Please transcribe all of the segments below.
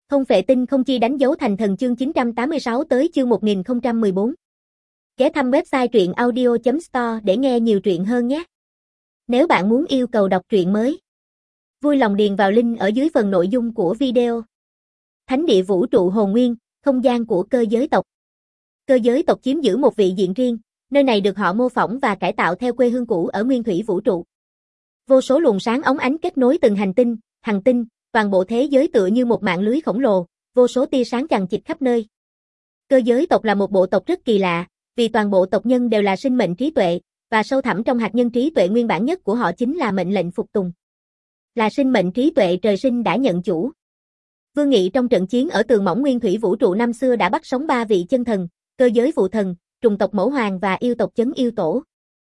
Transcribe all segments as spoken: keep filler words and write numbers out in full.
Không phệ tinh không chi đánh dấu thành thần chương chín trăm tám mươi sáu tới chương một nghìn không trăm mười bốn. Ghé thăm website truyện audio chấm store để nghe nhiều truyện hơn nhé. Nếu bạn muốn yêu cầu đọc truyện mới, vui lòng điền vào link ở dưới phần nội dung của video. Thánh địa vũ trụ hồn nguyên, không gian của cơ giới tộc. Cơ giới tộc chiếm giữ một vị diện riêng, nơi này được họ mô phỏng và cải tạo theo quê hương cũ ở nguyên thủy vũ trụ. Vô số luồng sáng óng ánh kết nối từng hành tinh, hành tinh, toàn bộ thế giới tựa như một mạng lưới khổng lồ, vô số tia sáng chằng chịt khắp nơi. Cơ giới tộc là một bộ tộc rất kỳ lạ, vì toàn bộ tộc nhân đều là sinh mệnh trí tuệ, và sâu thẳm trong hạt nhân trí tuệ nguyên bản nhất của họ chính là mệnh lệnh phục tùng. Là sinh mệnh trí tuệ trời sinh đã nhận chủ. Vương Nghị trong trận chiến ở tường mỏng nguyên thủy vũ trụ năm xưa đã bắt sống ba vị chân thần, cơ giới phụ thần, trùng tộc mẫu hoàng và yêu tộc chấn yêu tổ.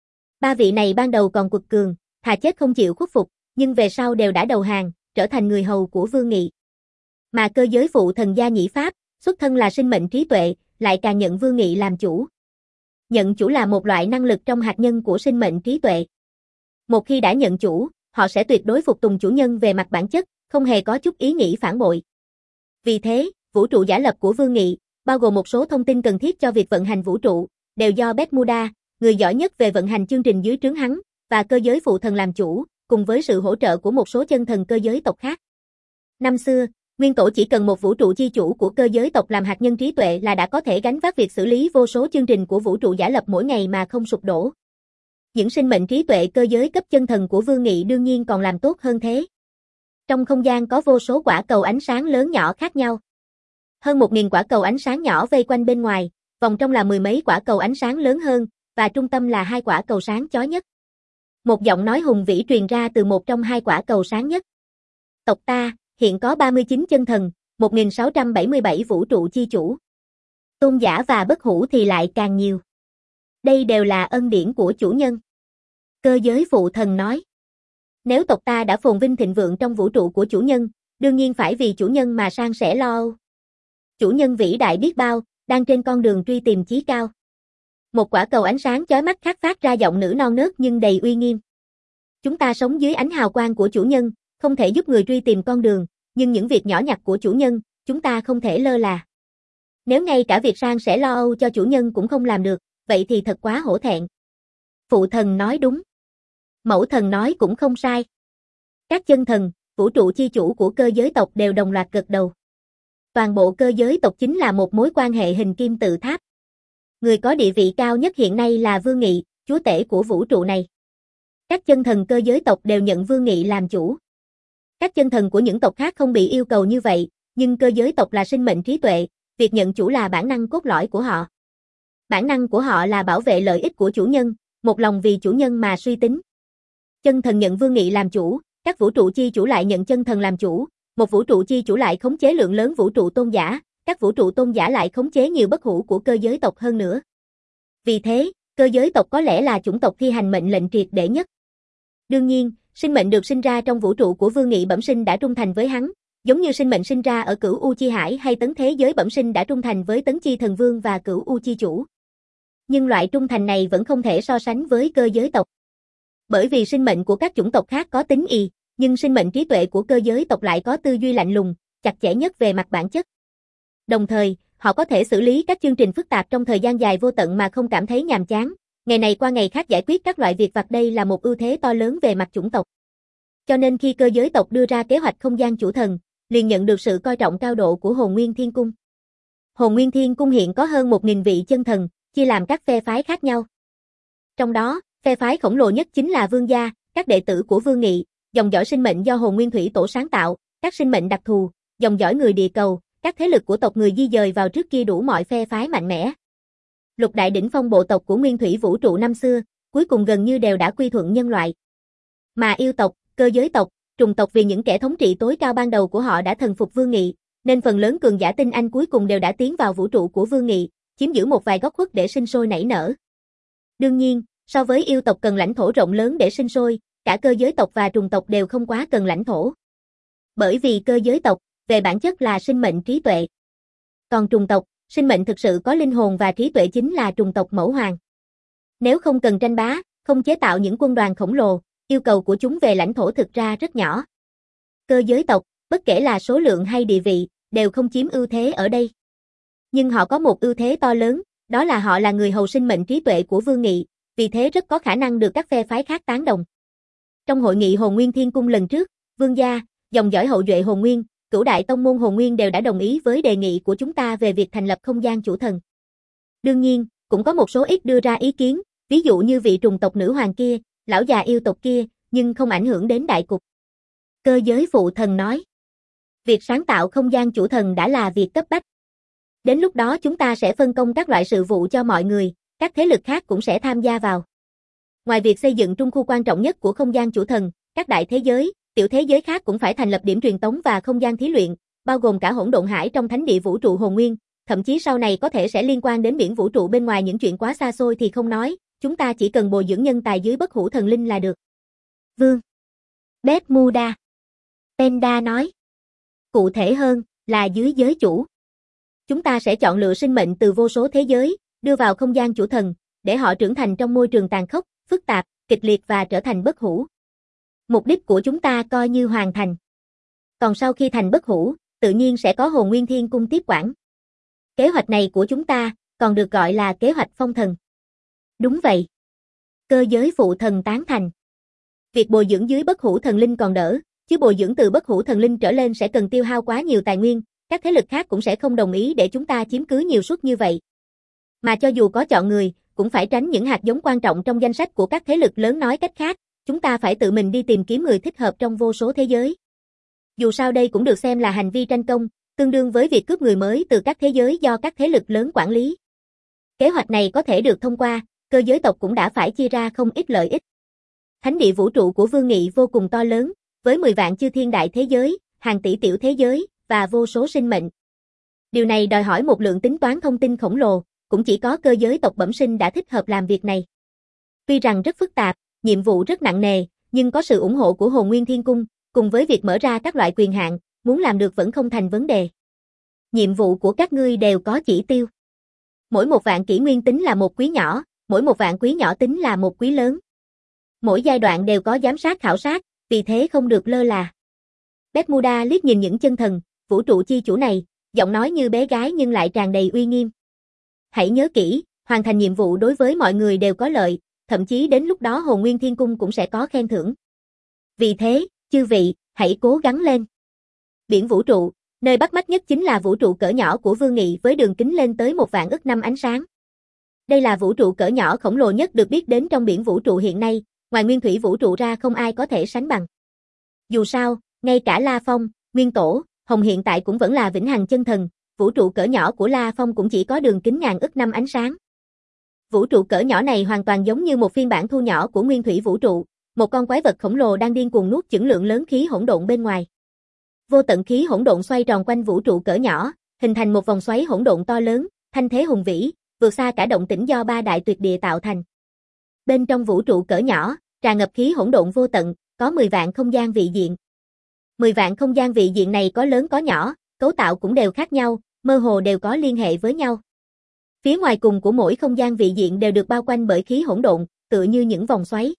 Ba vị này ban đầu còn quật cường, thà chết không chịu khuất phục, nhưng về sau đều đã đầu hàng, trở thành người hầu của Vương Nghị. Mà cơ giới phụ thần Gia Nhĩ Pháp, xuất thân là sinh mệnh trí tuệ, lại càng nhận Vương Nghị làm chủ. Nhận chủ là một loại năng lực trong hạt nhân của sinh mệnh trí tuệ. Một khi đã nhận chủ, họ sẽ tuyệt đối phục tùng chủ nhân về mặt bản chất, không hề có chút ý nghĩ phản bội. Vì thế, vũ trụ giả lập của Vương Nghị, bao gồm một số thông tin cần thiết cho việc vận hành vũ trụ, đều do Bermuda, người giỏi nhất về vận hành chương trình dưới trướng hắn, và cơ giới phụ thần làm chủ, cùng với sự hỗ trợ của một số chân thần cơ giới tộc khác. Năm xưa, Nguyên Tổ chỉ cần một vũ trụ chi chủ của cơ giới tộc làm hạt nhân trí tuệ là đã có thể gánh vác việc xử lý vô số chương trình của vũ trụ giả lập mỗi ngày mà không sụp đổ. Những sinh mệnh trí tuệ cơ giới cấp chân thần của Vương Nghị đương nhiên còn làm tốt hơn thế. Trong không gian có vô số quả cầu ánh sáng lớn nhỏ khác nhau. Hơn một nghìn quả cầu ánh sáng nhỏ vây quanh bên ngoài, vòng trong là mười mấy quả cầu ánh sáng lớn hơn, và trung tâm là hai quả cầu sáng chói nhất. Một giọng nói hùng vĩ truyền ra từ một trong hai quả cầu sáng nhất. Tộc ta, hiện có ba mươi chín chân thần, một nghìn sáu trăm bảy mươi bảy vũ trụ chi chủ. Tôn giả và bất hủ thì lại càng nhiều. Đây đều là ân điển của chủ nhân. Cơ giới phụ thần nói. Nếu tộc ta đã phồn vinh thịnh vượng trong vũ trụ của chủ nhân, đương nhiên phải vì chủ nhân mà san sẻ lo âu. Chủ nhân vĩ đại biết bao, đang trên con đường truy tìm chí cao. Một quả cầu ánh sáng chói mắt khác phát ra giọng nữ non nớt nhưng đầy uy nghiêm. Chúng ta sống dưới ánh hào quang của chủ nhân, không thể giúp người truy tìm con đường, nhưng những việc nhỏ nhặt của chủ nhân, chúng ta không thể lơ là. Nếu ngay cả việc san sẻ lo âu cho chủ nhân cũng không làm được, vậy thì thật quá hổ thẹn. Phụ thần nói đúng. Mẫu thần nói cũng không sai. Các chân thần, vũ trụ chi chủ của cơ giới tộc đều đồng loạt gật đầu. Toàn bộ cơ giới tộc chính là một mối quan hệ hình kim tự tháp. Người có địa vị cao nhất hiện nay là Vương Nghị, chúa tể của vũ trụ này. Các chân thần cơ giới tộc đều nhận Vương Nghị làm chủ. Các chân thần của những tộc khác không bị yêu cầu như vậy, nhưng cơ giới tộc là sinh mệnh trí tuệ, việc nhận chủ là bản năng cốt lõi của họ. Bản năng của họ là bảo vệ lợi ích của chủ nhân, một lòng vì chủ nhân mà suy tính. Chân thần nhận Vương Nghị làm chủ, các vũ trụ chi chủ lại nhận chân thần làm chủ, một vũ trụ chi chủ lại khống chế lượng lớn vũ trụ tôn giả, các vũ trụ tôn giả lại khống chế nhiều bất hủ của cơ giới tộc hơn nữa. Vì thế, cơ giới tộc có lẽ là chủng tộc thi hành mệnh lệnh triệt để nhất. Đương nhiên, sinh mệnh được sinh ra trong vũ trụ của Vương Nghị bẩm sinh đã trung thành với hắn, giống như sinh mệnh sinh ra ở Cửu U Chi Hải hay Tấn Thế Giới bẩm sinh đã trung thành với Tấn Chi Thần Vương và Cửu U Chi Chủ. Nhưng loại trung thành này vẫn không thể so sánh với cơ giới tộc. Bởi vì sinh mệnh của các chủng tộc khác có tính ì, nhưng sinh mệnh trí tuệ của cơ giới tộc lại có tư duy lạnh lùng, chặt chẽ nhất về mặt bản chất. Đồng thời, họ có thể xử lý các chương trình phức tạp trong thời gian dài vô tận mà không cảm thấy nhàm chán. Ngày này qua ngày khác giải quyết các loại việc vặt đây là một ưu thế to lớn về mặt chủng tộc. Cho nên khi cơ giới tộc đưa ra kế hoạch không gian chủ thần, liền nhận được sự coi trọng cao độ của Hồn Nguyên Thiên Cung. Hồn Nguyên Thiên Cung hiện có hơn một nghìn vị chân thần, chia làm các phe phái khác nhau. Trong đó, phe phái khổng lồ nhất chính là Vương gia, các đệ tử của Vương Nghị, dòng dõi sinh mệnh do Hồn Nguyên Thủy Tổ sáng tạo, các sinh mệnh đặc thù, dòng dõi người địa cầu, các thế lực của tộc người di dời vào trước kia đủ mọi phe phái mạnh mẽ. Lục đại đỉnh phong bộ tộc của nguyên thủy vũ trụ năm xưa, cuối cùng gần như đều đã quy thuận nhân loại. Mà yêu tộc, cơ giới tộc, trùng tộc vì những kẻ thống trị tối cao ban đầu của họ đã thần phục Vương Nghị, nên phần lớn cường giả tinh anh cuối cùng đều đã tiến vào vũ trụ của Vương Nghị, chiếm giữ một vài góc khuất để sinh sôi nảy nở. Đương nhiên, so với yêu tộc cần lãnh thổ rộng lớn để sinh sôi, cả cơ giới tộc và trùng tộc đều không quá cần lãnh thổ. Bởi vì cơ giới tộc, về bản chất là sinh mệnh trí tuệ. Còn trùng tộc, sinh mệnh thực sự có linh hồn và trí tuệ chính là trùng tộc mẫu hoàng. Nếu không cần tranh bá, không chế tạo những quân đoàn khổng lồ, yêu cầu của chúng về lãnh thổ thực ra rất nhỏ. Cơ giới tộc, bất kể là số lượng hay địa vị, đều không chiếm ưu thế ở đây. Nhưng họ có một ưu thế to lớn, đó là họ là người hầu sinh mệnh trí tuệ của Vương Nghị, vì thế rất có khả năng được các phe phái khác tán đồng. Trong hội nghị Hồn Nguyên Thiên Cung lần trước, Vương gia, dòng dõi hậu duệ Hồn Nguyên, cửu đại tông môn Hồn Nguyên đều đã đồng ý với đề nghị của chúng ta về việc thành lập không gian chủ thần. Đương nhiên, cũng có một số ít đưa ra ý kiến, ví dụ như vị trùng tộc nữ hoàng kia, lão già yêu tộc kia, nhưng không ảnh hưởng đến đại cục. Cơ giới phụ thần nói. Việc sáng tạo không gian chủ thần đã là việc cấp bách. Đến lúc đó chúng ta sẽ phân công các loại sự vụ cho mọi người, các thế lực khác cũng sẽ tham gia vào. Ngoài việc xây dựng trung khu quan trọng nhất của không gian chủ thần, các đại thế giới, tiểu thế giới khác cũng phải thành lập điểm truyền tống và không gian thí luyện, bao gồm cả hỗn độn hải trong thánh địa vũ trụ Hồn Nguyên, thậm chí sau này có thể sẽ liên quan đến biển vũ trụ bên ngoài. Những chuyện quá xa xôi thì không nói, chúng ta chỉ cần bồi dưỡng nhân tài dưới bất hủ thần linh là được. Vương Bermuda Penda nói. Cụ thể hơn, là dưới giới chủ. Chúng ta sẽ chọn lựa sinh mệnh từ vô số thế giới, đưa vào không gian chủ thần, để họ trưởng thành trong môi trường tàn khốc, phức tạp, kịch liệt và trở thành bất hủ. Mục đích của chúng ta coi như hoàn thành. Còn sau khi thành bất hủ, tự nhiên sẽ có Hồn Nguyên Thiên Cung tiếp quản. Kế hoạch này của chúng ta, còn được gọi là kế hoạch phong thần. Đúng vậy. Cơ giới phụ thần tán thành. Việc bồi dưỡng dưới bất hủ thần linh còn đỡ, chứ bồi dưỡng từ bất hủ thần linh trở lên sẽ cần tiêu hao quá nhiều tài nguyên, các thế lực khác cũng sẽ không đồng ý để chúng ta chiếm cứ nhiều suất như vậy. Mà cho dù có chọn người, cũng phải tránh những hạt giống quan trọng trong danh sách của các thế lực lớn. Nói cách khác, chúng ta phải tự mình đi tìm kiếm người thích hợp trong vô số thế giới. Dù sao đây cũng được xem là hành vi tranh công, tương đương với việc cướp người mới từ các thế giới do các thế lực lớn quản lý. Kế hoạch này có thể được thông qua, cơ giới tộc cũng đã phải chia ra không ít lợi ích. Thánh địa vũ trụ của Vương Nghị vô cùng to lớn, với mười vạn chư thiên đại thế giới, hàng tỷ tiểu thế giới, và vô số sinh mệnh. Điều này đòi hỏi một lượng tính toán thông tin khổng lồ, cũng chỉ có cơ giới tộc bẩm sinh đã thích hợp làm việc này. Tuy rằng rất phức tạp, nhiệm vụ rất nặng nề, nhưng có sự ủng hộ của Hồn Nguyên Thiên Cung, cùng với việc mở ra các loại quyền hạn, muốn làm được vẫn không thành vấn đề. Nhiệm vụ của các ngươi đều có chỉ tiêu. Mỗi một vạn kỷ nguyên tính là một quý nhỏ, mỗi một vạn quý nhỏ tính là một quý lớn. Mỗi giai đoạn đều có giám sát khảo sát, vì thế không được lơ là. Bermuda liếc nhìn những chân thần, vũ trụ chi chủ này, giọng nói như bé gái nhưng lại tràn đầy uy nghiêm. Hãy nhớ kỹ, hoàn thành nhiệm vụ đối với mọi người đều có lợi, thậm chí đến lúc đó Hồn Nguyên Thiên Cung cũng sẽ có khen thưởng. Vì thế, chư vị, hãy cố gắng lên. Biển vũ trụ, nơi bắt mắt nhất chính là vũ trụ cỡ nhỏ của Vương Nghị với đường kính lên tới một vạn ức năm ánh sáng. Đây là vũ trụ cỡ nhỏ khổng lồ nhất được biết đến trong biển vũ trụ hiện nay, ngoài nguyên thủy vũ trụ ra không ai có thể sánh bằng. Dù sao, ngay cả La Phong, Nguyên Tổ, Hồng hiện tại cũng vẫn là vĩnh hằng chân thần, vũ trụ cỡ nhỏ của La Phong cũng chỉ có đường kính ngàn ức năm ánh sáng. Vũ trụ cỡ nhỏ này hoàn toàn giống như một phiên bản thu nhỏ của nguyên thủy vũ trụ, một con quái vật khổng lồ đang điên cuồng nuốt chửng lượng lớn khí hỗn độn bên ngoài. Vô tận khí hỗn độn xoay tròn quanh vũ trụ cỡ nhỏ, hình thành một vòng xoáy hỗn độn to lớn, thanh thế hùng vĩ, vượt xa cả động tĩnh do ba đại tuyệt địa tạo thành. Bên trong vũ trụ cỡ nhỏ, tràn ngập khí hỗn độn vô tận, có mười vạn không gian vị diện. mười vạn không gian vị diện này có lớn có nhỏ, cấu tạo cũng đều khác nhau, mơ hồ đều có liên hệ với nhau. Phía ngoài cùng của mỗi không gian vị diện đều được bao quanh bởi khí hỗn độn, tựa như những vòng xoáy.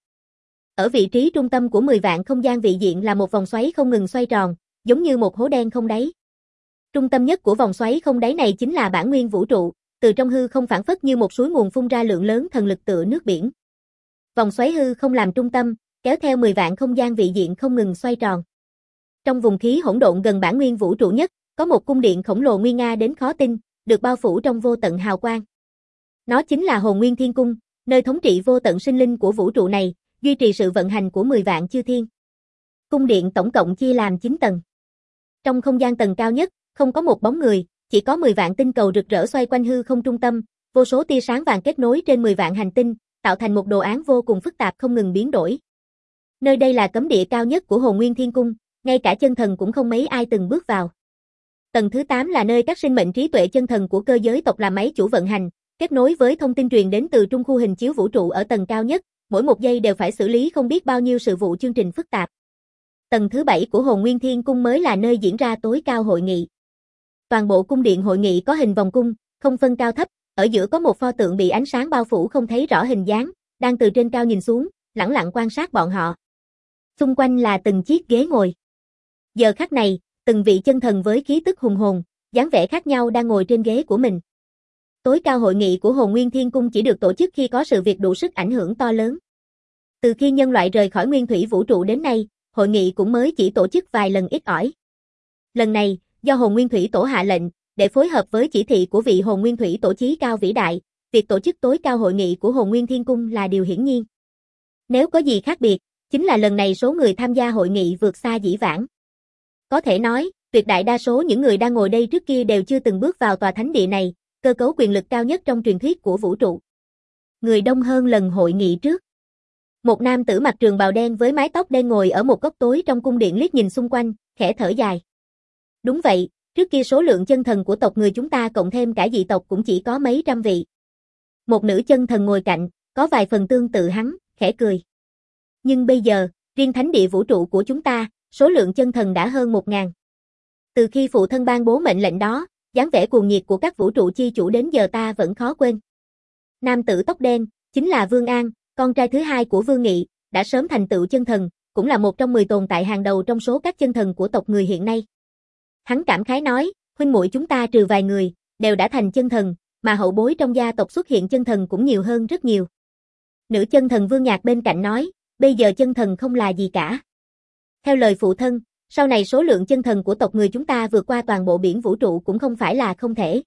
Ở vị trí trung tâm của mười vạn không gian vị diện là một vòng xoáy không ngừng xoay tròn, giống như một hố đen không đáy. Trung tâm nhất của vòng xoáy không đáy này chính là bản nguyên vũ trụ, từ trong hư không phảng phất như một suối nguồn phun ra lượng lớn thần lực tựa nước biển. Vòng xoáy hư không làm trung tâm, kéo theo mười vạn không gian vị diện không ngừng xoay tròn. Trong vùng khí hỗn độn gần bản nguyên vũ trụ nhất, có một cung điện khổng lồ nguy nga đến khó tin, được bao phủ trong vô tận hào quang. Nó chính là Hồn Nguyên Thiên Cung, nơi thống trị vô tận sinh linh của vũ trụ này, duy trì sự vận hành của mười vạn chư thiên. Cung điện tổng cộng chia làm chín tầng. Trong không gian tầng cao nhất, không có một bóng người, chỉ có mười vạn tinh cầu rực rỡ xoay quanh hư không trung tâm, vô số tia sáng vàng kết nối trên mười vạn hành tinh, tạo thành một đồ án vô cùng phức tạp không ngừng biến đổi. Nơi đây là cấm địa cao nhất của Hồn Nguyên Thiên Cung, ngay cả chân thần cũng không mấy ai từng bước vào. Tầng thứ tám là nơi các sinh mệnh trí tuệ chân thần của cơ giới tộc làm máy chủ vận hành, kết nối với thông tin truyền đến từ trung khu hình chiếu vũ trụ ở tầng cao nhất, mỗi một giây đều phải xử lý không biết bao nhiêu sự vụ chương trình phức tạp. Tầng thứ bảy của Hồn Nguyên Thiên Cung mới là nơi diễn ra tối cao hội nghị. Toàn bộ cung điện hội nghị có hình vòng cung, không phân cao thấp, ở giữa có một pho tượng bị ánh sáng bao phủ không thấy rõ hình dáng, đang từ trên cao nhìn xuống, lẳng lặng quan sát bọn họ. Xung quanh là từng chiếc ghế ngồi. Giờ khắc này, từng vị chân thần với khí tức hùng hồn, dáng vẻ khác nhau đang ngồi trên ghế của mình. Tối cao hội nghị của Hồn Nguyên Thiên Cung chỉ được tổ chức khi có sự việc đủ sức ảnh hưởng to lớn. Từ khi nhân loại rời khỏi nguyên thủy vũ trụ đến nay, hội nghị cũng mới chỉ tổ chức vài lần ít ỏi. Lần này, do Hồn Nguyên Thủy Tổ hạ lệnh, để phối hợp với chỉ thị của vị Hồn Nguyên Thủy Tổ chí cao vĩ đại, việc tổ chức tối cao hội nghị của Hồn Nguyên Thiên Cung là điều hiển nhiên. Nếu có gì khác biệt, chính là lần này số người tham gia hội nghị vượt xa dĩ vãng. Có thể nói, tuyệt đại đa số những người đang ngồi đây trước kia đều chưa từng bước vào tòa thánh địa này, cơ cấu quyền lực cao nhất trong truyền thuyết của vũ trụ. Người đông hơn lần hội nghị trước. Một nam tử mặc trường bào đen với mái tóc đen ngồi ở một góc tối trong cung điện liếc nhìn xung quanh, khẽ thở dài. Đúng vậy, trước kia số lượng chân thần của tộc người chúng ta cộng thêm cả dị tộc cũng chỉ có mấy trăm vị. Một nữ chân thần ngồi cạnh, có vài phần tương tự hắn, khẽ cười. Nhưng bây giờ, riêng thánh địa vũ trụ của chúng ta, số lượng chân thần đã hơn một ngàn. Từ khi phụ thân ban bố mệnh lệnh đó, dáng vẻ cuồng nhiệt của các vũ trụ chi chủ đến giờ ta vẫn khó quên. Nam tử tóc đen, chính là Vương An, con trai thứ hai của Vương Nghị, đã sớm thành tựu chân thần, cũng là một trong mười tồn tại hàng đầu trong số các chân thần của tộc người hiện nay. Hắn cảm khái nói, huynh muội chúng ta trừ vài người, đều đã thành chân thần, mà hậu bối trong gia tộc xuất hiện chân thần cũng nhiều hơn rất nhiều. Nữ chân thần Vương Nhạc bên cạnh nói, bây giờ chân thần không là gì cả. Theo lời phụ thân, sau này số lượng chân thần của tộc người chúng ta vượt qua toàn bộ biển vũ trụ cũng không phải là không thể.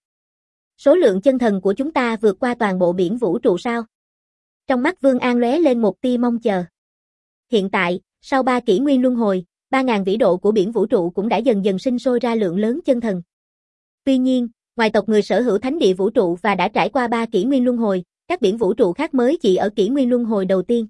Số lượng chân thần của chúng ta vượt qua toàn bộ biển vũ trụ sao? Trong mắt Vương An lóe lên một tia mong chờ. Hiện tại, sau ba kỷ nguyên luân hồi, ba ngàn vĩ độ của biển vũ trụ cũng đã dần dần sinh sôi ra lượng lớn chân thần. Tuy nhiên, ngoài tộc người sở hữu thánh địa vũ trụ và đã trải qua ba kỷ nguyên luân hồi, các biển vũ trụ khác mới chỉ ở kỷ nguyên luân hồi đầu tiên.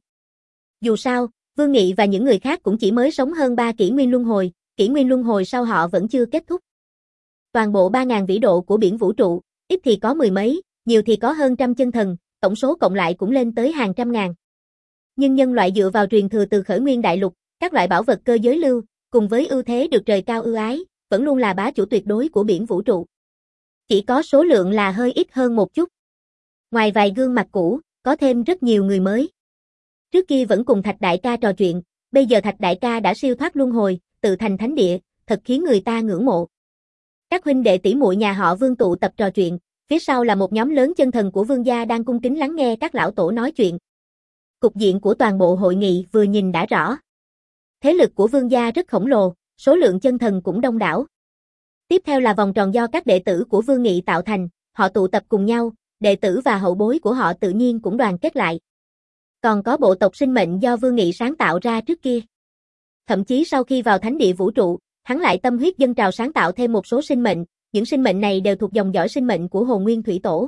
Dù sao, Vương Nghị và những người khác cũng chỉ mới sống hơn ba kỷ nguyên luân hồi, kỷ nguyên luân hồi sau họ vẫn chưa kết thúc. Toàn bộ ba ngàn vĩ độ của biển vũ trụ, ít thì có mười mấy, nhiều thì có hơn trăm chân thần, tổng số cộng lại cũng lên tới hàng trăm ngàn. Nhưng nhân loại dựa vào truyền thừa từ khởi nguyên đại lục, các loại bảo vật cơ giới lưu, cùng với ưu thế được trời cao ưu ái, vẫn luôn là bá chủ tuyệt đối của biển vũ trụ. Chỉ có số lượng là hơi ít hơn một chút. Ngoài vài gương mặt cũ, có thêm rất nhiều người mới. Trước kia vẫn cùng Thạch Đại ca trò chuyện, bây giờ Thạch Đại ca đã siêu thoát luân hồi, tự thành thánh địa, thật khiến người ta ngưỡng mộ. Các huynh đệ tỷ muội nhà họ Vương tụ tập trò chuyện, phía sau là một nhóm lớn chân thần của Vương gia đang cung kính lắng nghe các lão tổ nói chuyện. Cục diện của toàn bộ hội nghị vừa nhìn đã rõ. Thế lực của Vương gia rất khổng lồ, số lượng chân thần cũng đông đảo. Tiếp theo là vòng tròn do các đệ tử của Vương Nghị tạo thành, họ tụ tập cùng nhau, đệ tử và hậu bối của họ tự nhiên cũng đoàn kết lại. Còn có bộ tộc sinh mệnh do Vương Nghị sáng tạo ra trước kia. Thậm chí sau khi vào thánh địa vũ trụ, hắn lại tâm huyết dâng trào sáng tạo thêm một số sinh mệnh, những sinh mệnh này đều thuộc dòng dõi sinh mệnh của Hồn Nguyên Thủy Tổ.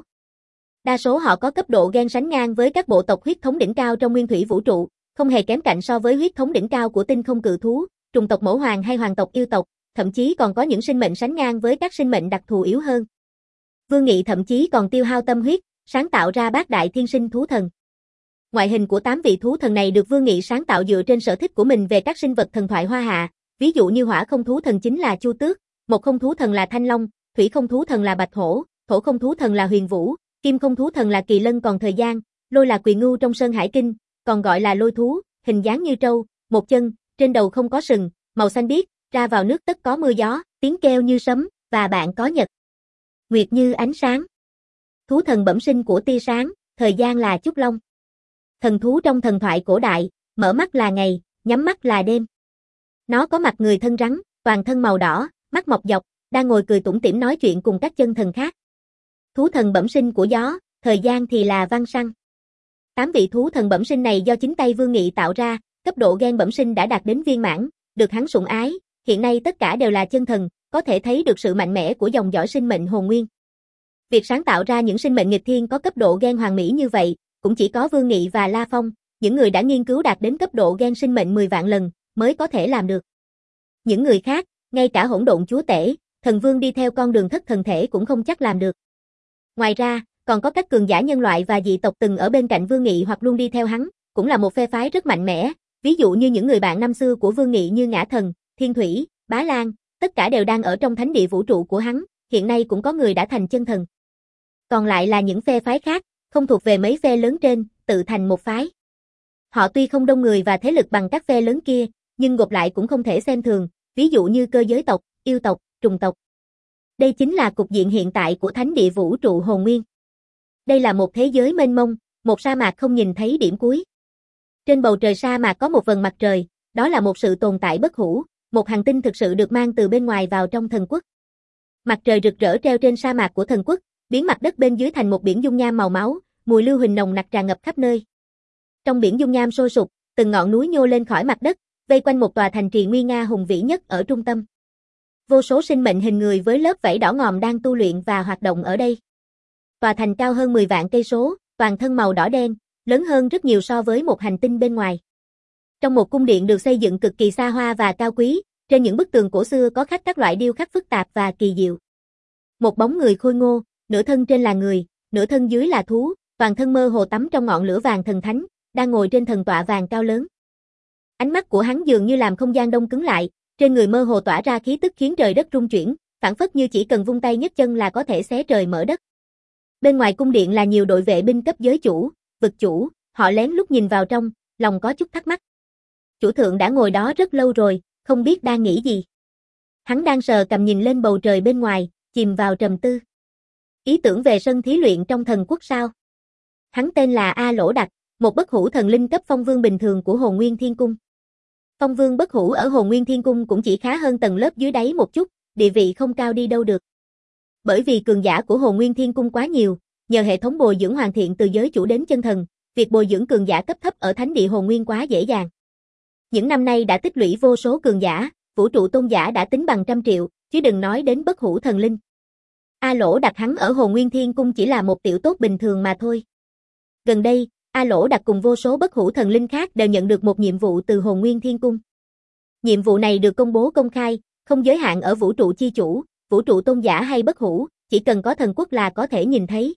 Đa số họ có cấp độ gen sánh ngang với các bộ tộc huyết thống đỉnh cao trong nguyên thủy vũ trụ, không hề kém cạnh so với huyết thống đỉnh cao của tinh không cự thú, trùng tộc mẫu hoàng hay hoàng tộc yêu tộc, thậm chí còn có những sinh mệnh sánh ngang với các sinh mệnh đặc thù yếu hơn. Vương Nghị thậm chí còn tiêu hao tâm huyết, sáng tạo ra bát đại thiên sinh thú thần. Ngoại hình của tám vị thú thần này được Vương Nghị sáng tạo dựa trên sở thích của mình về các sinh vật thần thoại hoa hạ, ví dụ như hỏa không thú thần chính là Chu Tước, mộc không thú thần là Thanh Long, thủy không thú thần là Bạch Hổ, thổ không thú thần là Huyền Vũ, kim không thú thần là Kỳ Lân còn thời gian, lôi là Quỳ Ngưu trong Sơn Hải Kinh, còn gọi là lôi thú, hình dáng như trâu, một chân, trên đầu không có sừng, màu xanh biếc, ra vào nước tất có mưa gió, tiếng kêu như sấm, và bạn có nhật nguyệt như ánh sáng. Thú thần bẩm sinh của tia sáng, thời gian là Chúc Long. Thần thú trong thần thoại cổ đại, mở mắt là ngày, nhắm mắt là đêm. Nó có mặt người thân rắn, toàn thân màu đỏ, mắt mọc dọc, đang ngồi cười tủm tỉm nói chuyện cùng các chân thần khác. Thú thần bẩm sinh của gió, thời gian thì là Văn Săn. Tám vị thú thần bẩm sinh này do chính tay Vương Nghị tạo ra, cấp độ gen bẩm sinh đã đạt đến viên mãn, được hắn sủng ái, hiện nay tất cả đều là chân thần, có thể thấy được sự mạnh mẽ của dòng dõi sinh mệnh hồn nguyên. Việc sáng tạo ra những sinh mệnh nghịch thiên có cấp độ gen hoàn mỹ như vậy, cũng chỉ có Vương Nghị và La Phong, những người đã nghiên cứu đạt đến cấp độ gen sinh mệnh mười vạn lần, mới có thể làm được. Những người khác, ngay cả hỗn độn chúa tể, thần vương đi theo con đường thất thần thể cũng không chắc làm được. Ngoài ra, còn có các cường giả nhân loại và dị tộc từng ở bên cạnh Vương Nghị hoặc luôn đi theo hắn, cũng là một phe phái rất mạnh mẽ, ví dụ như những người bạn năm xưa của Vương Nghị như Ngã Thần, Thiên Thủy, Bá Lan, tất cả đều đang ở trong thánh địa vũ trụ của hắn, hiện nay cũng có người đã thành chân thần. Còn lại là những phe phái khác, không thuộc về mấy phe lớn trên, tự thành một phái. Họ tuy không đông người và thế lực bằng các phe lớn kia, nhưng gộp lại cũng không thể xem thường, ví dụ như cơ giới tộc, yêu tộc, trùng tộc. Đây chính là cục diện hiện tại của thánh địa vũ trụ hồn nguyên. Đây là một thế giới mênh mông, một sa mạc không nhìn thấy điểm cuối. Trên bầu trời sa mạc có một vầng mặt trời, đó là một sự tồn tại bất hủ, một hành tinh thực sự được mang từ bên ngoài vào trong thần quốc. Mặt trời rực rỡ treo trên sa mạc của thần quốc, biến mặt đất bên dưới thành một biển dung nham màu máu, mùi lưu huỳnh nồng nặc tràn ngập khắp nơi. Trong biển dung nham sôi sục, từng ngọn núi nhô lên khỏi mặt đất, vây quanh một tòa thành trì nguy nga hùng vĩ nhất ở trung tâm. Vô số sinh mệnh hình người với lớp vảy đỏ ngòm đang tu luyện và hoạt động ở đây. Tòa thành cao hơn mười vạn cây số, toàn thân màu đỏ đen, lớn hơn rất nhiều so với một hành tinh bên ngoài. Trong một cung điện được xây dựng cực kỳ xa hoa và cao quý, trên những bức tường cổ xưa có khắc các loại điêu khắc phức tạp và kỳ diệu. Một bóng người khôi ngô, nửa thân trên là người, nửa thân dưới là thú, toàn thân mơ hồ tắm trong ngọn lửa vàng thần thánh, đang ngồi trên thần tọa vàng cao lớn. Ánh mắt của hắn dường như làm không gian đông cứng lại, trên người mơ hồ tỏa ra khí tức khiến trời đất rung chuyển, phảng phất như chỉ cần vung tay nhấc chân là có thể xé trời mở đất. Bên ngoài cung điện là nhiều đội vệ binh cấp giới chủ, vực chủ, họ lén lút nhìn vào trong, lòng có chút thắc mắc. Chủ thượng đã ngồi đó rất lâu rồi, không biết đang nghĩ gì. Hắn đang sờ cầm nhìn lên bầu trời bên ngoài, chìm vào trầm tư. Ý tưởng về sân thí luyện trong thần quốc sao? Hắn tên là A Lỗ Đặc, một bất hủ thần linh cấp phong vương bình thường của Hồn Nguyên Thiên Cung. Phong vương bất hủ ở Hồn Nguyên Thiên Cung cũng chỉ khá hơn tầng lớp dưới đáy một chút, địa vị không cao đi đâu được. Bởi vì cường giả của Hồn Nguyên Thiên Cung quá nhiều, nhờ hệ thống bồi dưỡng hoàn thiện từ giới chủ đến chân thần, việc bồi dưỡng cường giả cấp thấp ở thánh địa Hồn Nguyên quá dễ dàng. Những năm nay đã tích lũy vô số cường giả, vũ trụ tôn giả đã tính bằng trăm triệu, chứ đừng nói đến bất hủ thần linh. A Lỗ Đặc hắn ở Hồn Nguyên Thiên Cung chỉ là một tiểu tốt bình thường mà thôi. Gần đây, A Lỗ Đặc cùng vô số bất hủ thần linh khác đều nhận được một nhiệm vụ từ Hồn Nguyên Thiên Cung. Nhiệm vụ này được công bố công khai, không giới hạn ở vũ trụ chi chủ, vũ trụ tôn giả hay bất hủ, chỉ cần có thần quốc là có thể nhìn thấy.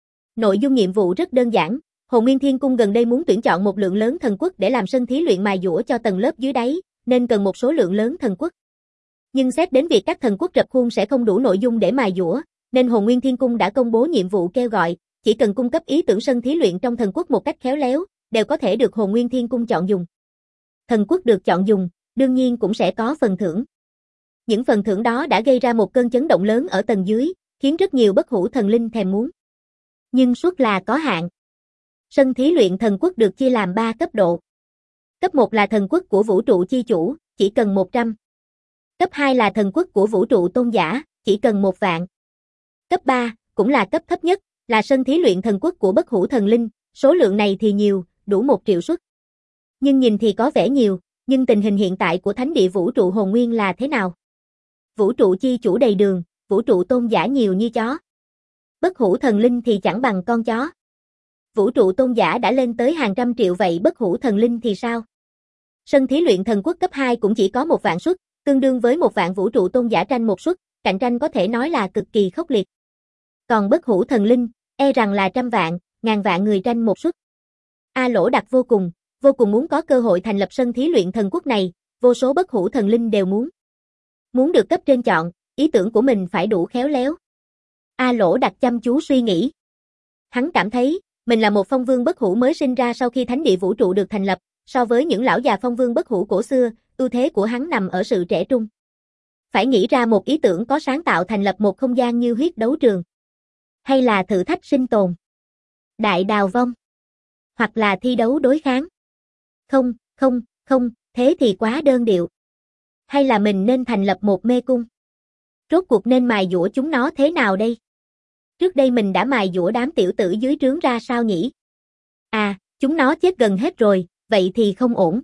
Nội dung nhiệm vụ rất đơn giản, Hồn Nguyên Thiên Cung gần đây muốn tuyển chọn một lượng lớn thần quốc để làm sân thí luyện mài dũa cho tầng lớp dưới đáy, nên cần một số lượng lớn thần quốc. Nhưng xét đến việc các thần quốc rập khuôn sẽ không đủ nội dung để mài dũa, nên Hồn Nguyên Thiên Cung đã công bố nhiệm vụ kêu gọi, chỉ cần cung cấp ý tưởng sân thí luyện trong thần quốc một cách khéo léo, đều có thể được Hồn Nguyên Thiên Cung chọn dùng. Thần quốc được chọn dùng, đương nhiên cũng sẽ có phần thưởng. Những phần thưởng đó đã gây ra một cơn chấn động lớn ở tầng dưới, khiến rất nhiều bất hủ thần linh thèm muốn. Nhưng suất là có hạn. Sân thí luyện thần quốc được chia làm ba cấp độ. Cấp một là thần quốc của vũ trụ chi chủ, chỉ cần một trăm. Cấp hai là thần quốc của vũ trụ tôn giả, chỉ cần một vạn. Cấp ba, cũng là cấp thấp nhất, là sân thí luyện thần quốc của bất hủ thần linh, số lượng này thì nhiều, đủ một triệu suất. Nhưng nhìn thì có vẻ nhiều, nhưng tình hình hiện tại của thánh địa vũ trụ hồn nguyên là thế nào? Vũ trụ chi chủ đầy đường, vũ trụ tôn giả nhiều như chó. Bất hủ thần linh thì chẳng bằng con chó. Vũ trụ tôn giả đã lên tới hàng trăm triệu vậy bất hủ thần linh thì sao? Sân thí luyện thần quốc cấp hai cũng chỉ có một vạn suất, tương đương với một vạn vũ trụ tôn giả tranh một suất, cạnh tranh có thể nói là cực kỳ khốc liệt. Còn bất hủ thần linh, e rằng là trăm vạn, ngàn vạn người tranh một suất. A Lỗ Đặc vô cùng, vô cùng muốn có cơ hội thành lập sân thí luyện thần quốc này, vô số bất hủ thần linh đều muốn. Muốn được cấp trên chọn, ý tưởng của mình phải đủ khéo léo. A Lỗ Đặc chăm chú suy nghĩ. Hắn cảm thấy, mình là một phong vương bất hủ mới sinh ra sau khi thánh địa vũ trụ được thành lập, so với những lão già phong vương bất hủ cổ xưa, ưu thế của hắn nằm ở sự trẻ trung. Phải nghĩ ra một ý tưởng có sáng tạo thành lập một không gian như huyết đấu trường. Hay là thử thách sinh tồn. Đại đào vong. Hoặc là thi đấu đối kháng. Không, không, không, thế thì quá đơn điệu. Hay là mình nên thành lập một mê cung. Rốt cuộc nên mài dũa chúng nó thế nào đây? Trước đây mình đã mài dũa đám tiểu tử dưới trướng ra sao nhỉ? À, chúng nó chết gần hết rồi, vậy thì không ổn.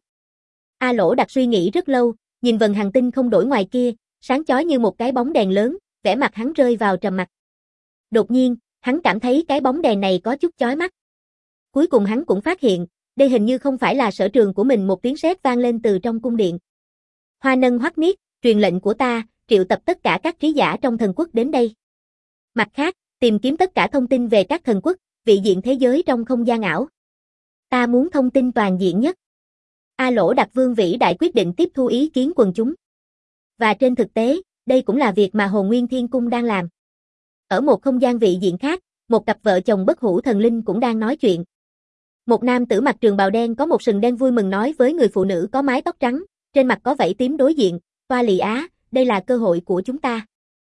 A Lỗ Đặc suy nghĩ rất lâu, nhìn vầng hành tinh không đổi ngoài kia, sáng chói như một cái bóng đèn lớn, vẻ mặt hắn rơi vào trầm mặc. Đột nhiên, hắn cảm thấy cái bóng đèn này có chút chói mắt. Cuối cùng hắn cũng phát hiện, đây hình như không phải là sở trường của mình. Một tiếng sét vang lên từ trong cung điện. Hoa Nân Hoắc Niết, truyền lệnh của ta, triệu tập tất cả các trí giả trong thần quốc đến đây. Mặt khác, tìm kiếm tất cả thông tin về các thần quốc, vị diện thế giới trong không gian ảo. Ta muốn thông tin toàn diện nhất. A Lỗ Đặc Vương vĩ đại quyết định tiếp thu ý kiến quần chúng. Và trên thực tế, đây cũng là việc mà Hồn Nguyên Thiên Cung đang làm. Ở một không gian vị diện khác, một cặp vợ chồng bất hủ thần linh cũng đang nói chuyện. Một nam tử mặc trường bào đen có một sừng đen vui mừng nói với người phụ nữ có mái tóc trắng, trên mặt có vảy tím đối diện, toa lì á, đây là cơ hội của chúng ta.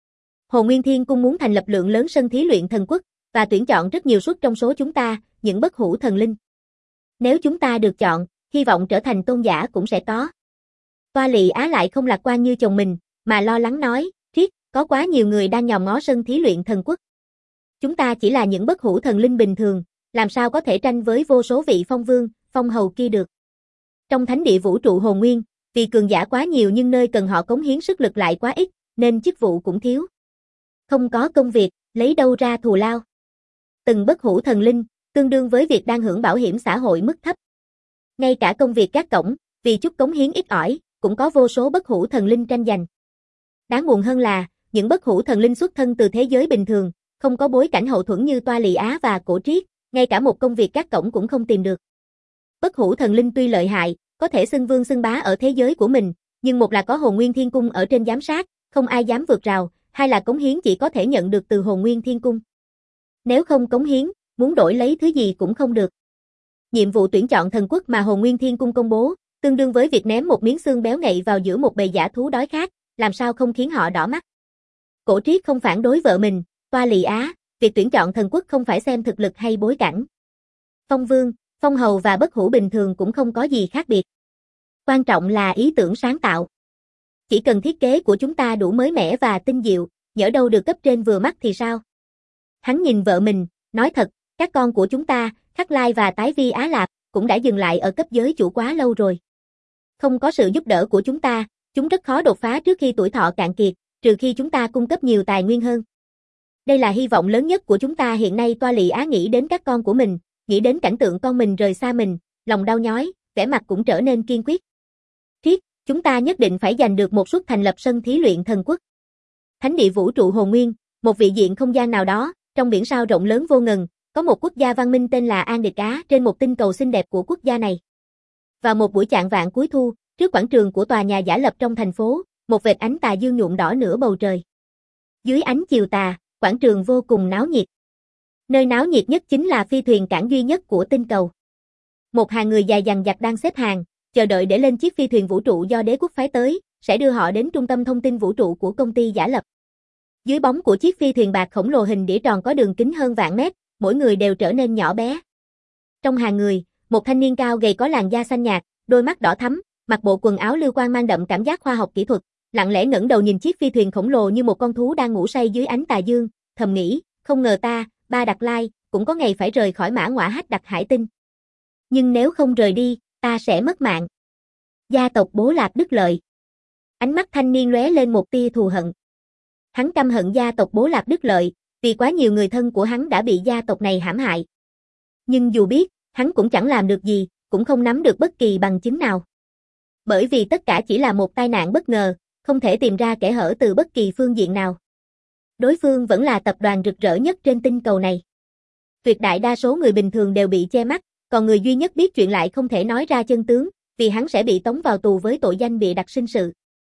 Hồ Nguyên Thiên Cung muốn thành lập lượng lớn sân thí luyện thần quốc, và tuyển chọn rất nhiều suất trong số chúng ta, những bất hủ thần linh. Nếu chúng ta được chọn, hy vọng trở thành tôn giả cũng sẽ có. Toa Lị Á lại không lạc quan như chồng mình, mà lo lắng nói, triết, có quá nhiều người đang nhòm ngó sân thí luyện thần quốc. Chúng ta chỉ là những bất hủ thần linh bình thường, làm sao có thể tranh với vô số vị phong vương, phong hầu kia được. Trong thánh địa vũ trụ hồn nguyên, vì cường giả quá nhiều nhưng nơi cần họ cống hiến sức lực lại quá ít, nên chức vụ cũng thiếu. Không có công việc, lấy đâu ra thù lao. Từng bất hủ thần linh, tương đương với việc đang hưởng bảo hiểm xã hội mức thấp. Ngay cả công việc gác cổng, vì chút cống hiến ít ỏi, cũng có vô số bất hủ thần linh tranh giành. Đáng buồn hơn là, những bất hủ thần linh xuất thân từ thế giới bình thường, không có bối cảnh hậu thuẫn như Toa Lị Á và Cổ Triết, ngay cả một công việc gác cổng cũng không tìm được. Bất hủ thần linh tuy lợi hại, có thể xưng vương xưng bá ở thế giới của mình, nhưng một là có Hồn Nguyên Thiên Cung ở trên giám sát, không ai dám vượt rào, hai là cống hiến chỉ có thể nhận được từ Hồn Nguyên Thiên Cung. Nếu không cống hiến, muốn đổi lấy thứ gì cũng không được. Nhiệm vụ tuyển chọn thần quốc mà Hồn Nguyên Thiên Cung công bố, tương đương với việc ném một miếng xương béo ngậy vào giữa một bầy dã thú đói khát, làm sao không khiến họ đỏ mắt. Cổ Triết không phản đối vợ mình, Toa Lị Á, việc tuyển chọn thần quốc không phải xem thực lực hay bối cảnh. Phong vương, phong hầu và bất hủ bình thường cũng không có gì khác biệt. Quan trọng là ý tưởng sáng tạo. Chỉ cần thiết kế của chúng ta đủ mới mẻ và tinh diệu, nhỡ đâu được cấp trên vừa mắt thì sao? Hắn nhìn vợ mình, nói thật, các con của chúng ta, Khắc Lai và Tái Vi Á Lạp, cũng đã dừng lại ở cấp giới chủ quá lâu rồi. Không có sự giúp đỡ của chúng ta, chúng rất khó đột phá trước khi tuổi thọ cạn kiệt, trừ khi chúng ta cung cấp nhiều tài nguyên hơn. Đây là hy vọng lớn nhất của chúng ta hiện nay. Toa Lị Á nghĩ đến các con của mình, nghĩ đến cảnh tượng con mình rời xa mình, lòng đau nhói, vẻ mặt cũng trở nên kiên quyết. Triết, chúng ta nhất định phải giành được một suất thành lập sân thí luyện thần quốc. Thánh địa vũ trụ hồn nguyên, một vị diện không gian nào đó, trong biển sao rộng lớn vô ngần, có một quốc gia văn minh tên là An Địch Á trên một tinh cầu xinh đẹp của quốc gia này. Vào một buổi chạng vạng cuối thu, trước quảng trường của tòa nhà giả lập trong thành phố, một vệt ánh tà dương nhuộm đỏ nửa bầu trời. Dưới ánh chiều tà, quảng trường vô cùng náo nhiệt. Nơi náo nhiệt nhất chính là phi thuyền cảng duy nhất của tinh cầu. Một hàng người dài dằng dặc đang xếp hàng, chờ đợi để lên chiếc phi thuyền vũ trụ do đế quốc phái tới, sẽ đưa họ đến trung tâm thông tin vũ trụ của công ty giả lập. Dưới bóng của chiếc phi thuyền bạc khổng lồ hình đĩa tròn có đường kính hơn vạn mét, mỗi người đều trở nên nhỏ bé. Trong hàng người, một thanh niên cao gầy có làn da xanh nhạt, đôi mắt đỏ thắm, mặc bộ quần áo lưu quang mang đậm cảm giác khoa học kỹ thuật, lặng lẽ ngẩng đầu nhìn chiếc phi thuyền khổng lồ như một con thú đang ngủ say dưới ánh tà dương, thầm nghĩ, không ngờ ta, Ba Đạt Lai, cũng có ngày phải rời khỏi mã ngõa hách đặc hải tinh. Nhưng nếu không rời đi, ta sẽ mất mạng. Gia tộc Bố Lạp Đức Lợi. Ánh mắt thanh niên lóe lên một tia thù hận. Hắn căm hận gia tộc Bố Lạp Đức Lợi, vì quá nhiều người thân của hắn đã bị gia tộc này hãm hại. Nhưng dù biết, hắn cũng chẳng làm được gì, cũng không nắm được bất kỳ bằng chứng nào. Bởi vì tất cả chỉ là một tai nạn bất ngờ, không thể tìm ra kẽ hở từ bất kỳ phương diện nào. Đối phương vẫn là tập đoàn rực rỡ nhất trên tinh cầu này. Tuyệt đại đa số người bình thường đều bị che mắt, còn người duy nhất biết chuyện lại không thể nói ra chân tướng, vì hắn sẽ bị tống vào tù với tội danh bịa đặt sinh sự.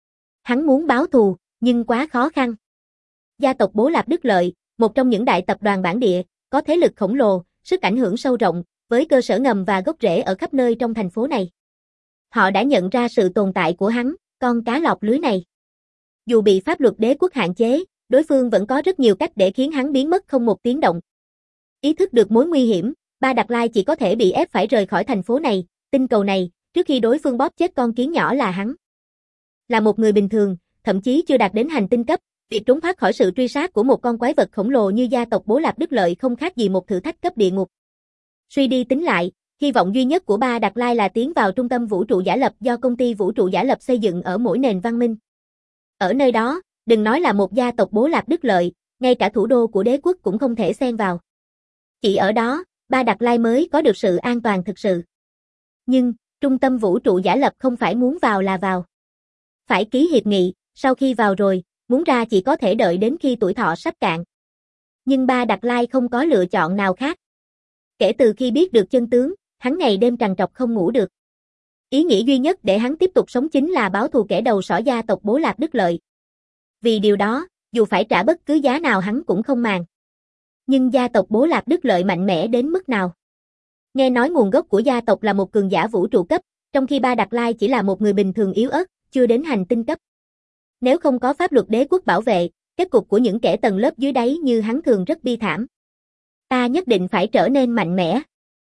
Hắn muốn báo thù, nhưng quá khó khăn. Gia tộc Bố Lạp Đức Lợi, một trong những đại tập đoàn bản địa, có thế lực khổng lồ, sức ảnh hưởng sâu rộng, với cơ sở ngầm và gốc rễ ở khắp nơi trong thành phố này. Họ đã nhận ra sự tồn tại của hắn, con cá lọt lưới này. Dù bị pháp luật đế quốc hạn chế, đối phương vẫn có rất nhiều cách để khiến hắn biến mất không một tiếng động. Ý thức được mối nguy hiểm, Ba Đạt Lai chỉ có thể bị ép phải rời khỏi thành phố này, tinh cầu này, trước khi đối phương bóp chết con kiến nhỏ là hắn. Là một người bình thường, thậm chí chưa đạt đến hành tinh cấp, việc trốn thoát khỏi sự truy sát của một con quái vật khổng lồ như gia tộc Bố Lạp Đức Lợi không khác gì một thử thách cấp địa ngục. Suy đi tính lại, hy vọng duy nhất của Ba Đạt Lai là tiến vào trung tâm vũ trụ giả lập do công ty vũ trụ giả lập xây dựng ở mỗi nền văn minh. Ở nơi đó, đừng nói là một gia tộc Bố Lạp Đức Lợi, ngay cả thủ đô của đế quốc cũng không thể xen vào. Chỉ ở đó, Ba Đạt Lai mới có được sự an toàn thực sự. Nhưng, trung tâm vũ trụ giả lập không phải muốn vào là vào. Phải ký hiệp nghị, sau khi vào rồi, muốn ra chỉ có thể đợi đến khi tuổi thọ sắp cạn. Nhưng Ba Đạt Lai không có lựa chọn nào khác. Kể từ khi biết được chân tướng, hắn ngày đêm trằn trọc không ngủ được. Ý nghĩ duy nhất để hắn tiếp tục sống chính là báo thù kẻ đầu sỏ gia tộc Bố Lạp Đức Lợi. Vì điều đó, dù phải trả bất cứ giá nào hắn cũng không màng. Nhưng gia tộc Bố Lạp Đức Lợi mạnh mẽ đến mức nào? Nghe nói nguồn gốc của gia tộc là một cường giả vũ trụ cấp, trong khi Ba Đạt Lai chỉ là một người bình thường yếu ớt, chưa đến hành tinh cấp. Nếu không có pháp luật đế quốc bảo vệ, Kết cục của những kẻ tầng lớp dưới đáy như hắn thường rất bi thảm. Ta nhất định phải trở nên mạnh mẽ.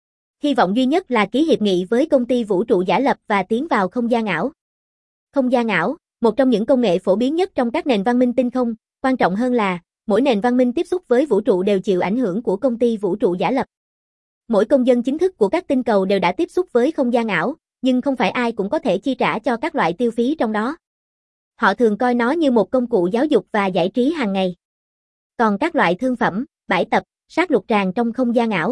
Hy vọng duy nhất là ký hiệp nghị với công ty vũ trụ giả lập và tiến vào không gian ảo. Không gian ảo, một trong những công nghệ phổ biến nhất trong các nền văn minh tinh không, quan trọng hơn là, mỗi nền văn minh tiếp xúc với vũ trụ đều chịu ảnh hưởng của công ty vũ trụ giả lập. Mỗi công dân chính thức của các tinh cầu đều đã tiếp xúc với không gian ảo, nhưng không phải ai cũng có thể chi trả cho các loại tiêu phí trong đó. Họ thường coi nó như một công cụ giáo dục và giải trí hàng ngày. Còn các loại thương phẩm, bãi tập, sát lục tràng trong không gian ảo.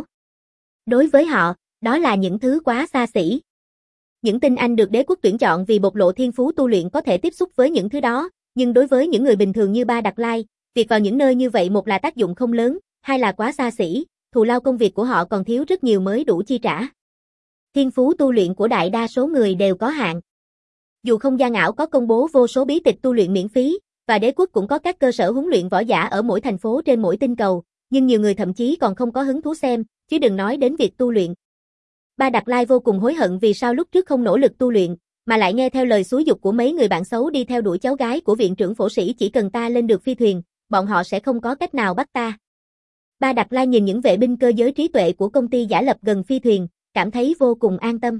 Đối với họ, đó là những thứ quá xa xỉ. Những tinh anh được đế quốc tuyển chọn vì bộc lộ thiên phú tu luyện có thể tiếp xúc với những thứ đó, nhưng đối với những người bình thường như Ba Đặc Lai, việc vào những nơi như vậy một là tác dụng không lớn, hai là quá xa xỉ, thù lao công việc của họ còn thiếu rất nhiều mới đủ chi trả. Thiên phú tu luyện của đại đa số người đều có hạn. Dù không gian ảo có công bố vô số bí tịch tu luyện miễn phí, và đế quốc cũng có các cơ sở huấn luyện võ giả ở mỗi thành phố trên mỗi tinh cầu, nhưng nhiều người thậm chí còn không có hứng thú xem, chứ đừng nói đến việc tu luyện. Ba Đặc Lai vô cùng hối hận vì sao lúc trước không nỗ lực tu luyện, mà lại nghe theo lời xúi giục của mấy người bạn xấu đi theo đuổi cháu gái của viện trưởng phổ sĩ. Chỉ cần ta lên được phi thuyền, bọn họ sẽ không có cách nào bắt ta. Ba Đặc Lai nhìn những vệ binh cơ giới trí tuệ của công ty giả lập gần phi thuyền, cảm thấy vô cùng an tâm.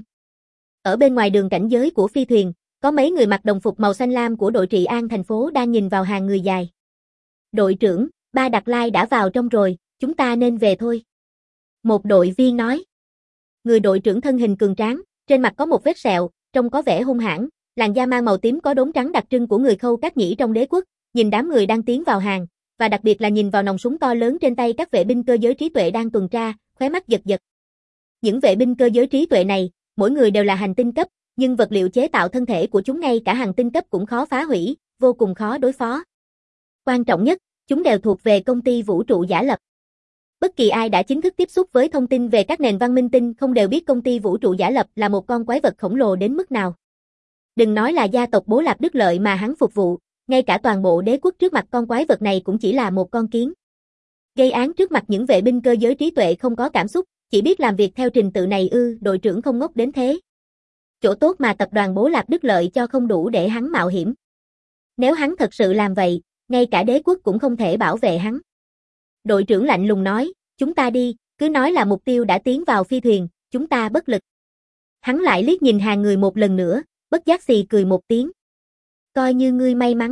Ở bên ngoài đường cảnh giới của phi thuyền, có mấy người mặc đồng phục màu xanh lam của đội trị an thành phố đang nhìn vào hàng người dài. Đội trưởng, Ba Đặc Lai đã vào trong rồi, chúng ta nên về thôi. Một đội viên nói. Người đội trưởng thân hình cường tráng, trên mặt có một vết sẹo, trông có vẻ hung hãn, làn da mang màu tím có đốm trắng đặc trưng của người Khâu Cát Nhĩ trong đế quốc, nhìn đám người đang tiến vào hàng, và đặc biệt là nhìn vào nòng súng to lớn trên tay các vệ binh cơ giới trí tuệ đang tuần tra, khóe mắt giật giật. Những vệ binh cơ giới trí tuệ này, mỗi người đều là hành tinh cấp, nhưng vật liệu chế tạo thân thể của chúng ngay cả hành tinh cấp cũng khó phá hủy, vô cùng khó đối phó. Quan trọng nhất, chúng đều thuộc về công ty vũ trụ giả lập. Bất kỳ ai đã chính thức tiếp xúc với thông tin về các nền văn minh tinh không đều biết công ty vũ trụ giả lập là một con quái vật khổng lồ đến mức nào. Đừng nói là gia tộc Bố Lạp Đức Lợi mà hắn phục vụ, ngay cả toàn bộ đế quốc trước mặt con quái vật này cũng chỉ là một con kiến. Gây án trước mặt những vệ binh cơ giới trí tuệ không có cảm xúc, chỉ biết làm việc theo trình tự này ư? Đội trưởng không ngốc đến thế. Chỗ tốt mà tập đoàn Bố Lạp Đức Lợi cho không đủ để hắn mạo hiểm. Nếu hắn thật sự làm vậy, ngay cả đế quốc cũng không thể bảo vệ hắn. Đội trưởng lạnh lùng nói, chúng ta đi, cứ nói là mục tiêu đã tiến vào phi thuyền, chúng ta bất lực. Hắn lại liếc nhìn hàng người một lần nữa, bất giác xì cười một tiếng. Coi như ngươi may mắn.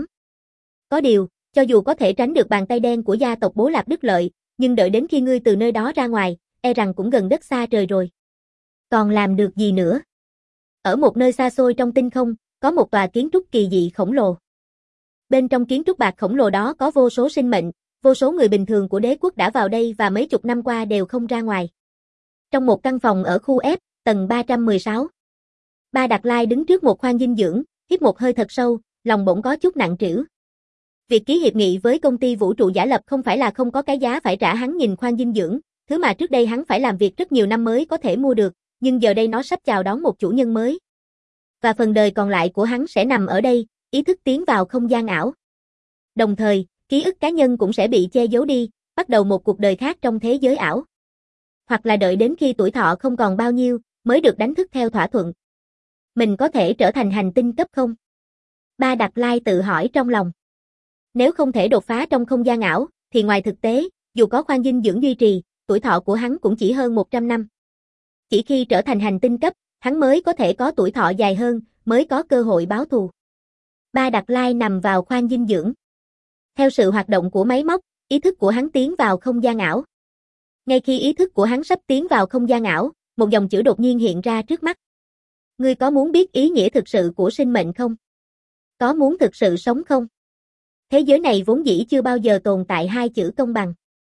Có điều, cho dù có thể tránh được bàn tay đen của gia tộc Bố Lạp Đức Lợi, nhưng đợi đến khi ngươi từ nơi đó ra ngoài, e rằng cũng gần đất xa trời rồi. Còn làm được gì nữa? Ở một nơi xa xôi trong tinh không, có một tòa kiến trúc kỳ dị khổng lồ. Bên trong kiến trúc bạc khổng lồ đó có vô số sinh mệnh, vô số người bình thường của đế quốc đã vào đây và mấy chục năm qua đều không ra ngoài. Trong một căn phòng ở khu F, tầng ba trăm mười sáu. Ba Đặc Lai đứng trước một khoang dinh dưỡng, hít một hơi thật sâu, lòng bỗng có chút nặng trĩu. Việc ký hiệp nghị với công ty vũ trụ giả lập không phải là không có cái giá phải trả. Hắn nhìn khoang dinh dưỡng, thứ mà trước đây hắn phải làm việc rất nhiều năm mới có thể mua được, nhưng giờ đây nó sắp chào đón một chủ nhân mới. Và phần đời còn lại của hắn sẽ nằm ở đây, ý thức tiến vào không gian ảo. Đồng thời, ký ức cá nhân cũng sẽ bị che giấu đi, bắt đầu một cuộc đời khác trong thế giới ảo. Hoặc là đợi đến khi tuổi thọ không còn bao nhiêu, mới được đánh thức theo thỏa thuận. Mình có thể trở thành hành tinh cấp không? Ba Đặc Lai tự hỏi trong lòng. Nếu không thể đột phá trong không gian ảo, thì ngoài thực tế, dù có khoang dinh dưỡng duy trì, tuổi thọ của hắn cũng chỉ hơn một trăm năm. Chỉ khi trở thành hành tinh cấp, hắn mới có thể có tuổi thọ dài hơn, mới có cơ hội báo thù. Ba Đặc Lai nằm vào khoang dinh dưỡng. Theo sự hoạt động của máy móc, ý thức của hắn tiến vào không gian ảo. Ngay khi ý thức của hắn sắp tiến vào không gian ảo, một dòng chữ đột nhiên hiện ra trước mắt. Ngươi có muốn biết ý nghĩa thực sự của sinh mệnh không? Có muốn thực sự sống không? Thế giới này vốn dĩ chưa bao giờ tồn tại hai chữ công bằng.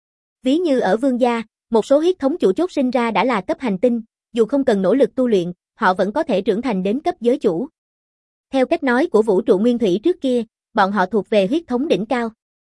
Ví như ở Vương gia, một số huyết thống chủ chốt sinh ra đã là cấp hành tinh, dù không cần nỗ lực tu luyện, họ vẫn có thể trưởng thành đến cấp giới chủ. Theo cách nói của vũ trụ nguyên thủy trước kia, bọn họ thuộc về huyết thống đỉnh cao.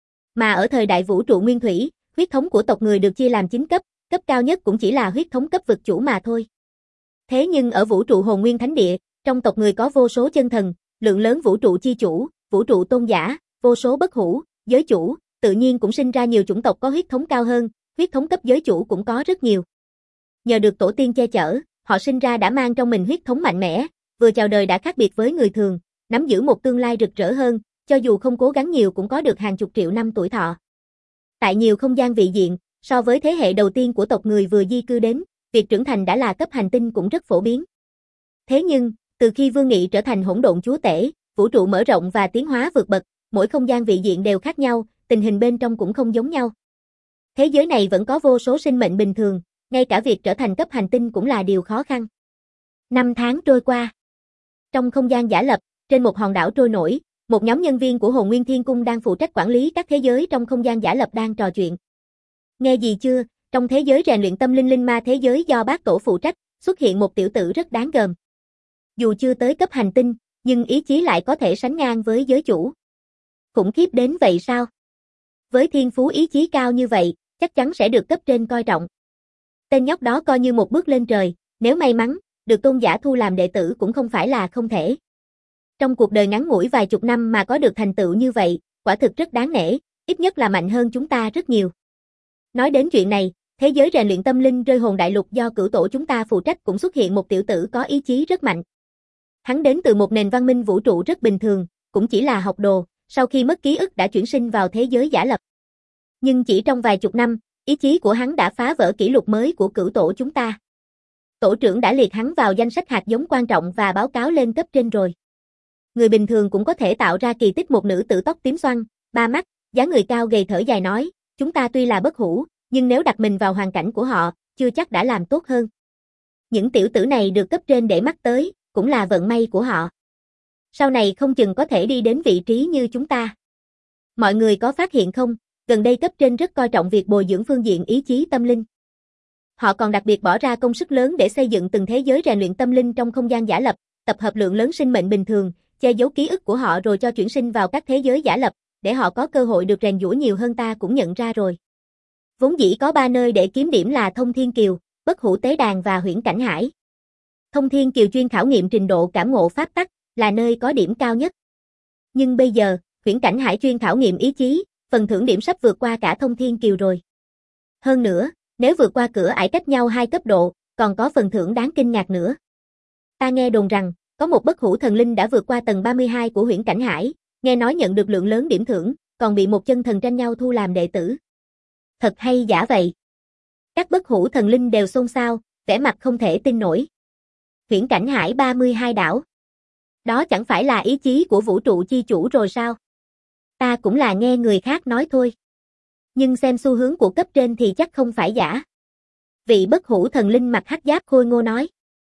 Mà ở thời đại vũ trụ nguyên thủy, huyết thống của tộc người được chia làm chín cấp, cấp cao nhất cũng chỉ là huyết thống cấp vực chủ mà thôi. Thế nhưng ở vũ trụ hồn nguyên thánh địa, trong tộc người có vô số chân thần, lượng lớn vũ trụ chi chủ, vũ trụ tôn giả, vô số bất hủ, giới chủ, tự nhiên cũng sinh ra nhiều chủng tộc có huyết thống cao hơn, huyết thống cấp giới chủ cũng có rất nhiều. Nhờ được tổ tiên che chở, họ sinh ra đã mang trong mình huyết thống mạnh mẽ, vừa chào đời đã khác biệt với người thường, nắm giữ một tương lai rực rỡ hơn, Cho dù không cố gắng nhiều cũng có được hàng chục triệu năm tuổi thọ. Tại nhiều không gian vị diện, so với thế hệ đầu tiên của tộc người vừa di cư đến, việc trưởng thành đã là cấp hành tinh cũng rất phổ biến. Thế nhưng, từ khi Vương Nghị trở thành hỗn độn chúa tể, vũ trụ mở rộng và tiến hóa vượt bậc, mỗi không gian vị diện đều khác nhau, tình hình bên trong cũng không giống nhau. Thế giới này vẫn có vô số sinh mệnh bình thường, ngay cả việc trở thành cấp hành tinh cũng là điều khó khăn. Năm tháng trôi qua. Trong không gian giả lập, trên một hòn đảo trôi nổi, một nhóm nhân viên của Hồn Nguyên Thiên Cung đang phụ trách quản lý các thế giới trong không gian giả lập đang trò chuyện. Nghe gì chưa, trong thế giới rèn luyện tâm linh linh ma thế giới do bác tổ phụ trách, xuất hiện một tiểu tử rất đáng gờm. Dù chưa tới cấp hành tinh, nhưng ý chí lại có thể sánh ngang với giới chủ. Khủng khiếp đến vậy sao? Với thiên phú ý chí cao như vậy, chắc chắn sẽ được cấp trên coi trọng. Tên nhóc đó coi như một bước lên trời, nếu may mắn, được tôn giả thu làm đệ tử cũng không phải là không thể. Trong cuộc đời ngắn ngủi vài chục năm mà có được thành tựu như vậy, quả thực rất đáng nể, ít nhất là mạnh hơn chúng ta rất nhiều. Nói đến chuyện này, thế giới rèn luyện tâm linh rơi hồn đại lục do cửu tổ chúng ta phụ trách cũng xuất hiện một tiểu tử có ý chí rất mạnh. Hắn đến từ một nền văn minh vũ trụ rất bình thường, cũng chỉ là học đồ, sau khi mất ký ức đã chuyển sinh vào thế giới giả lập. Nhưng chỉ trong vài chục năm, ý chí của hắn đã phá vỡ kỷ lục mới của cửu tổ chúng ta. Tổ trưởng đã liệt hắn vào danh sách hạt giống quan trọng và báo cáo lên cấp trên rồi. Người bình thường cũng có thể tạo ra kỳ tích. Một nữ tử tóc tím xoăn, ba mắt, dáng người cao gầy thở dài nói, chúng ta tuy là bất hủ, nhưng nếu đặt mình vào hoàn cảnh của họ, chưa chắc đã làm tốt hơn. Những tiểu tử này được cấp trên để mắt tới, cũng là vận may của họ. Sau này không chừng có thể đi đến vị trí như chúng ta. Mọi người có phát hiện không, gần đây cấp trên rất coi trọng việc bồi dưỡng phương diện ý chí tâm linh. Họ còn đặc biệt bỏ ra công sức lớn để xây dựng từng thế giới rèn luyện tâm linh trong không gian giả lập, tập hợp lượng lớn sinh mệnh bình thường, che giấu ký ức của họ rồi cho chuyển sinh vào các thế giới giả lập, để họ có cơ hội được rèn giũa nhiều hơn. Ta cũng nhận ra rồi. Vốn dĩ có ba nơi để kiếm điểm là Thông Thiên Kiều, Bất Hủ Tế Đàn và Huyễn Cảnh Hải. Thông Thiên Kiều chuyên khảo nghiệm trình độ cảm ngộ pháp tắc, là nơi có điểm cao nhất. Nhưng bây giờ, Huyễn Cảnh Hải chuyên khảo nghiệm ý chí, phần thưởng điểm sắp vượt qua cả Thông Thiên Kiều rồi. Hơn nữa, nếu vượt qua cửa ải cách nhau hai cấp độ, còn có phần thưởng đáng kinh ngạc nữa. Ta nghe đồn rằng, có một bất hủ thần linh đã vượt qua tầng ba mươi hai của Huyễn Cảnh Hải, nghe nói nhận được lượng lớn điểm thưởng, còn bị một chân thần tranh nhau thu làm đệ tử. Thật hay giả vậy? Các bất hủ thần linh đều xôn xao, vẻ mặt không thể tin nổi. Huyễn Cảnh Hải ba mươi hai đảo. Đó chẳng phải là ý chí của vũ trụ chi chủ rồi sao? Ta cũng là nghe người khác nói thôi. Nhưng xem xu hướng của cấp trên thì chắc không phải giả. Vị bất hủ thần linh mặc hắc giáp khôi ngô nói.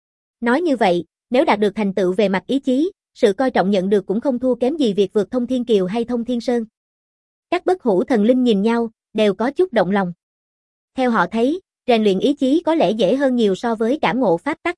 Nói như vậy, nếu đạt được thành tựu về mặt ý chí, sự coi trọng nhận được cũng không thua kém gì việc vượt Thông Thiên Kiều hay Thông Thiên Sơn. Các bất hủ thần linh nhìn nhau, đều có chút động lòng. Theo họ thấy, rèn luyện ý chí có lẽ dễ hơn nhiều so với cảm ngộ pháp tắc.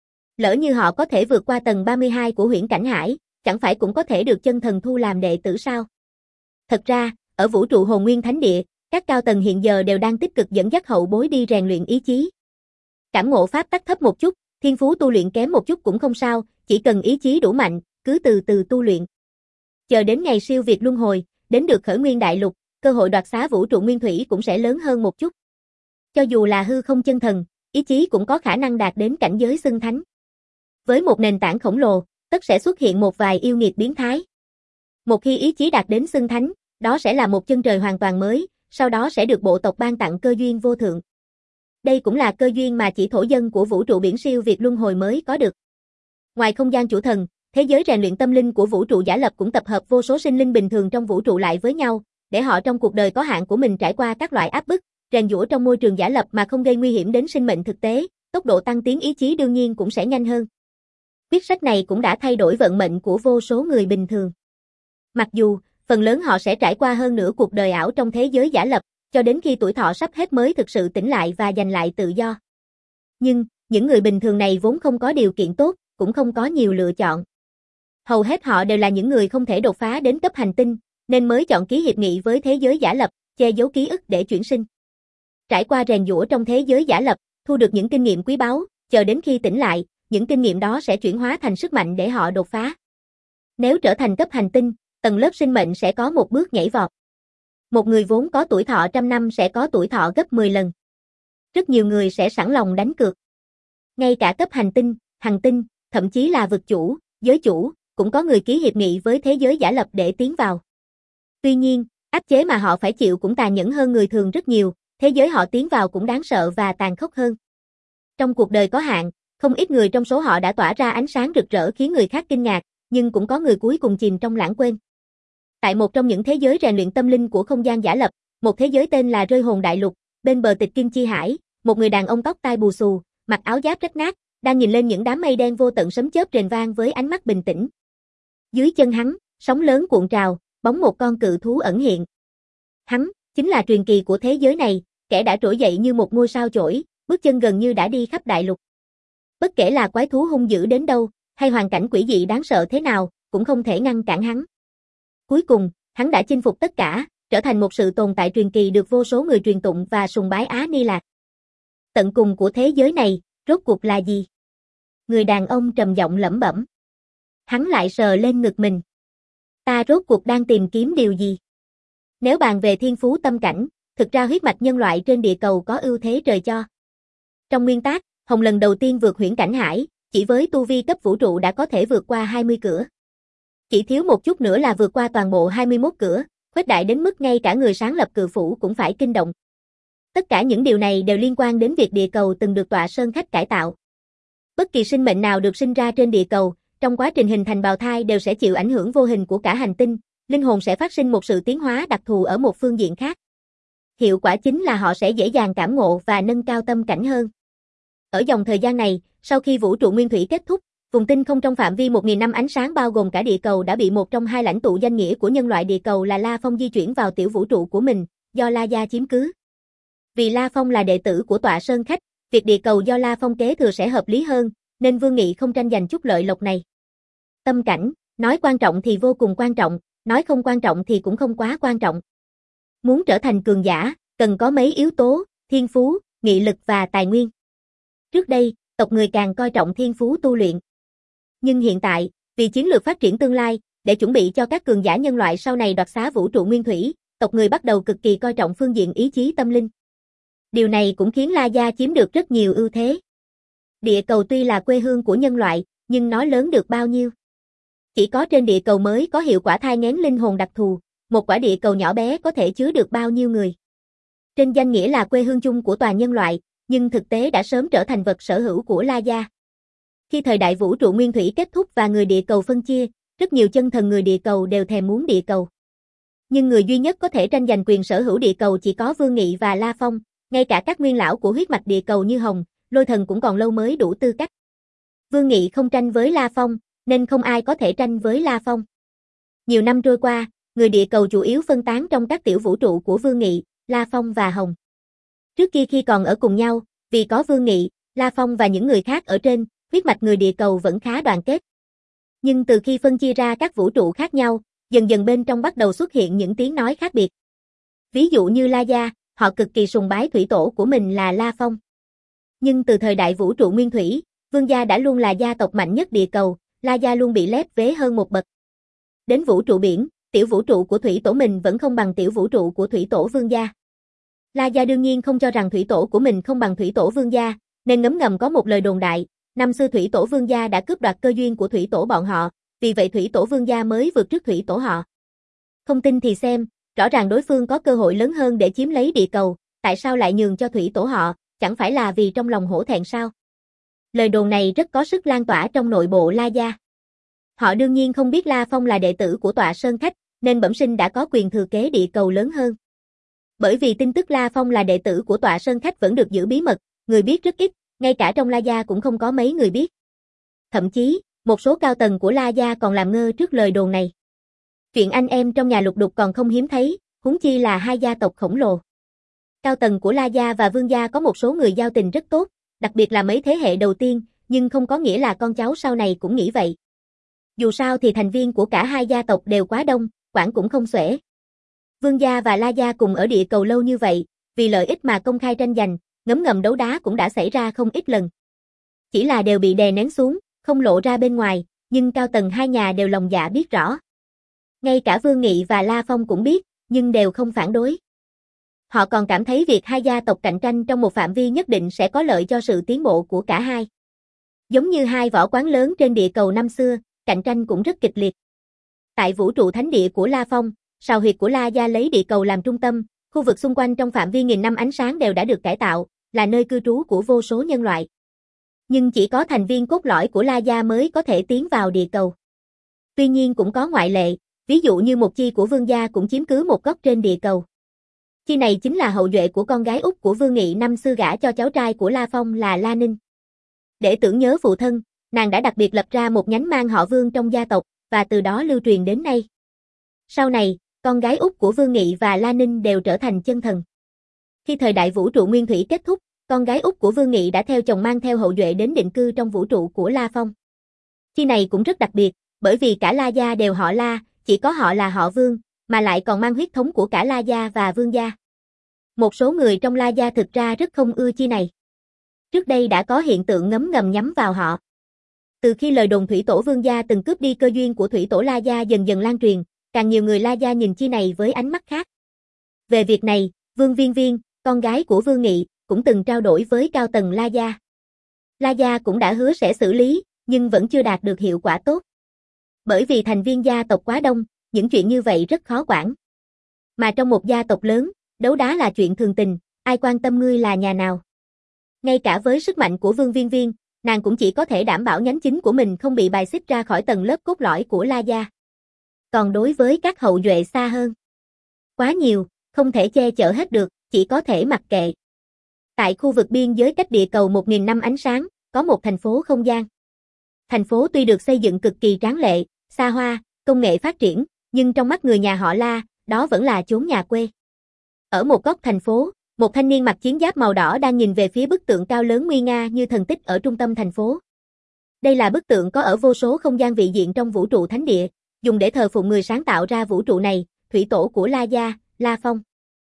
Lỡ như họ có thể vượt qua tầng ba mươi hai của Huyễn Cảnh Hải, chẳng phải cũng có thể được chân thần thu làm đệ tử sao? Thật ra, ở vũ trụ Hồn Nguyên Thánh Địa, các cao tầng hiện giờ đều đang tích cực dẫn dắt hậu bối đi rèn luyện ý chí. Cảm ngộ pháp tắc thấp một chút, thiên phú tu luyện kém một chút cũng không sao, chỉ cần ý chí đủ mạnh, cứ từ từ tu luyện. Chờ đến ngày siêu việt luân hồi, đến được khởi nguyên đại lục, cơ hội đoạt xá vũ trụ nguyên thủy cũng sẽ lớn hơn một chút. Cho dù là hư không chân thần, ý chí cũng có khả năng đạt đến cảnh giới xưng thánh. Với một nền tảng khổng lồ, tất sẽ xuất hiện một vài yêu nghiệt biến thái. Một khi ý chí đạt đến xưng thánh, đó sẽ là một chân trời hoàn toàn mới, sau đó sẽ được bộ tộc ban tặng cơ duyên vô thượng. Đây cũng là cơ duyên mà chỉ thổ dân của vũ trụ biển siêu việt luân hồi mới có được. Ngoài không gian chủ thần, thế giới rèn luyện tâm linh của vũ trụ giả lập cũng tập hợp vô số sinh linh bình thường trong vũ trụ lại với nhau, để họ trong cuộc đời có hạn của mình trải qua các loại áp bức, rèn giũa trong môi trường giả lập mà không gây nguy hiểm đến sinh mệnh thực tế, tốc độ tăng tiến ý chí đương nhiên cũng sẽ nhanh hơn. Quyết sách này cũng đã thay đổi vận mệnh của vô số người bình thường. Mặc dù, phần lớn họ sẽ trải qua hơn nửa cuộc đời ảo trong thế giới giả lập, cho đến khi tuổi thọ sắp hết mới thực sự tỉnh lại và giành lại tự do. Nhưng, những người bình thường này vốn không có điều kiện tốt, cũng không có nhiều lựa chọn. Hầu hết họ đều là những người không thể đột phá đến cấp hành tinh, nên mới chọn ký hiệp nghị với thế giới giả lập, che giấu ký ức để chuyển sinh. Trải qua rèn giũa trong thế giới giả lập, thu được những kinh nghiệm quý báu, chờ đến khi tỉnh lại, những kinh nghiệm đó sẽ chuyển hóa thành sức mạnh để họ đột phá. Nếu trở thành cấp hành tinh, tầng lớp sinh mệnh sẽ có một bước nhảy vọt. Một người vốn có tuổi thọ trăm năm sẽ có tuổi thọ gấp mười lần. Rất nhiều người sẽ sẵn lòng đánh cược. Ngay cả cấp hành tinh, hành tinh, thậm chí là vực chủ, giới chủ, cũng có người ký hiệp nghị với thế giới giả lập để tiến vào. Tuy nhiên, áp chế mà họ phải chịu cũng tàn nhẫn hơn người thường rất nhiều, thế giới họ tiến vào cũng đáng sợ và tàn khốc hơn. Trong cuộc đời có hạn, không ít người trong số họ đã tỏa ra ánh sáng rực rỡ khiến người khác kinh ngạc, nhưng cũng có người cuối cùng chìm trong lãng quên. Tại một trong những thế giới rèn luyện tâm linh của không gian giả lập, một thế giới tên là Rơi Hồn Đại Lục, bên bờ Tịch Kim Chi Hải, một người đàn ông tóc tai bù xù, mặc áo giáp rách nát, đang nhìn lên những đám mây đen vô tận sấm chớp rền vang với ánh mắt bình tĩnh. Dưới chân hắn, sóng lớn cuộn trào, bóng một con cự thú ẩn hiện. Hắn chính là truyền kỳ của thế giới này, kẻ đã trỗi dậy như một ngôi sao chổi, bước chân gần như đã đi khắp đại lục. Bất kể là quái thú hung dữ đến đâu, hay hoàn cảnh quỷ dị đáng sợ thế nào, cũng không thể ngăn cản hắn. Cuối cùng, hắn đã chinh phục tất cả, trở thành một sự tồn tại truyền kỳ được vô số người truyền tụng và sùng bái Á Ni Lạc. Tận cùng của thế giới này, rốt cuộc là gì? Người đàn ông trầm giọng lẩm bẩm. Hắn lại sờ lên ngực mình. Ta rốt cuộc đang tìm kiếm điều gì? Nếu bàn về thiên phú tâm cảnh, thực ra huyết mạch nhân loại trên địa cầu có ưu thế trời cho. Trong nguyên tắc, Hồng lần đầu tiên vượt huyễn cảnh hải, chỉ với tu vi cấp vũ trụ đã có thể vượt qua hai mươi cửa. Chỉ thiếu một chút nữa là vượt qua toàn bộ hai mươi mốt cửa, khuếch đại đến mức ngay cả người sáng lập cự phủ cũng phải kinh động. Tất cả những điều này đều liên quan đến việc địa cầu từng được tọa sơn khách cải tạo. Bất kỳ sinh mệnh nào được sinh ra trên địa cầu, trong quá trình hình thành bào thai đều sẽ chịu ảnh hưởng vô hình của cả hành tinh, linh hồn sẽ phát sinh một sự tiến hóa đặc thù ở một phương diện khác. Hiệu quả chính là họ sẽ dễ dàng cảm ngộ và nâng cao tâm cảnh hơn. Ở dòng thời gian này, sau khi vũ trụ nguyên thủy kết thúc, vùng tinh không trong phạm vi một nghìn năm ánh sáng bao gồm cả địa cầu đã bị một trong hai lãnh tụ danh nghĩa của nhân loại địa cầu là La Phong di chuyển vào tiểu vũ trụ của mình, do La Gia chiếm cứ. Vì La Phong là đệ tử của tọa sơn khách, việc địa cầu do La Phong kế thừa sẽ hợp lý hơn, nên Vương Nghị không tranh giành chút lợi lộc này. Tâm cảnh, nói quan trọng thì vô cùng quan trọng, nói không quan trọng thì cũng không quá quan trọng. Muốn trở thành cường giả, cần có mấy yếu tố, thiên phú, nghị lực và tài nguyên. Trước đây, tộc người càng coi trọng thiên phú tu luyện. Nhưng hiện tại, vì chiến lược phát triển tương lai, để chuẩn bị cho các cường giả nhân loại sau này đoạt xá vũ trụ nguyên thủy, tộc người bắt đầu cực kỳ coi trọng phương diện ý chí tâm linh. Điều này cũng khiến La Gia chiếm được rất nhiều ưu thế. Địa cầu tuy là quê hương của nhân loại, nhưng nó lớn được bao nhiêu? Chỉ có trên địa cầu mới có hiệu quả thai nghén linh hồn đặc thù, một quả địa cầu nhỏ bé có thể chứa được bao nhiêu người? Trên danh nghĩa là quê hương chung của toàn nhân loại, nhưng thực tế đã sớm trở thành vật sở hữu của La Gia. Khi thời đại vũ trụ nguyên thủy kết thúc và người địa cầu phân chia, rất nhiều chân thần người địa cầu đều thèm muốn địa cầu. Nhưng người duy nhất có thể tranh giành quyền sở hữu địa cầu chỉ có Vương Nghị và La Phong, ngay cả các nguyên lão của huyết mạch địa cầu như Hồng, Lôi Thần cũng còn lâu mới đủ tư cách. Vương Nghị không tranh với La Phong, nên không ai có thể tranh với La Phong. Nhiều năm trôi qua, người địa cầu chủ yếu phân tán trong các tiểu vũ trụ của Vương Nghị, La Phong và Hồng. Trước kia khi còn ở cùng nhau, vì có Vương Nghị, La Phong và những người khác ở trên, huyết mạch người địa cầu vẫn khá đoàn kết. Nhưng từ khi phân chia ra các vũ trụ khác nhau, dần dần bên trong bắt đầu xuất hiện những tiếng nói khác biệt. Ví dụ như La Gia, họ cực kỳ sùng bái thủy tổ của mình là La Phong. Nhưng từ thời đại vũ trụ nguyên thủy, Vương gia đã luôn là gia tộc mạnh nhất địa cầu, La Gia luôn bị lép vế hơn một bậc. Đến vũ trụ biển, tiểu vũ trụ của thủy tổ mình vẫn không bằng tiểu vũ trụ của thủy tổ Vương gia. La Gia đương nhiên không cho rằng thủy tổ của mình không bằng thủy tổ Vương gia, nên ngấm ngầm có một lời đồn đại, năm xưa thủy tổ Vương gia đã cướp đoạt cơ duyên của thủy tổ bọn họ, vì vậy thủy tổ Vương gia mới vượt trước thủy tổ họ. Không tin thì xem, rõ ràng đối phương có cơ hội lớn hơn để chiếm lấy địa cầu, tại sao lại nhường cho thủy tổ họ, chẳng phải là vì trong lòng hổ thẹn sao? Lời đồn này rất có sức lan tỏa trong nội bộ La Gia. Họ đương nhiên không biết La Phong là đệ tử của tọa sơn khách, nên bẩm sinh đã có quyền thừa kế địa cầu lớn hơn. Bởi vì tin tức La Phong là đệ tử của tọa sơn khách vẫn được giữ bí mật, người biết rất ít, ngay cả trong La Gia cũng không có mấy người biết. Thậm chí, một số cao tầng của La Gia còn làm ngơ trước lời đồn này. Chuyện anh em trong nhà lục đục còn không hiếm thấy, huống chi là hai gia tộc khổng lồ. Cao tầng của La Gia và Vương gia có một số người giao tình rất tốt, đặc biệt là mấy thế hệ đầu tiên, nhưng không có nghĩa là con cháu sau này cũng nghĩ vậy. Dù sao thì thành viên của cả hai gia tộc đều quá đông, quản cũng không xuể. Vương gia và La Gia cùng ở địa cầu lâu như vậy, vì lợi ích mà công khai tranh giành, ngấm ngầm đấu đá cũng đã xảy ra không ít lần. Chỉ là đều bị đè nén xuống, không lộ ra bên ngoài, nhưng cao tầng hai nhà đều lòng dạ biết rõ. Ngay cả Vương Nghị và La Phong cũng biết, nhưng đều không phản đối. Họ còn cảm thấy việc hai gia tộc cạnh tranh trong một phạm vi nhất định sẽ có lợi cho sự tiến bộ của cả hai. Giống như hai võ quán lớn trên địa cầu năm xưa, cạnh tranh cũng rất kịch liệt. Tại vũ trụ thánh địa của La Phong, sào huyệt của La Gia lấy địa cầu làm trung tâm, khu vực xung quanh trong phạm vi nghìn năm ánh sáng đều đã được cải tạo, là nơi cư trú của vô số nhân loại. Nhưng chỉ có thành viên cốt lõi của La Gia mới có thể tiến vào địa cầu. Tuy nhiên cũng có ngoại lệ, ví dụ như một chi của Vương gia cũng chiếm cứ một góc trên địa cầu. Chi này chính là hậu duệ của con gái út của Vương Nghị năm xưa gả cho cháu trai của La Phong là La Ninh. Để tưởng nhớ phụ thân, nàng đã đặc biệt lập ra một nhánh mang họ Vương trong gia tộc, và từ đó lưu truyền đến nay. Sau này, con gái út của Vương Nghị và La Ninh đều trở thành chân thần. Khi thời đại vũ trụ nguyên thủy kết thúc, con gái út của Vương Nghị đã theo chồng mang theo hậu duệ đến định cư trong vũ trụ của La Phong. Chi này cũng rất đặc biệt, bởi vì cả La Gia đều họ La, chỉ có họ là họ Vương, mà lại còn mang huyết thống của cả La Gia và Vương Gia. Một số người trong La Gia thực ra rất không ưa chi này. Trước đây đã có hiện tượng ngấm ngầm nhắm vào họ. Từ khi lời đồn thủy tổ Vương Gia từng cướp đi cơ duyên của thủy tổ La Gia dần dần lan truyền, càng nhiều người La Gia nhìn chi này với ánh mắt khác. Về việc này, Vương Viên Viên, con gái của Vương Nghị, cũng từng trao đổi với cao tầng La Gia. La Gia cũng đã hứa sẽ xử lý, nhưng vẫn chưa đạt được hiệu quả tốt. Bởi vì thành viên gia tộc quá đông, những chuyện như vậy rất khó quản. Mà trong một gia tộc lớn, đấu đá là chuyện thường tình, ai quan tâm ngươi là nhà nào. Ngay cả với sức mạnh của Vương Viên Viên, nàng cũng chỉ có thể đảm bảo nhánh chính của mình không bị bài xích ra khỏi tầng lớp cốt lõi của La Gia. Còn đối với các hậu duệ xa hơn, quá nhiều, không thể che chở hết được, chỉ có thể mặc kệ. Tại khu vực biên giới cách địa cầu một nghìn năm ánh sáng, có một thành phố không gian. Thành phố tuy được xây dựng cực kỳ tráng lệ, xa hoa, công nghệ phát triển, nhưng trong mắt người nhà họ La, đó vẫn là chốn nhà quê. Ở một góc thành phố, một thanh niên mặc chiến giáp màu đỏ đang nhìn về phía bức tượng cao lớn nguy nga như thần tích ở trung tâm thành phố. Đây là bức tượng có ở vô số không gian vị diện trong vũ trụ thánh địa, dùng để thờ phụng người sáng tạo ra vũ trụ này, thủy tổ của La Gia, La Phong.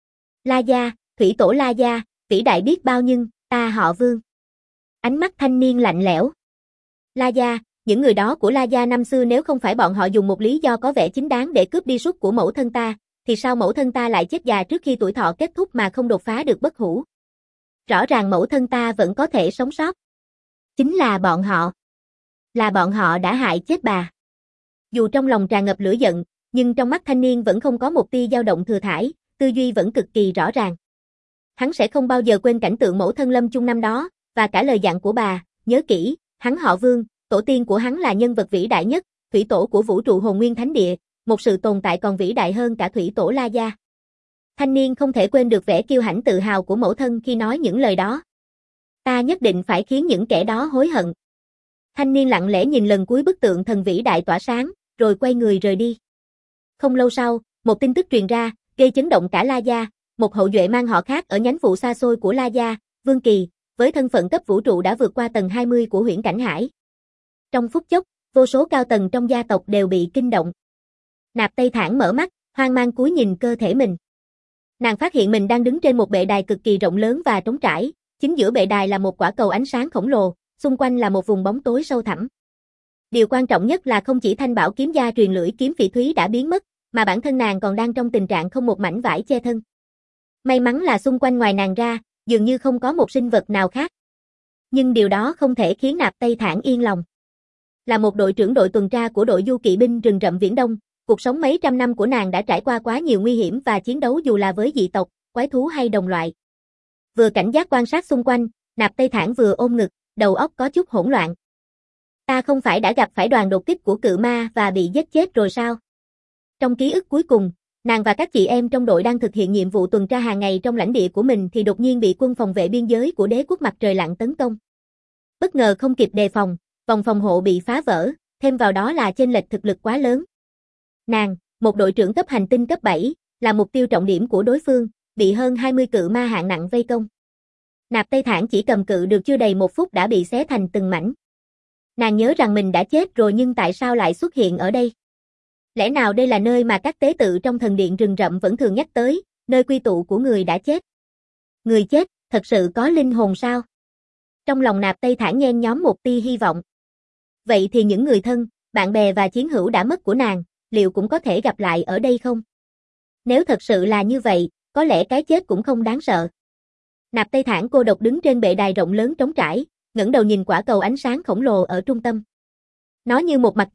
La Gia, thủy tổ La Gia, vĩ đại biết bao nhưng, ta họ Vương. Ánh mắt thanh niên lạnh lẽo. La Gia, những người đó của La Gia năm xưa nếu không phải bọn họ dùng một lý do có vẻ chính đáng để cướp đi suất của mẫu thân ta, thì sao mẫu thân ta lại chết già trước khi tuổi thọ kết thúc mà không đột phá được bất hủ? Rõ ràng mẫu thân ta vẫn có thể sống sót. Chính là bọn họ. Là bọn họ đã hại chết bà. Dù trong lòng tràn ngập lửa giận, nhưng trong mắt thanh niên vẫn không có một tia dao động thừa thãi, tư duy vẫn cực kỳ rõ ràng. Hắn sẽ không bao giờ quên cảnh tượng mẫu thân lâm chung năm đó, và cả lời dặn của bà, nhớ kỹ, hắn họ Vương, tổ tiên của hắn là nhân vật vĩ đại nhất, thủy tổ của vũ trụ hồn nguyên thánh địa, một sự tồn tại còn vĩ đại hơn cả thủy tổ La Gia. Thanh niên không thể quên được vẻ kiêu hãnh tự hào của mẫu thân khi nói những lời đó. Ta nhất định phải khiến những kẻ đó hối hận. Thanh niên lặng lẽ nhìn lần cuối bức tượng thần vĩ đại tỏa sáng, rồi quay người rời đi. Không lâu sau, một tin tức truyền ra, gây chấn động cả La Gia, một hậu duệ mang họ khác ở nhánh vụ xa xôi của La Gia, Vương Kỳ, với thân phận cấp vũ trụ đã vượt qua tầng hai mươi của huyễn cảnh hải. Trong phút chốc, vô số cao tầng trong gia tộc đều bị kinh động. Nạp Tây Thản mở mắt, hoang mang cúi nhìn cơ thể mình. Nàng phát hiện mình đang đứng trên một bệ đài cực kỳ rộng lớn và trống trải, chính giữa bệ đài là một quả cầu ánh sáng khổng lồ, xung quanh là một vùng bóng tối sâu thẳm. Điều quan trọng nhất là không chỉ thanh bảo kiếm gia truyền lưỡi kiếm phỉ thúy đã biến mất, mà bản thân nàng còn đang trong tình trạng không một mảnh vải che thân. May mắn là xung quanh ngoài nàng ra, dường như không có một sinh vật nào khác. Nhưng điều đó không thể khiến Nạp Tây Thản yên lòng. Là một đội trưởng đội tuần tra của đội du kỵ binh rừng rậm Viễn Đông, cuộc sống mấy trăm năm của nàng đã trải qua quá nhiều nguy hiểm và chiến đấu dù là với dị tộc, quái thú hay đồng loại. Vừa cảnh giác quan sát xung quanh, Nạp Tây Thản vừa ôm ngực, đầu óc có chút hỗn loạn. Ta không phải đã gặp phải đoàn đột kích của cự ma và bị giết chết rồi sao? Trong ký ức cuối cùng, nàng và các chị em trong đội đang thực hiện nhiệm vụ tuần tra hàng ngày trong lãnh địa của mình thì đột nhiên bị quân phòng vệ biên giới của đế quốc mặt trời lặn tấn công. Bất ngờ không kịp đề phòng, vòng phòng hộ bị phá vỡ, thêm vào đó là chênh lệch thực lực quá lớn. Nàng, một đội trưởng cấp hành tinh cấp bảy, là mục tiêu trọng điểm của đối phương, bị hơn hai mươi cự ma hạng nặng vây công. Nạp Tây Thản chỉ cầm cự được chưa đầy một phút đã bị xé thành từng mảnh. Nàng nhớ rằng mình đã chết rồi nhưng tại sao lại xuất hiện ở đây? Lẽ nào đây là nơi mà các tế tự trong thần điện rừng rậm vẫn thường nhắc tới, nơi quy tụ của người đã chết? Người chết, thật sự có linh hồn sao? Trong lòng Nạp Tây Thản nhen nhóm một tia hy vọng. Vậy thì những người thân, bạn bè và chiến hữu đã mất của nàng, liệu cũng có thể gặp lại ở đây không? Nếu thật sự là như vậy, có lẽ cái chết cũng không đáng sợ. Nạp Tây Thản cô độc đứng trên bệ đài rộng lớn trống trải, ngẩng đầu nhìn quả cầu ánh sáng khổng lồ ở trung tâm. Nó như một mặt trời,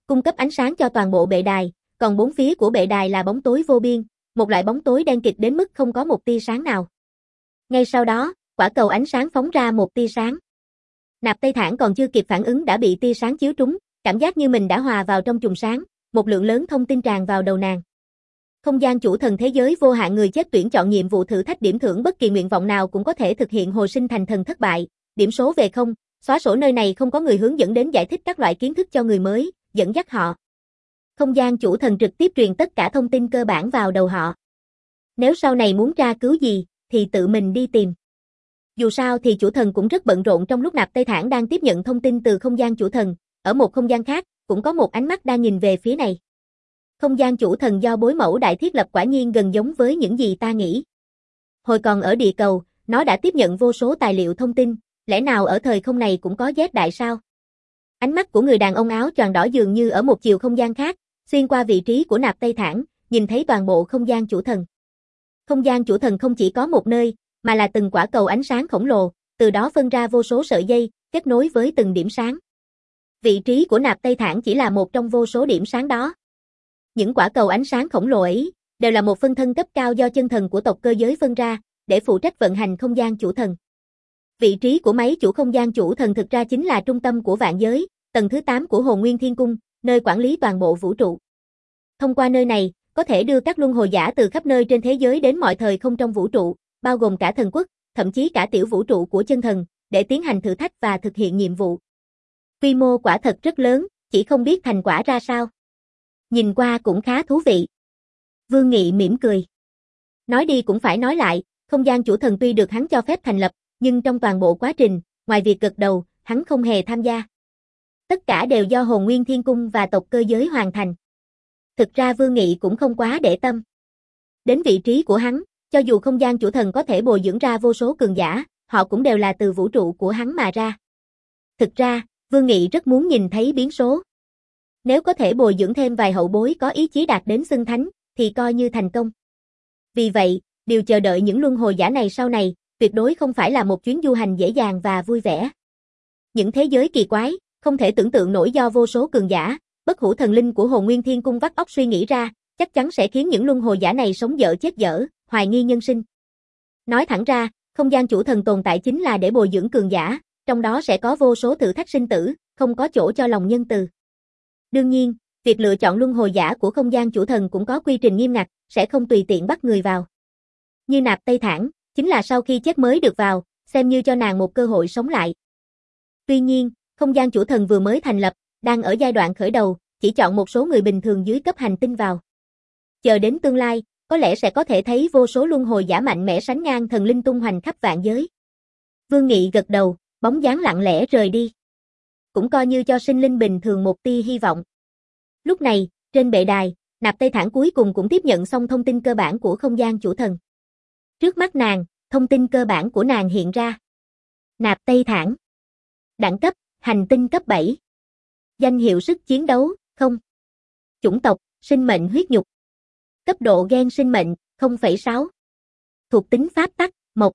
cung cấp ánh sáng cho toàn bộ bệ đài, còn bốn phía của bệ đài là bóng tối vô biên, một loại bóng tối đen kịt đến mức không có một tia sáng nào. Ngay sau đó, quả cầu ánh sáng phóng ra một tia sáng. Nạp Tây Thản còn chưa kịp phản ứng đã bị tia sáng chiếu trúng, cảm giác như mình đã hòa vào trong chùm sáng, một lượng lớn thông tin tràn vào đầu nàng. Không gian chủ thần thế giới vô hạn người chết tuyển chọn nhiệm vụ thử thách điểm thưởng bất kỳ nguyện vọng nào cũng có thể thực hiện hồi sinh thành thần thất bại, điểm số về không, xóa sổ nơi này không có người hướng dẫn đến giải thích các loại kiến thức cho người mới, dẫn dắt họ. Không gian chủ thần trực tiếp truyền tất cả thông tin cơ bản vào đầu họ. Nếu sau này muốn tra cứu gì, thì tự mình đi tìm. Dù sao thì chủ thần cũng rất bận rộn trong lúc Nạp Tây Thản đang tiếp nhận thông tin từ không gian chủ thần, ở một không gian khác, cũng có một ánh mắt đang nhìn về phía này. Không gian chủ thần do bối mẫu đại thiết lập quả nhiên gần giống với những gì ta nghĩ. Hồi còn ở địa cầu, nó đã tiếp nhận vô số tài liệu thông tin, lẽ nào ở thời không này cũng có Z đại sao? Ánh mắt của người đàn ông áo choàng đỏ dường như ở một chiều không gian khác, xuyên qua vị trí của Nạp Tây Thản, nhìn thấy toàn bộ không gian chủ thần. Không gian chủ thần không chỉ có một nơi, mà là từng quả cầu ánh sáng khổng lồ, từ đó phân ra vô số sợi dây, kết nối với từng điểm sáng. Vị trí của Nạp Tây Thản chỉ là một trong vô số điểm sáng đó. Những quả cầu ánh sáng khổng lồ ấy, đều là một phân thân cấp cao do chân thần của tộc cơ giới phân ra, để phụ trách vận hành không gian chủ thần. Vị trí của máy chủ không gian chủ thần thực ra chính là trung tâm của vạn giới, tầng thứ tám của Hồn Nguyên Thiên Cung, nơi quản lý toàn bộ vũ trụ. Thông qua nơi này, có thể đưa các luân hồi giả từ khắp nơi trên thế giới đến mọi thời không trong vũ trụ, bao gồm cả thần quốc, thậm chí cả tiểu vũ trụ của chân thần, để tiến hành thử thách và thực hiện nhiệm vụ. Quy mô quả thật rất lớn, chỉ không biết thành quả ra sao. Nhìn qua cũng khá thú vị. Vương Nghị mỉm cười. Nói đi cũng phải nói lại, không gian chủ thần tuy được hắn cho phép thành lập, nhưng trong toàn bộ quá trình, ngoài việc gật đầu, hắn không hề tham gia. Tất cả đều do Hồn Nguyên Thiên Cung và tộc cơ giới hoàn thành. Thực ra Vương Nghị cũng không quá để tâm. Đến vị trí của hắn, cho dù không gian chủ thần có thể bồi dưỡng ra vô số cường giả, họ cũng đều là từ vũ trụ của hắn mà ra. Thực ra, Vương Nghị rất muốn nhìn thấy biến số. Nếu có thể bồi dưỡng thêm vài hậu bối có ý chí đạt đến xưng thánh, thì coi như thành công. Vì vậy, điều chờ đợi những luân hồi giả này sau này, tuyệt đối không phải là một chuyến du hành dễ dàng và vui vẻ. Những thế giới kỳ quái, không thể tưởng tượng nổi do vô số cường giả, bất hủ thần linh của Hồn Nguyên Thiên Cung vắt óc suy nghĩ ra, chắc chắn sẽ khiến những luân hồi giả này sống dở chết dở, hoài nghi nhân sinh. Nói thẳng ra, không gian chủ thần tồn tại chính là để bồi dưỡng cường giả, trong đó sẽ có vô số thử thách sinh tử, không có chỗ cho lòng nhân từ. Đương nhiên, việc lựa chọn luân hồi giả của không gian chủ thần cũng có quy trình nghiêm ngặt, sẽ không tùy tiện bắt người vào. Như Nạp Tây Thản, chính là sau khi chết mới được vào, xem như cho nàng một cơ hội sống lại. Tuy nhiên, không gian chủ thần vừa mới thành lập, đang ở giai đoạn khởi đầu, chỉ chọn một số người bình thường dưới cấp hành tinh vào. Chờ đến tương lai, có lẽ sẽ có thể thấy vô số luân hồi giả mạnh mẽ sánh ngang thần linh tung hoành khắp vạn giới. Vương Nghị gật đầu, bóng dáng lặng lẽ rời đi. Cũng coi như cho sinh linh bình thường một tia hy vọng. Lúc này, trên bệ đài, Nạp Tây Thản cuối cùng cũng tiếp nhận xong thông tin cơ bản của không gian chủ thần. Trước mắt nàng, thông tin cơ bản của nàng hiện ra. Nạp Tây Thản. Đẳng cấp, hành tinh cấp bảy. Danh hiệu sức chiến đấu, không. Chủng tộc, sinh mệnh huyết nhục. Cấp độ gen sinh mệnh, không phẩy sáu. Thuộc tính pháp tắc, một.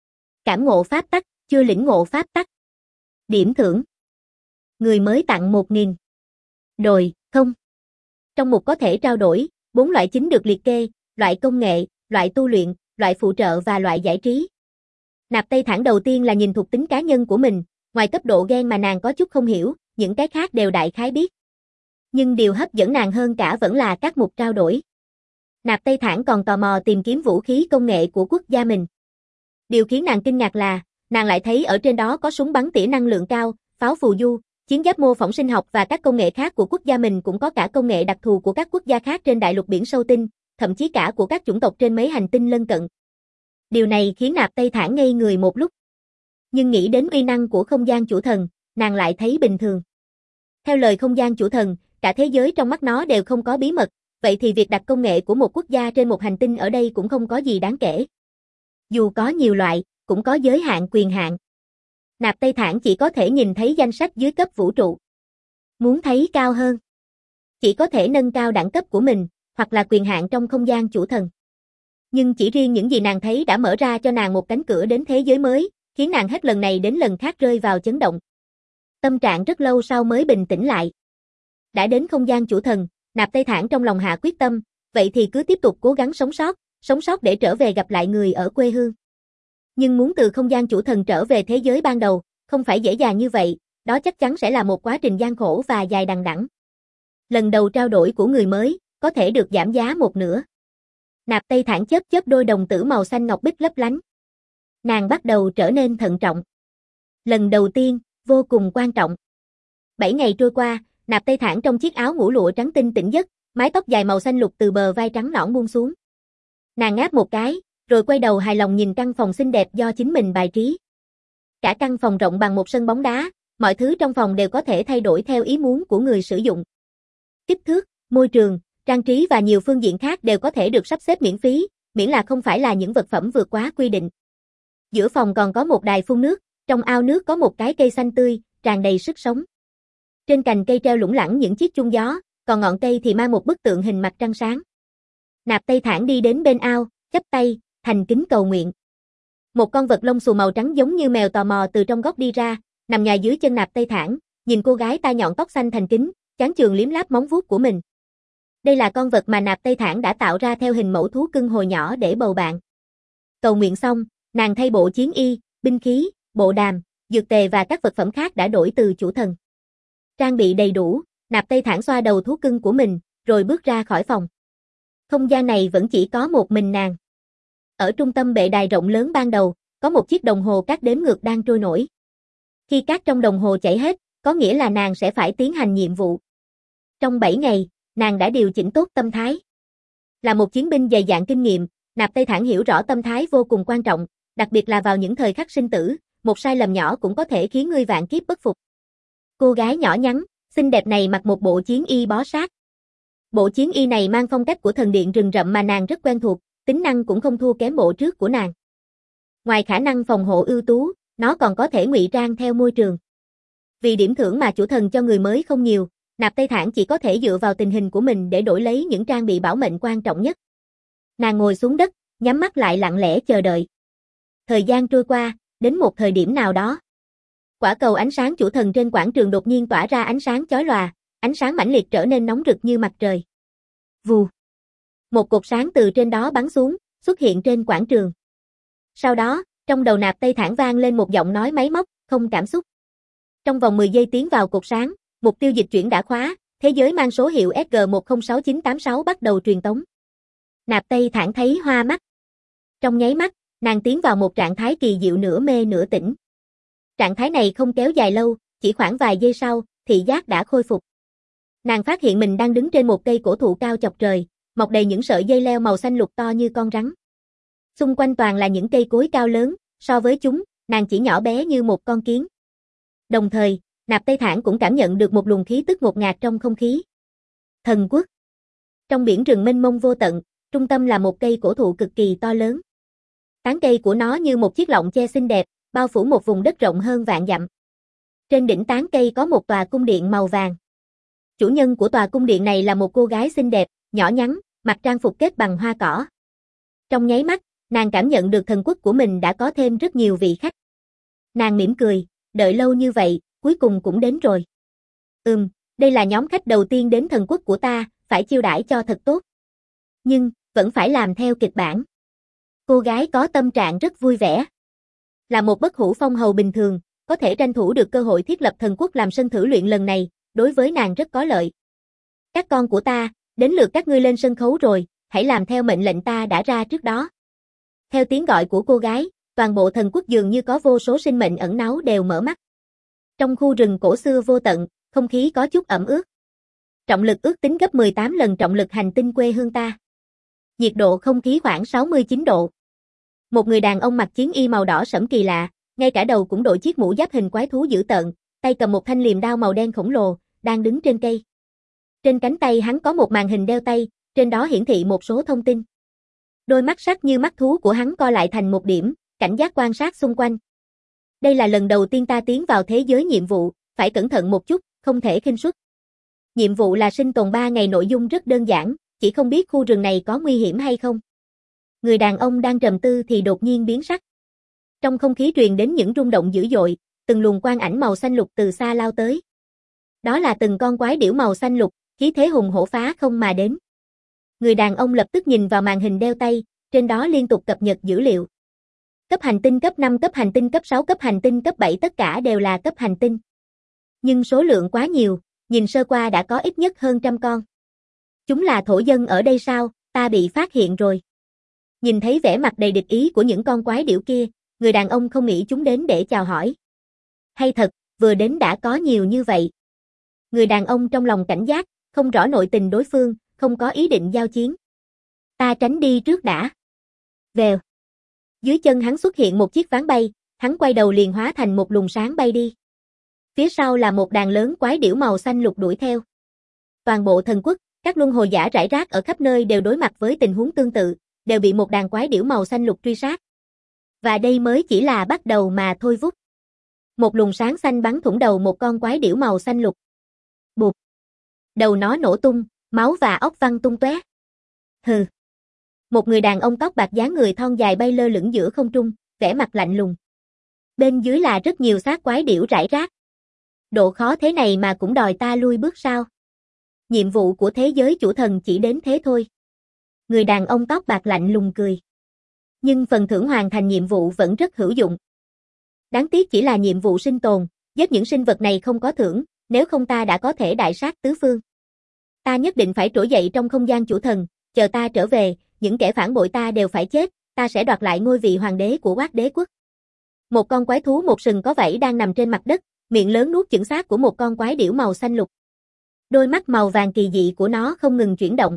Cảm ngộ pháp tắc, chưa lĩnh ngộ pháp tắc. Điểm thưởng. Người mới tặng một nghìn. Đồi, không. Trong mục có thể trao đổi, bốn loại chính được liệt kê, loại công nghệ, loại tu luyện, loại phụ trợ và loại giải trí. Nạp Tây Thản đầu tiên là nhìn thuộc tính cá nhân của mình, ngoài cấp độ gen mà nàng có chút không hiểu, những cái khác đều đại khái biết. Nhưng điều hấp dẫn nàng hơn cả vẫn là các mục trao đổi. Nạp Tây Thản còn tò mò tìm kiếm vũ khí công nghệ của quốc gia mình. Điều khiến nàng kinh ngạc là, nàng lại thấy ở trên đó có súng bắn tỉa năng lượng cao, pháo phù du, chiến giáp mô phỏng sinh học và các công nghệ khác của quốc gia mình, cũng có cả công nghệ đặc thù của các quốc gia khác trên đại lục biển sâu tinh, thậm chí cả của các chủng tộc trên mấy hành tinh lân cận. Điều này khiến Nạp Tây Thản ngây người một lúc. Nhưng nghĩ đến uy năng của không gian chủ thần, nàng lại thấy bình thường. Theo lời không gian chủ thần, cả thế giới trong mắt nó đều không có bí mật, vậy thì việc đặt công nghệ của một quốc gia trên một hành tinh ở đây cũng không có gì đáng kể. Dù có nhiều loại, cũng có giới hạn quyền hạn. Nạp Tây Thản chỉ có thể nhìn thấy danh sách dưới cấp vũ trụ. Muốn thấy cao hơn, chỉ có thể nâng cao đẳng cấp của mình, hoặc là quyền hạn trong không gian chủ thần. Nhưng chỉ riêng những gì nàng thấy đã mở ra cho nàng một cánh cửa đến thế giới mới, khiến nàng hết lần này đến lần khác rơi vào chấn động. Tâm trạng rất lâu sau mới bình tĩnh lại. Đã đến không gian chủ thần, Nạp Tây Thản trong lòng hạ quyết tâm, vậy thì cứ tiếp tục cố gắng sống sót, sống sót để trở về gặp lại người ở quê hương. Nhưng muốn từ không gian chủ thần trở về thế giới ban đầu, không phải dễ dàng như vậy, đó chắc chắn sẽ là một quá trình gian khổ và dài đằng đẵng. Lần đầu trao đổi của người mới, có thể được giảm giá một nửa. Nạp Tây Thản chớp chớp đôi đồng tử màu xanh ngọc bích lấp lánh. Nàng bắt đầu trở nên thận trọng. Lần đầu tiên, vô cùng quan trọng. Bảy ngày trôi qua, Nạp Tây Thản trong chiếc áo ngủ lụa trắng tinh tỉnh giấc, mái tóc dài màu xanh lục từ bờ vai trắng nõn buông xuống. Nàng ngáp một cái, rồi quay đầu hài lòng nhìn căn phòng xinh đẹp do chính mình bài trí. Cả căn phòng rộng bằng một sân bóng đá, mọi thứ trong phòng đều có thể thay đổi theo ý muốn của người sử dụng. Kích thước, môi trường, trang trí và nhiều phương diện khác đều có thể được sắp xếp miễn phí, miễn là không phải là những vật phẩm vượt quá quy định. Giữa phòng còn có một đài phun nước, trong ao nước có một cái cây xanh tươi, tràn đầy sức sống. Trên cành cây treo lủng lẳng những chiếc chuông gió, còn ngọn cây thì mang một bức tượng hình mặt trăng sáng. Nạp Tây Thản đi đến bên ao, chắp tay, thành kính cầu nguyện. Một con vật lông xù màu trắng giống như mèo tò mò từ trong góc đi ra, nằm nhòi dưới chân Nạp Tây Thản, nhìn cô gái tai nhọn tóc xanh thành kính, chán chường liếm láp móng vuốt của mình. Đây là con vật mà Nạp Tây Thản đã tạo ra theo hình mẫu thú cưng hồi nhỏ để bầu bạn. Cầu nguyện xong, nàng thay bộ chiến y, binh khí, bộ đàm, dược tề và các vật phẩm khác đã đổi từ chủ thần. Trang bị đầy đủ, Nạp Tây Thản xoa đầu thú cưng của mình, rồi bước ra khỏi phòng. Không gian này vẫn chỉ có một mình nàng. Ở trung tâm bệ đài rộng lớn ban đầu, có một chiếc đồng hồ cát đếm ngược đang trôi nổi. Khi cát trong đồng hồ chảy hết, có nghĩa là nàng sẽ phải tiến hành nhiệm vụ. Trong bảy ngày, nàng đã điều chỉnh tốt tâm thái. Là một chiến binh dày dạn kinh nghiệm, Nạp Tây Thản hiểu rõ tâm thái vô cùng quan trọng, đặc biệt là vào những thời khắc sinh tử, một sai lầm nhỏ cũng có thể khiến ngươi vạn kiếp bất phục. Cô gái nhỏ nhắn, xinh đẹp này mặc một bộ chiến y bó sát. Bộ chiến y này mang phong cách của thần điện rừng rậm mà nàng rất quen thuộc, tính năng cũng không thua kém bộ trước của nàng. Ngoài khả năng phòng hộ ưu tú, nó còn có thể ngụy trang theo môi trường. Vì điểm thưởng mà chủ thần cho người mới không nhiều, Nạp Tây Thản chỉ có thể dựa vào tình hình của mình để đổi lấy những trang bị bảo mệnh quan trọng nhất. Nàng ngồi xuống đất, nhắm mắt lại lặng lẽ chờ đợi. Thời gian trôi qua, đến một thời điểm nào đó. Quả cầu ánh sáng chủ thần trên quảng trường đột nhiên tỏa ra ánh sáng chói lòa, ánh sáng mãnh liệt trở nên nóng rực như mặt trời. Vù. Một cột sáng từ trên đó bắn xuống, xuất hiện trên quảng trường. Sau đó, trong đầu Nạp Tây Thản vang lên một giọng nói máy móc, không cảm xúc. Trong vòng mười giây tiến vào cột sáng, mục tiêu dịch chuyển đã khóa, thế giới mang số hiệu S G một không sáu chín tám sáu bắt đầu truyền tống. Nạp Tây Thản thấy hoa mắt. Trong nháy mắt, nàng tiến vào một trạng thái kỳ diệu nửa mê nửa tỉnh. Trạng thái này không kéo dài lâu, chỉ khoảng vài giây sau, thị giác đã khôi phục. Nàng phát hiện mình đang đứng trên một cây cổ thụ cao chọc trời, mọc đầy những sợi dây leo màu xanh lục to như con rắn. Xung quanh toàn là những cây cối cao lớn, so với chúng, nàng chỉ nhỏ bé như một con kiến. Đồng thời, Nạp Tây Thản cũng cảm nhận được một luồng khí tức ngột ngạt trong không khí. Thần quốc. Trong biển rừng mênh mông vô tận, trung tâm là một cây cổ thụ cực kỳ to lớn. Tán cây của nó như một chiếc lọng che xinh đẹp, bao phủ một vùng đất rộng hơn vạn dặm. Trên đỉnh tán cây có một tòa cung điện màu vàng. Chủ nhân của tòa cung điện này là một cô gái xinh đẹp, nhỏ nhắn, mặc trang phục kết bằng hoa cỏ. Trong nháy mắt, nàng cảm nhận được thần quốc của mình đã có thêm rất nhiều vị khách. Nàng mỉm cười, đợi lâu như vậy, cuối cùng cũng đến rồi. Ừm, đây là nhóm khách đầu tiên đến thần quốc của ta, phải chiêu đãi cho thật tốt. Nhưng, vẫn phải làm theo kịch bản. Cô gái có tâm trạng rất vui vẻ. Là một bất hủ phong hầu bình thường, có thể tranh thủ được cơ hội thiết lập thần quốc làm sân thử luyện lần này, đối với nàng rất có lợi. Các con của ta, đến lượt các ngươi lên sân khấu rồi, hãy làm theo mệnh lệnh ta đã ra trước đó. Theo tiếng gọi của cô gái, toàn bộ thần quốc dường như có vô số sinh mệnh ẩn náu đều mở mắt. Trong khu rừng cổ xưa vô tận, không khí có chút ẩm ướt. Trọng lực ước tính gấp mười tám lần trọng lực hành tinh quê hương ta. Nhiệt độ không khí khoảng sáu mươi chín độ. Một người đàn ông mặc chiến y màu đỏ sẫm kỳ lạ, ngay cả đầu cũng đội chiếc mũ giáp hình quái thú dữ tợn, tay cầm một thanh liềm đao màu đen khổng lồ, đang đứng trên cây. Trên cánh tay hắn có một màn hình đeo tay, trên đó hiển thị một số thông tin. Đôi mắt sắc như mắt thú của hắn co lại thành một điểm, cảnh giác quan sát xung quanh. Đây là lần đầu tiên ta tiến vào thế giới nhiệm vụ, phải cẩn thận một chút, không thể khinh suất. Nhiệm vụ là sinh tồn ba ngày, nội dung rất đơn giản, chỉ không biết khu rừng này có nguy hiểm hay không. Người đàn ông đang trầm tư thì đột nhiên biến sắc. Trong không khí truyền đến những rung động dữ dội, từng luồng quang ảnh màu xanh lục từ xa lao tới. Đó là từng con quái điểu màu xanh lục, khí thế hùng hổ phá không mà đến. Người đàn ông lập tức nhìn vào màn hình đeo tay, trên đó liên tục cập nhật dữ liệu. Cấp hành tinh cấp năm, cấp hành tinh cấp sáu, cấp hành tinh cấp bảy tất cả đều là cấp hành tinh. Nhưng số lượng quá nhiều, nhìn sơ qua đã có ít nhất hơn trăm con. Chúng là thổ dân ở đây sao, ta bị phát hiện rồi. Nhìn thấy vẻ mặt đầy địch ý của những con quái điểu kia, người đàn ông không nghĩ chúng đến để chào hỏi. Hay thật, vừa đến đã có nhiều như vậy. Người đàn ông trong lòng cảnh giác, không rõ nội tình đối phương, không có ý định giao chiến. Ta tránh đi trước đã. Vèo. Dưới chân hắn xuất hiện một chiếc ván bay, hắn quay đầu liền hóa thành một luồng sáng bay đi. Phía sau là một đàn lớn quái điểu màu xanh lục đuổi theo. Toàn bộ thần quốc, các luân hồi giả rải rác ở khắp nơi đều đối mặt với tình huống tương tự, đều bị một đàn quái điểu màu xanh lục truy sát. Và đây mới chỉ là bắt đầu mà thôi vút. Một luồng sáng xanh bắn thủng đầu một con quái điểu màu xanh lục. Bụp. Đầu nó nổ tung, máu và óc văng tung tóe. Hừ. Một người đàn ông tóc bạc dáng người thon dài bay lơ lửng giữa không trung, vẻ mặt lạnh lùng. Bên dưới là rất nhiều xác quái điểu rải rác. Độ khó thế này mà cũng đòi ta lui bước sao? Nhiệm vụ của thế giới chủ thần chỉ đến thế thôi. Người đàn ông tóc bạc lạnh lùng cười. Nhưng phần thưởng hoàn thành nhiệm vụ vẫn rất hữu dụng. Đáng tiếc chỉ là nhiệm vụ sinh tồn, giết những sinh vật này không có thưởng, nếu không ta đã có thể đại sát tứ phương. Ta nhất định phải trỗi dậy trong không gian chủ thần, chờ ta trở về, những kẻ phản bội ta đều phải chết, ta sẽ đoạt lại ngôi vị hoàng đế của Quát đế quốc. Một con quái thú một sừng có vảy đang nằm trên mặt đất, miệng lớn nuốt chửng xác của một con quái điểu màu xanh lục. Đôi mắt màu vàng kỳ dị của nó không ngừng chuyển động.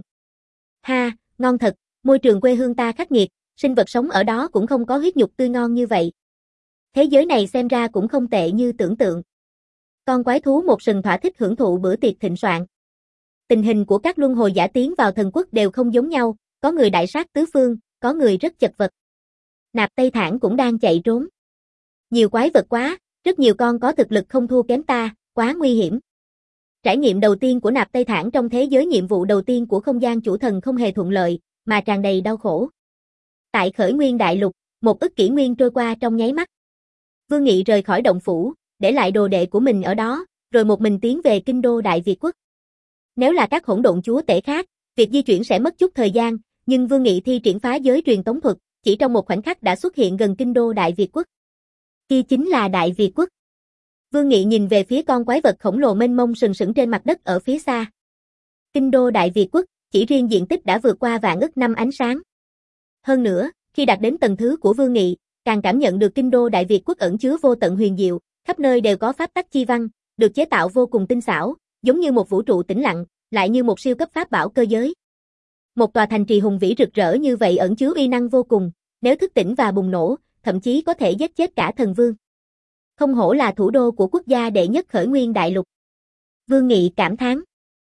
Ha, ngon thật, môi trường quê hương ta khắc nghiệt, sinh vật sống ở đó cũng không có huyết nhục tươi ngon như vậy. Thế giới này xem ra cũng không tệ như tưởng tượng. Con quái thú một sừng thỏa thích hưởng thụ bữa tiệc thịnh soạn. Tình hình của các luân hồi giả tiến vào thần quốc đều không giống nhau, có người đại sát tứ phương, có người rất chật vật. Nạp Tây Thản cũng đang chạy trốn. Nhiều quái vật quá, rất nhiều con có thực lực không thua kém ta, quá nguy hiểm. Trải nghiệm đầu tiên của Nạp Tây Thản trong thế giới nhiệm vụ đầu tiên của không gian chủ thần không hề thuận lợi, mà tràn đầy đau khổ. Tại Khởi Nguyên Đại Lục, một ức kỷ nguyên trôi qua trong nháy mắt. Vương Nghị rời khỏi động phủ, để lại đồ đệ của mình ở đó, rồi một mình tiến về kinh đô Đại Việt quốc. Nếu là các hỗn độn chúa tể khác, việc di chuyển sẽ mất chút thời gian, nhưng Vương Nghị thi triển phá giới truyền tống thuật, chỉ trong một khoảnh khắc đã xuất hiện gần kinh đô Đại Việt quốc. Kia chính là Đại Việt quốc. Vương Nghị nhìn về phía con quái vật khổng lồ mênh mông sừng sững trên mặt đất ở phía xa. Kinh đô Đại Việt quốc, chỉ riêng diện tích đã vượt qua vạn ức năm ánh sáng. Hơn nữa, khi đạt đến tầng thứ của Vương Nghị, càng cảm nhận được kinh đô Đại Việt quốc ẩn chứa vô tận huyền diệu, khắp nơi đều có pháp tắc chi văn, được chế tạo vô cùng tinh xảo, giống như một vũ trụ tĩnh lặng, lại như một siêu cấp pháp bảo cơ giới. Một tòa thành trì hùng vĩ rực rỡ như vậy ẩn chứa uy năng vô cùng, nếu thức tỉnh và bùng nổ, thậm chí có thể giết chết cả thần vương. Không hổ là thủ đô của quốc gia đệ nhất Khởi Nguyên Đại Lục. Vương Nghị cảm thán.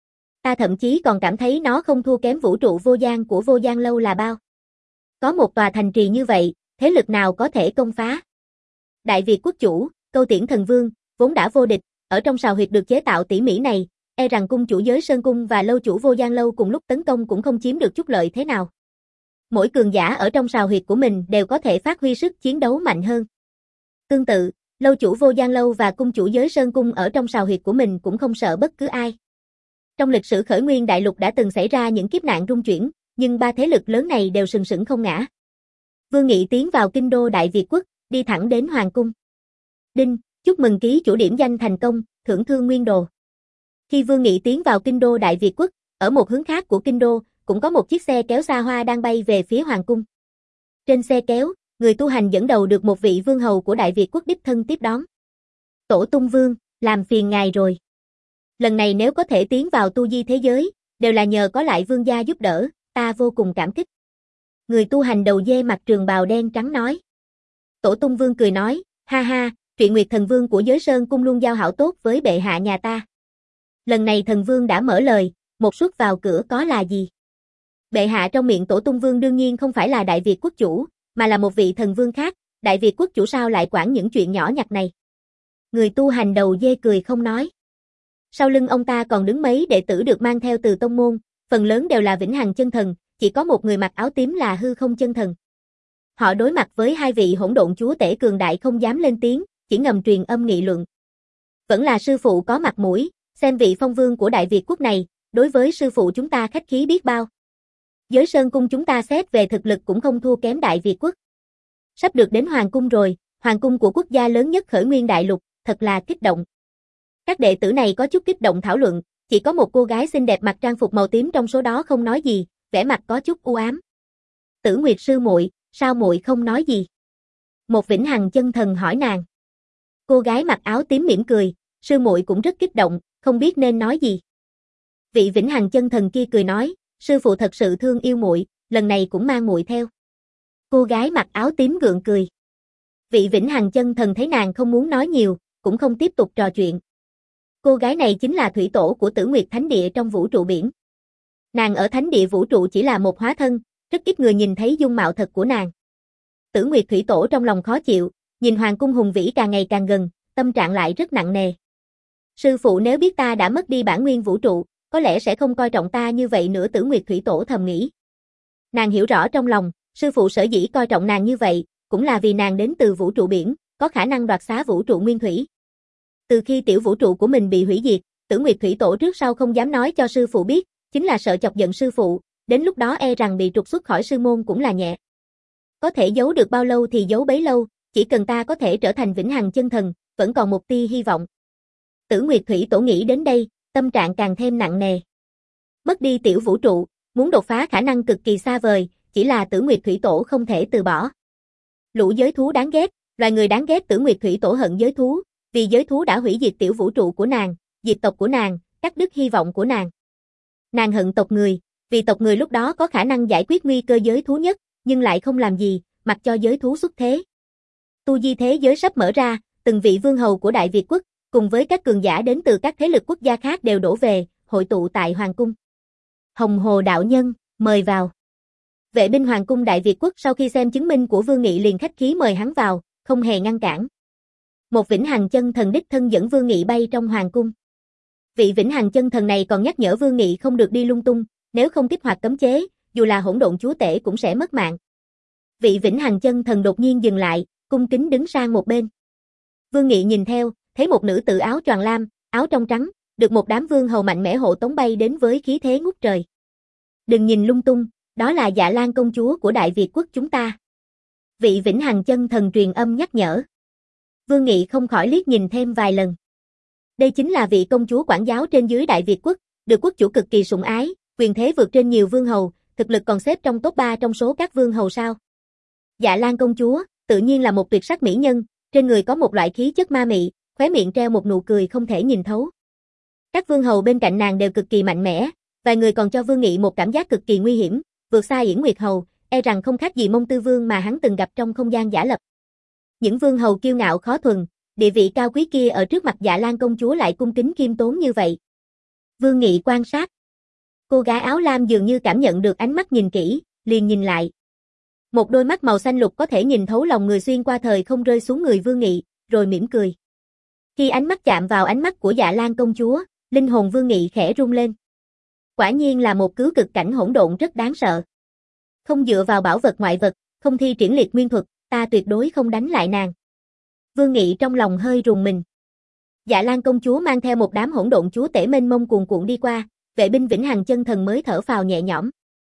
Ta thậm chí còn cảm thấy nó không thua kém vũ trụ vô gian của Vô Gian Lâu là bao. Có một tòa thành trì như vậy, thế lực nào có thể công phá? Đại Việt quốc chủ, Câu Tiễn thần vương, vốn đã vô địch, ở trong sào huyệt được chế tạo tỉ mỉ này, e rằng cung chủ Giới Sơn cung và lâu chủ Vô Gian Lâu cùng lúc tấn công cũng không chiếm được chút lợi thế nào. Mỗi cường giả ở trong sào huyệt của mình đều có thể phát huy sức chiến đấu mạnh hơn. Tương tự, lâu chủ Vô Gian Lâu và cung chủ Giới Sơn cung ở trong sào huyệt của mình cũng không sợ bất cứ ai. Trong lịch sử Khởi Nguyên Đại Lục đã từng xảy ra những kiếp nạn rung chuyển, nhưng ba thế lực lớn này đều sừng sững không ngã. Vương Nghị tiến vào kinh đô Đại Việt quốc, đi thẳng đến hoàng cung. Đinh, chúc mừng ký chủ điểm danh thành công, thưởng thương nguyên đồ. Khi Vương Nghị tiến vào kinh đô Đại Việt quốc, ở một hướng khác của kinh đô, cũng có một chiếc xe kéo xa hoa đang bay về phía hoàng cung. Trên xe kéo, người tu hành dẫn đầu được một vị vương hầu của Đại Việt quốc đích thân tiếp đón. Tổ Tung Vương, làm phiền ngài rồi. Lần này nếu có thể tiến vào tu di thế giới, đều là nhờ có lại vương gia giúp đỡ, ta vô cùng cảm kích. Người tu hành đầu dê mặc trường bào đen trắng nói. Tổ Tung Vương cười nói, ha ha, Truyện Nguyệt thần vương của Giới Sơn cung luôn giao hảo tốt với bệ hạ nhà ta. Lần này thần vương đã mở lời, một suất vào cửa có là gì? Bệ hạ trong miệng Tổ Tung Vương đương nhiên không phải là Đại Việt quốc chủ, mà là một vị thần vương khác, Đại Việt quốc chủ sao lại quản những chuyện nhỏ nhặt này? Người tu hành đầu dê cười không nói. Sau lưng ông ta còn đứng mấy đệ tử được mang theo từ tông môn, phần lớn đều là vĩnh hằng chân thần, chỉ có một người mặc áo tím là hư không chân thần. Họ đối mặt với hai vị hỗn độn chúa tể cường đại không dám lên tiếng, chỉ ngầm truyền âm nghị luận. Vẫn là sư phụ có mặt mũi, Xem vị phong vương của Đại Việt quốc này, đối với sư phụ chúng ta khách khí biết bao. Giới Sơn cung chúng ta xét về thực lực cũng không thua kém Đại Việt quốc. Sắp được đến Hoàng cung rồi, Hoàng cung của quốc gia lớn nhất khởi nguyên đại lục, thật là kích động. Các đệ tử này có chút kích động thảo luận, chỉ có một cô gái xinh đẹp mặc trang phục màu tím trong số đó không nói gì, vẻ mặt có chút u ám. Tử Nguyệt sư muội, sao muội không nói gì? Một Vĩnh Hằng chân thần hỏi nàng. Cô gái mặc áo tím mỉm cười, sư muội cũng rất kích động, không biết nên nói gì. Vị Vĩnh Hằng chân thần kia cười nói, sư phụ thật sự thương yêu muội, lần này cũng mang muội theo. Cô gái mặc áo tím gượng cười. Vị Vĩnh Hằng chân thần thấy nàng không muốn nói nhiều, cũng không tiếp tục trò chuyện. Cô gái này chính là thủy tổ của Tử Nguyệt Thánh Địa trong vũ trụ biển. Nàng ở Thánh Địa vũ trụ chỉ là một hóa thân, rất ít người nhìn thấy dung mạo thật của nàng. Tử Nguyệt thủy tổ trong lòng khó chịu, nhìn hoàng cung hùng vĩ càng ngày càng gần, tâm trạng lại rất nặng nề. Sư phụ nếu biết ta đã mất đi bản nguyên vũ trụ, có lẽ sẽ không coi trọng ta như vậy nữa, Tử Nguyệt thủy tổ thầm nghĩ. Nàng hiểu rõ trong lòng, sư phụ sở dĩ coi trọng nàng như vậy, cũng là vì nàng đến từ vũ trụ biển, có khả năng đoạt xá vũ trụ nguyên thủy. Từ khi tiểu vũ trụ của mình bị hủy diệt, Tử Nguyệt thủy tổ trước sau không dám nói cho sư phụ biết, chính là sợ chọc giận sư phụ, đến lúc đó e rằng bị trục xuất khỏi sư môn cũng là nhẹ. Có thể giấu được bao lâu thì giấu bấy lâu, chỉ cần ta có thể trở thành Vĩnh Hằng chân thần, vẫn còn một tia hy vọng. Tử Nguyệt thủy tổ nghĩ đến đây, tâm trạng càng thêm nặng nề. Mất đi tiểu vũ trụ, muốn đột phá khả năng cực kỳ xa vời, chỉ là Tử Nguyệt thủy tổ không thể từ bỏ. Lũ giới thú đáng ghét, loài người đáng ghét, Tử Nguyệt thủy tổ hận giới thú, vì giới thú đã hủy diệt tiểu vũ trụ của nàng, diệt tộc của nàng, cắt đứt hy vọng của nàng. Nàng hận tộc người, vì tộc người lúc đó có khả năng giải quyết nguy cơ giới thú nhất, nhưng lại không làm gì, mặc cho giới thú xuất thế. Tu di thế giới sắp mở ra, từng vị vương hầu của Đại Việt quốc, cùng với các cường giả đến từ các thế lực quốc gia khác đều đổ về, hội tụ tại hoàng cung. Hồng Hồ đạo nhân, mời vào. Vệ binh hoàng cung Đại Việt quốc sau khi xem chứng minh của Vương Nghị liền khách khí mời hắn vào, không hề ngăn cản. Một Vĩnh Hằng chân thần đích thân dẫn Vương Nghị bay trong hoàng cung. Vị Vĩnh Hằng chân thần này còn nhắc nhở Vương Nghị không được đi lung tung, nếu không kích hoạt cấm chế, dù là hỗn độn chúa tể cũng sẽ mất mạng. Vị Vĩnh Hằng chân thần đột nhiên dừng lại, cung kính đứng sang một bên. Vương Nghị nhìn theo, thấy một nữ tử áo choàng lam, áo trong trắng, được một đám vương hầu mạnh mẽ hộ tống bay đến với khí thế ngút trời. Đừng nhìn lung tung, đó là Dạ Lan công chúa của Đại Việt quốc chúng ta. Vị Vĩnh Hằng chân thần truyền âm nhắc nhở. Vương Nghị không khỏi liếc nhìn thêm vài lần. Đây chính là vị công chúa quản giáo trên dưới Đại Việt quốc, được quốc chủ cực kỳ sủng ái, quyền thế vượt trên nhiều vương hầu, thực lực còn xếp trong top ba trong số các vương hầu sao. Dạ Lan công chúa, tự nhiên là một tuyệt sắc mỹ nhân, trên người có một loại khí chất ma mị, khóe miệng treo một nụ cười không thể nhìn thấu. Các vương hầu bên cạnh nàng đều cực kỳ mạnh mẽ, vài người còn cho Vương Nghị một cảm giác cực kỳ nguy hiểm, vượt xa Yển Nguyệt hầu, e rằng không khác gì Mông Tư Vương mà hắn từng gặp trong không gian giả lập. Những vương hầu kiêu ngạo khó thuần, địa vị cao quý kia ở trước mặt Dạ Lan công chúa lại cung kính khiêm tốn như vậy. Vương Nghị quan sát. Cô gái áo lam dường như cảm nhận được ánh mắt nhìn kỹ, liền nhìn lại. Một đôi mắt màu xanh lục có thể nhìn thấu lòng người xuyên qua thời không rơi xuống người Vương Nghị, rồi mỉm cười. Khi ánh mắt chạm vào ánh mắt của Dạ Lan công chúa, linh hồn Vương Nghị khẽ rung lên. Quả nhiên là một cứu cực cảnh hỗn độn rất đáng sợ. Không dựa vào bảo vật ngoại vật, không thi triển liệt nguyên thuật, ta tuyệt đối không đánh lại nàng. Vương Nghị trong lòng hơi rùng mình. Dạ Lan công chúa mang theo một đám hỗn độn chúa tể mênh mông cuồn cuộn đi qua, vệ binh Vĩnh Hằng chân thần mới thở phào nhẹ nhõm.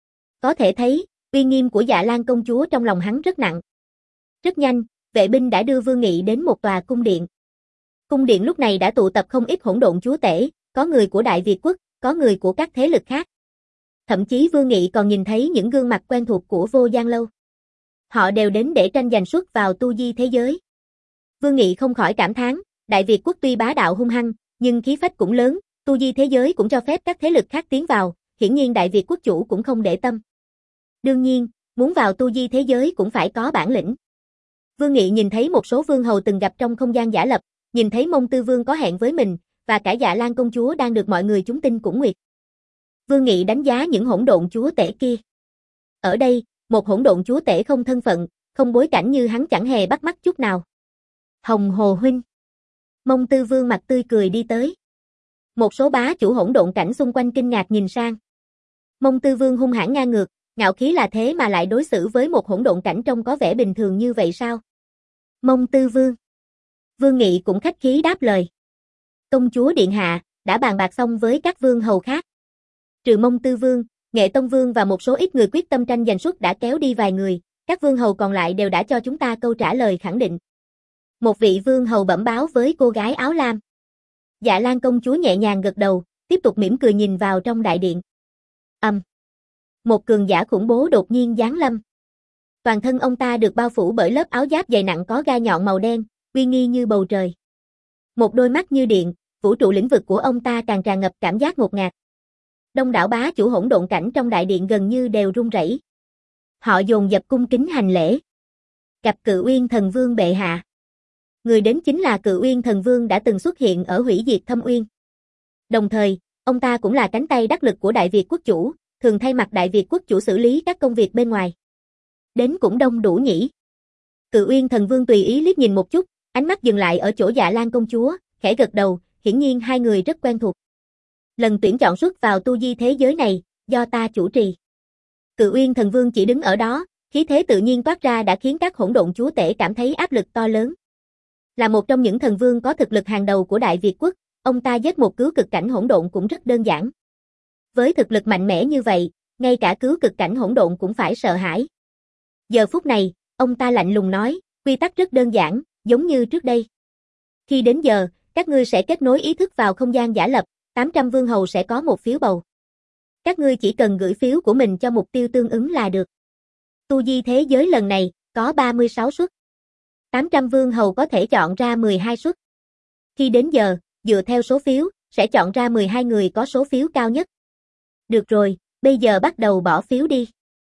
Có thể thấy, uy nghiêm của Dạ Lan công chúa trong lòng hắn rất nặng. Rất nhanh, vệ binh đã đưa Vương Nghị đến một tòa cung điện. Cung điện lúc này đã tụ tập không ít hỗn độn chúa tể, có người của Đại Việt quốc, có người của các thế lực khác. Thậm chí Vương Nghị còn nhìn thấy những gương mặt quen thuộc của Vô Gian Lâu. Họ đều đến để tranh giành suất vào tu di thế giới. Vương Nghị không khỏi cảm thán, Đại Việt quốc tuy bá đạo hung hăng, nhưng khí phách cũng lớn, tu di thế giới cũng cho phép các thế lực khác tiến vào, hiển nhiên Đại Việt quốc chủ cũng không để tâm. Đương nhiên, muốn vào tu di thế giới cũng phải có bản lĩnh. Vương Nghị nhìn thấy một số vương hầu từng gặp trong không gian giả lập, nhìn thấy Mông Tư Vương có hẹn với mình, và cả Dạ Lan công chúa đang được mọi người chúng tin cũng nguyệt. Vương Nghị đánh giá những hỗn độn chúa tể kia. Ở đây, một hỗn độn chúa tể không thân phận, không bối cảnh như hắn chẳng hề bắt mắt chút nào. Hồng Hồ huynh. Mông Tư Vương mặt tươi cười đi tới. Một số bá chủ hỗn độn cảnh xung quanh kinh ngạc nhìn sang. Mông Tư Vương hung hãn ngang ngược, ngạo khí là thế mà lại đối xử với một hỗn độn cảnh trông có vẻ bình thường như vậy sao? Mông Tư Vương. Vương Nghị cũng khách khí đáp lời. Công chúa điện hạ, đã bàn bạc xong với các vương hầu khác. Trừ Mông Tư Vương, Nghệ Tông Vương và một số ít người quyết tâm tranh giành suất đã kéo đi vài người, các vương hầu còn lại đều đã cho chúng ta câu trả lời khẳng định. Một vị vương hầu bẩm báo với cô gái áo lam. Dạ Lan công chúa nhẹ nhàng gật đầu, tiếp tục mỉm cười nhìn vào trong đại điện. Ầm. Um. Một cường giả khủng bố đột nhiên giáng lâm. Toàn thân ông ta được bao phủ bởi lớp áo giáp dày nặng có gai nhọn màu đen, uy nghi như bầu trời. Một đôi mắt như điện, vũ trụ lĩnh vực của ông ta càng tràn ngập cảm giác ngột ngạt. Đông đảo bá chủ hỗn độn cảnh trong đại điện gần như đều run rẩy. Họ dồn dập cung kính hành lễ. Gặp Cự Uyên Thần Vương bệ hạ. Người đến chính là Cự Uyên Thần Vương đã từng xuất hiện ở hủy diệt Thâm Uyên. Đồng thời, ông ta cũng là cánh tay đắc lực của Đại Việt quốc chủ, thường thay mặt Đại Việt quốc chủ xử lý các công việc bên ngoài. Đến cũng đông đủ nhỉ. Cự Uyên Thần Vương tùy ý liếc nhìn một chút, ánh mắt dừng lại ở chỗ Dạ Lan công chúa, khẽ gật đầu, hiển nhiên hai người rất quen thuộc. Lần tuyển chọn xuất vào tu di thế giới này, do ta chủ trì. Cự Uyên Thần Vương chỉ đứng ở đó, khí thế tự nhiên toát ra đã khiến các hỗn độn chúa tể cảm thấy áp lực to lớn. Là một trong những thần vương có thực lực hàng đầu của Đại Việt quốc, ông ta giết một cứu cực cảnh hỗn độn cũng rất đơn giản. Với thực lực mạnh mẽ như vậy, ngay cả cứu cực cảnh hỗn độn cũng phải sợ hãi. Giờ phút này, ông ta lạnh lùng nói, quy tắc rất đơn giản, giống như trước đây. Khi đến giờ, các ngươi sẽ kết nối ý thức vào không gian giả lập, tám trăm vương hầu sẽ có một phiếu bầu. Các ngươi chỉ cần gửi phiếu của mình cho mục tiêu tương ứng là được. Tu di thế giới lần này, có ba mươi sáu suất. tám trăm vương hầu có thể chọn ra mười hai suất. Khi đến giờ, dựa theo số phiếu, sẽ chọn ra mười hai người có số phiếu cao nhất. Được rồi, bây giờ bắt đầu bỏ phiếu đi.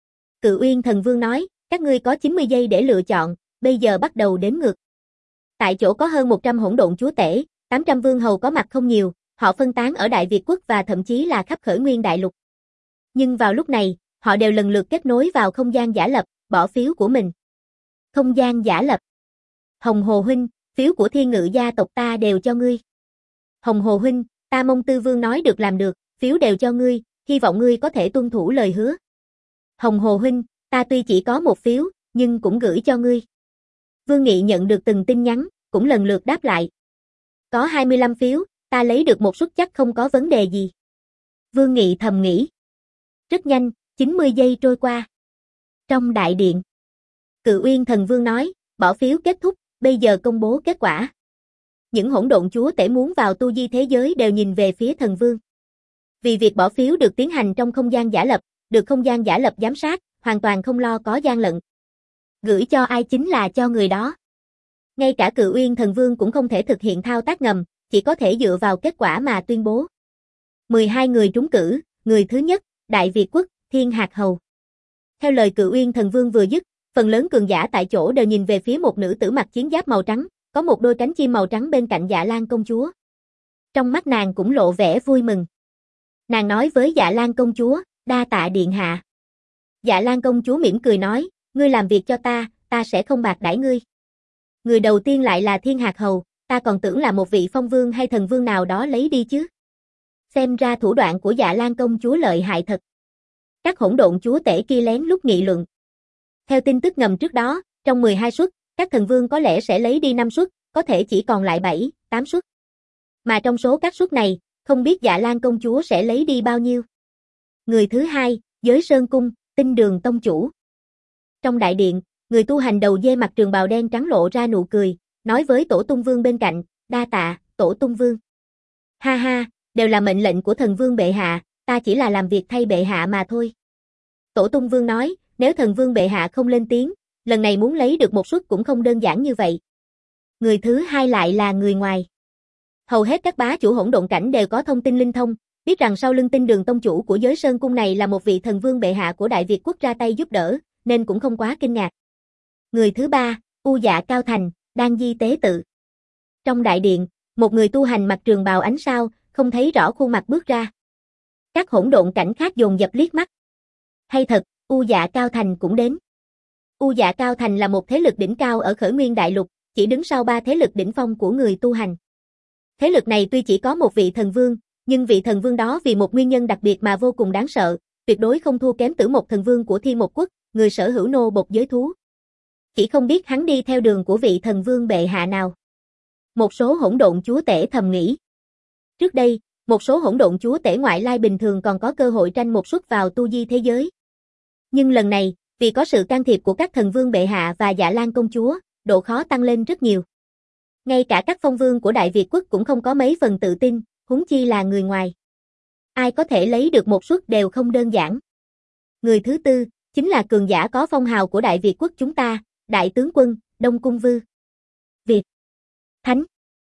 Cự Uyên Thần Vương nói, các ngươi có chín mươi giây để lựa chọn, bây giờ bắt đầu đếm ngược. Tại chỗ có hơn một trăm hỗn độn chúa tể, tám trăm vương hầu có mặt không nhiều, họ phân tán ở Đại Việt quốc và thậm chí là khắp Khởi Nguyên đại lục. Nhưng vào lúc này, họ đều lần lượt kết nối vào không gian giả lập, bỏ phiếu của mình. Không gian giả lập. Hồng Hồ huynh, phiếu của Thiên Ngự gia tộc ta đều cho ngươi. Hồng Hồ huynh, ta Mông Tư Vương nói được làm được, phiếu đều cho ngươi, hy vọng ngươi có thể tuân thủ lời hứa. Hồng Hồ huynh, ta tuy chỉ có một phiếu, nhưng cũng gửi cho ngươi. Vương Nghị nhận được từng tin nhắn, cũng lần lượt đáp lại. Có hai mươi lăm phiếu, ta lấy được một suất chắc không có vấn đề gì. Vương Nghị thầm nghĩ. Rất nhanh, chín mươi giây trôi qua. Trong đại điện, Cự Uyên Thần Vương nói, bỏ phiếu kết thúc, bây giờ công bố kết quả. Những hỗn độn chúa tể muốn vào tu di thế giới đều nhìn về phía Thần Vương. Vì việc bỏ phiếu được tiến hành trong không gian giả lập, được không gian giả lập giám sát, hoàn toàn không lo có gian lận. Gửi cho ai chính là cho người đó. Ngay cả Cự Uyên Thần Vương cũng không thể thực hiện thao tác ngầm, chỉ có thể dựa vào kết quả mà tuyên bố. mười hai người trúng cử, người thứ nhất, Đại Việt quốc, Thiên Hạc Hầu. Theo lời Cự Uyên Thần Vương vừa dứt, phần lớn cường giả tại chỗ đều nhìn về phía một nữ tử mặc chiến giáp màu trắng, có một đôi cánh chim màu trắng bên cạnh Dạ Lan công chúa. Trong mắt nàng cũng lộ vẻ vui mừng. Nàng nói với Dạ Lan công chúa, đa tạ điện hạ. Dạ Lan công chúa mỉm cười nói, ngươi làm việc cho ta, ta sẽ không bạc đãi ngươi. Người đầu tiên lại là Thiên Hạc Hầu, ta còn tưởng là một vị phong vương hay thần vương nào đó lấy đi chứ. Xem ra thủ đoạn của Dạ Lan công chúa lợi hại thật. Các hỗn độn chúa tể kia lén lút nghị luận. Theo tin tức ngầm trước đó, trong mười hai suất, các thần vương có lẽ sẽ lấy đi năm suất, có thể chỉ còn lại bảy, tám suất. Mà trong số các suất này, không biết Dạ Lan công chúa sẽ lấy đi bao nhiêu. Người thứ hai, Giới Sơn Cung, Tinh Đường tông chủ. Trong đại điện, người tu hành đầu dê mặc trường bào đen trắng lộ ra nụ cười, nói với Tổ Tung Vương bên cạnh, đa tạ, Tổ Tung Vương. Ha ha, đều là mệnh lệnh của thần vương bệ hạ, ta chỉ là làm việc thay bệ hạ mà thôi. Tổ Tung Vương nói, nếu thần vương bệ hạ không lên tiếng, lần này muốn lấy được một suất cũng không đơn giản như vậy. Người thứ hai lại là người ngoài. Hầu hết các bá chủ hỗn độn cảnh đều có thông tin linh thông, biết rằng sau lưng Tinh Đường tông chủ của Giới Sơn Cung này là một vị thần vương bệ hạ của Đại Việt quốc ra tay giúp đỡ, nên cũng không quá kinh ngạc. Người thứ ba, U Dạ Cao Thành, Đan Di Tế Tự. Trong đại điện, một người tu hành mặc trường bào ánh sao, không thấy rõ khuôn mặt bước ra. Các hỗn độn cảnh khác dồn dập liếc mắt. Hay thật, U Dạ Cao Thành cũng đến. U Dạ Cao Thành là một thế lực đỉnh cao ở Khởi Nguyên đại lục, chỉ đứng sau ba thế lực đỉnh phong của người tu hành. Thế lực này tuy chỉ có một vị thần vương, nhưng vị thần vương đó vì một nguyên nhân đặc biệt mà vô cùng đáng sợ, tuyệt đối không thua kém Tử Mộc thần vương của Thiên Mộc quốc, người sở hữu nô bộc giới thú. Chỉ không biết hắn đi theo đường của vị thần vương bệ hạ nào. Một số hỗn độn chúa tể thầm nghĩ. Trước đây, Một số hỗn độn chúa tể ngoại lai bình thường còn có cơ hội tranh một suất vào tu di thế giới. Nhưng lần này, vì có sự can thiệp của các thần vương bệ hạ và Dạ Lan công chúa, độ khó tăng lên rất nhiều. Ngay cả các phong vương của Đại Việt quốc cũng không có mấy phần tự tin, huống chi là người ngoài. Ai có thể lấy được một suất đều không đơn giản. Người thứ tư, chính là cường giả có phong hào của Đại Việt quốc chúng ta, Đại tướng quân, Đông Cung Vư. Việt Thánh.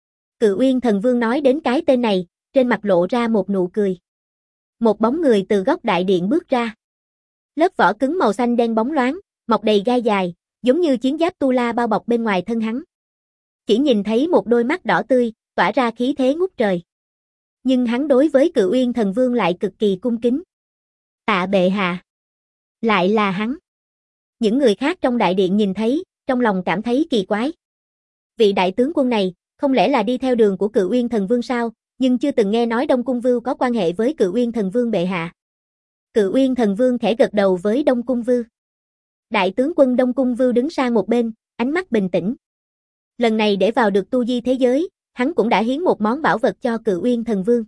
Cự Uyên thần vương nói đến cái tên này, trên mặt lộ ra một nụ cười. Một bóng người từ góc đại điện bước ra. Lớp vỏ cứng màu xanh đen bóng loáng, mọc đầy gai dài, giống như chiến giáp tu la bao bọc bên ngoài thân hắn. Chỉ nhìn thấy một đôi mắt đỏ tươi, tỏa ra khí thế ngút trời. Nhưng hắn đối với Cự Uyên thần vương lại cực kỳ cung kính. Tạ bệ hạ. Lại là hắn. Những người khác trong đại điện nhìn thấy, trong lòng cảm thấy kỳ quái. Vị đại tướng quân này, không lẽ là đi theo đường của Cự Uyên thần vương sao, nhưng chưa từng nghe nói Đông Cung Vưu có quan hệ với Cự Uyên thần vương bệ hạ. Cự Uyên thần vương khẽ gật đầu với Đông Cung Vưu. Đại tướng quân Đông Cung Vưu đứng sang một bên, ánh mắt bình tĩnh. Lần này để vào được tu di thế giới, hắn cũng đã hiến một món bảo vật cho Cự Uyên thần vương.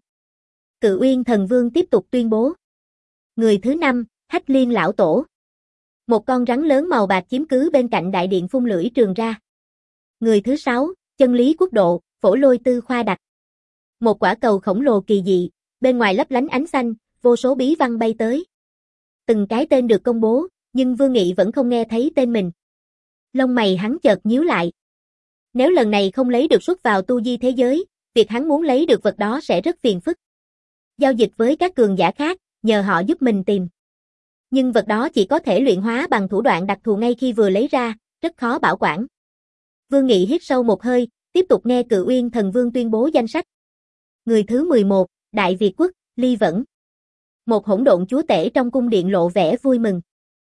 Cự Uyên thần vương tiếp tục tuyên bố. Người thứ năm, Hách Liên lão tổ. Một con rắn lớn màu bạc chiếm cứ bên cạnh đại điện phun lưỡi trường ra. Người thứ sáu, Chân Lý quốc độ, Phổ Lôi Tư khoa đặc. Một quả cầu khổng lồ kỳ dị, bên ngoài lấp lánh ánh xanh, vô số bí văn bay tới. Từng cái tên được công bố, nhưng Vương Nghị vẫn không nghe thấy tên mình. Lông mày hắn chợt nhíu lại. Nếu lần này không lấy được suất vào tu di thế giới, việc hắn muốn lấy được vật đó sẽ rất phiền phức. Giao dịch với các cường giả khác, nhờ họ giúp mình tìm. Nhưng vật đó chỉ có thể luyện hóa bằng thủ đoạn đặc thù ngay khi vừa lấy ra, rất khó bảo quản. Vương Nghị hít sâu một hơi, tiếp tục nghe Cự Uyên thần vương tuyên bố danh sách. Người thứ mười một, Đại Việt quốc, Ly Vẫn. Một hỗn độn chúa tể trong cung điện lộ vẻ vui mừng.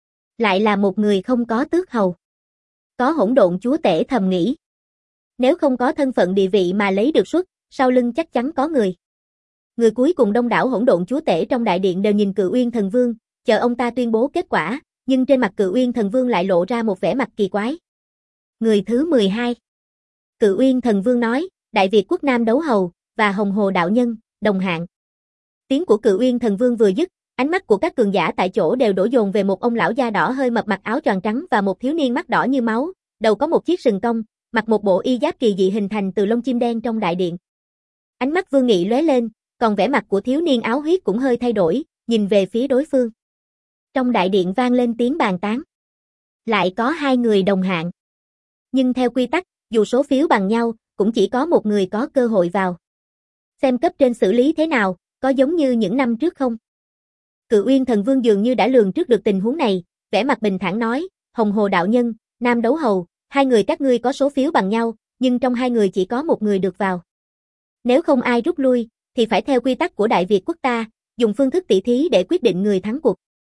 Lại là một người không có tước hầu. Có hỗn độn chúa tể thầm nghĩ. Nếu không có thân phận địa vị mà lấy được suất, sau lưng chắc chắn có người. Người cuối cùng đông đảo hỗn độn chúa tể trong đại điện đều nhìn Cự Uyên thần vương, chờ ông ta tuyên bố kết quả, nhưng trên mặt Cự Uyên thần vương lại lộ ra một vẻ mặt kỳ quái. Người thứ mười hai. Cự Uyên thần vương nói, Đại Việt quốc Nam đấu hầu và Hồng Hồ đạo nhân, đồng hạng. Tiếng của Cự Uyên thần vương vừa dứt, ánh mắt của các cường giả tại chỗ đều đổ dồn về một ông lão da đỏ hơi mập mặc áo choàng trắng và một thiếu niên mắt đỏ như máu, đầu có một chiếc sừng cong, mặc một bộ y giáp kỳ dị hình thành từ lông chim đen trong đại điện. Ánh mắt Vương Nghị lóe lên, còn vẻ mặt của thiếu niên áo huyết cũng hơi thay đổi, nhìn về phía đối phương. Trong đại điện vang lên tiếng bàn tán. Lại có hai người đồng hạng. Nhưng theo quy tắc, dù số phiếu bằng nhau, cũng chỉ có một người có cơ hội vào. Xem cấp trên xử lý thế nào, có giống như những năm trước không? Cự Uyên thần vương dường như đã lường trước được tình huống này, vẻ mặt bình thản nói, Hồng Hồ đạo nhân, Nam đấu hầu, hai người các ngươi có số phiếu bằng nhau, nhưng trong hai người chỉ có một người được vào. Nếu không ai rút lui, thì phải theo quy tắc của Đại Việt quốc ta, dùng phương thức tỷ thí để quyết định người thắng cuộc.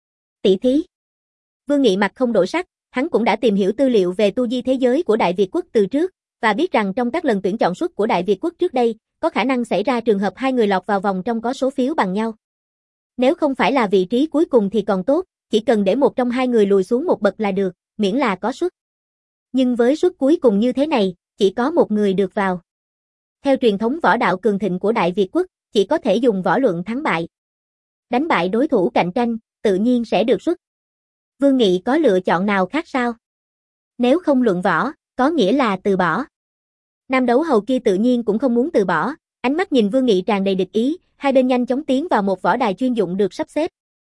Tỷ thí? Vương Nghị mặt không đổi sắc, hắn cũng đã tìm hiểu tư liệu về tu di thế giới của Đại Việt quốc từ trước, và biết rằng trong các lần tuyển chọn suất của Đại Việt quốc trước đây, có khả năng xảy ra trường hợp hai người lọt vào vòng trong có số phiếu bằng nhau. Nếu không phải là vị trí cuối cùng thì còn tốt, chỉ cần để một trong hai người lùi xuống một bậc là được, miễn là có suất. Nhưng với suất cuối cùng như thế này, chỉ có một người được vào. Theo truyền thống võ đạo cường thịnh của Đại Việt quốc, chỉ có thể dùng võ luận thắng bại. Đánh bại đối thủ cạnh tranh, tự nhiên sẽ được suất. Vương Nghị có lựa chọn nào khác sao? Nếu không luận võ, có nghĩa là từ bỏ. Nam đấu hầu kia tự nhiên cũng không muốn từ bỏ, ánh mắt nhìn Vương Nghị tràn đầy địch ý, hai bên nhanh chóng tiến vào một võ đài chuyên dụng được sắp xếp.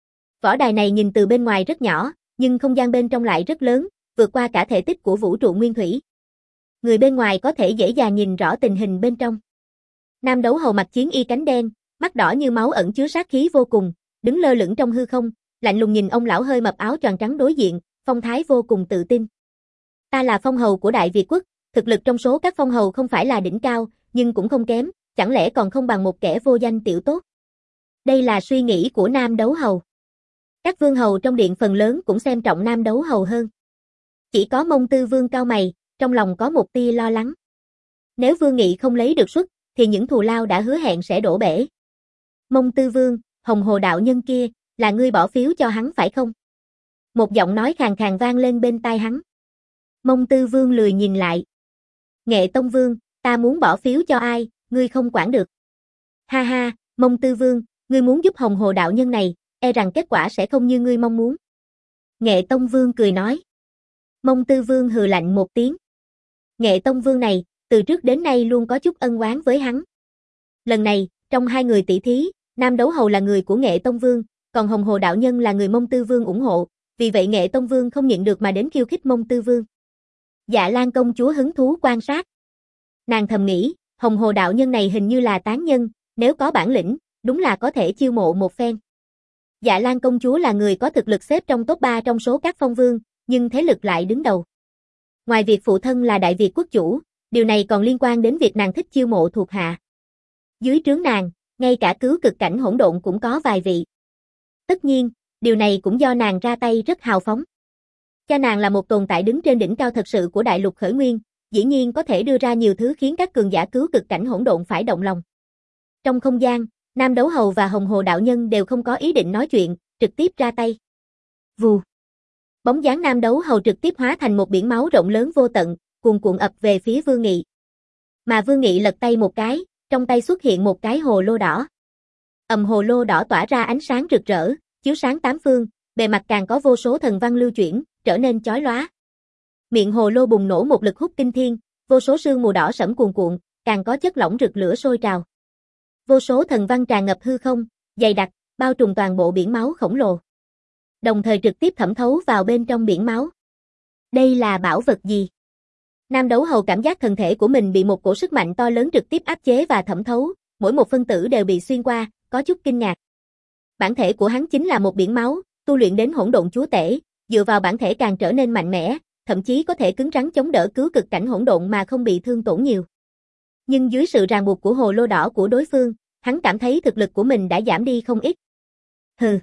Võ đài này nhìn từ bên ngoài rất nhỏ, nhưng không gian bên trong lại rất lớn, vượt qua cả thể tích của vũ trụ nguyên thủy. Người bên ngoài có thể dễ dàng nhìn rõ tình hình bên trong. Nam đấu hầu mặc chiến y cánh đen, mắt đỏ như máu ẩn chứa sát khí vô cùng, đứng lơ lửng trong hư không, lạnh lùng nhìn ông lão hơi mập áo choàng trắng đối diện, phong thái vô cùng tự tin. Ta là phong hầu của Đại Việt quốc, thực lực trong số các phong hầu không phải là đỉnh cao, nhưng cũng không kém, chẳng lẽ còn không bằng một kẻ vô danh tiểu tốt. Đây là suy nghĩ của Nam đấu hầu. Các vương hầu trong điện phần lớn cũng xem trọng Nam đấu hầu hơn. Chỉ có Mông Tư Vương cao mày, trong lòng có một tia lo lắng. Nếu Vương Nghị không lấy được suất, thì những thù lao đã hứa hẹn sẽ đổ bể. Mông Tư Vương, Hồng Hồ đạo nhân kia, là ngươi bỏ phiếu cho hắn phải không? Một giọng nói khàn khàn vang lên bên tai hắn. Mông Tư Vương lười nhìn lại. Nghệ Tông Vương, ta muốn bỏ phiếu cho ai, ngươi không quản được. Ha ha, Mông Tư Vương, ngươi muốn giúp Hồng Hồ đạo nhân này, e rằng kết quả sẽ không như ngươi mong muốn. Nghệ Tông Vương cười nói. Mông Tư Vương hừ lạnh một tiếng. Nghệ Tông Vương này, từ trước đến nay luôn có chút ân oán với hắn. Lần này, trong hai người tỷ thí, Nam Đấu Hầu là người của Nghệ Tông Vương, còn Hồng Hồ đạo nhân là người Mông Tư Vương ủng hộ, vì vậy Nghệ Tông Vương không nhịn được mà đến khiêu khích Mông Tư Vương. Dạ Lan công chúa hứng thú quan sát. Nàng thầm nghĩ, Hồng Hồ đạo nhân này hình như là tán nhân, nếu có bản lĩnh, đúng là có thể chiêu mộ một phen. Dạ Lan công chúa là người có thực lực xếp trong top ba trong số các phong vương, nhưng thế lực lại đứng đầu. Ngoài việc phụ thân là Đại Việt quốc chủ, điều này còn liên quan đến việc nàng thích chiêu mộ thuộc hạ. Dưới trướng nàng, ngay cả cứu cực cảnh hỗn độn cũng có vài vị. Tất nhiên, điều này cũng do nàng ra tay rất hào phóng. Cha nàng là một tồn tại đứng trên đỉnh cao thật sự của đại lục khởi nguyên, dĩ nhiên có thể đưa ra nhiều thứ khiến các cường giả cứu cực cảnh hỗn độn phải động lòng. Trong không gian, Nam Đấu Hầu và Hồng Hồ đạo nhân đều không có ý định nói chuyện, trực tiếp ra tay. Vù. Bóng dáng Nam Đấu Hầu trực tiếp hóa thành một biển máu rộng lớn vô tận, cuồn cuộn ập về phía Vương Nghị. Mà Vương Nghị lật tay một cái, trong tay xuất hiện một cái hồ lô đỏ. Ầm hồ lô đỏ tỏa ra ánh sáng rực rỡ, chiếu sáng tám phương, bề mặt càng có vô số thần văn lưu chuyển, trở nên chói lóa. Miệng hồ lô bùng nổ một lực hút kinh thiên, vô số sương mù đỏ sẫm cuồn cuộn, càng có chất lỏng rực lửa sôi trào. Vô số thần văn tràn ngập hư không, dày đặc, bao trùm toàn bộ biển máu khổng lồ. Đồng thời trực tiếp thẩm thấu vào bên trong biển máu. Đây là bảo vật gì? Nam Đấu Hầu cảm giác thân thể của mình bị một cổ sức mạnh to lớn trực tiếp áp chế và thẩm thấu, mỗi một phân tử đều bị xuyên qua, có chút kinh ngạc. Bản thể của hắn chính là một biển máu, tu luyện đến hỗn độn chúa tể, dựa vào bản thể càng trở nên mạnh mẽ, thậm chí có thể cứng rắn chống đỡ cứu cực cảnh hỗn độn mà không bị thương tổn nhiều. Nhưng dưới sự ràng buộc của hồ lô đỏ của đối phương, hắn cảm thấy thực lực của mình đã giảm đi không ít. Hừ.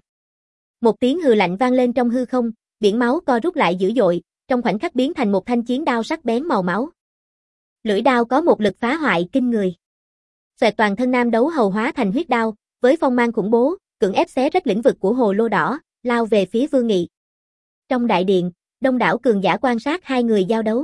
Một tiếng hừ lạnh vang lên trong hư không, biển máu co rút lại dữ dội, trong khoảnh khắc biến thành một thanh chiến đao sắc bén màu máu. Lưỡi đao có một lực phá hoại kinh người. Xoẹt toàn thân Nam Đấu Hầu hóa thành huyết đao, với phong mang khủng bố, cưỡng ép xé rách lĩnh vực của hồ lô đỏ, lao về phía Vương Nghị. Trong đại điện, đông đảo cường giả quan sát hai người giao đấu.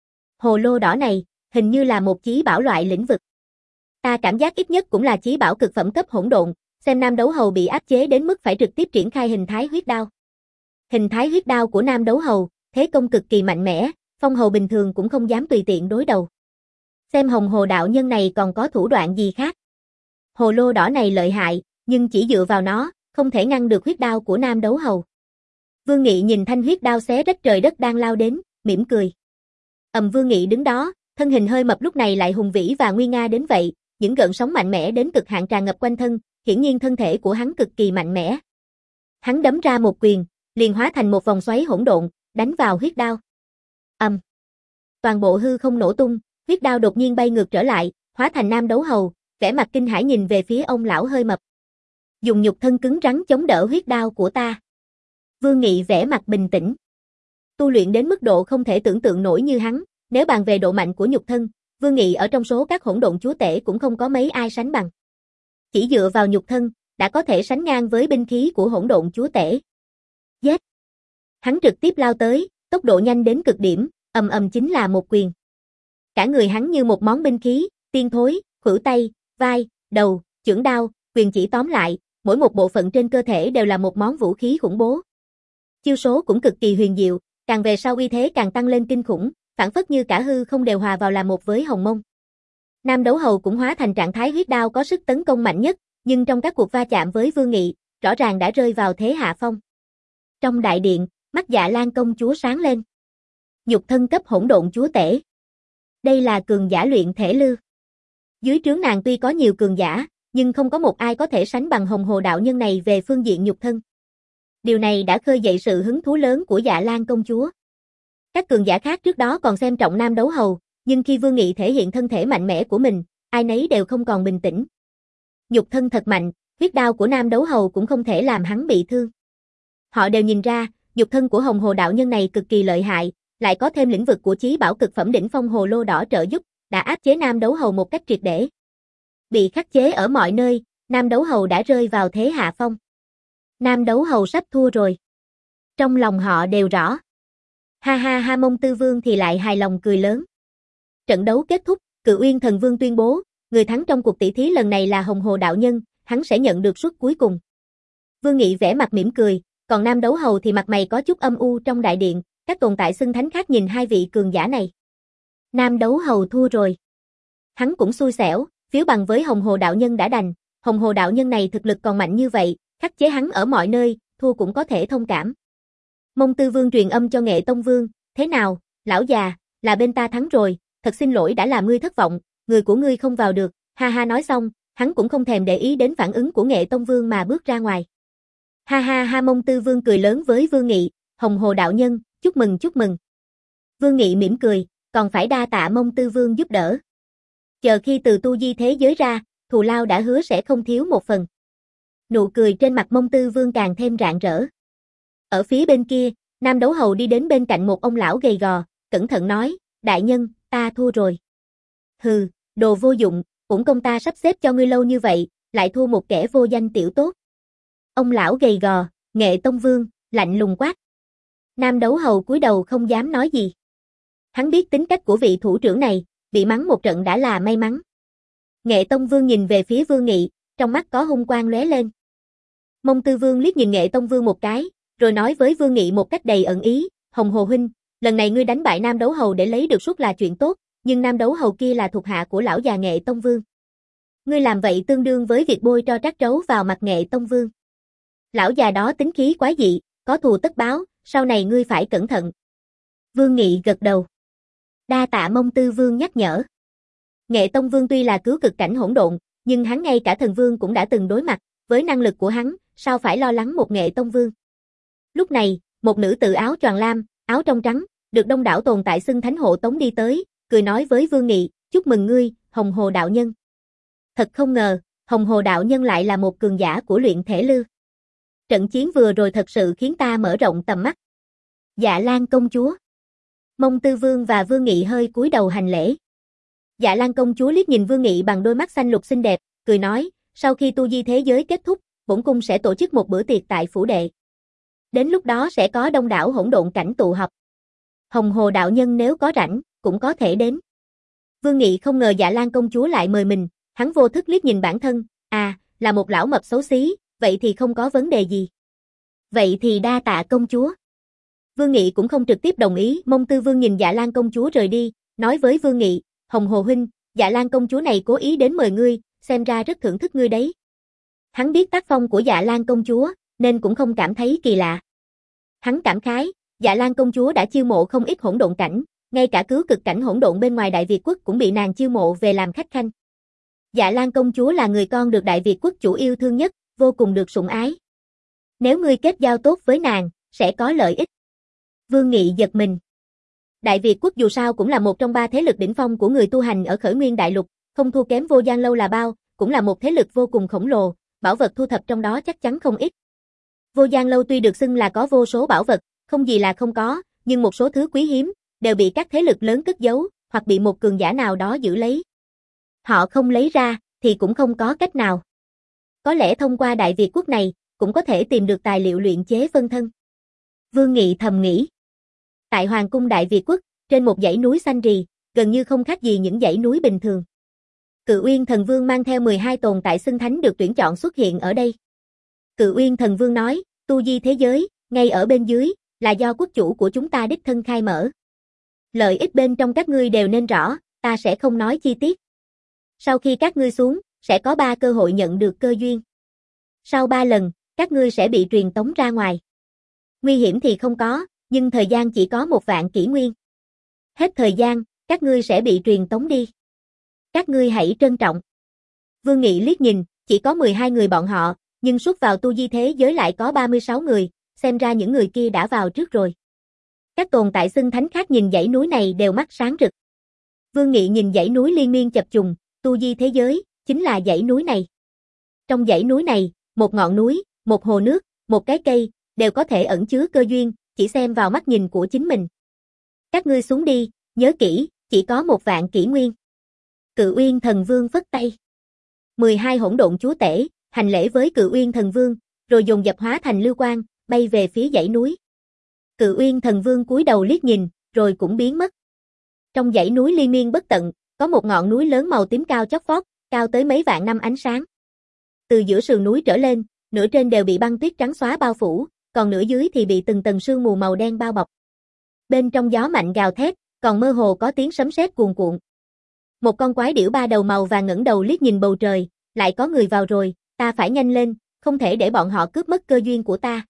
Hồ lô đỏ này, hình như là một chí bảo loại lĩnh vực. Ta cảm giác ít nhất cũng là chí bảo cực phẩm cấp hỗn độn, xem Nam Đấu Hầu bị áp chế đến mức phải trực tiếp triển khai hình thái huyết đao. Hình thái huyết đao của Nam Đấu Hầu, thế công cực kỳ mạnh mẽ, phong hầu bình thường cũng không dám tùy tiện đối đầu. Xem Hồng Hồ đạo nhân này còn có thủ đoạn gì khác. Hồ lô đỏ này lợi hại, nhưng chỉ dựa vào nó, không thể ngăn được huyết đao của Nam Đấu Hầu. Vương Nghị nhìn thanh huyết đao xé rách trời đất đang lao đến, mỉm cười. Ầm Vương Nghị đứng đó, thân hình hơi mập lúc này lại hùng vĩ và nguy nga đến vậy, những gợn sóng mạnh mẽ đến cực hạn tràn ngập quanh thân, hiển nhiên thân thể của hắn cực kỳ mạnh mẽ. Hắn đấm ra một quyền, liền hóa thành một vòng xoáy hỗn độn, đánh vào huyết đao. Ầm. Toàn bộ hư không nổ tung, huyết đao đột nhiên bay ngược trở lại, hóa thành Nam Đấu Hầu, vẻ mặt kinh hãi nhìn về phía ông lão hơi mập. Dùng nhục thân cứng rắn chống đỡ huyết đao của ta. Vương Nghị vẻ mặt bình tĩnh. Tu luyện đến mức độ không thể tưởng tượng nổi như hắn, nếu bàn về độ mạnh của nhục thân, Vương Nghị ở trong số các hỗn độn chúa tể cũng không có mấy ai sánh bằng. Chỉ dựa vào nhục thân, đã có thể sánh ngang với binh khí của hỗn độn chúa tể. Giết! Hắn trực tiếp lao tới, tốc độ nhanh đến cực điểm, ầm ầm chính là một quyền. Cả người hắn như một món binh khí, tiên thối, khuỷu tay, vai, đầu, chưởng đao, quyền chỉ tóm lại, mỗi một bộ phận trên cơ thể đều là một món vũ khí khủng bố. Chiêu số cũng cực kỳ huyền diệu, càng về sau uy thế càng tăng lên kinh khủng, phản phất như cả hư không đều hòa vào làm một với Hồng Mông. Nam Đấu Hầu cũng hóa thành trạng thái huyết đao có sức tấn công mạnh nhất, nhưng trong các cuộc va chạm với Vương Nghị, rõ ràng đã rơi vào thế hạ phong. Trong đại điện, mắt Dạ Lan công chúa sáng lên. Nhục thân cấp hỗn độn chúa tể. Đây là cường giả luyện thể lư. Dưới trướng nàng tuy có nhiều cường giả, nhưng không có một ai có thể sánh bằng Hồng Hồ đạo nhân này về phương diện nhục thân. Điều này đã khơi dậy sự hứng thú lớn của Dạ Lan công chúa. Các cường giả khác trước đó còn xem trọng Nam Đấu Hầu, nhưng khi Vương Nghị thể hiện thân thể mạnh mẽ của mình, ai nấy đều không còn bình tĩnh. Nhục thân thật mạnh, huyết đao của Nam Đấu Hầu cũng không thể làm hắn bị thương. Họ đều nhìn ra, nhục thân của Hồng Hồ đạo nhân này cực kỳ lợi hại, lại có thêm lĩnh vực của chí bảo cực phẩm đỉnh phong hồ lô đỏ trợ giúp, đã áp chế Nam Đấu Hầu một cách triệt để. Bị khắc chế ở mọi nơi, Nam Đấu Hầu đã rơi vào thế hạ phong. Nam Đấu Hầu sắp thua rồi. Trong lòng họ đều rõ. Ha ha ha, Mông Tư Vương thì lại hài lòng cười lớn. Trận đấu kết thúc, Cự Uyên Thần Vương tuyên bố, người thắng trong cuộc tỷ thí lần này là Hồng Hồ đạo nhân, hắn sẽ nhận được suất cuối cùng. Vương Nghị vẻ mặt mỉm cười, còn Nam Đấu Hầu thì mặt mày có chút âm u. Trong đại điện, các tồn tại xưng thánh khác nhìn hai vị cường giả này. Nam Đấu Hầu thua rồi. Hắn cũng xui xẻo, phiếu bằng với Hồng Hồ đạo nhân đã đành, Hồng Hồ đạo nhân này thực lực còn mạnh như vậy, khắc chế hắn ở mọi nơi, thua cũng có thể thông cảm. Mông Tư Vương truyền âm cho Nghệ Tông Vương, thế nào, lão già, là bên ta thắng rồi, thật xin lỗi đã làm ngươi thất vọng, người của ngươi không vào được, ha ha. Nói xong, hắn cũng không thèm để ý đến phản ứng của Nghệ Tông Vương mà bước ra ngoài. Ha ha ha. Mông Tư Vương cười lớn với Vương Nghị, Hồng Hồ đạo nhân, chúc mừng chúc mừng. Vương Nghị mỉm cười, còn phải đa tạ Mông Tư Vương giúp đỡ. Chờ khi từ tu di thế giới ra, thù lao đã hứa sẽ không thiếu một phần. Nụ cười trên mặt Mông Tư Vương càng thêm rạng rỡ. Ở phía bên kia, Nam Đấu Hầu đi đến bên cạnh một ông lão gầy gò, cẩn thận nói, đại nhân, ta thua rồi. Hừ, đồ vô dụng, uổng công ta sắp xếp cho ngươi lâu như vậy, lại thua một kẻ vô danh tiểu tốt. Ông lão gầy gò, Nghệ Tông Vương, lạnh lùng quát. Nam Đấu Hầu cúi đầu không dám nói gì. Hắn biết tính cách của vị thủ trưởng này, bị mắng một trận đã là may mắn. Nghệ Tông Vương nhìn về phía Vương Nghị, trong mắt có hung quang lóe lên. Mông Tư Vương liếc nhìn Nghệ Tông Vương một cái, rồi nói với Vương Nghị một cách đầy ẩn ý, Hồng Hồ huynh, lần này ngươi đánh bại Nam Đấu Hầu để lấy được suất là chuyện tốt, nhưng Nam Đấu Hầu kia là thuộc hạ của lão già Nghệ Tông Vương. Ngươi làm vậy tương đương với việc bôi tro trát trấu vào mặt Nghệ Tông Vương. Lão già đó tính khí quái dị, có thù tất báo, sau này ngươi phải cẩn thận. Vương Nghị gật đầu. Đa tạ Mông Tư Vương nhắc nhở. Nghệ Tông Vương tuy là cứu cực cảnh hỗn độn, nhưng hắn ngay cả thần vương cũng đã từng đối mặt, với năng lực của hắn, sao phải lo lắng một Nghệ Tông Vương. Lúc này, một nữ tử áo choàng lam, áo trong trắng, được đông đảo tồn tại xưng thánh hộ tống đi tới, cười nói với Vương Nghị, chúc mừng ngươi, Hồng Hồ đạo nhân. Thật không ngờ, Hồng Hồ đạo nhân lại là một cường giả của luyện thể lư. Trận chiến vừa rồi thật sự khiến ta mở rộng tầm mắt. Dạ Lan công chúa. Mông Tư Vương và Vương Nghị hơi cúi đầu hành lễ. Dạ Lan công chúa liếc nhìn Vương Nghị bằng đôi mắt xanh lục xinh đẹp, cười nói, sau khi tu di thế giới kết thúc, bổn cung sẽ tổ chức một bữa tiệc tại phủ đệ. Đến lúc đó sẽ có đông đảo hỗn độn cảnh tụ họp. Hồng Hồ đạo nhân nếu có rảnh, cũng có thể đến. Vương Nghị không ngờ Dạ Lan công chúa lại mời mình, hắn vô thức liếc nhìn bản thân, à, là một lão mập xấu xí, vậy thì không có vấn đề gì. Vậy thì đa tạ công chúa. Vương Nghị cũng không trực tiếp đồng ý, Mông Tư Vương nhìn Dạ Lan công chúa rời đi, nói với Vương Nghị, Hồng Hồ huynh, Dạ Lan công chúa này cố ý đến mời ngươi, xem ra rất thưởng thức ngươi đấy. Hắn biết tác phong của Dạ Lan công chúa, nên cũng không cảm thấy kỳ lạ. Hắn cảm khái, Dạ Lan công chúa đã chiêu mộ không ít hỗn độn cảnh, ngay cả cứu cực cảnh hỗn độn bên ngoài Đại Việt quốc cũng bị nàng chiêu mộ về làm khách khanh. Dạ Lan công chúa là người con được Đại Việt quốc chủ yêu thương nhất, vô cùng được sủng ái. Nếu ngươi kết giao tốt với nàng, sẽ có lợi ích. Vương Nghị giật mình. Đại Việt quốc dù sao cũng là một trong ba thế lực đỉnh phong của người tu hành ở Khởi Nguyên Đại Lục, không thua kém Vô Gian Lâu là bao, cũng là một thế lực vô cùng khổng lồ, bảo vật thu thập trong đó chắc chắn không ít. Vô Gian Lâu tuy được xưng là có vô số bảo vật, không gì là không có, nhưng một số thứ quý hiếm, đều bị các thế lực lớn cất giấu, hoặc bị một cường giả nào đó giữ lấy. Họ không lấy ra, thì cũng không có cách nào. Có lẽ thông qua Đại Việt quốc này, cũng có thể tìm được tài liệu luyện chế phân thân. Vương Nghị thầm nghĩ. Tại Hoàng cung Đại Việt quốc, trên một dãy núi xanh rì, gần như không khác gì những dãy núi bình thường. Cự Uyên Thần Vương mang theo mười hai tồn tại xưng thánh được tuyển chọn xuất hiện ở đây. Cự Uyên Thần Vương nói, tu di thế giới, ngay ở bên dưới, là do quốc chủ của chúng ta đích thân khai mở. Lợi ích bên trong các ngươi đều nên rõ, ta sẽ không nói chi tiết. Sau khi các ngươi xuống, sẽ có ba cơ hội nhận được cơ duyên. Sau ba lần, các ngươi sẽ bị truyền tống ra ngoài. Nguy hiểm thì không có, nhưng thời gian chỉ có một vạn kỷ nguyên. Hết thời gian, các ngươi sẽ bị truyền tống đi. Các ngươi hãy trân trọng. Vương Nghị liếc nhìn, chỉ có mười hai người bọn họ, nhưng xuất vào tu di thế giới lại có ba mươi sáu người, xem ra những người kia đã vào trước rồi. Các tồn tại xưng thánh khác nhìn dãy núi này đều mắt sáng rực. Vương Nghị nhìn dãy núi liên miên chập trùng, tu di thế giới, chính là dãy núi này. Trong dãy núi này, một ngọn núi, một hồ nước, một cái cây, đều có thể ẩn chứa cơ duyên, chỉ xem vào mắt nhìn của chính mình. Các ngươi xuống đi, nhớ kỹ, chỉ có một vạn kỷ nguyên. Cự Uyên Thần Vương phất tay. mười hai hỗn độn chúa tể, hành lễ với Cự Uyên Thần Vương, rồi dồn dập hóa thành lưu quang, bay về phía dãy núi. Cự Uyên Thần Vương cúi đầu liếc nhìn, rồi cũng biến mất. Trong dãy núi liên miên bất tận, có một ngọn núi lớn màu tím cao chót vót, cao tới mấy vạn năm ánh sáng. Từ giữa sườn núi trở lên, nửa trên đều bị băng tuyết trắng xóa bao phủ, còn nửa dưới thì bị từng tầng sương mù màu đen bao bọc. Bên trong gió mạnh gào thét, còn mơ hồ có tiếng sấm sét cuồn cuộn. Một con quái điểu ba đầu màu vàng ngẩng đầu liếc nhìn bầu trời, lại có người vào rồi, ta phải nhanh lên, không thể để bọn họ cướp mất cơ duyên của ta.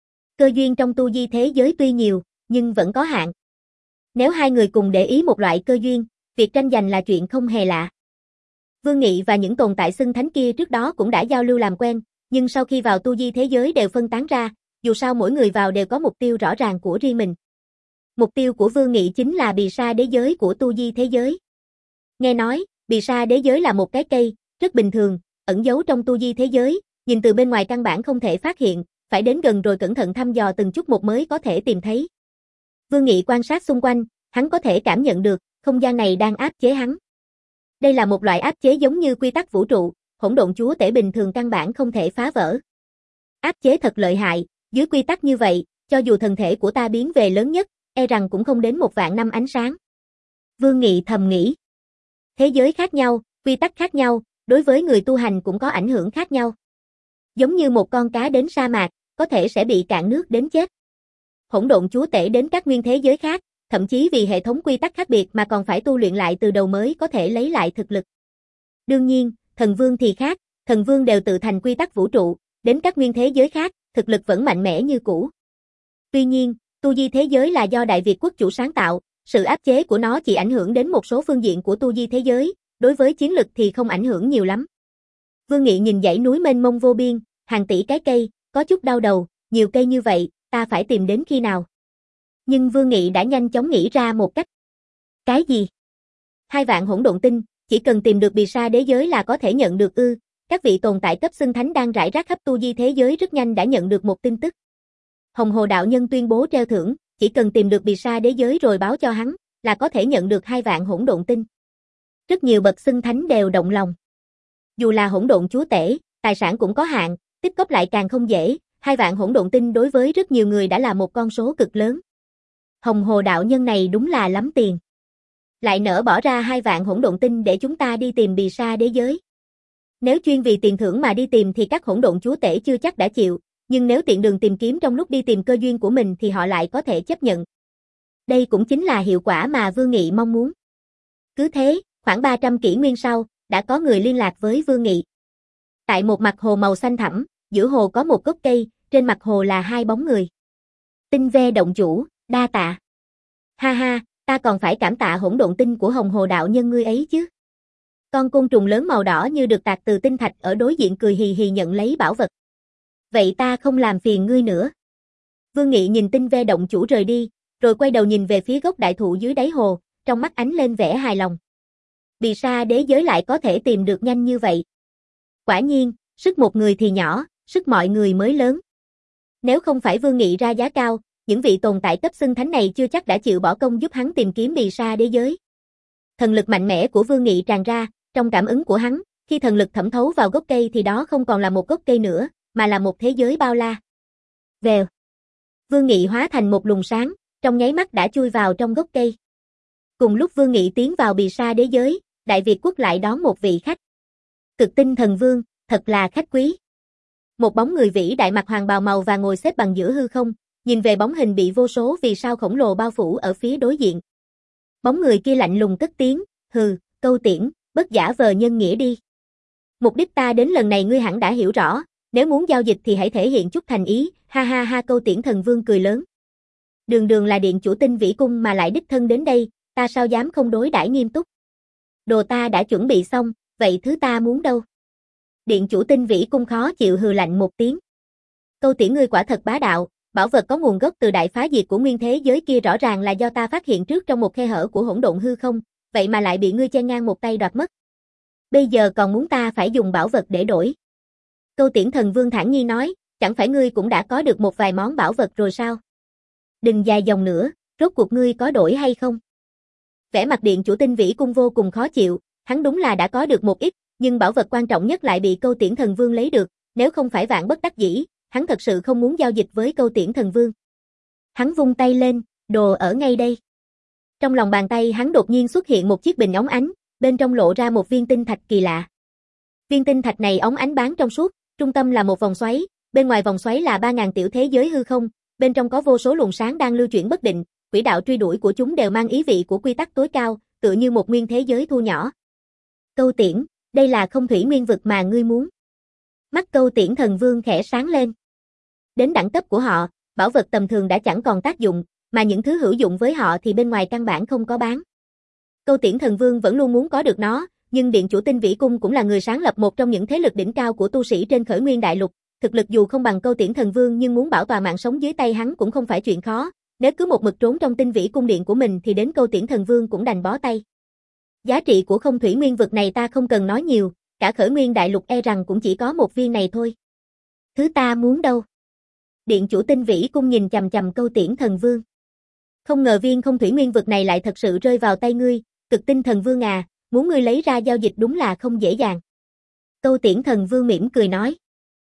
Cơ duyên trong tu di thế giới tuy nhiều, nhưng vẫn có hạn. Nếu hai người cùng để ý một loại cơ duyên, việc tranh giành là chuyện không hề lạ. Vương Nghị và những tồn tại xưng thánh kia trước đó cũng đã giao lưu làm quen, nhưng sau khi vào tu di thế giới đều phân tán ra, dù sao mỗi người vào đều có mục tiêu rõ ràng của riêng mình. Mục tiêu của Vương Nghị chính là Bì Sa đế giới của tu di thế giới. Nghe nói, Bì Sa đế giới là một cái cây, rất bình thường, ẩn giấu trong tu di thế giới, nhìn từ bên ngoài căn bản không thể phát hiện, phải đến gần rồi cẩn thận thăm dò từng chút một mới có thể tìm thấy. Vương Nghị quan sát xung quanh, hắn có thể cảm nhận được, không gian này đang áp chế hắn. Đây là một loại áp chế giống như quy tắc vũ trụ, hỗn độn chúa tể bình thường căn bản không thể phá vỡ. Áp chế thật lợi hại, dưới quy tắc như vậy, cho dù thần thể của ta biến về lớn nhất, e rằng cũng không đến một vạn năm ánh sáng. Vương Nghị thầm nghĩ. Thế giới khác nhau, quy tắc khác nhau, đối với người tu hành cũng có ảnh hưởng khác nhau. Giống như một con cá đến sa mạc, có thể sẽ bị cạn nước đến chết. Hỗn độn chúa tể đến các nguyên thế giới khác, thậm chí vì hệ thống quy tắc khác biệt mà còn phải tu luyện lại từ đầu mới có thể lấy lại thực lực. Đương nhiên, thần vương thì khác, thần vương đều tự thành quy tắc vũ trụ, đến các nguyên thế giới khác, thực lực vẫn mạnh mẽ như cũ. Tuy nhiên, tu di thế giới là do Đại Việt quốc chủ sáng tạo, sự áp chế của nó chỉ ảnh hưởng đến một số phương diện của tu di thế giới, đối với chiến lực thì không ảnh hưởng nhiều lắm. Vương Nghị nhìn dãy núi mênh mông vô biên, hàng tỷ cái cây, có chút đau đầu, nhiều cây như vậy, ta phải tìm đến khi nào? Nhưng Vương Nghị đã nhanh chóng nghĩ ra một cách. Cái gì? Hai vạn hỗn độn tinh, chỉ cần tìm được Bì Sa đế giới là có thể nhận được ư? Các vị tồn tại cấp xưng thánh đang rải rác khắp tu di thế giới rất nhanh đã nhận được một tin tức. Hồng Hồ đạo nhân tuyên bố treo thưởng, chỉ cần tìm được Bì Sa đế giới rồi báo cho hắn, là có thể nhận được hai vạn hỗn độn tinh. Rất nhiều bậc xưng thánh đều động lòng. Dù là hỗn độn chúa tể, tài sản cũng có hạn, tích góp lại càng không dễ, hai vạn hỗn độn tinh đối với rất nhiều người đã là một con số cực lớn. Hồng Hồ đạo nhân này đúng là lắm tiền. Lại nỡ bỏ ra hai vạn hỗn độn tinh để chúng ta đi tìm Bì Sa đế giới. Nếu chuyên vì tiền thưởng mà đi tìm thì các hỗn độn chúa tể chưa chắc đã chịu, nhưng nếu tiện đường tìm kiếm trong lúc đi tìm cơ duyên của mình thì họ lại có thể chấp nhận. Đây cũng chính là hiệu quả mà Vương Nghị mong muốn. Cứ thế, khoảng ba trăm kỷ nguyên sau, đã có người liên lạc với Vương Nghị. Tại một mặt hồ màu xanh thẳm, giữa hồ có một gốc cây, trên mặt hồ là hai bóng người. Tinh ve động chủ, đa tạ. Ha ha, ta còn phải cảm tạ hỗn độn tinh của Hồng Hồ đạo nhân ngươi ấy chứ. Con côn trùng lớn màu đỏ như được tạc từ tinh thạch ở đối diện cười hì hì nhận lấy bảo vật. Vậy ta không làm phiền ngươi nữa. Vương Nghị nhìn tinh ve động chủ rời đi, rồi quay đầu nhìn về phía gốc đại thụ dưới đáy hồ, trong mắt ánh lên vẻ hài lòng. Bì Sa đế giới lại có thể tìm được nhanh như vậy. Quả nhiên, sức một người thì nhỏ, sức mọi người mới lớn. Nếu không phải Vương Nghị ra giá cao, những vị tồn tại cấp xưng thánh này chưa chắc đã chịu bỏ công giúp hắn tìm kiếm Bì Sa đế giới. Thần lực mạnh mẽ của Vương Nghị tràn ra, trong cảm ứng của hắn, khi thần lực thẩm thấu vào gốc cây thì đó không còn là một gốc cây nữa, mà là một thế giới bao la. Vèo. Vương Nghị hóa thành một luồng sáng, trong nháy mắt đã chui vào trong gốc cây. Cùng lúc Vương Nghị tiến vào Bì Sa đế giới, Đại Việt quốc lại đón một vị khách. Cực tinh thần vương, thật là khách quý. Một bóng người vĩ đại mặc hoàng bào màu vàng ngồi xếp bằng giữa hư không, nhìn về bóng hình bị vô số vì sao khổng lồ bao phủ ở phía đối diện. Bóng người kia lạnh lùng cất tiếng, hừ, câu tiễn, bất giả vờ nhân nghĩa đi. Mục đích ta đến lần này ngươi hẳn đã hiểu rõ, nếu muốn giao dịch thì hãy thể hiện chút thành ý, ha ha ha câu tiễn thần vương cười lớn. Đường đường là điện chủ tinh vĩ cung mà lại đích thân đến đây, ta sao dám không đối đãi nghiêm túc. Đồ ta đã chuẩn bị xong, vậy thứ ta muốn đâu? Điện chủ tinh vĩ cung khó chịu hừ lạnh một tiếng. Câu tiễn ngươi quả thật bá đạo, bảo vật có nguồn gốc từ đại phá diệt của nguyên thế giới kia rõ ràng là do ta phát hiện trước trong một khe hở của hỗn độn hư không, vậy mà lại bị ngươi chen ngang một tay đoạt mất. Bây giờ còn muốn ta phải dùng bảo vật để đổi. Câu tiễn thần vương thản nhiên nói, chẳng phải ngươi cũng đã có được một vài món bảo vật rồi sao? Đừng dài dòng nữa, rốt cuộc ngươi có đổi hay không? Vẻ mặt điện chủ tinh vĩ cung vô cùng khó chịu, hắn đúng là đã có được một ít, nhưng bảo vật quan trọng nhất lại bị câu tiễn thần vương lấy được, nếu không phải vạn bất đắc dĩ, hắn thật sự không muốn giao dịch với câu tiễn thần vương. Hắn vung tay lên, đồ ở ngay đây. Trong lòng bàn tay hắn đột nhiên xuất hiện một chiếc bình óng ánh, bên trong lộ ra một viên tinh thạch kỳ lạ. Viên tinh thạch này óng ánh bán trong suốt, trung tâm là một vòng xoáy, bên ngoài vòng xoáy là ba ngàn tiểu thế giới hư không, bên trong có vô số luồng sáng đang lưu chuyển bất định, quỹ đạo truy đuổi của chúng đều mang ý vị của quy tắc tối cao, tựa như một nguyên thế giới thu nhỏ. Câu Tiễn, đây là không thủy nguyên vực mà ngươi muốn. Mắt Câu Tiễn thần vương khẽ sáng lên. Đến đẳng cấp của họ, bảo vật tầm thường đã chẳng còn tác dụng, mà những thứ hữu dụng với họ thì bên ngoài căn bản không có bán. Câu Tiễn thần vương vẫn luôn muốn có được nó, nhưng Điện chủ Tinh Vĩ Cung cũng là người sáng lập một trong những thế lực đỉnh cao của tu sĩ trên Khởi Nguyên Đại Lục, thực lực dù không bằng Câu Tiễn thần vương nhưng muốn bảo toàn mạng sống dưới tay hắn cũng không phải chuyện khó, nếu cứ một mực trốn trong Tinh Vĩ Cung điện của mình thì đến Câu Tiễn thần vương cũng đành bó tay. Giá trị của không thủy nguyên vực này ta không cần nói nhiều, cả Khởi Nguyên Đại Lục e rằng cũng chỉ có một viên này thôi. Thứ ta muốn đâu? Điện chủ Tinh Vĩ Cung nhìn chằm chằm Câu Tiễn thần vương. Không ngờ viên không thủy nguyên vực này lại thật sự rơi vào tay ngươi, Cực Tinh thần vương à, muốn ngươi lấy ra giao dịch đúng là không dễ dàng. Câu Tiễn thần vương mỉm cười nói.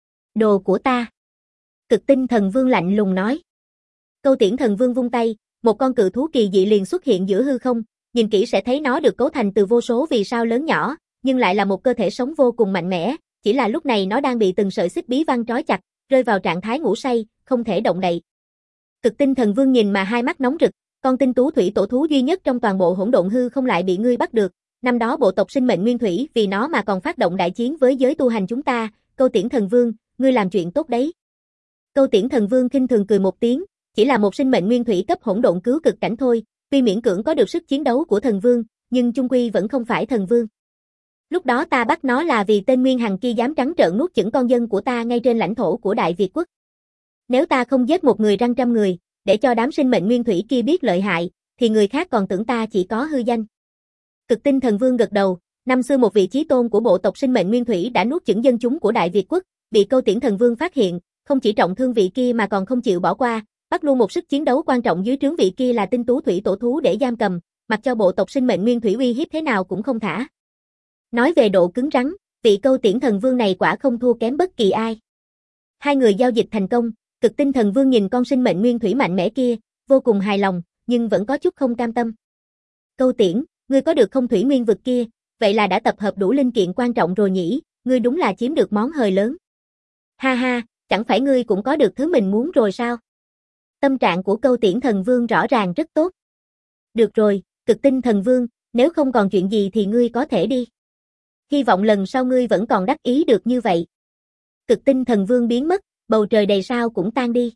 Đồ của ta. Cực Tinh thần vương lạnh lùng nói. Câu Tiễn thần vương vung tay, một con cự thú kỳ dị liền xuất hiện giữa hư không, nhìn kỹ sẽ thấy nó được cấu thành từ vô số vì sao lớn nhỏ, nhưng lại là một cơ thể sống vô cùng mạnh mẽ, chỉ là lúc này nó đang bị từng sợi xích bí văn trói chặt, rơi vào trạng thái ngủ say, không thể động đậy. Cực Tinh thần vương nhìn mà hai mắt nóng rực, con tinh tú thủy tổ thú duy nhất trong toàn bộ hỗn độn hư không lại bị ngươi bắt được, năm đó bộ tộc sinh mệnh nguyên thủy vì nó mà còn phát động đại chiến với giới tu hành chúng ta, Câu Tiễn thần vương, ngươi làm chuyện tốt đấy. Câu Tiễn thần vương khinh thường cười một tiếng, chỉ là một sinh mệnh nguyên thủy cấp hỗn độn cứu cực cảnh thôi, tuy miễn cưỡng có được sức chiến đấu của thần vương, nhưng chung quy vẫn không phải thần vương. Lúc đó ta bắt nó là vì tên Nguyên Hằng kia dám trắng trợn nuốt chửng con dân của ta ngay trên lãnh thổ của Đại Việt quốc. Nếu ta không giết một người răng trăm người, để cho đám sinh mệnh nguyên thủy kia biết lợi hại, thì người khác còn tưởng ta chỉ có hư danh. Cực Tinh thần vương gật đầu, năm xưa một vị chí tôn của bộ tộc sinh mệnh nguyên thủy đã nuốt chửng dân chúng của Đại Việt quốc, bị Câu Tiễn thần vương phát hiện, không chỉ trọng thương vị kia mà còn không chịu bỏ qua, bắt luôn một sức chiến đấu quan trọng dưới trướng vị kia là tinh tú thủy tổ thú để giam cầm, mặc cho bộ tộc sinh mệnh nguyên thủy uy hiếp thế nào cũng không thả. Nói về độ cứng rắn, vị Câu Tiễn thần vương này quả không thua kém bất kỳ ai. Hai người giao dịch thành công, Cực Tinh thần vương nhìn con sinh mệnh nguyên thủy mạnh mẽ kia, vô cùng hài lòng, nhưng vẫn có chút không cam tâm. Câu Tiễn, ngươi có được không thủy nguyên vực kia, vậy là đã tập hợp đủ linh kiện quan trọng rồi nhỉ, ngươi đúng là chiếm được món hời lớn. Ha ha, chẳng phải ngươi cũng có được thứ mình muốn rồi sao? Tâm trạng của Câu Tiễn thần vương rõ ràng rất tốt. Được rồi, Cực Tinh thần vương, nếu không còn chuyện gì thì ngươi có thể đi. Hy vọng lần sau ngươi vẫn còn đắc ý được như vậy. Cực Tinh thần vương biến mất, bầu trời đầy sao cũng tan đi.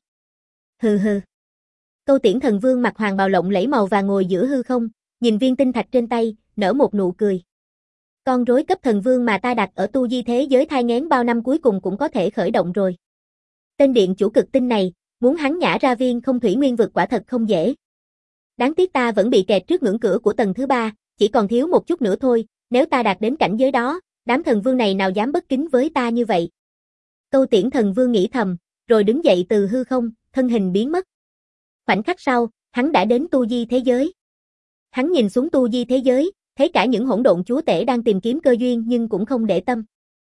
Hừ hừ. Câu Tiễn thần vương mặc hoàng bào lộng lẫy màu vàng ngồi giữa hư không, nhìn viên tinh thạch trên tay, nở một nụ cười. Con rối cấp thần vương mà ta đặt ở tu di thế giới thai nghén bao năm cuối cùng cũng có thể khởi động rồi. Tên điện chủ Cực Tinh này, muốn hắn nhả ra viên không thủy nguyên vực quả thật không dễ. Đáng tiếc ta vẫn bị kẹt trước ngưỡng cửa của tầng thứ ba, chỉ còn thiếu một chút nữa thôi, nếu ta đạt đến cảnh giới đó, đám thần vương này nào dám bất kính với ta như vậy. Câu Tiễn thần vương nghĩ thầm, rồi đứng dậy từ hư không, thân hình biến mất. Khoảnh khắc sau, hắn đã đến tu di thế giới. Hắn nhìn xuống tu di thế giới, thấy cả những hỗn độn chúa tể đang tìm kiếm cơ duyên nhưng cũng không để tâm.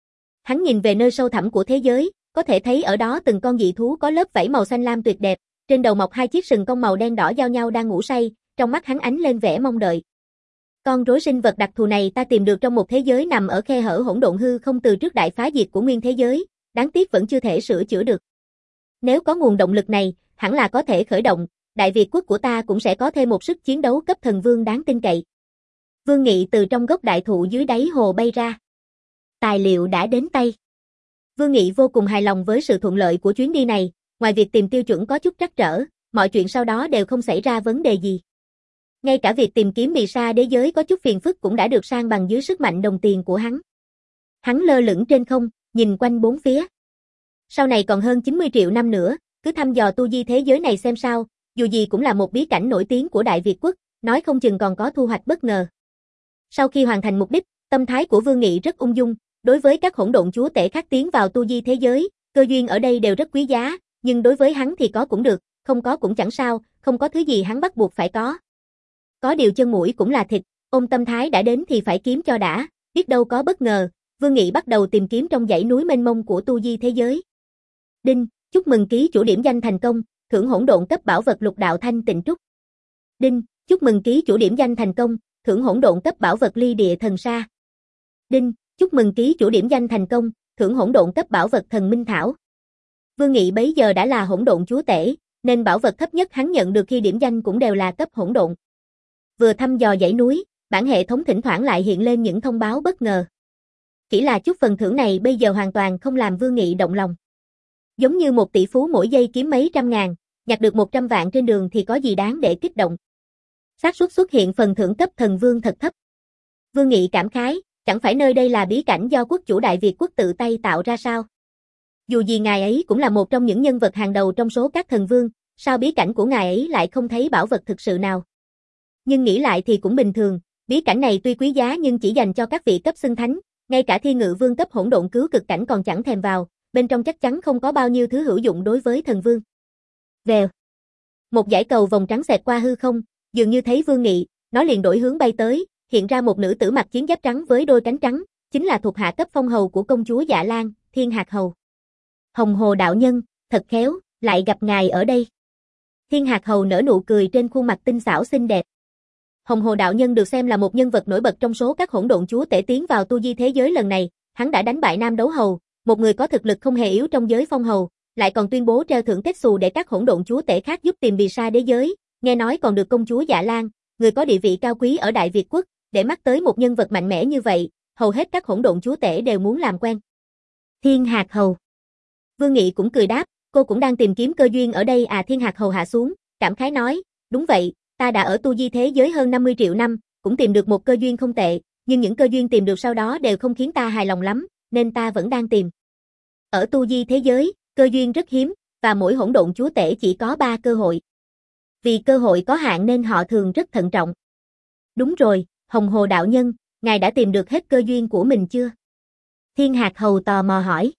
Hắn nhìn về nơi sâu thẳm của thế giới, có thể thấy ở đó từng con dị thú có lớp vảy màu xanh lam tuyệt đẹp, trên đầu mọc hai chiếc sừng cong màu đen đỏ giao nhau đang ngủ say, trong mắt hắn ánh lên vẻ mong đợi. Con rối sinh vật đặc thù này ta tìm được trong một thế giới nằm ở khe hở hỗn độn hư không từ trước đại phá diệt của nguyên thế giới, đáng tiếc vẫn chưa thể sửa chữa được. Nếu có nguồn động lực này, hẳn là có thể khởi động, Đại Việt quốc của ta cũng sẽ có thêm một sức chiến đấu cấp thần vương đáng tin cậy. Vương Nghị từ trong gốc đại thụ dưới đáy hồ bay ra. Tài liệu đã đến tay. Vương Nghị vô cùng hài lòng với sự thuận lợi của chuyến đi này, ngoài việc tìm tiêu chuẩn có chút trắc trở, mọi chuyện sau đó đều không xảy ra vấn đề gì. Ngay cả việc tìm kiếm bì sa đế giới có chút phiền phức cũng đã được san bằng dưới sức mạnh đồng tiền của hắn. Hắn lơ lửng trên không, nhìn quanh bốn phía. Sau này còn hơn chín mươi triệu năm nữa, cứ thăm dò tu di thế giới này xem sao, dù gì cũng là một bí cảnh nổi tiếng của Đại Việt quốc, nói không chừng còn có thu hoạch bất ngờ. Sau khi hoàn thành mục đích, tâm thái của Vương Nghị rất ung dung, đối với các hỗn độn chúa tể khác tiến vào tu di thế giới, cơ duyên ở đây đều rất quý giá, nhưng đối với hắn thì có cũng được, không có cũng chẳng sao, không có thứ gì hắn bắt buộc phải có. Có điều chân mũi cũng là thịt, ôm tâm thái đã đến thì phải kiếm cho đã, biết đâu có bất ngờ. Vương Nghị bắt đầu tìm kiếm trong dãy núi mênh mông của tu di thế giới. Đinh, chúc mừng ký chủ điểm danh thành công, thưởng hỗn độn cấp bảo vật lục đạo thanh tịnh trúc. Đinh, chúc mừng ký chủ điểm danh thành công, thưởng hỗn độn cấp bảo vật ly địa thần sa. Đinh, Chúc mừng ký chủ điểm danh thành công, thưởng hỗn độn cấp bảo vật thần minh thảo. Vương Nghị bấy giờ đã là hỗn độn chúa tể, nên bảo vật thấp nhất hắn nhận được khi điểm danh cũng đều là cấp hỗn độn. Vừa thăm dò dãy núi, bản hệ thống thỉnh thoảng lại hiện lên những thông báo bất ngờ. Chỉ là chút phần thưởng này bây giờ hoàn toàn không làm Vương Nghị động lòng. Giống như một tỷ phú mỗi giây kiếm mấy trăm ngàn, nhặt được một trăm vạn trên đường thì có gì đáng để kích động. Xác suất xuất hiện phần thưởng cấp thần vương thật thấp. Vương Nghị cảm khái, chẳng phải nơi đây là bí cảnh do quốc chủ Đại Việt quốc tự tay tạo ra sao? Dù gì ngài ấy cũng là một trong những nhân vật hàng đầu trong số các thần vương, sao bí cảnh của ngài ấy lại không thấy bảo vật thực sự nào? Nhưng nghĩ lại thì cũng bình thường, bí cảnh này tuy quý giá nhưng chỉ dành cho các vị cấp xưng thánh, ngay cả Thiên Ngự Vương cấp hỗn độn cứu cực cảnh còn chẳng thèm vào, bên trong chắc chắn không có bao nhiêu thứ hữu dụng đối với thần vương. Vèo. Một dải cầu vòng trắng xẹt qua hư không, dường như thấy Vương Nghị, nó liền đổi hướng bay tới, hiện ra một nữ tử mặc chiến giáp trắng với đôi cánh trắng, chính là thuộc hạ cấp phong hầu của công chúa Dạ Lan, Thiên Hạc Hầu. Hồng Hồ đạo nhân, thật khéo, lại gặp ngài ở đây. Thiên Hạc Hầu nở nụ cười trên khuôn mặt tinh xảo xinh đẹp. Hồng Hồ đạo nhân được xem là một nhân vật nổi bật trong số các hỗn độn chúa tể tiến vào tu di thế giới lần này, hắn đã đánh bại Nam Đấu Hầu, một người có thực lực không hề yếu trong giới phong hầu, lại còn tuyên bố treo thưởng kết xù để các hỗn độn chúa tể khác giúp tìm bì sa đế giới, nghe nói còn được công chúa Dạ Lan, người có địa vị cao quý ở Đại Việt quốc, để mắt tới một nhân vật mạnh mẽ như vậy, hầu hết các hỗn độn chúa tể đều muốn làm quen. Thiên Hạc Hầu. Vương Nghị cũng cười đáp, cô cũng đang tìm kiếm cơ duyên ở đây à? Thiên Hạc Hầu hạ xuống, cảm khái nói, đúng vậy, ta đã ở tu di thế giới hơn năm mươi triệu năm, cũng tìm được một cơ duyên không tệ, nhưng những cơ duyên tìm được sau đó đều không khiến ta hài lòng lắm, nên ta vẫn đang tìm. Ở tu di thế giới, cơ duyên rất hiếm, và mỗi hỗn độn chúa tể chỉ có ba cơ hội. Vì cơ hội có hạn nên họ thường rất thận trọng. Đúng rồi, Hồng Hồ đạo nhân, ngài đã tìm được hết cơ duyên của mình chưa? Thiên Hạc Hầu tò mò hỏi.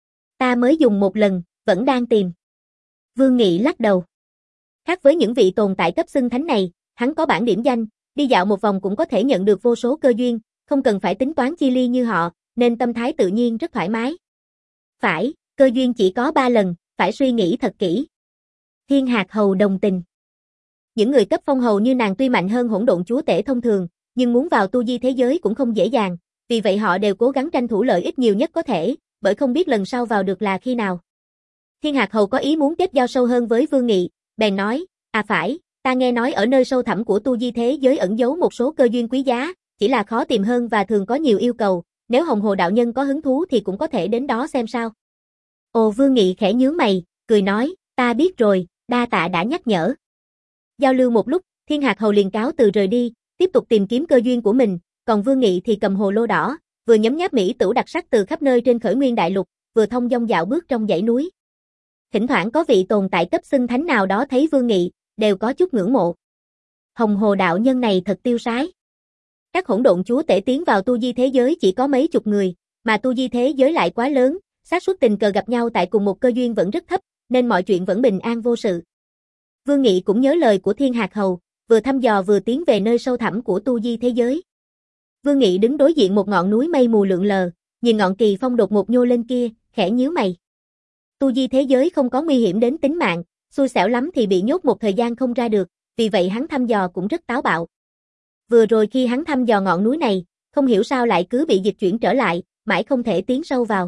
Ta mới dùng một lần, vẫn đang tìm. Vương Nghị lắc đầu. Khác với những vị tồn tại cấp xưng thánh này, hắn có bản điểm danh, đi dạo một vòng cũng có thể nhận được vô số cơ duyên, không cần phải tính toán chi ly như họ, nên tâm thái tự nhiên rất thoải mái. Phải, cơ duyên chỉ có ba lần, phải suy nghĩ thật kỹ. Thiên Hạc Hầu đồng tình. Những người cấp phong hầu như nàng tuy mạnh hơn hỗn độn chúa tể thông thường, nhưng muốn vào tu di thế giới cũng không dễ dàng, vì vậy họ đều cố gắng tranh thủ lợi ích nhiều nhất có thể, bởi không biết lần sau vào được là khi nào. Thiên Hạc Hầu có ý muốn kết giao sâu hơn với Vương Nghị, bèn nói, à phải, ta nghe nói ở nơi sâu thẳm của tu di thế giới ẩn giấu một số cơ duyên quý giá, chỉ là khó tìm hơn và thường có nhiều yêu cầu, nếu Hồng Hồ đạo nhân có hứng thú thì cũng có thể đến đó xem sao. Ồ, Vương Nghị khẽ nhướng mày, cười nói, ta biết rồi, đa tạ đã nhắc nhở. Giao lưu một lúc, Thiên Hạc Hầu liền cáo từ rời đi, tiếp tục tìm kiếm cơ duyên của mình, còn Vương Nghị thì cầm hồ lô đỏ, vừa nhấm nháp mỹ tửu đặc sắc từ khắp nơi trên khởi nguyên đại lục, vừa thông dong dạo bước trong dãy núi. Thỉnh thoảng có vị tồn tại cấp xưng thánh nào đó thấy Vương Nghị, đều có chút ngưỡng mộ. Hồng Hồ đạo nhân này thật tiêu sái. Các hỗn độn chúa tể tiến vào tu di thế giới chỉ có mấy chục người, mà tu di thế giới lại quá lớn, xác suất tình cờ gặp nhau tại cùng một cơ duyên vẫn rất thấp, nên mọi chuyện vẫn bình an vô sự. Vương Nghị cũng nhớ lời của Thiên Hạc Hầu, vừa thăm dò vừa tiến về nơi sâu thẳm của tu di thế giới. Vương Nghị đứng đối diện một ngọn núi mây mù lượn lờ, nhìn ngọn kỳ phong đột ngột nhô lên kia, khẽ nhíu mày. Tu di thế giới không có nguy hiểm đến tính mạng, xui xẻo lắm thì bị nhốt một thời gian không ra được, vì vậy hắn thăm dò cũng rất táo bạo. Vừa rồi khi hắn thăm dò ngọn núi này, không hiểu sao lại cứ bị dịch chuyển trở lại, mãi không thể tiến sâu vào.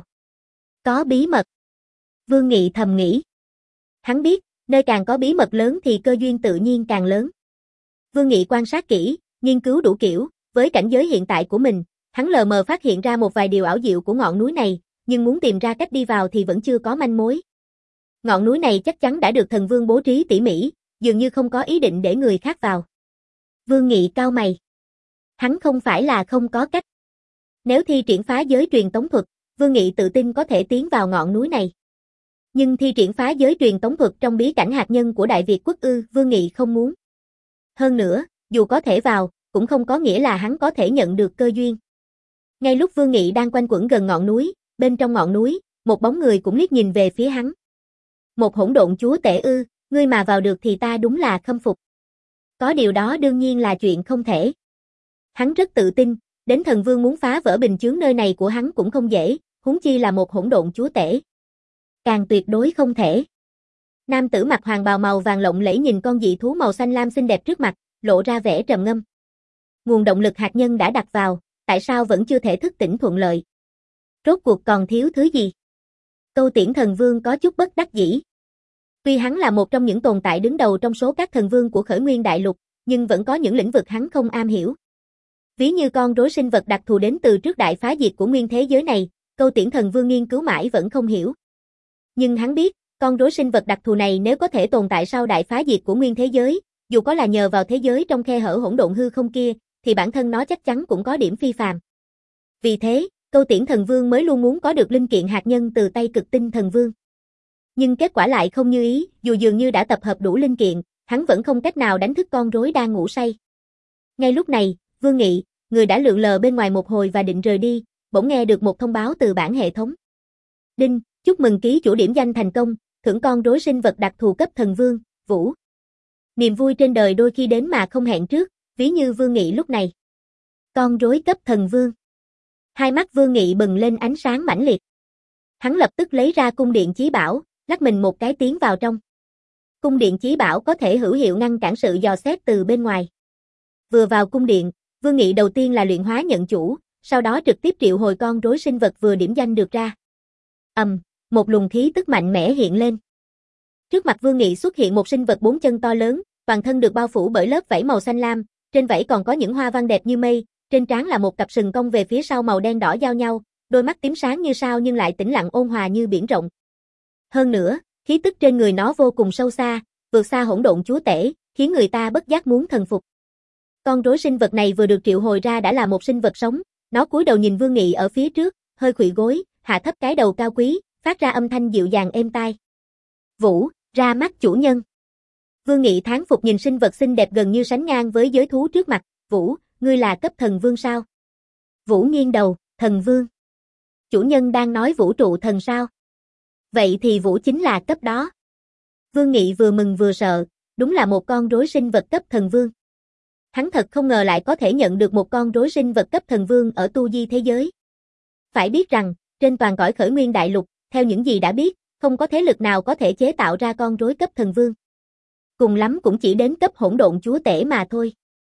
Có bí mật. Vương Nghị thầm nghĩ. Hắn biết, nơi càng có bí mật lớn thì cơ duyên tự nhiên càng lớn. Vương Nghị quan sát kỹ, nghiên cứu đủ kiểu, với cảnh giới hiện tại của mình, hắn lờ mờ phát hiện ra một vài điều ảo diệu của ngọn núi này, nhưng muốn tìm ra cách đi vào thì vẫn chưa có manh mối. Ngọn núi này chắc chắn đã được thần vương bố trí tỉ mỉ, dường như không có ý định để người khác vào. Vương Nghị cau mày. Hắn không phải là không có cách. Nếu thi triển phá giới truyền tống thuật, Vương Nghị tự tin có thể tiến vào ngọn núi này. Nhưng thi triển phá giới truyền tống thuật trong bí cảnh hạt nhân của Đại Việt quốc ư, Vương Nghị không muốn. Hơn nữa, dù có thể vào, cũng không có nghĩa là hắn có thể nhận được cơ duyên. Ngay lúc Vương Nghị đang quanh quẩn gần ngọn núi, bên trong ngọn núi, một bóng người cũng liếc nhìn về phía hắn. Một hỗn độn chúa tể ư, ngươi mà vào được thì ta đúng là khâm phục. Có điều đó đương nhiên là chuyện không thể. Hắn rất tự tin, đến thần vương muốn phá vỡ bình chướng nơi này của hắn cũng không dễ, huống chi là một hỗn độn chúa tể. Càng tuyệt đối không thể. Nam tử mặc hoàng bào màu vàng lộng lẫy nhìn con dị thú màu xanh lam xinh đẹp trước mặt, lộ ra vẻ trầm ngâm. Nguồn động lực hạt nhân đã đặt vào, tại sao vẫn chưa thể thức tỉnh thuận lợi? Rốt cuộc còn thiếu thứ gì? Câu Tiễn Thần Vương có chút bất đắc dĩ. Tuy hắn là một trong những tồn tại đứng đầu trong số các thần vương của Khởi Nguyên Đại Lục, nhưng vẫn có những lĩnh vực hắn không am hiểu. Ví như con rối sinh vật đặc thù đến từ trước đại phá diệt của nguyên thế giới này, Câu Tiễn Thần Vương nghiên cứu mãi vẫn không hiểu. Nhưng hắn biết, con rối sinh vật đặc thù này nếu có thể tồn tại sau đại phá diệt của nguyên thế giới, dù có là nhờ vào thế giới trong khe hở hỗn độn hư không kia, thì bản thân nó chắc chắn cũng có điểm phi phàm. Vì thế, Câu Tiễn Thần Vương mới luôn muốn có được linh kiện hạt nhân từ tay Cực Tinh Thần Vương. Nhưng kết quả lại không như ý, dù dường như đã tập hợp đủ linh kiện, hắn vẫn không cách nào đánh thức con rối đang ngủ say. Ngay lúc này, Vương Nghị, người đã lượn lờ bên ngoài một hồi và định rời đi, bỗng nghe được một thông báo từ bản hệ thống. Đinh, chúc mừng ký chủ điểm danh thành công, thưởng con rối sinh vật đặc thù cấp thần vương, Vũ. Niềm vui trên đời đôi khi đến mà không hẹn trước, ví như Vương Nghị lúc này. Con rối cấp thần vương. Hai mắt Vương Nghị bừng lên ánh sáng mãnh liệt. Hắn lập tức lấy ra cung điện chí bảo, lắc mình một cái tiến vào trong. Cung điện chí bảo có thể hữu hiệu ngăn cản sự dò xét từ bên ngoài. Vừa vào cung điện, Vương Nghị đầu tiên là luyện hóa nhận chủ, sau đó trực tiếp triệu hồi con rối sinh vật vừa điểm danh được ra. Ầm, um, một luồng khí tức mạnh mẽ hiện lên. Trước mặt Vương Nghị xuất hiện một sinh vật bốn chân to lớn, toàn thân được bao phủ bởi lớp vảy màu xanh lam, trên vảy còn có những hoa văn đẹp như mây, trên trán là một cặp sừng cong về phía sau màu đen đỏ giao nhau, đôi mắt tím sáng như sao nhưng lại tĩnh lặng ôn hòa như biển rộng. Hơn nữa, khí tức trên người nó vô cùng sâu xa, vượt xa hỗn độn chúa tể, khiến người ta bất giác muốn thần phục. Con rối sinh vật này vừa được triệu hồi ra đã là một sinh vật sống, nó cúi đầu nhìn Vương Nghị ở phía trước, hơi khuỵu gối, hạ thấp cái đầu cao quý, phát ra âm thanh dịu dàng êm tai. Vũ, ra mắt chủ nhân. Vương Nghị thán phục nhìn sinh vật xinh đẹp gần như sánh ngang với giới thú trước mặt. Vũ, ngươi là cấp thần vương sao? Vũ nghiêng đầu, thần vương. Chủ nhân đang nói vũ trụ thần sao? Vậy thì Vũ chính là cấp đó. Vương Nghị vừa mừng vừa sợ, đúng là một con rối sinh vật cấp thần vương. Hắn thật không ngờ lại có thể nhận được một con rối sinh vật cấp thần vương ở tu di thế giới. Phải biết rằng, trên toàn cõi Khởi Nguyên Đại Lục, theo những gì đã biết, không có thế lực nào có thể chế tạo ra con rối cấp thần vương. Cùng lắm cũng chỉ đến cấp hỗn độn chúa tể mà thôi.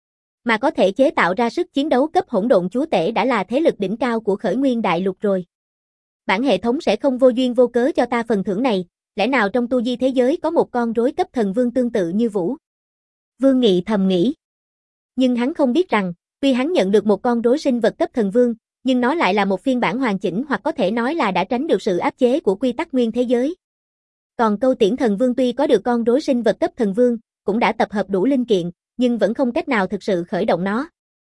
Mà có thể chế tạo ra sức chiến đấu cấp hỗn độn chúa tể đã là thế lực đỉnh cao của Khởi Nguyên Đại Lục rồi. Bản hệ thống sẽ không vô duyên vô cớ cho ta phần thưởng này, lẽ nào trong tu di thế giới có một con rối cấp thần vương tương tự như Vũ? Vương Nghị thầm nghĩ. Nhưng hắn không biết rằng, tuy hắn nhận được một con rối sinh vật cấp thần vương, nhưng nó lại là một phiên bản hoàn chỉnh hoặc có thể nói là đã tránh được sự áp chế của quy tắc nguyên thế giới. Còn Câu Tiễn Thần Vương tuy có được con rối sinh vật cấp thần vương, cũng đã tập hợp đủ linh kiện, nhưng vẫn không cách nào thực sự khởi động nó.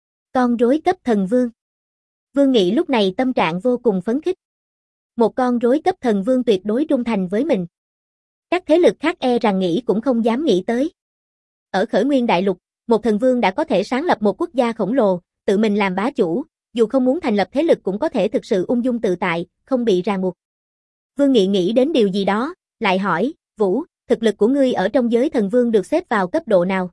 Con rối cấp thần vương. Vương Nghị lúc này tâm trạng vô cùng phấn khích. Một con rối cấp thần vương tuyệt đối trung thành với mình. Các thế lực khác e rằng nghĩ cũng không dám nghĩ tới. Ở Khởi Nguyên Đại Lục, một thần vương đã có thể sáng lập một quốc gia khổng lồ, tự mình làm bá chủ, dù không muốn thành lập thế lực cũng có thể thực sự ung dung tự tại, không bị ràng buộc. Vương Nghị nghĩ đến điều gì đó, lại hỏi, Vũ, thực lực của ngươi ở trong giới thần vương được xếp vào cấp độ nào?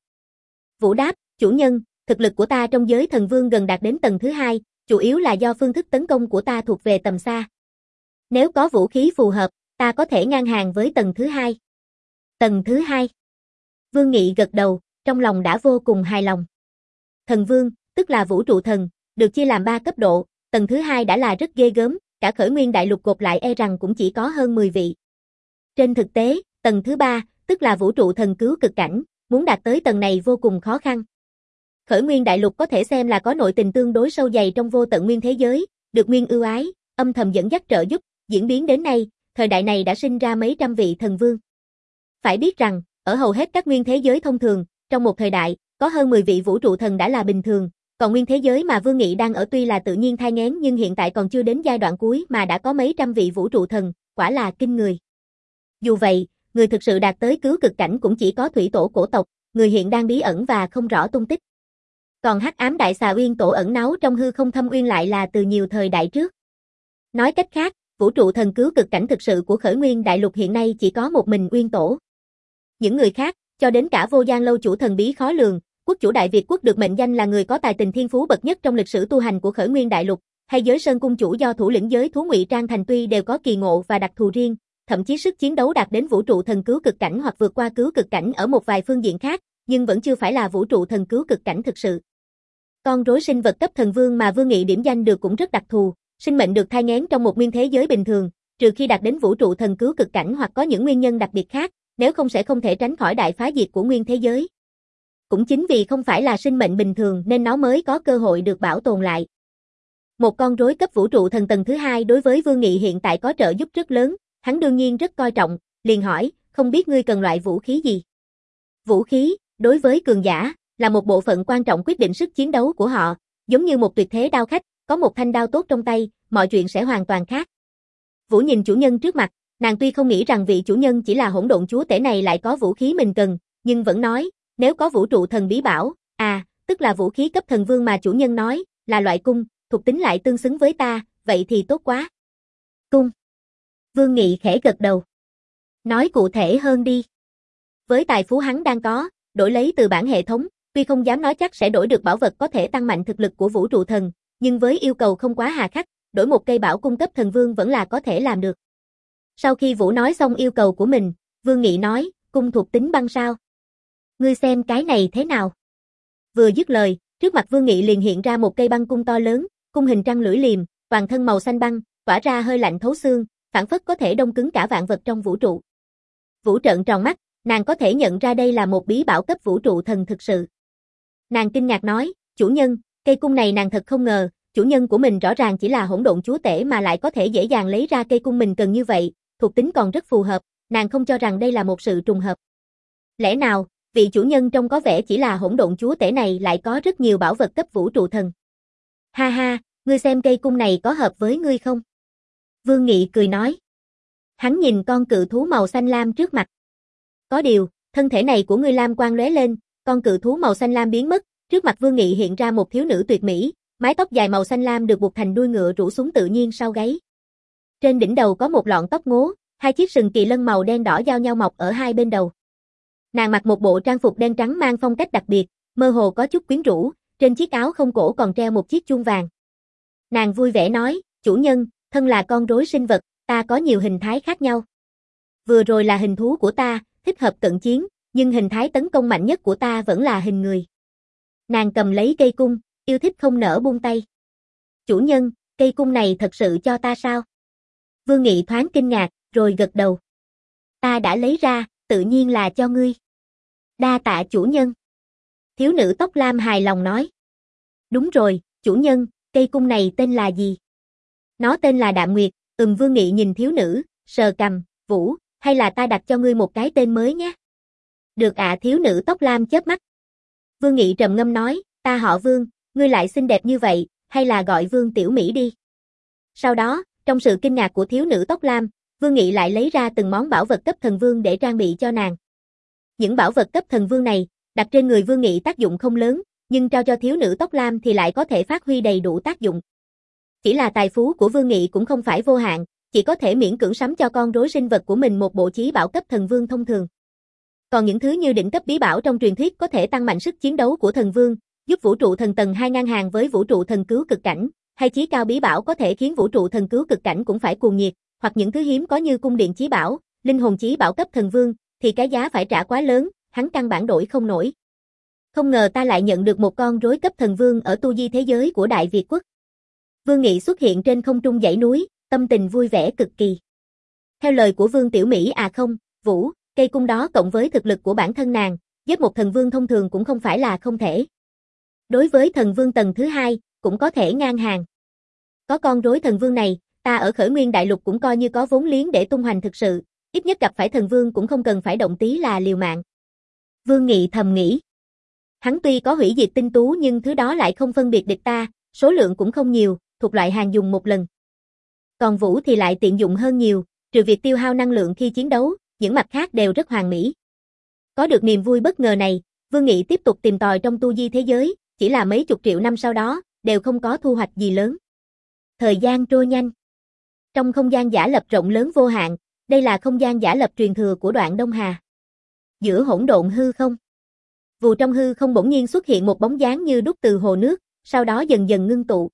Vũ đáp, chủ nhân, thực lực của ta trong giới thần vương gần đạt đến tầng thứ hai, chủ yếu là do phương thức tấn công của ta thuộc về tầm xa. Nếu có vũ khí phù hợp, ta có thể ngang hàng với tầng thứ hai. Tầng thứ hai. Vương Nghị gật đầu, trong lòng đã vô cùng hài lòng. Thần vương, tức là vũ trụ thần, được chia làm ba cấp độ, tầng thứ hai đã là rất ghê gớm, cả Khởi Nguyên Đại Lục gộp lại e rằng cũng chỉ có hơn mười vị. Trên thực tế, tầng thứ ba, tức là vũ trụ thần cứu cực cảnh, muốn đạt tới tầng này vô cùng khó khăn. Khởi Nguyên Đại Lục có thể xem là có nội tình tương đối sâu dày trong vô tận nguyên thế giới, được nguyên ưu ái, âm thầm dẫn dắt trợ giúp, diễn biến đến nay, thời đại này đã sinh ra mấy trăm vị thần vương. Phải biết rằng, ở hầu hết các nguyên thế giới thông thường, trong một thời đại, có hơn mười vị vũ trụ thần đã là bình thường, còn nguyên thế giới mà Vương Nghị đang ở tuy là tự nhiên thai nghén nhưng hiện tại còn chưa đến giai đoạn cuối mà đã có mấy trăm vị vũ trụ thần, quả là kinh người. Dù vậy, người thực sự đạt tới cứu cực cảnh cũng chỉ có thủy tổ cổ tộc, người hiện đang bí ẩn và không rõ tung tích. Còn Hắc Ám Đại Xà Uyên tổ ẩn náu trong hư không thâm uyên lại là từ nhiều thời đại trước. Nói cách khác, vũ trụ thần cứu cực cảnh thực sự của Khởi Nguyên Đại Lục hiện nay chỉ có một mình Uyên tổ. Những người khác, cho đến cả Vô Gian Lâu chủ thần bí khó lường, quốc chủ Đại Việt quốc được mệnh danh là người có tài tình thiên phú bậc nhất trong lịch sử tu hành của Khởi Nguyên Đại Lục, hay giới Sơn cung chủ do thủ lĩnh giới thú ngụy trang thành tuy đều có kỳ ngộ và đặc thù riêng, thậm chí sức chiến đấu đạt đến vũ trụ thần cứu cực cảnh hoặc vượt qua cứu cực cảnh ở một vài phương diện khác, nhưng vẫn chưa phải là vũ trụ thần cứu cực cảnh thực sự. Con rối sinh vật cấp thần vương mà Vương Nghị điểm danh được cũng rất đặc thù, sinh mệnh được thai nghén trong một nguyên thế giới bình thường, trừ khi đạt đến vũ trụ thần cứu cực cảnh hoặc có những nguyên nhân đặc biệt khác, nếu không sẽ không thể tránh khỏi đại phá diệt của nguyên thế giới. Cũng chính vì không phải là sinh mệnh bình thường nên nó mới có cơ hội được bảo tồn lại. Một con rối cấp vũ trụ thần tầng thứ hai đối với Vương Nghị hiện tại có trợ giúp rất lớn, hắn đương nhiên rất coi trọng, liền hỏi, không biết ngươi cần loại vũ khí gì? Vũ khí, đối với cường giả, là một bộ phận quan trọng quyết định sức chiến đấu của họ, giống như một tuyệt thế đao khách, có một thanh đao tốt trong tay, mọi chuyện sẽ hoàn toàn khác. Vũ nhìn chủ nhân trước mặt, nàng tuy không nghĩ rằng vị chủ nhân chỉ là hỗn độn chúa tể này lại có vũ khí mình cần, nhưng vẫn nói, nếu có vũ trụ thần bí bảo, à, tức là vũ khí cấp thần vương mà chủ nhân nói, là loại cung, thuộc tính lại tương xứng với ta, vậy thì tốt quá. Cung. Vương Nghị khẽ gật đầu. Nói cụ thể hơn đi. Với tài phú hắn đang có, đổi lấy từ bản hệ thống, tuy không dám nói chắc sẽ đổi được bảo vật có thể tăng mạnh thực lực của vũ trụ thần, nhưng với yêu cầu không quá hà khắc, đổi một cây bảo cung cấp thần vương vẫn là có thể làm được. Sau khi Vũ nói xong yêu cầu của mình, Vương Nghị nói, cung thuộc tính băng sao? Ngươi xem cái này thế nào? Vừa dứt lời, trước mặt Vương Nghị liền hiện ra một cây băng cung to lớn, cung hình trăng lưỡi liềm, toàn thân màu xanh băng, tỏa ra hơi lạnh thấu xương, phảng phất có thể đông cứng cả vạn vật trong vũ trụ. Vũ trợn tròn mắt, nàng có thể nhận ra đây là một bí bảo cấp vũ trụ thần thực sự. Nàng kinh ngạc nói, chủ nhân, cây cung này nàng thật không ngờ, chủ nhân của mình rõ ràng chỉ là hỗn độn chúa tể mà lại có thể dễ dàng lấy ra cây cung mình cần như vậy, thuộc tính còn rất phù hợp, nàng không cho rằng đây là một sự trùng hợp. Lẽ nào, vị chủ nhân trông có vẻ chỉ là hỗn độn chúa tể này lại có rất nhiều bảo vật cấp vũ trụ thần. Ha ha, ngươi xem cây cung này có hợp với ngươi không? Vương Nghị cười nói. Hắn nhìn con cự thú màu xanh lam trước mặt. Có điều, thân thể này của ngươi lam quang lóe lên, con cự thú màu xanh lam biến mất, trước mặt Vương Nghị hiện ra một thiếu nữ tuyệt mỹ, mái tóc dài màu xanh lam được buộc thành đuôi ngựa rủ xuống tự nhiên sau gáy. Trên đỉnh đầu có một lọn tóc ngố, hai chiếc sừng kỳ lân màu đen đỏ giao nhau mọc ở hai bên đầu. Nàng mặc một bộ trang phục đen trắng mang phong cách đặc biệt, mơ hồ có chút quyến rũ, trên chiếc áo không cổ còn treo một chiếc chuông vàng. Nàng vui vẻ nói, chủ nhân, thân là con rối sinh vật, ta có nhiều hình thái khác nhau. Vừa rồi là hình thú của ta, thích hợp cận chiến, nhưng hình thái tấn công mạnh nhất của ta vẫn là hình người. Nàng cầm lấy cây cung, yêu thích không nỡ buông tay. Chủ nhân, cây cung này thật sự cho ta sao? Vương Nghị thoáng kinh ngạc, rồi gật đầu. Ta đã lấy ra, tự nhiên là cho ngươi. Đa tạ chủ nhân. Thiếu nữ tóc lam hài lòng nói. Đúng rồi, chủ nhân, cây cung này tên là gì? Nó tên là Đạm Nguyệt. Ừm. Vương Nghị nhìn thiếu nữ, sờ cằm, Vũ, hay là ta đặt cho ngươi một cái tên mới nhé? Được ạ. Thiếu nữ tóc lam chớp mắt. Vương Nghị trầm ngâm nói, ta họ Vương, ngươi lại xinh đẹp như vậy, hay là gọi Vương Tiểu Mỹ đi. Sau đó, trong sự kinh ngạc của thiếu nữ tóc lam, Vương Nghị lại lấy ra từng món bảo vật cấp thần vương để trang bị cho nàng. Những bảo vật cấp thần vương này, đặt trên người Vương Nghị tác dụng không lớn, nhưng trao cho thiếu nữ tóc lam thì lại có thể phát huy đầy đủ tác dụng. Chỉ là tài phú của Vương Nghị cũng không phải vô hạn, chỉ có thể miễn cưỡng sắm cho con rối sinh vật của mình một bộ chí bảo cấp thần vương thông thường. Còn những thứ như đỉnh cấp bí bảo trong truyền thuyết có thể tăng mạnh sức chiến đấu của thần vương, giúp vũ trụ thần tầng hai ngang hàng với vũ trụ thần cứu cực cảnh, hay chí cao bí bảo có thể khiến vũ trụ thần cứu cực cảnh cũng phải cuồng nhiệt, hoặc những thứ hiếm có như cung điện chí bảo, linh hồn chí bảo cấp thần vương, thì cái giá phải trả quá lớn, hắn căn bản đổi không nổi. Không ngờ ta lại nhận được một con rối cấp thần vương ở tu di thế giới của Đại Việt quốc. Vương Nghị xuất hiện trên không trung dãy núi, tâm tình vui vẻ cực kỳ. Theo lời của Vương Tiểu Mỹ à không, Vũ, cây cung đó cộng với thực lực của bản thân nàng, giết một thần vương thông thường cũng không phải là không thể. Đối với thần vương tầng thứ hai, cũng có thể ngang hàng. Có con rối thần vương này, ta ở Khởi Nguyên Đại Lục cũng coi như có vốn liếng để tung hoành thực sự, ít nhất gặp phải thần vương cũng không cần phải động tí là liều mạng. Vương Nghị thầm nghĩ. Hắn tuy có hủy diệt tinh tú nhưng thứ đó lại không phân biệt địch ta, số lượng cũng không nhiều, thuộc loại hàng dùng một lần. Còn Vũ thì lại tiện dụng hơn nhiều, trừ việc tiêu hao năng lượng khi chiến đấu, những mặt khác đều rất hoàn mỹ. Có được niềm vui bất ngờ này, Vương Nghị tiếp tục tìm tòi trong tu di thế giới, chỉ là mấy chục triệu năm sau đó, đều không có thu hoạch gì lớn. Thời gian trôi nhanh. Trong không gian giả lập rộng lớn vô hạn, đây là không gian giả lập truyền thừa của Đoạn Đông Hà. Giữa hỗn độn hư không, vù trong hư không bỗng nhiên xuất hiện một bóng dáng như đúc từ hồ nước, sau đó dần dần ngưng tụ.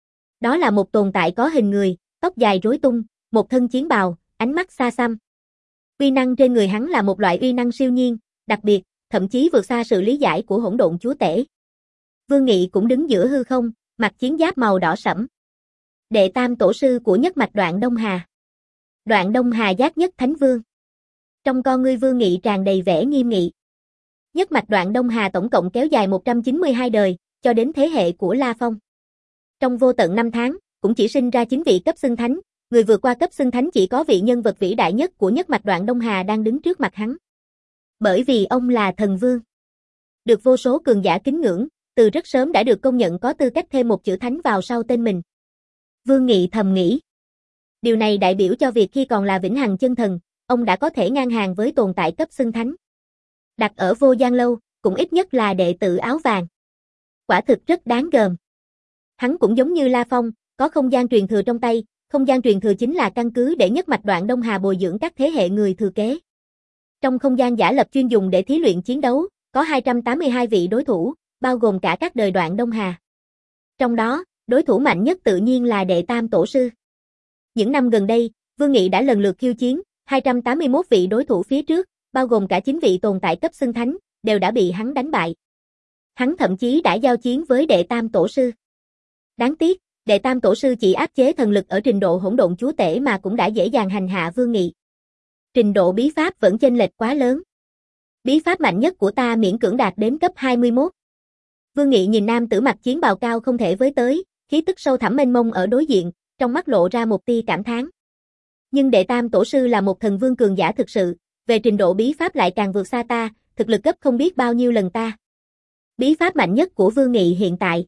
Đó là một tồn tại có hình người, tóc dài rối tung, một thân chiến bào, ánh mắt xa xăm. Uy năng trên người hắn là một loại uy năng siêu nhiên, đặc biệt, thậm chí vượt xa sự lý giải của hỗn độn chúa tể. Vương Nghị cũng đứng giữa hư không, mặc chiến giáp màu đỏ sẫm. Đệ tam tổ sư của nhất mạch Đoạn Đông Hà. Đoạn Đông Hà giác nhất thánh vương. Trong con ngươi Vương Nghị tràn đầy vẻ nghiêm nghị. Nhất mạch Đoạn Đông Hà tổng cộng kéo dài một trăm chín mươi hai đời, cho đến thế hệ của La Phong. Trong vô tận năm tháng, cũng chỉ sinh ra chín vị cấp xưng thánh, người vượt qua cấp xưng thánh chỉ có vị nhân vật vĩ đại nhất của nhất mạch Đoạn Đông Hà đang đứng trước mặt hắn. Bởi vì ông là thần vương. Được vô số cường giả kính ngưỡng, từ rất sớm đã được công nhận có tư cách thêm một chữ thánh vào sau tên mình. Vương Nghị thầm nghĩ. Điều này đại biểu cho việc khi còn là vĩnh hằng chân thần, ông đã có thể ngang hàng với tồn tại cấp xưng thánh. Đặt ở Vô Gian Lâu, cũng ít nhất là đệ tử áo vàng. Quả thực rất đáng gờm. Hắn cũng giống như La Phong, có không gian truyền thừa trong tay, không gian truyền thừa chính là căn cứ để nhất mạch Đoạn Đông Hà bồi dưỡng các thế hệ người thừa kế. Trong không gian giả lập chuyên dùng để thí luyện chiến đấu, có hai trăm tám mươi hai vị đối thủ, bao gồm cả các đời Đoạn Đông Hà. Trong đó, đối thủ mạnh nhất tự nhiên là đệ tam tổ sư. Những năm gần đây, Vương Nghị đã lần lượt khiêu chiến, hai trăm tám mươi mốt vị đối thủ phía trước, bao gồm cả chín vị tồn tại cấp xưng thánh, đều đã bị hắn đánh bại. Hắn thậm chí đã giao chiến với đệ tam tổ sư. Đáng tiếc, đệ tam tổ sư chỉ áp chế thần lực ở trình độ hỗn độn chúa tể mà cũng đã dễ dàng hành hạ Vương Nghị. Trình độ bí pháp vẫn chênh lệch quá lớn. Bí pháp mạnh nhất của ta miễn cưỡng đạt đến cấp hai mươi mốt. Vương Nghị nhìn nam tử mặc chiến bào cao không thể với tới, khí tức sâu thẳm mênh mông ở đối diện, trong mắt lộ ra một tia cảm thán. Nhưng đệ tam tổ sư là một thần vương cường giả thực sự, về trình độ bí pháp lại càng vượt xa ta, thực lực gấp không biết bao nhiêu lần ta. Bí pháp mạnh nhất của Vương Nghị hiện tại.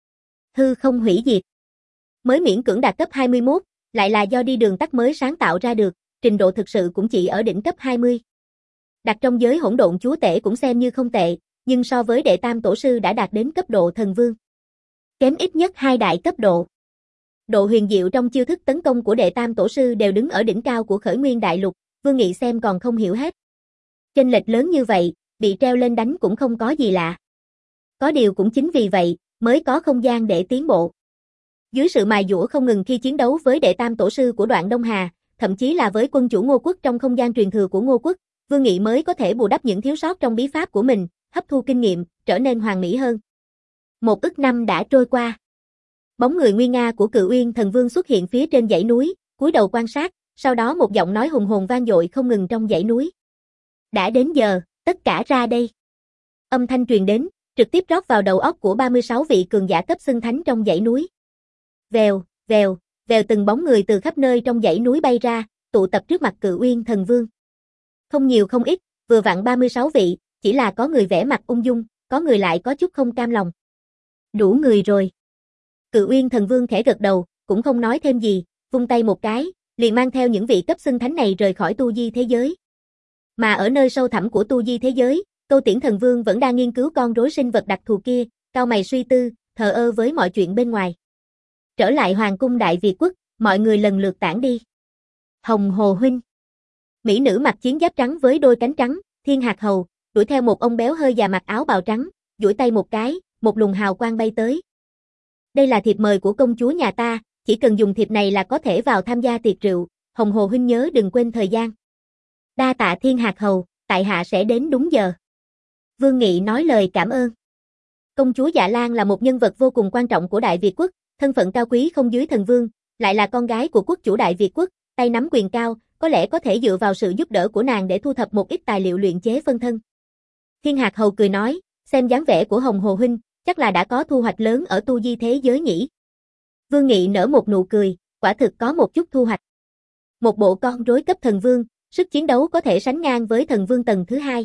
Hư không hủy diệt. Mới miễn cưỡng đạt cấp hai mươi mốt, lại là do đi đường tắt mới sáng tạo ra được, trình độ thực sự cũng chỉ ở đỉnh cấp hai mươi. Đặt trong giới hỗn độn chúa tể cũng xem như không tệ, nhưng so với đệ tam tổ sư đã đạt đến cấp độ thần vương. Kém ít nhất hai đại cấp độ. Độ huyền diệu trong chiêu thức tấn công của đệ tam tổ sư đều đứng ở đỉnh cao của Khởi Nguyên Đại Lục, Vương Nghị xem còn không hiểu hết. Chênh lệch lớn như vậy, bị treo lên đánh cũng không có gì lạ. Có điều cũng chính vì vậy, mới có không gian để tiến bộ. Dưới sự mài dũa không ngừng khi chiến đấu với đệ tam tổ sư của Đoạn Đông Hà, thậm chí là với quân chủ Ngô Quốc trong không gian truyền thừa của Ngô Quốc, Vương Nghị mới có thể bù đắp những thiếu sót trong bí pháp của mình, hấp thu kinh nghiệm, trở nên hoàn mỹ hơn. Một ức năm đã trôi qua. Bóng người nguy nga của Cự Uyên Thần Vương xuất hiện phía trên dãy núi, cúi đầu quan sát, sau đó một giọng nói hùng hồn vang dội không ngừng trong dãy núi. Đã đến giờ, tất cả ra đây. Âm thanh truyền đến, trực tiếp rót vào đầu óc của ba mươi sáu vị cường giả cấp xưng thánh trong dãy núi. Vèo, vèo, vèo từng bóng người từ khắp nơi trong dãy núi bay ra, tụ tập trước mặt Cự Uyên Thần Vương. Không nhiều không ít, vừa vặn ba mươi sáu vị, chỉ là có người vẻ mặt ung dung, có người lại có chút không cam lòng. Đủ người rồi. Cự Uyên Thần Vương khẽ gật đầu, cũng không nói thêm gì, vung tay một cái, liền mang theo những vị cấp xưng thánh này rời khỏi tu di thế giới. Mà ở nơi sâu thẳm của tu di thế giới, Câu Tiễn Thần Vương vẫn đang nghiên cứu con rối sinh vật đặc thù kia, cau mày suy tư, thờ ơ với mọi chuyện bên ngoài. Trở lại Hoàng cung Đại Việt Quốc, mọi người lần lượt tản đi. Hồng Hồ huynh. Mỹ nữ mặc chiến giáp trắng với đôi cánh trắng, Thiên Hạc Hầu, đuổi theo một ông béo hơi già mặc áo bào trắng, duỗi tay một cái, một luồng hào quang bay tới. Đây là thiệp mời của công chúa nhà ta, chỉ cần dùng thiệp này là có thể vào tham gia tiệc rượu, Hồng Hồ huynh nhớ đừng quên thời gian. Đa tạ Thiên Hạc Hầu, tại hạ sẽ đến đúng giờ. Vương Nghị nói lời cảm ơn. Công chúa Dạ Lan là một nhân vật vô cùng quan trọng của Đại Việt Quốc, thân phận cao quý không dưới thần vương, lại là con gái của quốc chủ Đại Việt Quốc, tay nắm quyền cao, có lẽ có thể dựa vào sự giúp đỡ của nàng để thu thập một ít tài liệu luyện chế phân thân. Thiên Hạc Hầu cười nói, xem dáng vẻ của Hồng Hồ huynh, chắc là đã có thu hoạch lớn ở tu di thế giới nhỉ. Vương Nghị nở một nụ cười, quả thực có một chút thu hoạch. Một bộ con rối cấp thần vương, sức chiến đấu có thể sánh ngang với thần vương tầng thứ hai.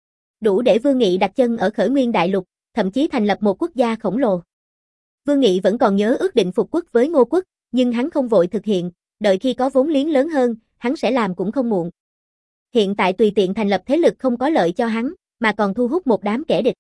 Đủ để Vương Nghị đặt chân ở Khởi Nguyên Đại Lục, thậm chí thành lập một quốc gia khổng lồ. Vương Nghị vẫn còn nhớ ước định phục quốc với Ngô Quốc, nhưng hắn không vội thực hiện, đợi khi có vốn liếng lớn hơn, hắn sẽ làm cũng không muộn. Hiện tại tùy tiện thành lập thế lực không có lợi cho hắn, mà còn thu hút một đám kẻ địch.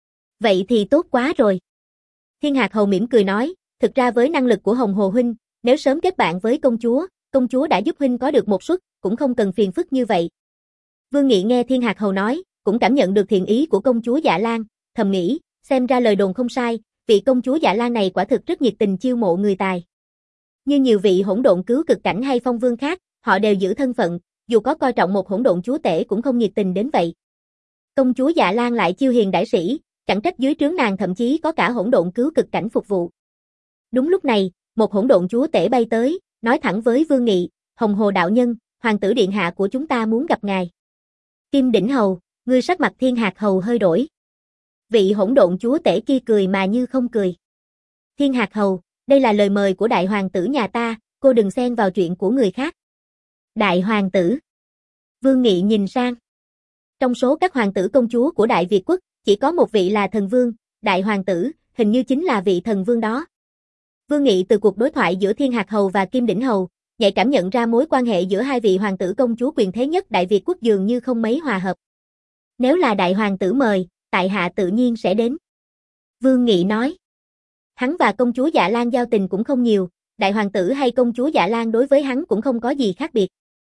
Vậy thì tốt quá rồi. Thiên Hạc Hầu mỉm cười nói, thực ra với năng lực của Hồng Hồ huynh, nếu sớm kết bạn với công chúa, công chúa đã giúp huynh có được một suất, cũng không cần phiền phức như vậy. Vương Nghị nghe Thiên Hạc Hầu nói, cũng cảm nhận được thiện ý của công chúa Dạ Lan, thầm nghĩ, xem ra lời đồn không sai, vị công chúa Dạ Lan này quả thực rất nhiệt tình chiêu mộ người tài. Như nhiều vị hỗn độn cứu cực cảnh hay phong vương khác, họ đều giữ thân phận, dù có coi trọng một hỗn độn chúa tể cũng không nhiệt tình đến vậy. Công chúa Dạ Lan lại chiêu hiền đãi sĩ, Chẳng trách dưới trướng nàng thậm chí có cả hỗn độn cứu cực cảnh phục vụ. Đúng lúc này, một hỗn độn chúa tể bay tới, nói thẳng với Vương Nghị, Hồng Hồ đạo nhân, hoàng tử điện hạ của chúng ta muốn gặp ngài. Kim Đỉnh Hầu, ngươi sắc mặt Thiên Hạc Hầu hơi đổi. Vị hỗn độn chúa tể kia cười mà như không cười. Thiên Hạc Hầu, đây là lời mời của đại hoàng tử nhà ta, cô đừng xen vào chuyện của người khác. Đại hoàng tử. Vương Nghị nhìn sang. Trong số các hoàng tử công chúa của Đại Việt quốc, chỉ có một vị là thần vương, đại hoàng tử, hình như chính là vị thần vương đó. Vương Nghị từ cuộc đối thoại giữa Thiên Hạc Hầu và Kim Đỉnh Hầu, nhạy cảm nhận ra mối quan hệ giữa hai vị hoàng tử công chúa quyền thế nhất Đại Việt quốc dường như không mấy hòa hợp. Nếu là đại hoàng tử mời, tại hạ tự nhiên sẽ đến. Vương Nghị nói. Hắn và công chúa Dạ Lan giao tình cũng không nhiều, đại hoàng tử hay công chúa Dạ Lan đối với hắn cũng không có gì khác biệt.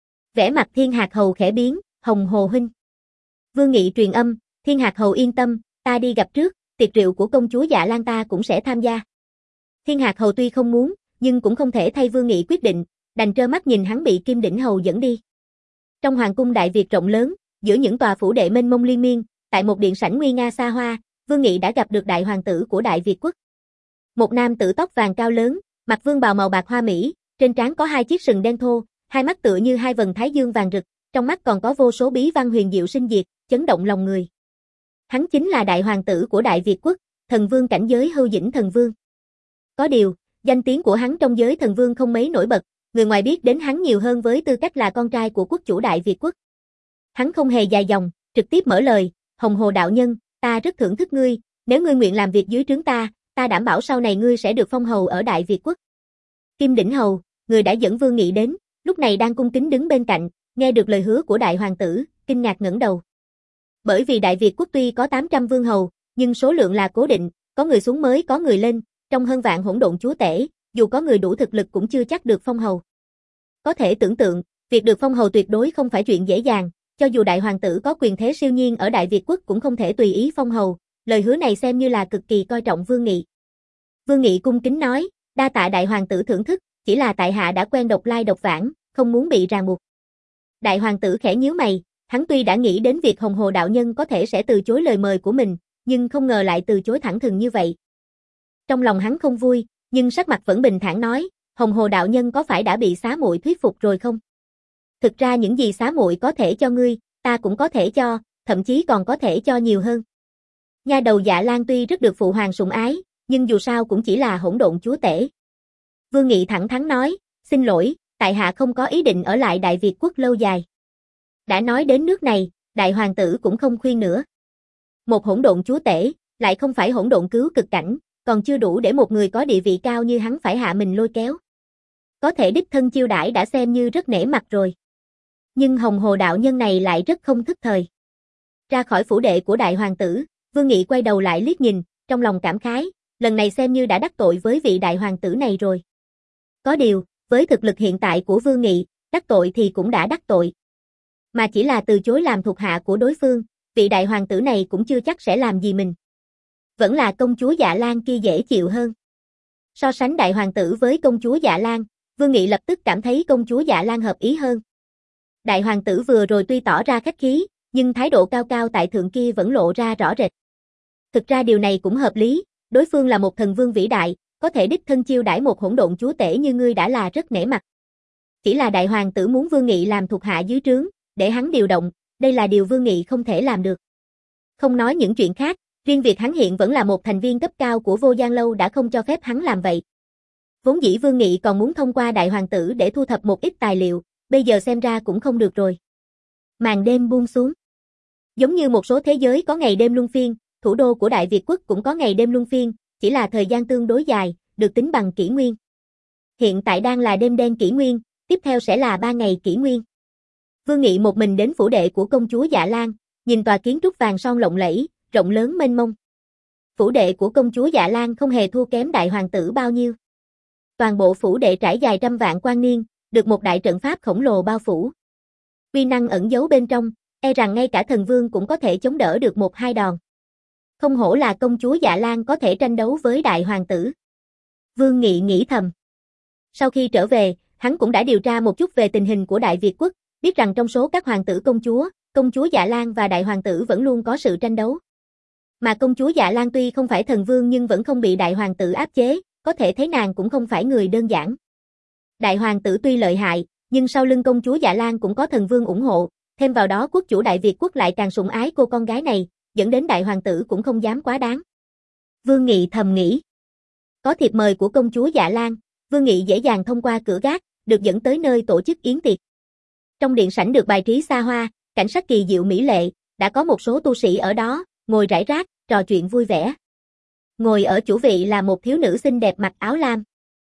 Vẻ mặt Thiên Hạc Hầu khẽ biến, Hồng Hồ huynh. Vương Nghị truyền âm, Thiên Hạc Hầu yên tâm, ta đi gặp trước, tiệc rượu của công chúa Dạ Lan ta cũng sẽ tham gia. Thiên Hạc Hầu tuy không muốn, nhưng cũng không thể thay Vương Nghị quyết định, đành trơ mắt nhìn hắn bị Kim Đỉnh Hầu dẫn đi. Trong hoàng cung Đại Việt rộng lớn, giữa những tòa phủ đệ mênh mông liên miên, tại một điện sảnh nguy nga xa hoa, Vương Nghị đã gặp được đại hoàng tử của Đại Việt quốc. Một nam tử tóc vàng cao lớn, mặc vương bào màu bạc hoa mỹ, trên trán có hai chiếc sừng đen thô, hai mắt tựa như hai vầng thái dương vàng rực, trong mắt còn có vô số bí văn huyền diệu sinh diệt, chấn động lòng người. Hắn chính là đại hoàng tử của Đại Việt quốc, thần vương cảnh giới Hưu Dĩnh thần vương. Có điều, danh tiếng của hắn trong giới thần vương không mấy nổi bật, người ngoài biết đến hắn nhiều hơn với tư cách là con trai của quốc chủ Đại Việt quốc. Hắn không hề dài dòng, trực tiếp mở lời, Hồng Hồ đạo nhân, ta rất thưởng thức ngươi, nếu ngươi nguyện làm việc dưới trướng ta, ta đảm bảo sau này ngươi sẽ được phong hầu ở Đại Việt quốc. Kim Đỉnh Hầu, người đã dẫn Vương Nghị đến, lúc này đang cung kính đứng bên cạnh, nghe được lời hứa của đại hoàng tử, kinh ngạc ngẩng đầu. Bởi vì Đại Việt quốc tuy có tám trăm vương hầu, nhưng số lượng là cố định, có người xuống mới có người lên, trong hơn vạn hỗn độn chúa tể, dù có người đủ thực lực cũng chưa chắc được phong hầu. Có thể tưởng tượng, việc được phong hầu tuyệt đối không phải chuyện dễ dàng, cho dù đại hoàng tử có quyền thế siêu nhiên ở Đại Việt quốc cũng không thể tùy ý phong hầu, lời hứa này xem như là cực kỳ coi trọng Vương Nghị. Vương Nghị cung kính nói, đa tạ đại hoàng tử thưởng thức, chỉ là tại hạ đã quen độc lai độc vãng, không muốn bị ràng buộc. Đại hoàng tử khẽ nhíu mày, hắn tuy đã nghĩ đến việc Hồng Hồ đạo nhân có thể sẽ từ chối lời mời của mình, nhưng không ngờ lại từ chối thẳng thừng như vậy. Trong lòng hắn không vui, nhưng sắc mặt vẫn bình thản nói, Hồng Hồ đạo nhân có phải đã bị xá muội thuyết phục rồi không? Thực ra những gì xá muội có thể cho ngươi, ta cũng có thể cho, thậm chí còn có thể cho nhiều hơn. Nha đầu Dạ Lan tuy rất được phụ hoàng sủng ái, nhưng dù sao cũng chỉ là hỗn độn chúa tể. Vương Nghị thẳng thắn nói, xin lỗi, tại hạ không có ý định ở lại Đại Việt quốc lâu dài. Đã nói đến nước này, đại hoàng tử cũng không khuyên nữa. Một hỗn độn chúa tể, lại không phải hỗn độn cứu cực cảnh, còn chưa đủ để một người có địa vị cao như hắn phải hạ mình lôi kéo. Có thể đích thân chiêu đãi đã xem như rất nể mặt rồi. Nhưng Hồng Hồ đạo nhân này lại rất không thức thời. Ra khỏi phủ đệ của đại hoàng tử, Vương Nghị quay đầu lại liếc nhìn, trong lòng cảm khái, lần này xem như đã đắc tội với vị đại hoàng tử này rồi. Có điều, với thực lực hiện tại của Vương Nghị, đắc tội thì cũng đã đắc tội. Mà chỉ là từ chối làm thuộc hạ của đối phương, vị đại hoàng tử này cũng chưa chắc sẽ làm gì mình. Vẫn là công chúa Dạ Lan kia dễ chịu hơn. So sánh đại hoàng tử với công chúa Dạ Lan, Vương Nghị lập tức cảm thấy công chúa Dạ Lan hợp ý hơn. Đại hoàng tử vừa rồi tuy tỏ ra khách khí, nhưng thái độ cao cao tại thượng kia vẫn lộ ra rõ rệt. Thực ra điều này cũng hợp lý, đối phương là một thần vương vĩ đại, có thể đích thân chiêu đãi một hỗn độn chúa tể như ngươi đã là rất nể mặt. Chỉ là đại hoàng tử muốn Vương Nghị làm thuộc hạ dưới trướng, để hắn điều động, đây là điều Vương Nghị không thể làm được. Không nói những chuyện khác, riêng việc hắn hiện vẫn là một thành viên cấp cao của Vô Gian Lâu đã không cho phép hắn làm vậy. Vốn dĩ Vương Nghị còn muốn thông qua đại hoàng tử để thu thập một ít tài liệu, bây giờ xem ra cũng không được rồi. Màn đêm buông xuống. Giống như một số thế giới có ngày đêm luân phiên, thủ đô của Đại Việt quốc cũng có ngày đêm luân phiên, chỉ là thời gian tương đối dài, được tính bằng kỷ nguyên. Hiện tại đang là đêm đen kỷ nguyên, tiếp theo sẽ là ba ngày kỷ nguyên. Vương Nghị một mình đến phủ đệ của công chúa Dạ Lan, nhìn tòa kiến trúc vàng son lộng lẫy, rộng lớn mênh mông. Phủ đệ của công chúa Dạ Lan không hề thua kém đại hoàng tử bao nhiêu. Toàn bộ phủ đệ trải dài trăm vạn quan niên, được một đại trận pháp khổng lồ bao phủ. Uy năng ẩn giấu bên trong, e rằng ngay cả thần vương cũng có thể chống đỡ được một hai đòn. Không hổ là công chúa Dạ Lan có thể tranh đấu với đại hoàng tử. Vương Nghị nghĩ thầm. Sau khi trở về, hắn cũng đã điều tra một chút về tình hình của Đại Việt quốc, biết rằng trong số các hoàng tử công chúa, công chúa Dạ Lan và đại hoàng tử vẫn luôn có sự tranh đấu. Mà công chúa Dạ Lan tuy không phải thần vương nhưng vẫn không bị đại hoàng tử áp chế, có thể thấy nàng cũng không phải người đơn giản. Đại hoàng tử tuy lợi hại, nhưng sau lưng công chúa Dạ Lan cũng có thần vương ủng hộ, thêm vào đó quốc chủ Đại Việt quốc lại càng sủng ái cô con gái này, dẫn đến đại hoàng tử cũng không dám quá đáng. Vương Nghị thầm nghĩ. Có thiệp mời của công chúa Dạ Lan, Vương Nghị dễ dàng thông qua cửa gác, được dẫn tới nơi tổ chức yến tiệc. Trong điện sảnh được bài trí xa hoa, cảnh sắc kỳ diệu mỹ lệ, đã có một số tu sĩ ở đó, ngồi rải rác, trò chuyện vui vẻ. Ngồi ở chủ vị là một thiếu nữ xinh đẹp mặc áo lam.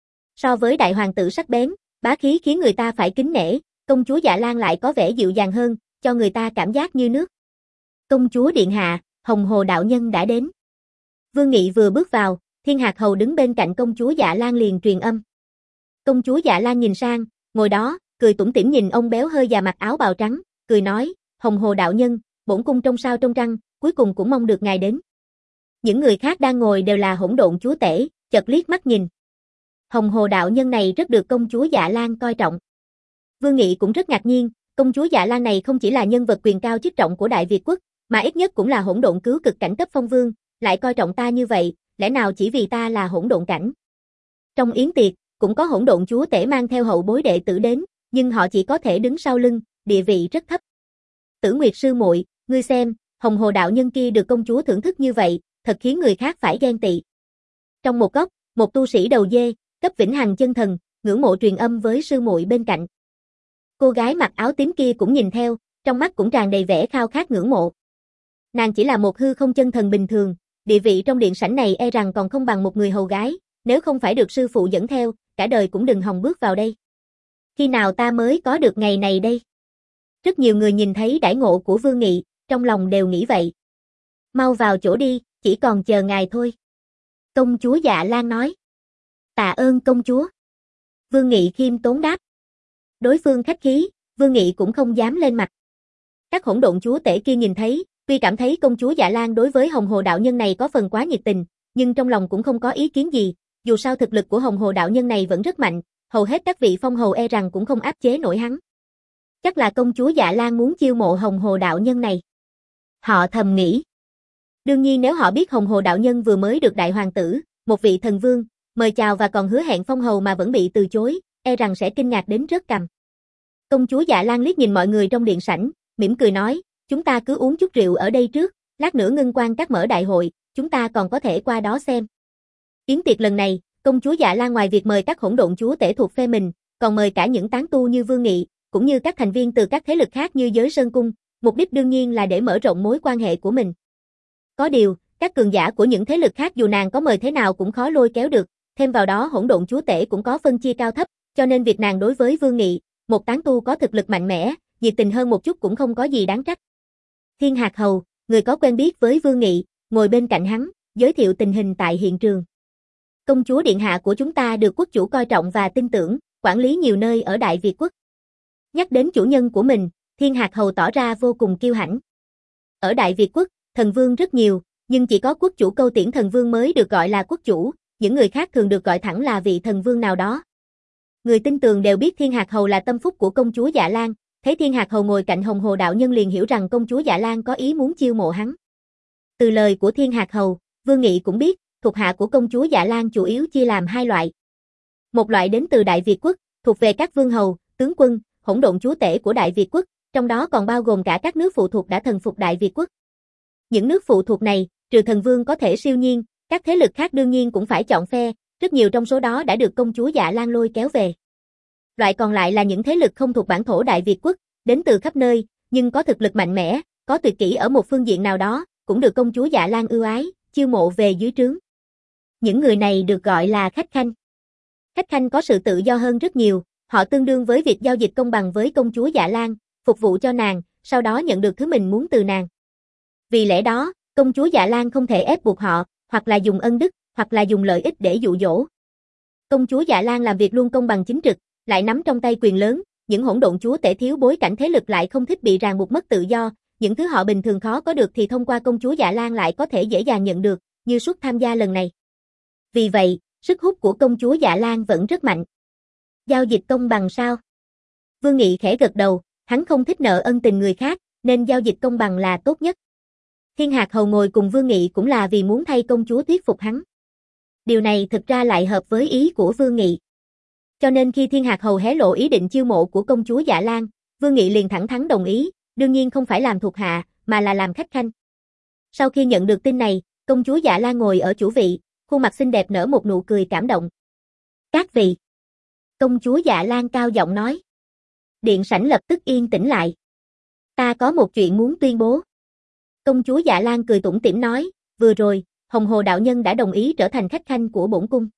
So với đại hoàng tử sắc bén, bá khí khiến người ta phải kính nể, công chúa Dạ Lan lại có vẻ dịu dàng hơn, cho người ta cảm giác như nước. Công chúa điện hạ, Hồng Hồ đạo nhân đã đến. Vương Nghị vừa bước vào, Thiên Hạc Hầu đứng bên cạnh công chúa Dạ Lan liền truyền âm. Công chúa Dạ Lan nhìn sang, ngồi đó, cười tủm tỉm nhìn ông béo hơi già mặc áo bào trắng, cười nói, Hồng Hồ đạo nhân, bổn cung trông sao trông trăng, cuối cùng cũng mong được ngài đến. Những người khác đang ngồi đều là hỗn độn chúa tể, chợt liếc mắt nhìn. Hồng Hồ đạo nhân này rất được công chúa Dạ Lan coi trọng. Vương Nghị cũng rất ngạc nhiên, công chúa Dạ Lan này không chỉ là nhân vật quyền cao chức trọng của Đại Việt quốc, mà ít nhất cũng là hỗn độn cứu cực cảnh cấp phong vương, lại coi trọng ta như vậy, lẽ nào chỉ vì ta là hỗn độn cảnh. Trong yến tiệc, cũng có hỗn độn chúa tể mang theo hậu bối đệ tử đến, nhưng họ chỉ có thể đứng sau lưng, địa vị rất thấp. Tử Nguyệt sư muội, ngươi xem, Hồng Hồ đạo nhân kia được công chúa thưởng thức như vậy, thật khiến người khác phải ghen tị. Trong một góc, một tu sĩ đầu dê, cấp vĩnh hằng chân thần, ngưỡng mộ truyền âm với sư muội bên cạnh. Cô gái mặc áo tím kia cũng nhìn theo, trong mắt cũng tràn đầy vẻ khao khát ngưỡng mộ. Nàng chỉ là một hư không chân thần bình thường, địa vị trong điện sảnh này e rằng còn không bằng một người hầu gái, nếu không phải được sư phụ dẫn theo, cả đời cũng đừng hòng bước vào đây. Khi nào ta mới có được ngày này đây? Rất nhiều người nhìn thấy đãi ngộ của Vương Nghị, trong lòng đều nghĩ vậy. Mau vào chỗ đi, chỉ còn chờ ngài thôi. Công chúa Dạ Lan nói. Tạ ơn công chúa. Vương Nghị khiêm tốn đáp. Đối phương khách khí, Vương Nghị cũng không dám lên mặt. Các hỗn độn chúa tể kia nhìn thấy, tuy cảm thấy công chúa Dạ Lan đối với Hồng Hồ đạo nhân này có phần quá nhiệt tình, nhưng trong lòng cũng không có ý kiến gì, dù sao thực lực của Hồng Hồ đạo nhân này vẫn rất mạnh, hầu hết các vị phong hầu e rằng cũng không áp chế nổi hắn. Chắc là công chúa Dạ Lan muốn chiêu mộ Hồng Hồ đạo nhân này. Họ thầm nghĩ. Đương nhiên nếu họ biết Hồng Hồ đạo nhân vừa mới được đại hoàng tử, một vị thần vương, mời chào và còn hứa hẹn phong hầu mà vẫn bị từ chối, e rằng sẽ kinh ngạc đến rớt cằm. Công chúa Dạ Lan liếc nhìn mọi người trong điện sảnh, mỉm cười nói, chúng ta cứ uống chút rượu ở đây trước, lát nữa ngưng quan các mở đại hội, chúng ta còn có thể qua đó xem. Yến tiệc lần này, công chúa Dạ Lan ngoài việc mời các hỗn độn chúa tể thuộc phe mình, còn mời cả những tán tu như Vương Nghị, cũng như các thành viên từ các thế lực khác như Giới Sơn Cung, mục đích đương nhiên là để mở rộng mối quan hệ của mình. Có điều, các cường giả của những thế lực khác dù nàng có mời thế nào cũng khó lôi kéo được, thêm vào đó hỗn độn chúa tể cũng có phân chia cao thấp, cho nên việc nàng đối với Vương Nghị, một tán tu có thực lực mạnh mẽ, nhiệt tình hơn một chút cũng không có gì đáng trách. Thiên Hạc Hầu, người có quen biết với Vương Nghị, ngồi bên cạnh hắn, giới thiệu tình hình tại hiện trường. Công chúa điện hạ của chúng ta được quốc chủ coi trọng và tin tưởng, quản lý nhiều nơi ở Đại Việt quốc. Nhắc đến chủ nhân của mình, Thiên Hạc Hầu tỏ ra vô cùng kiêu hãnh. Ở Đại Việt quốc, thần vương rất nhiều, nhưng chỉ có quốc chủ Câu Tiễn thần vương mới được gọi là quốc chủ, những người khác thường được gọi thẳng là vị thần vương nào đó. Người tin tường đều biết Thiên Hạc Hầu là tâm phúc của công chúa Dạ Lan, thấy Thiên Hạc Hầu ngồi cạnh Hồng Hồ đạo nhân liền hiểu rằng công chúa Dạ Lan có ý muốn chiêu mộ hắn. Từ lời của Thiên Hạc Hầu, Vương Nghị cũng biết, thuộc hạ của công chúa Dạ Lan chủ yếu chia làm hai loại. Một loại đến từ Đại Việt quốc, thuộc về các vương hầu, tướng quân, hỗn độn chúa tể của Đại Việt quốc, trong đó còn bao gồm cả các nước phụ thuộc đã thần phục Đại Việt quốc. Những nước phụ thuộc này, trừ thần vương có thể siêu nhiên, các thế lực khác đương nhiên cũng phải chọn phe, rất nhiều trong số đó đã được công chúa Dạ Lan lôi kéo về. Loại còn lại là những thế lực không thuộc bản thổ Đại Việt quốc, đến từ khắp nơi, nhưng có thực lực mạnh mẽ, có tuyệt kỹ ở một phương diện nào đó, cũng được công chúa Dạ Lan ưu ái, chiêu mộ về dưới trướng. Những người này được gọi là khách khanh. Khách khanh có sự tự do hơn rất nhiều, họ tương đương với việc giao dịch công bằng với công chúa Dạ Lan, phục vụ cho nàng, sau đó nhận được thứ mình muốn từ nàng. Vì lẽ đó, công chúa Dạ Lan không thể ép buộc họ, hoặc là dùng ân đức, hoặc là dùng lợi ích để dụ dỗ. Công chúa Dạ Lan làm việc luôn công bằng chính trực, lại nắm trong tay quyền lớn, những hỗn độn chúa tể thiếu bối cảnh thế lực lại không thích bị ràng buộc mất tự do, những thứ họ bình thường khó có được thì thông qua công chúa Dạ Lan lại có thể dễ dàng nhận được, như suất tham gia lần này. Vì vậy, sức hút của công chúa Dạ Lan vẫn rất mạnh. Giao dịch công bằng sao? Vương Nghị khẽ gật đầu, hắn không thích nợ ân tình người khác, nên giao dịch công bằng là tốt nhất. Thiên Hạc Hầu ngồi cùng Vương Nghị cũng là vì muốn thay công chúa thuyết phục hắn. Điều này thực ra lại hợp với ý của Vương Nghị. Cho nên khi Thiên Hạc Hầu hé lộ ý định chiêu mộ của công chúa Dạ Lan, Vương Nghị liền thẳng thắn đồng ý, đương nhiên không phải làm thuộc hạ, mà là làm khách khanh. Sau khi nhận được tin này, công chúa Dạ Lan ngồi ở chủ vị, khuôn mặt xinh đẹp nở một nụ cười cảm động. Các vị. Công chúa Dạ Lan cao giọng nói. Điện sảnh lập tức yên tĩnh lại. Ta có một chuyện muốn tuyên bố. Công chúa Dạ Lan cười tủm tỉm nói, vừa rồi, Hồng Hồ đạo nhân đã đồng ý trở thành khách khanh của bổn cung.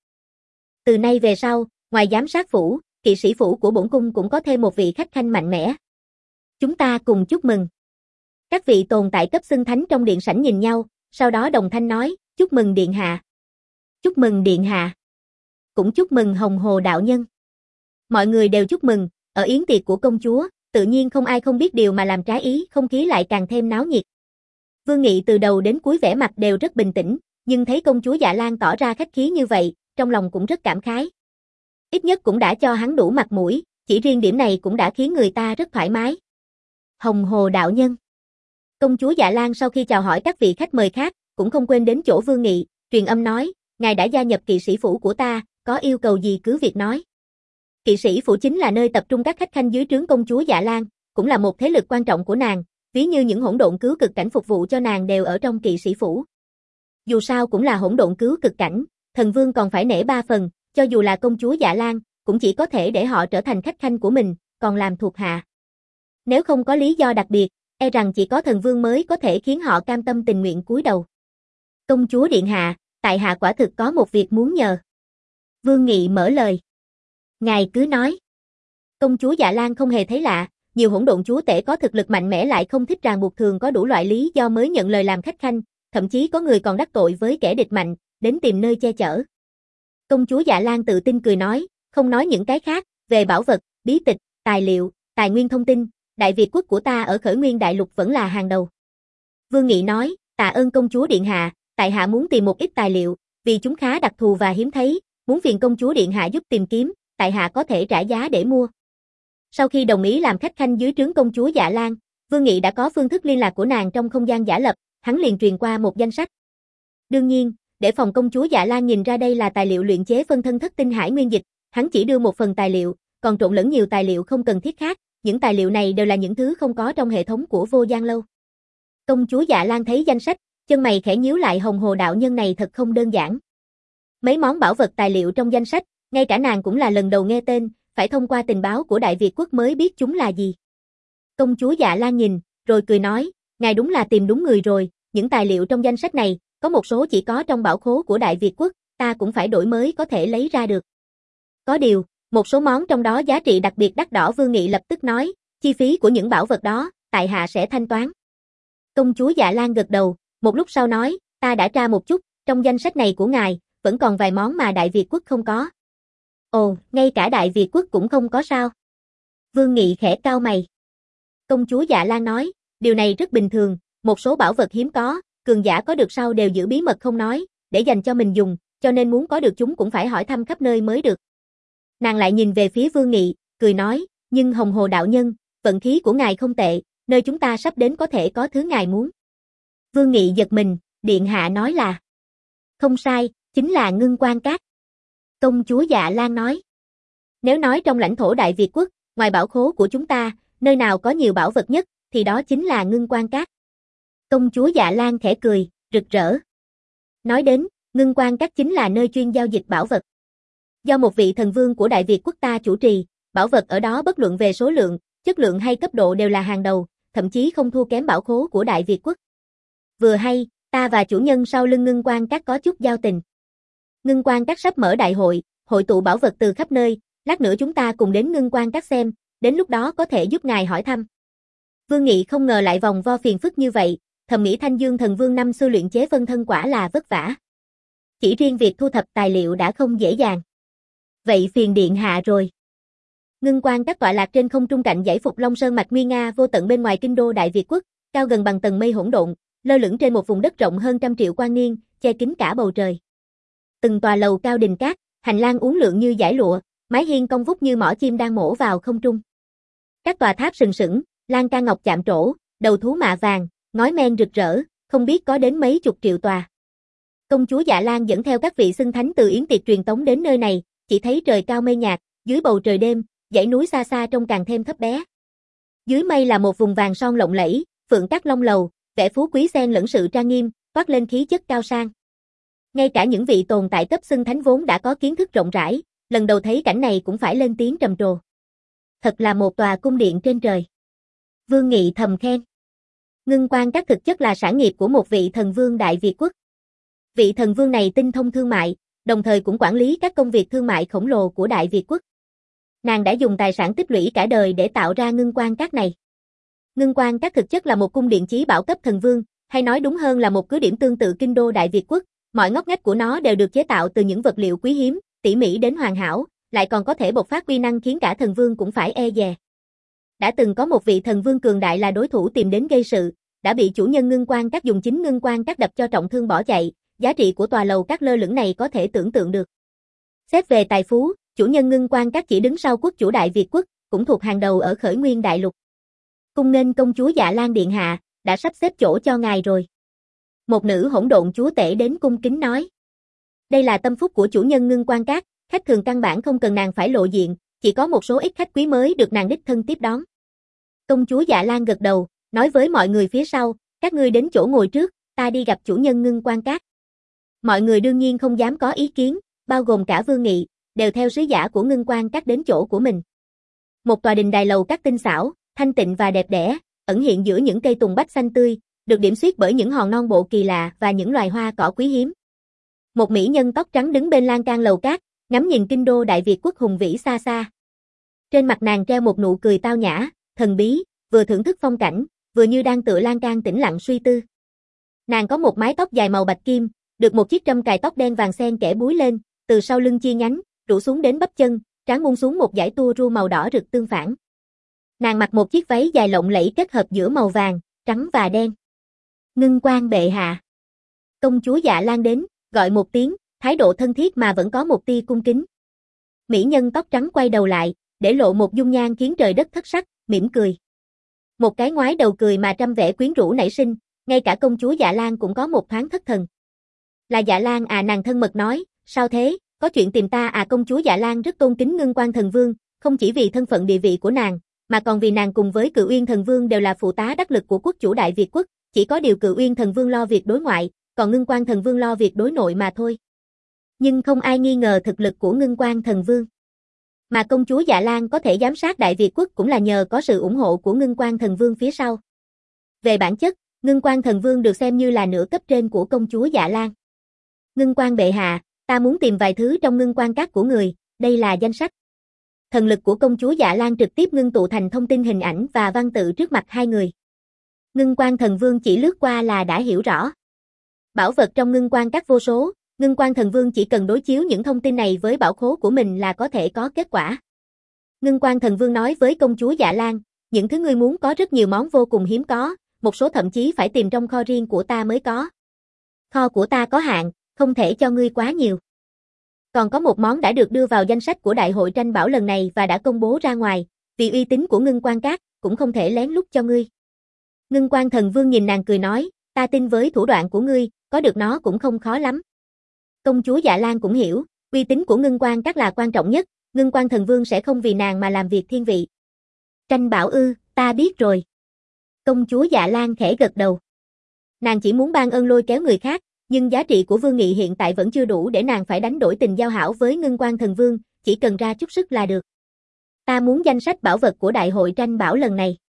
Từ nay về sau, ngoài giám sát phủ, kỵ sĩ phủ của bổn cung cũng có thêm một vị khách khanh mạnh mẽ. Chúng ta cùng chúc mừng. Các vị tồn tại cấp xưng thánh trong điện sảnh nhìn nhau, sau đó đồng thanh nói, chúc mừng điện hạ. Chúc mừng điện hạ. Cũng chúc mừng Hồng Hồ đạo nhân. Mọi người đều chúc mừng, ở yến tiệc của công chúa, tự nhiên không ai không biết điều mà làm trái ý, không khí lại càng thêm náo nhiệt. Vương Nghị từ đầu đến cuối vẻ mặt đều rất bình tĩnh, nhưng thấy công chúa Dạ Lan tỏ ra khách khí như vậy, trong lòng cũng rất cảm khái. Ít nhất cũng đã cho hắn đủ mặt mũi, chỉ riêng điểm này cũng đã khiến người ta rất thoải mái. Hồng Hồ đạo nhân. Công chúa Dạ Lan sau khi chào hỏi các vị khách mời khác, cũng không quên đến chỗ Vương Nghị, truyền âm nói, ngài đã gia nhập kỵ sĩ phủ của ta, có yêu cầu gì cứ việc nói. Kỵ sĩ phủ chính là nơi tập trung các khách khanh dưới trướng công chúa Dạ Lan, cũng là một thế lực quan trọng của nàng, ví như những hỗn độn cứu cực cảnh phục vụ cho nàng đều ở trong kỵ sĩ phủ. Dù sao cũng là hỗn độn cứu cực cảnh, thần vương còn phải nể ba phần, cho dù là công chúa Dạ Lan, cũng chỉ có thể để họ trở thành khách khanh của mình, còn làm thuộc hạ. Nếu không có lý do đặc biệt, e rằng chỉ có thần vương mới có thể khiến họ cam tâm tình nguyện cúi đầu. Công chúa điện hạ, tại hạ quả thực có một việc muốn nhờ. Vương Nghị mở lời. Ngài cứ nói. Công chúa Dạ Lan không hề thấy lạ, nhiều hỗn độn chúa tể có thực lực mạnh mẽ lại không thích ràng buộc thường có đủ loại lý do mới nhận lời làm khách khanh, thậm chí có người còn đắc tội với kẻ địch mạnh, đến tìm nơi che chở. Công chúa Dạ Lan tự tin cười nói, không nói những cái khác, về bảo vật, bí tịch, tài liệu, tài nguyên thông tin, Đại Việt quốc của ta ở Khởi Nguyên Đại Lục vẫn là hàng đầu. Vương Nghị nói, tạ ơn công chúa điện hạ, tại hạ muốn tìm một ít tài liệu, vì chúng khá đặc thù và hiếm thấy, muốn phiền công chúa điện hạ giúp tìm kiếm, tại hạ có thể trả giá để mua. Sau khi đồng ý làm khách khanh dưới trướng công chúa Dạ Lan, Vương Nghị đã có phương thức liên lạc của nàng trong không gian giả lập, hắn liền truyền qua một danh sách. Đương nhiên, để phòng công chúa Dạ Lan nhìn ra đây là tài liệu luyện chế phân thân thất tinh hải nguyên dịch, hắn chỉ đưa một phần tài liệu, còn trộn lẫn nhiều tài liệu không cần thiết khác, những tài liệu này đều là những thứ không có trong hệ thống của Vô Gian Lâu. Công chúa Dạ Lan thấy danh sách, chân mày khẽ nhíu lại, Hồng Hồ đạo nhân này thật không đơn giản. Mấy món bảo vật tài liệu trong danh sách, ngay cả nàng cũng là lần đầu nghe tên, phải thông qua tình báo của Đại Việt quốc mới biết chúng là gì. Công chúa Dạ Lan nhìn, rồi cười nói, ngài đúng là tìm đúng người rồi, những tài liệu trong danh sách này, có một số chỉ có trong bảo khố của Đại Việt quốc, ta cũng phải đổi mới có thể lấy ra được. Có điều, một số món trong đó giá trị đặc biệt đắt đỏ. Vương Nghị lập tức nói, chi phí của những bảo vật đó, tại hạ sẽ thanh toán. Công chúa Dạ Lan gật đầu, một lúc sau nói, ta đã tra một chút, trong danh sách này của ngài, vẫn còn vài món mà Đại Việt quốc không có. Ồ, ngay cả Đại Việt quốc cũng không có sao? Vương Nghị khẽ cau mày. Công chúa Dạ Lan nói, điều này rất bình thường, một số bảo vật hiếm có, cường giả có được sau đều giữ bí mật không nói, để dành cho mình dùng, cho nên muốn có được chúng cũng phải hỏi thăm khắp nơi mới được. Nàng lại nhìn về phía Vương Nghị, cười nói, nhưng Hồng Hồ đạo nhân, vận khí của ngài không tệ, nơi chúng ta sắp đến có thể có thứ ngài muốn. Vương Nghị giật mình, điện hạ nói là. Không sai, chính là Ngưng Quan Cát. Công chúa Dạ Lan nói. Nếu nói trong lãnh thổ Đại Việt quốc, ngoài bảo khố của chúng ta, nơi nào có nhiều bảo vật nhất, thì đó chính là Ngưng Quan Cát. Công chúa Dạ Lan khẽ cười, rực rỡ. Nói đến, Ngưng Quan Cát chính là nơi chuyên giao dịch bảo vật. Do một vị thần vương của Đại Việt quốc ta chủ trì, bảo vật ở đó bất luận về số lượng, chất lượng hay cấp độ đều là hàng đầu, thậm chí không thua kém bảo khố của Đại Việt quốc. Vừa hay, ta và chủ nhân sau lưng Ngưng Quan Cát có chút giao tình. Ngưng Quan Cát sắp mở đại hội, hội tụ bảo vật từ khắp nơi, lát nữa chúng ta cùng đến Ngưng Quan Cát xem, đến lúc đó có thể giúp ngài hỏi thăm. Vương Nghị không ngờ lại vòng vo phiền phức như vậy, thầm nghĩ Thanh Dương thần vương năm xưa luyện chế phân thân quả là vất vả. Chỉ riêng việc thu thập tài liệu đã không dễ dàng. Vậy phiền điện hạ rồi. Ngưng Quan Cát tọa lạc trên không trung cạnh dãy Phục Long Sơn mạch nguy nga vô tận bên ngoài kinh đô Đại Việt quốc, cao gần bằng tầng mây hỗn độn, lơ lửng trên một vùng đất rộng hơn trăm triệu quang niên, che kín cả bầu trời. Từng tòa lầu cao đình cát, hành lang uốn lượn như dải lụa, mái hiên cong vút như mỏ chim đang mổ vào không trung. Các tòa tháp sừng sững, lan can ngọc chạm trổ, đầu thú mạ vàng, ngói men rực rỡ, không biết có đến mấy chục triệu tòa. Công chúa Dạ Lan dẫn theo các vị xưng thánh từ yến tiệc truyền tống đến nơi này, chỉ thấy trời cao mây nhạt, dưới bầu trời đêm, dãy núi xa xa trông càng thêm thấp bé. Dưới mây là một vùng vàng son lộng lẫy, phượng cát long lầu, vẻ phú quý xen lẫn sự trang nghiêm, toát lên khí chất cao sang. Ngay cả những vị tồn tại cấp xưng thánh vốn đã có kiến thức rộng rãi, lần đầu thấy cảnh này cũng phải lên tiếng trầm trồ. Thật là một tòa cung điện trên trời. Vương Nghị thầm khen. Ngưng Quan Các thực chất là sản nghiệp của một vị thần vương Đại Việt quốc. Vị thần vương này tinh thông thương mại, đồng thời cũng quản lý các công việc thương mại khổng lồ của Đại Việt quốc. Nàng đã dùng tài sản tích lũy cả đời để tạo ra Ngưng Quan Các này. Ngưng Quan Các thực chất là một cung điện chí bảo cấp thần vương, hay nói đúng hơn là một cứ điểm tương tự kinh đô Đại Việt quốc. Mọi ngóc ngách của nó đều được chế tạo từ những vật liệu quý hiếm, tỉ mỉ đến hoàn hảo, lại còn có thể bộc phát uy năng khiến cả thần vương cũng phải e dè. Đã từng có một vị thần vương cường đại là đối thủ tìm đến gây sự, đã bị chủ nhân Ngưng Quan Các dùng chính Ngưng Quan Các đập cho trọng thương bỏ chạy, giá trị của tòa lầu các lơ lửng này có thể tưởng tượng được. Xét về tài phú, chủ nhân Ngưng Quan Các chỉ đứng sau quốc chủ Đại Việt quốc, cũng thuộc hàng đầu ở khởi nguyên đại lục. Cung nghênh công chúa Dạ Lan điện hạ, đã sắp xếp chỗ cho ngài rồi. Một nữ hỗn độn chúa tể đến cung kính nói. Đây là tâm phúc của chủ nhân Ngưng Quan Các, khách thường căn bản không cần nàng phải lộ diện, chỉ có một số ít khách quý mới được nàng đích thân tiếp đón. Công chúa Dạ Lan gật đầu, nói với mọi người phía sau, các ngươi đến chỗ ngồi trước, ta đi gặp chủ nhân Ngưng Quan Các. Mọi người đương nhiên không dám có ý kiến, bao gồm cả Vương Nghị, đều theo sứ giả của Ngưng Quan Các đến chỗ của mình. Một tòa đình đài lầu các tinh xảo, thanh tịnh và đẹp đẽ, ẩn hiện giữa những cây tùng bách xanh tươi, được điểm xuyết bởi những hòn non bộ kỳ lạ và những loài hoa cỏ quý hiếm. Một mỹ nhân tóc trắng đứng bên lan can lầu cát, ngắm nhìn kinh đô Đại Việt quốc hùng vĩ xa xa. Trên mặt nàng treo một nụ cười tao nhã, thần bí, vừa thưởng thức phong cảnh, vừa như đang tựa lan can tĩnh lặng suy tư. Nàng có một mái tóc dài màu bạch kim, được một chiếc trâm cài tóc đen vàng xen kẽ búi lên, từ sau lưng chia nhánh, rủ xuống đến bắp chân, trán buông xuống một dải tua ru màu đỏ rực tương phản. Nàng mặc một chiếc váy dài lộng lẫy kết hợp giữa màu vàng, trắng và đen. Ngưng Quan bệ hạ. Công chúa Dạ Lan đến, gọi một tiếng, thái độ thân thiết mà vẫn có một tia cung kính. Mỹ nhân tóc trắng quay đầu lại, để lộ một dung nhan khiến trời đất thất sắc, mỉm cười. Một cái ngoái đầu cười mà trăm vẻ quyến rũ nảy sinh, ngay cả công chúa Dạ Lan cũng có một thoáng thất thần. Là Dạ Lan à, nàng thân mật nói, sao thế, có chuyện tìm ta à? Công chúa Dạ Lan rất tôn kính Ngưng Quan thần vương, không chỉ vì thân phận địa vị của nàng, mà còn vì nàng cùng với Cự Uyên thần vương đều là phụ tá đắc lực của quốc chủ Đại Việt quốc, chỉ có điều Cự Uyên thần vương lo việc đối ngoại, còn Ngưng Quan thần vương lo việc đối nội mà thôi. Nhưng không ai nghi ngờ thực lực của Ngưng Quan thần vương. Mà công chúa Dạ Lan có thể giám sát Đại Việt quốc cũng là nhờ có sự ủng hộ của Ngưng Quan thần vương phía sau. Về bản chất, Ngưng Quan thần vương được xem như là nửa cấp trên của công chúa Dạ Lan. Ngưng Quan bệ hạ, ta muốn tìm vài thứ trong Ngưng Quan Các của người, đây là danh sách. Thần lực của công chúa Dạ Lan trực tiếp ngưng tụ thành thông tin hình ảnh và văn tự trước mặt hai người. Ngưng Quan thần vương chỉ lướt qua là đã hiểu rõ. Bảo vật trong Ngưng Quan Các vô số, Ngưng Quan thần vương chỉ cần đối chiếu những thông tin này với bảo khố của mình là có thể có kết quả. Ngưng Quan thần vương nói với công chúa Dạ Lan, những thứ ngươi muốn có rất nhiều món vô cùng hiếm có, một số thậm chí phải tìm trong kho riêng của ta mới có. Kho của ta có hạn, không thể cho ngươi quá nhiều. Còn có một món đã được đưa vào danh sách của đại hội tranh bảo lần này và đã công bố ra ngoài, vì uy tín của Ngưng Quan Các, cũng không thể lén lút cho ngươi. Ngưng Quan thần vương nhìn nàng cười nói, ta tin với thủ đoạn của ngươi, có được nó cũng không khó lắm. Công chúa Dạ Lan cũng hiểu, uy tín của Ngưng Quan Các là quan trọng nhất, Ngưng Quan thần vương sẽ không vì nàng mà làm việc thiên vị. Tranh bảo ư, ta biết rồi. Công chúa Dạ Lan khẽ gật đầu. Nàng chỉ muốn ban ơn lôi kéo người khác, nhưng giá trị của Vương Nghị hiện tại vẫn chưa đủ để nàng phải đánh đổi tình giao hảo với Ngưng Quan thần vương, chỉ cần ra chút sức là được. Ta muốn danh sách bảo vật của đại hội tranh bảo lần này.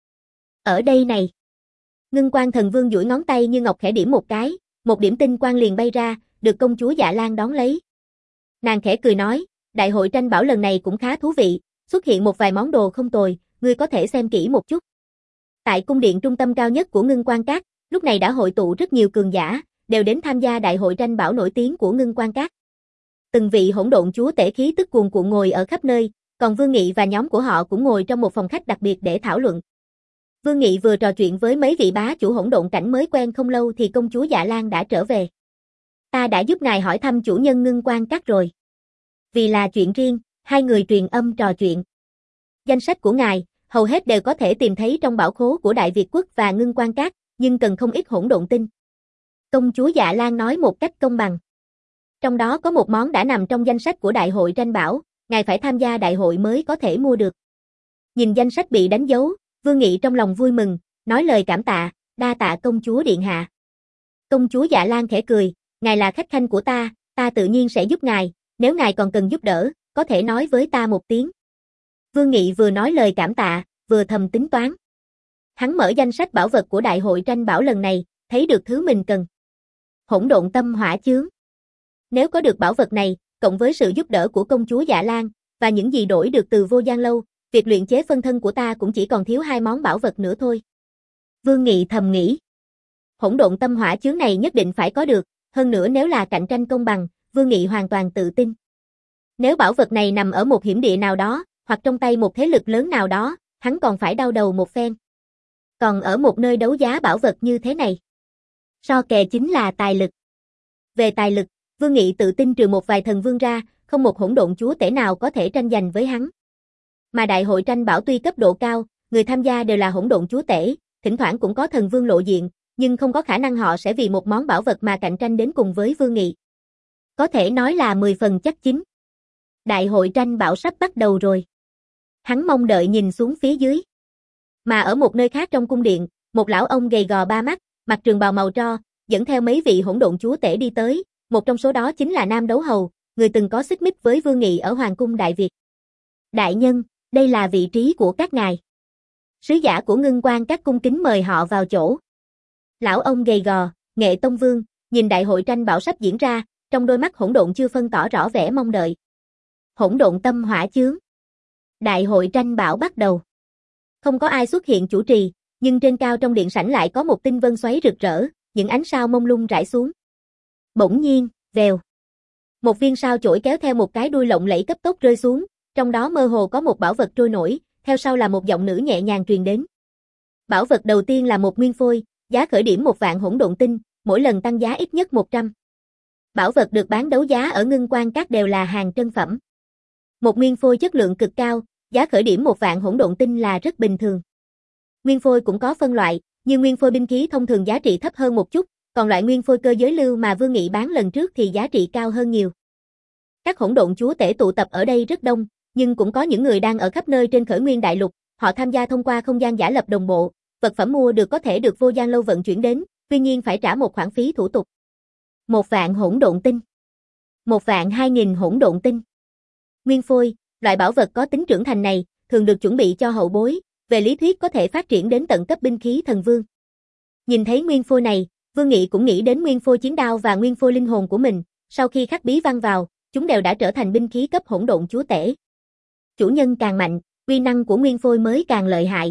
Ở đây này. Ngưng Quan thần vương duỗi ngón tay như ngọc khẽ điểm một cái, một điểm tinh quang liền bay ra, được công chúa Dạ Lan đón lấy. Nàng khẽ cười nói, đại hội tranh bảo lần này cũng khá thú vị, xuất hiện một vài món đồ không tồi, ngươi có thể xem kỹ một chút. Tại cung điện trung tâm cao nhất của Ngưng Quan Các, lúc này đã hội tụ rất nhiều cường giả, đều đến tham gia đại hội tranh bảo nổi tiếng của Ngưng Quan Các. Từng vị hỗn độn chúa tể khí tức cuồn cuộn ngồi ở khắp nơi, còn Vương Nghị và nhóm của họ cũng ngồi trong một phòng khách đặc biệt để thảo luận. Vương Nghị vừa trò chuyện với mấy vị bá chủ hỗn độn cảnh mới quen không lâu thì công chúa Dạ Lan đã trở về. Ta đã giúp ngài hỏi thăm chủ nhân Ngưng Quan Các rồi. Vì là chuyện riêng, hai người truyền âm trò chuyện. Danh sách của ngài, hầu hết đều có thể tìm thấy trong bảo khố của Đại Việt quốc và Ngưng Quan Các, nhưng cần không ít hỗn độn tinh. Công chúa Dạ Lan nói một cách công bằng. Trong đó có một món đã nằm trong danh sách của đại hội tranh bảo, ngài phải tham gia đại hội mới có thể mua được. Nhìn danh sách bị đánh dấu, Vương Nghị trong lòng vui mừng, nói lời cảm tạ, đa tạ công chúa điện hạ. Công chúa Dạ Lan khẽ cười, ngài là khách khanh của ta, ta tự nhiên sẽ giúp ngài, nếu ngài còn cần giúp đỡ, có thể nói với ta một tiếng. Vương Nghị vừa nói lời cảm tạ, vừa thầm tính toán. Hắn mở danh sách bảo vật của đại hội tranh bảo lần này, thấy được thứ mình cần. Hỗn độn tâm hỏa chướng. Nếu có được bảo vật này, cộng với sự giúp đỡ của công chúa Dạ Lan, và những gì đổi được từ Vô Gian Lâu, việc luyện chế phân thân của ta cũng chỉ còn thiếu hai món bảo vật nữa thôi. Vương Nghị thầm nghĩ. Hỗn độn tâm hỏa chướng này nhất định phải có được, hơn nữa nếu là cạnh tranh công bằng, Vương Nghị hoàn toàn tự tin. Nếu bảo vật này nằm ở một hiểm địa nào đó, hoặc trong tay một thế lực lớn nào đó, hắn còn phải đau đầu một phen. Còn ở một nơi đấu giá bảo vật như thế này, so kè chính là tài lực. Về tài lực, Vương Nghị tự tin trừ một vài thần vương ra, không một hỗn độn chúa tể nào có thể tranh giành với hắn. Mà đại hội tranh bảo tuy cấp độ cao, người tham gia đều là hỗn độn chúa tể, thỉnh thoảng cũng có thần vương lộ diện, nhưng không có khả năng họ sẽ vì một món bảo vật mà cạnh tranh đến cùng với Vương Nghị. Có thể nói là mười phần chắc chín. Đại hội tranh bảo sắp bắt đầu rồi. Hắn mong đợi nhìn xuống phía dưới. Mà ở một nơi khác trong cung điện, một lão ông gầy gò ba mắt, mặc trường bào màu tro, dẫn theo mấy vị hỗn độn chúa tể đi tới, một trong số đó chính là Nam Đấu Hầu, người từng có xích mích với Vương Nghị ở Hoàng cung Đại Việt. Đại nhân, đây là vị trí của các ngài. Sứ giả của Ngưng Quan Các cung kính mời họ vào chỗ. Lão ông gầy gò, Nghệ Tông Vương, nhìn đại hội tranh bảo sắp diễn ra, trong đôi mắt hỗn độn chưa phân tỏ rõ vẻ mong đợi. Hỗn độn tâm hỏa chướng. Đại hội tranh bảo bắt đầu. Không có ai xuất hiện chủ trì, nhưng trên cao trong điện sảnh lại có một tinh vân xoáy rực rỡ, những ánh sao mông lung rải xuống. Bỗng nhiên, vèo. Một viên sao chổi kéo theo một cái đuôi lộng lẫy cấp tốc rơi xuống, trong đó mơ hồ có một bảo vật trôi nổi, theo sau là một giọng nữ nhẹ nhàng truyền đến. Bảo vật đầu tiên là một nguyên phôi, giá khởi điểm một vạn hỗn độn tinh, mỗi lần tăng giá ít nhất một trăm. Bảo vật được bán đấu giá ở Ngưng Quan Các đều là hàng trân phẩm. Một nguyên phôi chất lượng cực cao, giá khởi điểm một vạn hỗn độn tinh là rất bình thường. Nguyên phôi cũng có phân loại, như nguyên phôi binh khí thông thường giá trị thấp hơn một chút, còn loại nguyên phôi cơ giới lưu mà Vương Nghị bán lần trước thì giá trị cao hơn nhiều. Các hỗn độn chúa tể tụ tập ở đây rất đông, nhưng cũng có những người đang ở khắp nơi trên Khởi Nguyên Đại Lục, họ tham gia thông qua không gian giả lập đồng bộ, vật phẩm mua được có thể được Vô Gian Lâu vận chuyển đến, tuy nhiên phải trả một khoản phí thủ tục. Một vạn hỗn độn tinh. Một vạn hai nghìn hỗn độn tinh. Nguyên phôi, loại bảo vật có tính trưởng thành này, thường được chuẩn bị cho hậu bối, về lý thuyết có thể phát triển đến tận cấp binh khí thần vương. Nhìn thấy nguyên phôi này, Vương Nghị cũng nghĩ đến nguyên phôi chiến đao và nguyên phôi linh hồn của mình, sau khi khắc bí văn vào, chúng đều đã trở thành binh khí cấp hỗn độn chúa tể. Chủ nhân càng mạnh, uy năng của nguyên phôi mới càng lợi hại.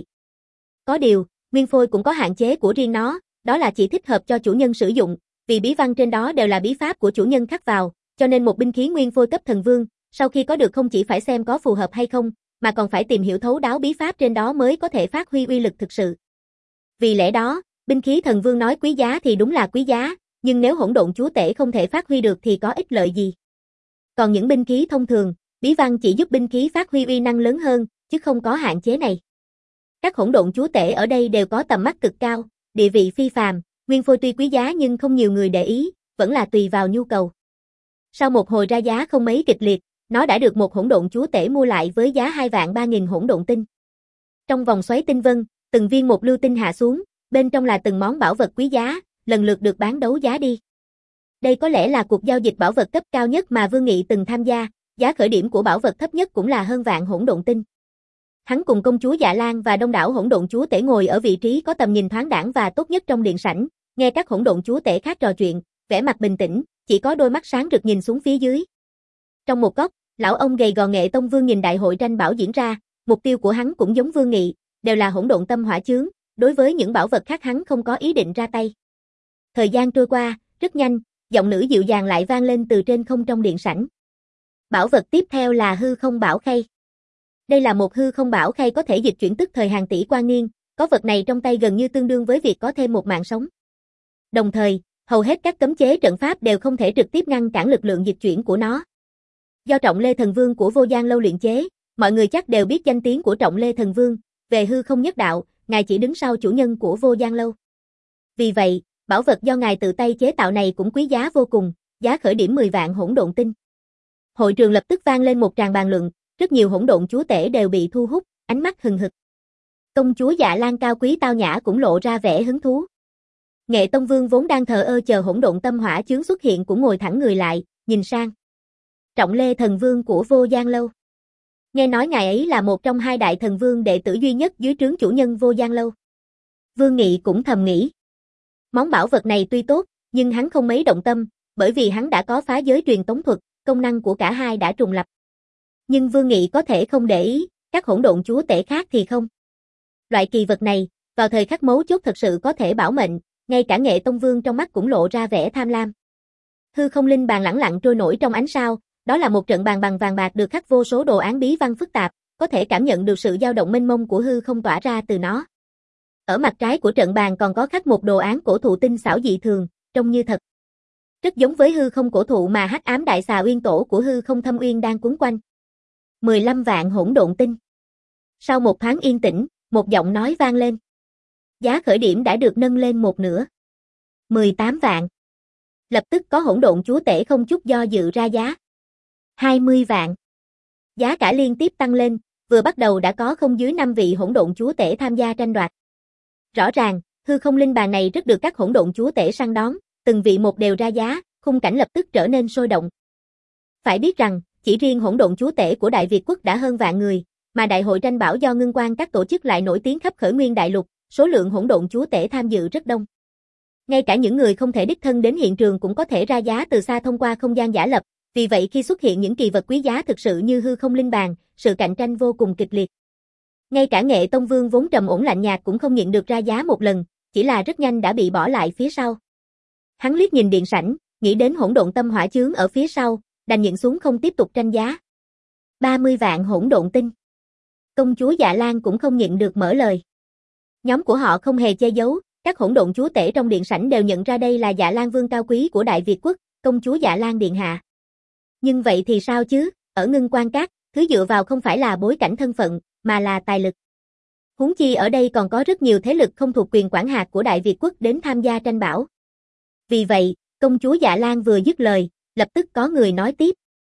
Có điều, nguyên phôi cũng có hạn chế của riêng nó, đó là chỉ thích hợp cho chủ nhân sử dụng, vì bí văn trên đó đều là bí pháp của chủ nhân khắc vào, cho nên một binh khí nguyên phôi cấp thần vương, sau khi có được không chỉ phải xem có phù hợp hay không, mà còn phải tìm hiểu thấu đáo bí pháp trên đó mới có thể phát huy uy lực thực sự. Vì lẽ đó, binh khí thần vương nói quý giá thì đúng là quý giá, nhưng nếu hỗn độn chúa tể không thể phát huy được thì có ích lợi gì. Còn những binh khí thông thường, bí văn chỉ giúp binh khí phát huy uy năng lớn hơn, chứ không có hạn chế này. Các hỗn độn chúa tể ở đây đều có tầm mắt cực cao, địa vị phi phàm, nguyên phôi tuy quý giá nhưng không nhiều người để ý, vẫn là tùy vào nhu cầu. Sau một hồi ra giá không mấy kịch liệt, nó đã được một hỗn độn chúa tể mua lại với giá hai vạn ba nghìn hỗn độn tinh. Trong vòng xoáy tinh vân, từng viên một lưu tinh hạ xuống, bên trong là từng món bảo vật quý giá, lần lượt được bán đấu giá đi. Đây có lẽ là cuộc giao dịch bảo vật cấp cao nhất mà Vương Nghị từng tham gia, giá khởi điểm của bảo vật thấp nhất cũng là hơn vạn hỗn độn tinh. Hắn cùng công chúa Dạ Lan và đông đảo hỗn độn chúa tể ngồi ở vị trí có tầm nhìn thoáng đãng và tốt nhất trong điện sảnh, nghe các hỗn độn chúa tể khác trò chuyện, vẻ mặt bình tĩnh, chỉ có đôi mắt sáng rực nhìn xuống phía dưới. Trong một góc, lão ông gầy gò Nghệ Tông Vương nhìn đại hội tranh bảo diễn ra, mục tiêu của hắn cũng giống Vương Nghị, đều là hỗn độn tâm hỏa chướng, đối với những bảo vật khác hắn không có ý định ra tay. Thời gian trôi qua, rất nhanh, giọng nữ dịu dàng lại vang lên từ trên không trong điện sảnh. Bảo vật tiếp theo là hư không bảo khay. Đây là một hư không bảo khay có thể dịch chuyển tức thời hàng tỷ quan niên, có vật này trong tay gần như tương đương với việc có thêm một mạng sống. Đồng thời, hầu hết các cấm chế trận pháp đều không thể trực tiếp ngăn cản lực lượng dịch chuyển của nó. Do Trọng Lê Thần Vương của Vô Gian Lâu luyện chế, mọi người chắc đều biết danh tiếng của Trọng Lê Thần Vương, về hư không nhất đạo, ngài chỉ đứng sau chủ nhân của Vô Gian Lâu. Vì vậy, bảo vật do ngài tự tay chế tạo này cũng quý giá vô cùng, giá khởi điểm mười vạn hỗn độn tinh. Hội trường lập tức vang lên một tràng bàn luận, rất nhiều hỗn độn chúa tể đều bị thu hút, ánh mắt hừng hực. Công chúa Dạ Lan cao quý tao nhã cũng lộ ra vẻ hứng thú. Nghệ Tông Vương vốn đang thờ ơ chờ hỗn độn tâm hỏa chướng xuất hiện cũng ngồi thẳng người lại, nhìn sang. Trọng Lê thần vương của Vô Giang Lâu. Nghe nói ngài ấy là một trong hai đại thần vương đệ tử duy nhất dưới trướng chủ nhân Vô Giang Lâu. Vương Nghị cũng thầm nghĩ. Món bảo vật này tuy tốt, nhưng hắn không mấy động tâm, bởi vì hắn đã có phá giới truyền tống thuật, công năng của cả hai đã trùng lập. Nhưng Vương Nghị có thể không để ý, các hỗn độn chúa tể khác thì không. Loại kỳ vật này, vào thời khắc mấu chốt thật sự có thể bảo mệnh, ngay cả Nghệ Tông Vương trong mắt cũng lộ ra vẻ tham lam. Hư không linh bàn lẳng lặng trôi nổi trong ánh sao, đó là một trận bàn bằng vàng bạc được khắc vô số đồ án bí văn phức tạp, có thể cảm nhận được sự dao động mênh mông của hư không tỏa ra từ nó. Ở mặt trái của trận bàn còn có khắc một đồ án cổ thụ tinh xảo dị thường, trông như thật. Rất giống với hư không cổ thụ mà Hắc Ám Đại Xà Uyên Tổ của hư không thâm uyên đang quấn quanh. mười lăm vạn hỗn độn tinh. Sau một thoáng yên tĩnh, một giọng nói vang lên. Giá khởi điểm đã được nâng lên một nửa. mười tám vạn. Lập tức có hỗn độn chúa tể không chút do dự ra giá. hai mươi vạn. Giá cả liên tiếp tăng lên, vừa bắt đầu đã có không dưới năm vị hỗn độn chúa tể tham gia tranh đoạt. Rõ ràng, hư không linh bàn này rất được các hỗn độn chúa tể săn đón, từng vị một đều ra giá, khung cảnh lập tức trở nên sôi động. Phải biết rằng, chỉ riêng hỗn độn chúa tể của Đại Việt quốc đã hơn vạn người, mà đại hội tranh bảo do ngưng quan các tổ chức lại nổi tiếng khắp khởi nguyên đại lục, số lượng hỗn độn chúa tể tham dự rất đông. Ngay cả những người không thể đích thân đến hiện trường cũng có thể ra giá từ xa thông qua không gian giả lập, vì vậy khi xuất hiện những kỳ vật quý giá thực sự như hư không linh bàn, sự cạnh tranh vô cùng kịch liệt. Ngay cả Nghệ Tông Vương vốn trầm ổn lạnh nhạt cũng không nhịn được ra giá một lần, chỉ là rất nhanh đã bị bỏ lại phía sau. Hắn liếc nhìn điện sảnh, nghĩ đến hỗn độn tâm hỏa chướng ở phía sau, đành nhịn xuống không tiếp tục tranh giá. ba mươi vạn hỗn độn tinh. Công chúa Dạ Lan cũng không nhịn được mở lời. Nhóm của họ không hề che giấu, các hỗn độn chúa tể trong điện sảnh đều nhận ra đây là Dạ Lan vương cao quý của Đại Việt quốc, công chúa Dạ Lan điện hạ. Nhưng vậy thì sao chứ, ở Ngưng Quan Các, thứ dựa vào không phải là bối cảnh thân phận, mà là tài lực. Huống chi ở đây còn có rất nhiều thế lực không thuộc quyền quản hạt của Đại Việt quốc đến tham gia tranh bảo. Vì vậy, công chúa Dạ Lan vừa dứt lời, lập tức có người nói tiếp.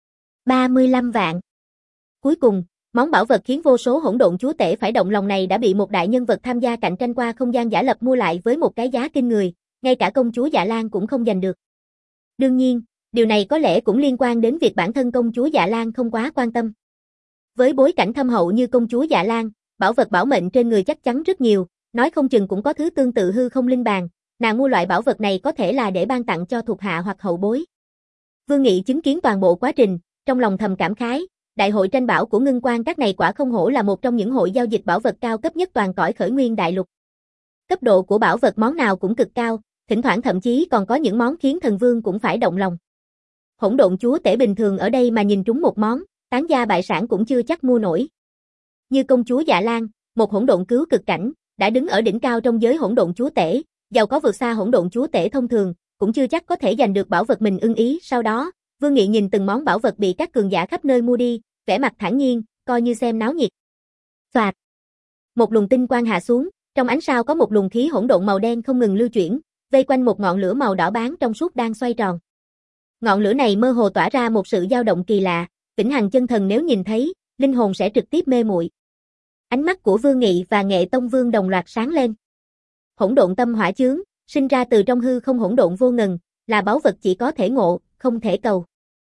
ba mươi lăm vạn. Cuối cùng, món bảo vật khiến vô số hỗn độn chúa tể phải động lòng này đã bị một đại nhân vật tham gia cạnh tranh qua không gian giả lập mua lại với một cái giá kinh người, ngay cả công chúa Dạ Lan cũng không giành được. Đương nhiên, điều này có lẽ cũng liên quan đến việc bản thân công chúa Dạ Lan không quá quan tâm. Với bối cảnh thâm hậu như công chúa Dạ Lan, bảo vật bảo mệnh trên người chắc chắn rất nhiều, nói không chừng cũng có thứ tương tự hư không linh bàn, nàng mua loại bảo vật này có thể là để ban tặng cho thuộc hạ hoặc hậu bối. Vương Nghị chứng kiến toàn bộ quá trình, trong lòng thầm cảm khái, đại hội tranh bảo của Ngưng Quan Các này quả không hổ là một trong những hội giao dịch bảo vật cao cấp nhất toàn cõi khởi nguyên đại lục. Cấp độ của bảo vật món nào cũng cực cao, thỉnh thoảng thậm chí còn có những món khiến thần vương cũng phải động lòng. Hỗn độn chúa tể bình thường ở đây mà nhìn trúng một món, tán gia bại sản cũng chưa chắc mua nổi. Như công chúa Dạ Lan, một hỗn độn cứu cực cảnh, đã đứng ở đỉnh cao trong giới hỗn độn chúa tể, giàu có vượt xa hỗn độn chúa tể thông thường, cũng chưa chắc có thể giành được bảo vật mình ưng ý. Sau đó, Vương Nghị nhìn từng món bảo vật bị các cường giả khắp nơi mua đi, vẻ mặt thản nhiên, coi như xem náo nhiệt. Soạt. Một luồng tinh quang hạ xuống, trong ánh sao có một luồng khí hỗn độn màu đen không ngừng lưu chuyển, vây quanh một ngọn lửa màu đỏ bán trong suốt đang xoay tròn. Ngọn lửa này mơ hồ tỏa ra một sự dao động kỳ lạ, vĩnh hằng chân thần nếu nhìn thấy, linh hồn sẽ trực tiếp mê muội. Ánh mắt của Vương Nghị và Nghệ Tông Vương đồng loạt sáng lên. Hỗn độn tâm hỏa chướng, sinh ra từ trong hư không hỗn độn vô ngần, là báu vật chỉ có thể ngộ, không thể cầu.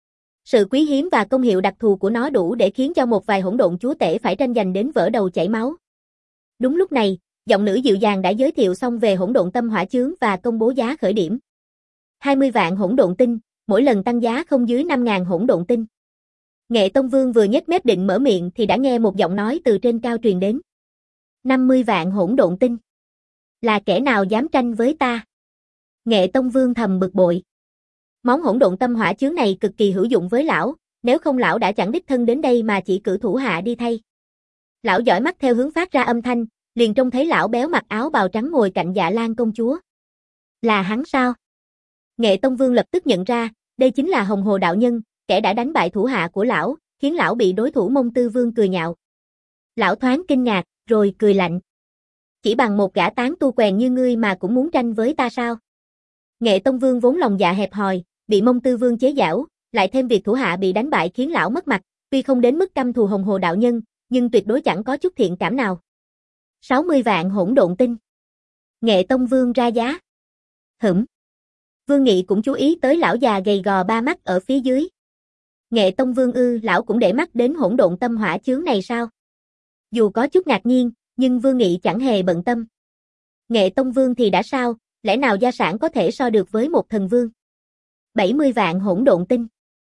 Sự quý hiếm và công hiệu đặc thù của nó đủ để khiến cho một vài hỗn độn chúa tể phải tranh giành đến vỡ đầu chảy máu. Đúng lúc này, giọng nữ dịu dàng đã giới thiệu xong về hỗn độn tâm hỏa chướng và công bố giá khởi điểm. hai mươi vạn hỗn độn tinh, mỗi lần tăng giá không dưới năm ngàn hỗn độn tinh. Nghệ Tông Vương vừa nhếch mép định mở miệng thì đã nghe một giọng nói từ trên cao truyền đến. năm mươi vạn hỗn độn tinh. Là kẻ nào dám tranh với ta? Nghệ Tông Vương thầm bực bội. Món hỗn độn tâm hỏa chướng này cực kỳ hữu dụng với lão, nếu không lão đã chẳng đích thân đến đây mà chỉ cử thủ hạ đi thay. Lão dõi mắt theo hướng phát ra âm thanh, liền trông thấy lão béo mặc áo bào trắng ngồi cạnh Dạ Lan công chúa. Là hắn sao? Nghệ Tông Vương lập tức nhận ra, đây chính là Hồng Hồ đạo nhân, kẻ đã đánh bại thủ hạ của lão, khiến lão bị đối thủ Mông Tư Vương cười nhạo. Lão thoáng kinh ngạc, rồi cười lạnh. Chỉ bằng một gã tán tu quèn như ngươi mà cũng muốn tranh với ta sao? Nghệ Tông Vương vốn lòng dạ hẹp hòi, bị Mông Tư Vương chế giễu, lại thêm việc thủ hạ bị đánh bại khiến lão mất mặt, tuy không đến mức căm thù Hồng Hồ đạo nhân, nhưng tuyệt đối chẳng có chút thiện cảm nào. sáu mươi vạn hỗn độn tinh. Nghệ Tông Vương ra giá. Hửm. Vương Nghị cũng chú ý tới lão già gầy gò ba mắt ở phía dưới. Nghệ Tông Vương ư, lão cũng để mắt đến hỗn độn tâm hỏa chướng này sao? Dù có chút ngạc nhiên, nhưng Vương Nghị chẳng hề bận tâm. Nghệ Tông Vương thì đã sao, lẽ nào gia sản có thể so được với một thần vương? bảy mươi vạn hỗn độn tinh.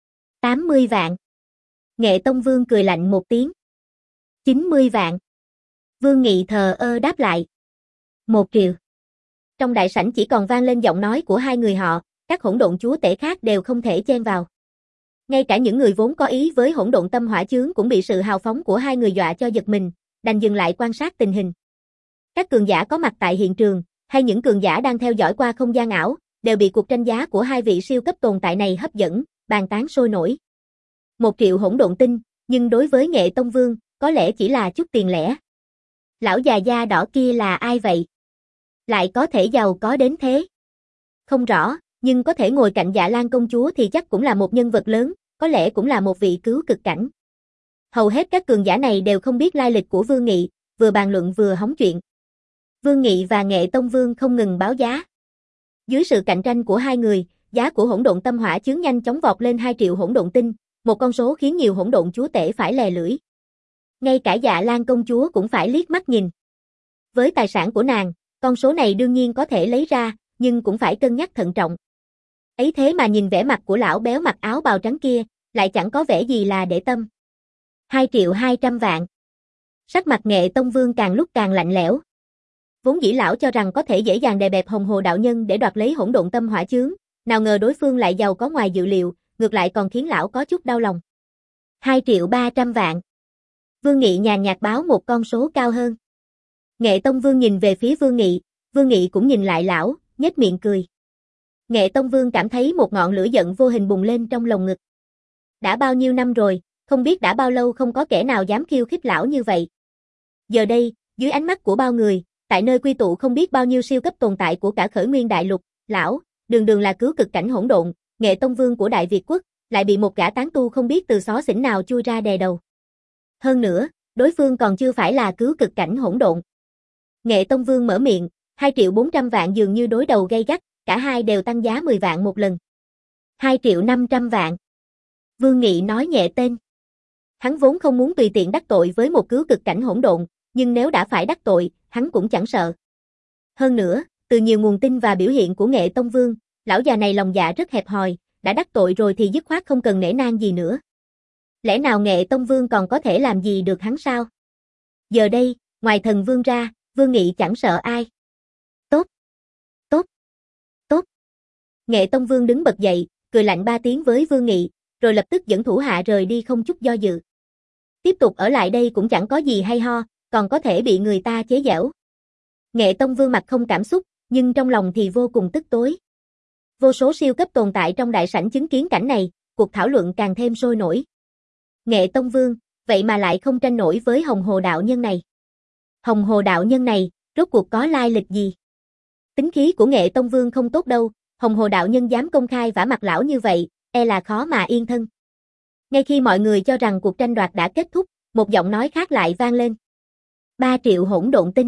tám mươi vạn. Nghệ Tông Vương cười lạnh một tiếng. chín mươi vạn. Vương Nghị thờ ơ đáp lại. Một triệu. Trong đại sảnh chỉ còn vang lên giọng nói của hai người họ, các hỗn độn chúa tể khác đều không thể chen vào. Ngay cả những người vốn có ý với hỗn độn tâm hỏa chướng cũng bị sự hào phóng của hai người dọa cho giật mình, đành dừng lại quan sát tình hình. Các cường giả có mặt tại hiện trường, hay những cường giả đang theo dõi qua không gian ảo, đều bị cuộc tranh giá của hai vị siêu cấp tồn tại này hấp dẫn, bàn tán sôi nổi. Một triệu hỗn độn tinh, nhưng đối với Nghệ Tông Vương, có lẽ chỉ là chút tiền lẻ. Lão già da đỏ kia là ai vậy? Lại có thể giàu có đến thế? Không rõ, nhưng có thể ngồi cạnh Dạ Lan công chúa thì chắc cũng là một nhân vật lớn, có lẽ cũng là một vị cứu cực cảnh. Hầu hết các cường giả này đều không biết lai lịch của Vương Nghị, vừa bàn luận vừa hóng chuyện. Vương Nghị và Nghệ Tông Vương không ngừng báo giá. Dưới sự cạnh tranh của hai người, giá của hỗn độn tâm hỏa chướng nhanh chóng vọt lên hai triệu hỗn độn tinh, một con số khiến nhiều hỗn độn chúa tể phải lè lưỡi. Ngay cả Dạ Lan công chúa cũng phải liếc mắt nhìn. Với tài sản của nàng, con số này đương nhiên có thể lấy ra, nhưng cũng phải cân nhắc thận trọng. Ấy thế mà nhìn vẻ mặt của lão béo mặc áo bào trắng kia, lại chẳng có vẻ gì là để tâm. hai triệu hai trăm vạn. Sắc mặt Nghệ Tông Vương càng lúc càng lạnh lẽo. Vốn dĩ lão cho rằng có thể dễ dàng đè bẹp Hồng Hồ đạo nhân để đoạt lấy hỗn độn tâm hỏa chướng, nào ngờ đối phương lại giàu có ngoài dự liệu, ngược lại còn khiến lão có chút đau lòng. hai triệu ba trăm vạn. Vương Nghị nhàn nhạt báo một con số cao hơn. Nghệ Tông Vương nhìn về phía Vương Nghị, Vương Nghị cũng nhìn lại lão, nhếch miệng cười. Nghệ Tông Vương cảm thấy một ngọn lửa giận vô hình bùng lên trong lồng ngực. Đã bao nhiêu năm rồi, không biết đã bao lâu không có kẻ nào dám khiêu khích lão như vậy. Giờ đây, dưới ánh mắt của bao người, tại nơi quy tụ không biết bao nhiêu siêu cấp tồn tại của cả khởi nguyên đại lục, lão, đường đường là cứu cực cảnh hỗn độn, Nghệ Tông Vương của Đại Việt quốc, lại bị một gã tán tu không biết từ xó xỉnh nào chui ra đè đầu. Hơn nữa, đối phương còn chưa phải là cứu cực cảnh hỗn độn. Nghệ Tông Vương mở miệng, hai triệu bốn trăm vạn dường như đối đầu gay gắt, cả hai đều tăng giá mười vạn một lần. hai triệu năm trăm vạn. Vương Nghị nói nhẹ tên. Hắn vốn không muốn tùy tiện đắc tội với một cứu cực cảnh hỗn độn, nhưng nếu đã phải đắc tội, hắn cũng chẳng sợ. Hơn nữa, từ nhiều nguồn tin và biểu hiện của Nghệ Tông Vương, lão già này lòng dạ rất hẹp hòi, đã đắc tội rồi thì dứt khoát không cần nể nang gì nữa. Lẽ nào Nghệ Tông Vương còn có thể làm gì được hắn sao? Giờ đây, ngoài thần vương ra, Vương Nghị chẳng sợ ai. Tốt, tốt, tốt. Nghệ Tông Vương đứng bật dậy, cười lạnh ba tiếng với Vương Nghị, rồi lập tức dẫn thủ hạ rời đi không chút do dự. Tiếp tục ở lại đây cũng chẳng có gì hay ho, còn có thể bị người ta chế giễu. Nghệ Tông Vương mặt không cảm xúc, nhưng trong lòng thì vô cùng tức tối. Vô số siêu cấp tồn tại trong đại sảnh chứng kiến cảnh này, cuộc thảo luận càng thêm sôi nổi. Nghệ Tông Vương, vậy mà lại không tranh nổi với Hồng Hồ đạo nhân này. Hồng Hồ đạo nhân này, rốt cuộc có lai lịch gì? Tính khí của Nghệ Tông Vương không tốt đâu, Hồng Hồ đạo nhân dám công khai vả mặt lão như vậy, e là khó mà yên thân. Ngay khi mọi người cho rằng cuộc tranh đoạt đã kết thúc, một giọng nói khác lại vang lên. ba triệu hỗn độn tinh.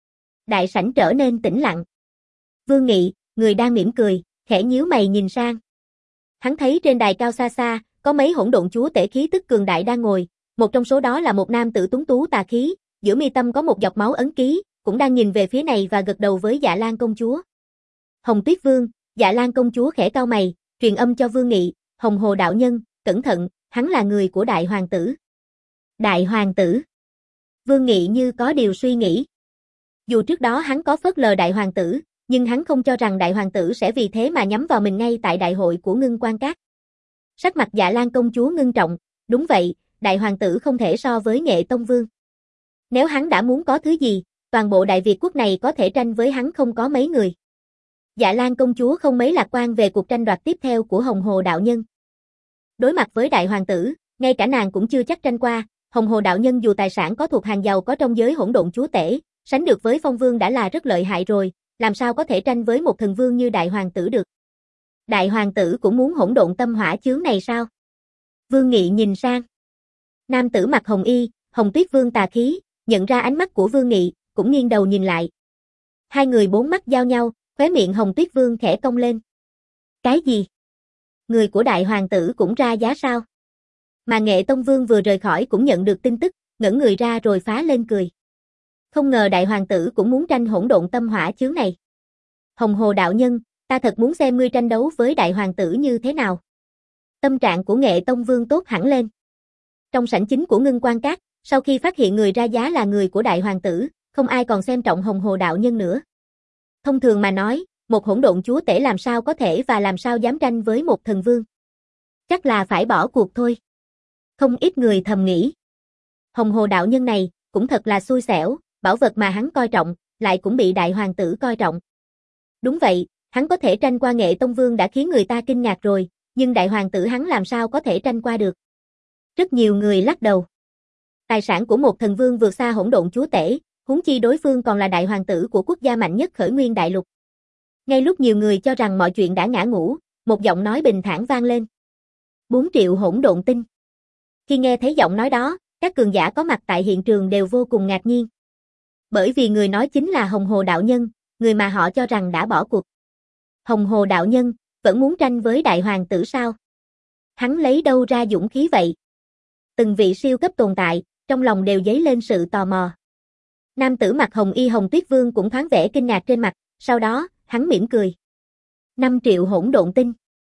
Đại sảnh trở nên tĩnh lặng. Vương Nghị, người đang mỉm cười, khẽ nhíu mày nhìn sang. Hắn thấy trên đài cao xa xa, có mấy hỗn độn chúa tể khí tức cường đại đang ngồi, một trong số đó là một nam tử tuấn tú tà khí, giữa mi tâm có một giọt máu ấn ký, cũng đang nhìn về phía này và gật đầu với Dạ Lan công chúa. Hồng Tuyết Vương, Dạ Lan công chúa khẽ cau mày, truyền âm cho Vương Nghị, Hồng Hồ đạo nhân, cẩn thận, hắn là người của đại hoàng tử. Đại hoàng tử. Vương Nghị như có điều suy nghĩ. Dù trước đó hắn có phớt lờ đại hoàng tử, nhưng hắn không cho rằng đại hoàng tử sẽ vì thế mà nhắm vào mình ngay tại đại hội của Ngưng Quan Các. Sắc mặt Dạ Lan công chúa ngưng trọng, đúng vậy, đại hoàng tử không thể so với Nghệ Tông Vương. Nếu hắn đã muốn có thứ gì, toàn bộ Đại Việt quốc này có thể tranh với hắn không có mấy người. Dạ Lan công chúa không mấy lạc quan về cuộc tranh đoạt tiếp theo của Hồng Hồ đạo nhân. Đối mặt với đại hoàng tử, ngay cả nàng cũng chưa chắc tranh qua, Hồng Hồ đạo nhân dù tài sản có thuộc hàng giàu có trong giới hỗn độn chúa tể, sánh được với Phong Vương đã là rất lợi hại rồi, làm sao có thể tranh với một thần vương như đại hoàng tử được. Đại hoàng tử cũng muốn hỗn độn tâm hỏa chướng này sao? Vương Nghị nhìn sang. Nam tử mặc hồng y, Hồng Tuyết Vương tà khí, nhận ra ánh mắt của Vương Nghị, cũng nghiêng đầu nhìn lại. Hai người bốn mắt giao nhau, khóe miệng Hồng Tuyết Vương khẽ cong lên. Cái gì? Người của đại hoàng tử cũng ra giá sao? Mà Nghệ Tông Vương vừa rời khỏi cũng nhận được tin tức, ngẩng người ra rồi phá lên cười. Không ngờ đại hoàng tử cũng muốn tranh hỗn độn tâm hỏa chướng này. Hồng Hồ đạo nhân, ta thật muốn xem ngươi tranh đấu với đại hoàng tử như thế nào. Tâm trạng của Nghệ Tông Vương tốt hẳn lên. Trong sảnh chính của Ngưng Quan Các, sau khi phát hiện người ra giá là người của đại hoàng tử, không ai còn xem trọng Hồng Hồ đạo nhân nữa. Thông thường mà nói, một hỗn độn chúa tể làm sao có thể và làm sao dám tranh với một thần vương. Chắc là phải bỏ cuộc thôi. Không ít người thầm nghĩ. Hồng Hồ đạo nhân này, cũng thật là xui xẻo, bảo vật mà hắn coi trọng, lại cũng bị đại hoàng tử coi trọng. Đúng vậy, hắn có thể tranh qua Nghệ Tông Vương đã khiến người ta kinh ngạc rồi, nhưng đại hoàng tử hắn làm sao có thể tranh qua được. Rất nhiều người lắc đầu. Tài sản của một thần vương vượt xa hỗn độn chúa tể, huống chi đối phương còn là đại hoàng tử của quốc gia mạnh nhất khởi nguyên đại lục. Ngay lúc nhiều người cho rằng mọi chuyện đã ngã ngũ, một giọng nói bình thản vang lên. bốn triệu hỗn độn tinh. Khi nghe thấy giọng nói đó, các cường giả có mặt tại hiện trường đều vô cùng ngạc nhiên. Bởi vì người nói chính là Hồng Hồ đạo nhân, người mà họ cho rằng đã bỏ cuộc. Hồng Hồ đạo nhân, vẫn muốn tranh với đại hoàng tử sao? Hắn lấy đâu ra dũng khí vậy? Từng vị siêu cấp tồn tại, trong lòng đều dấy lên sự tò mò. Nam tử mặc hồng y Hồng Tuyết Vương cũng thoáng vẻ kinh ngạc trên mặt, sau đó, hắn mỉm cười. năm triệu hỗn độn tinh.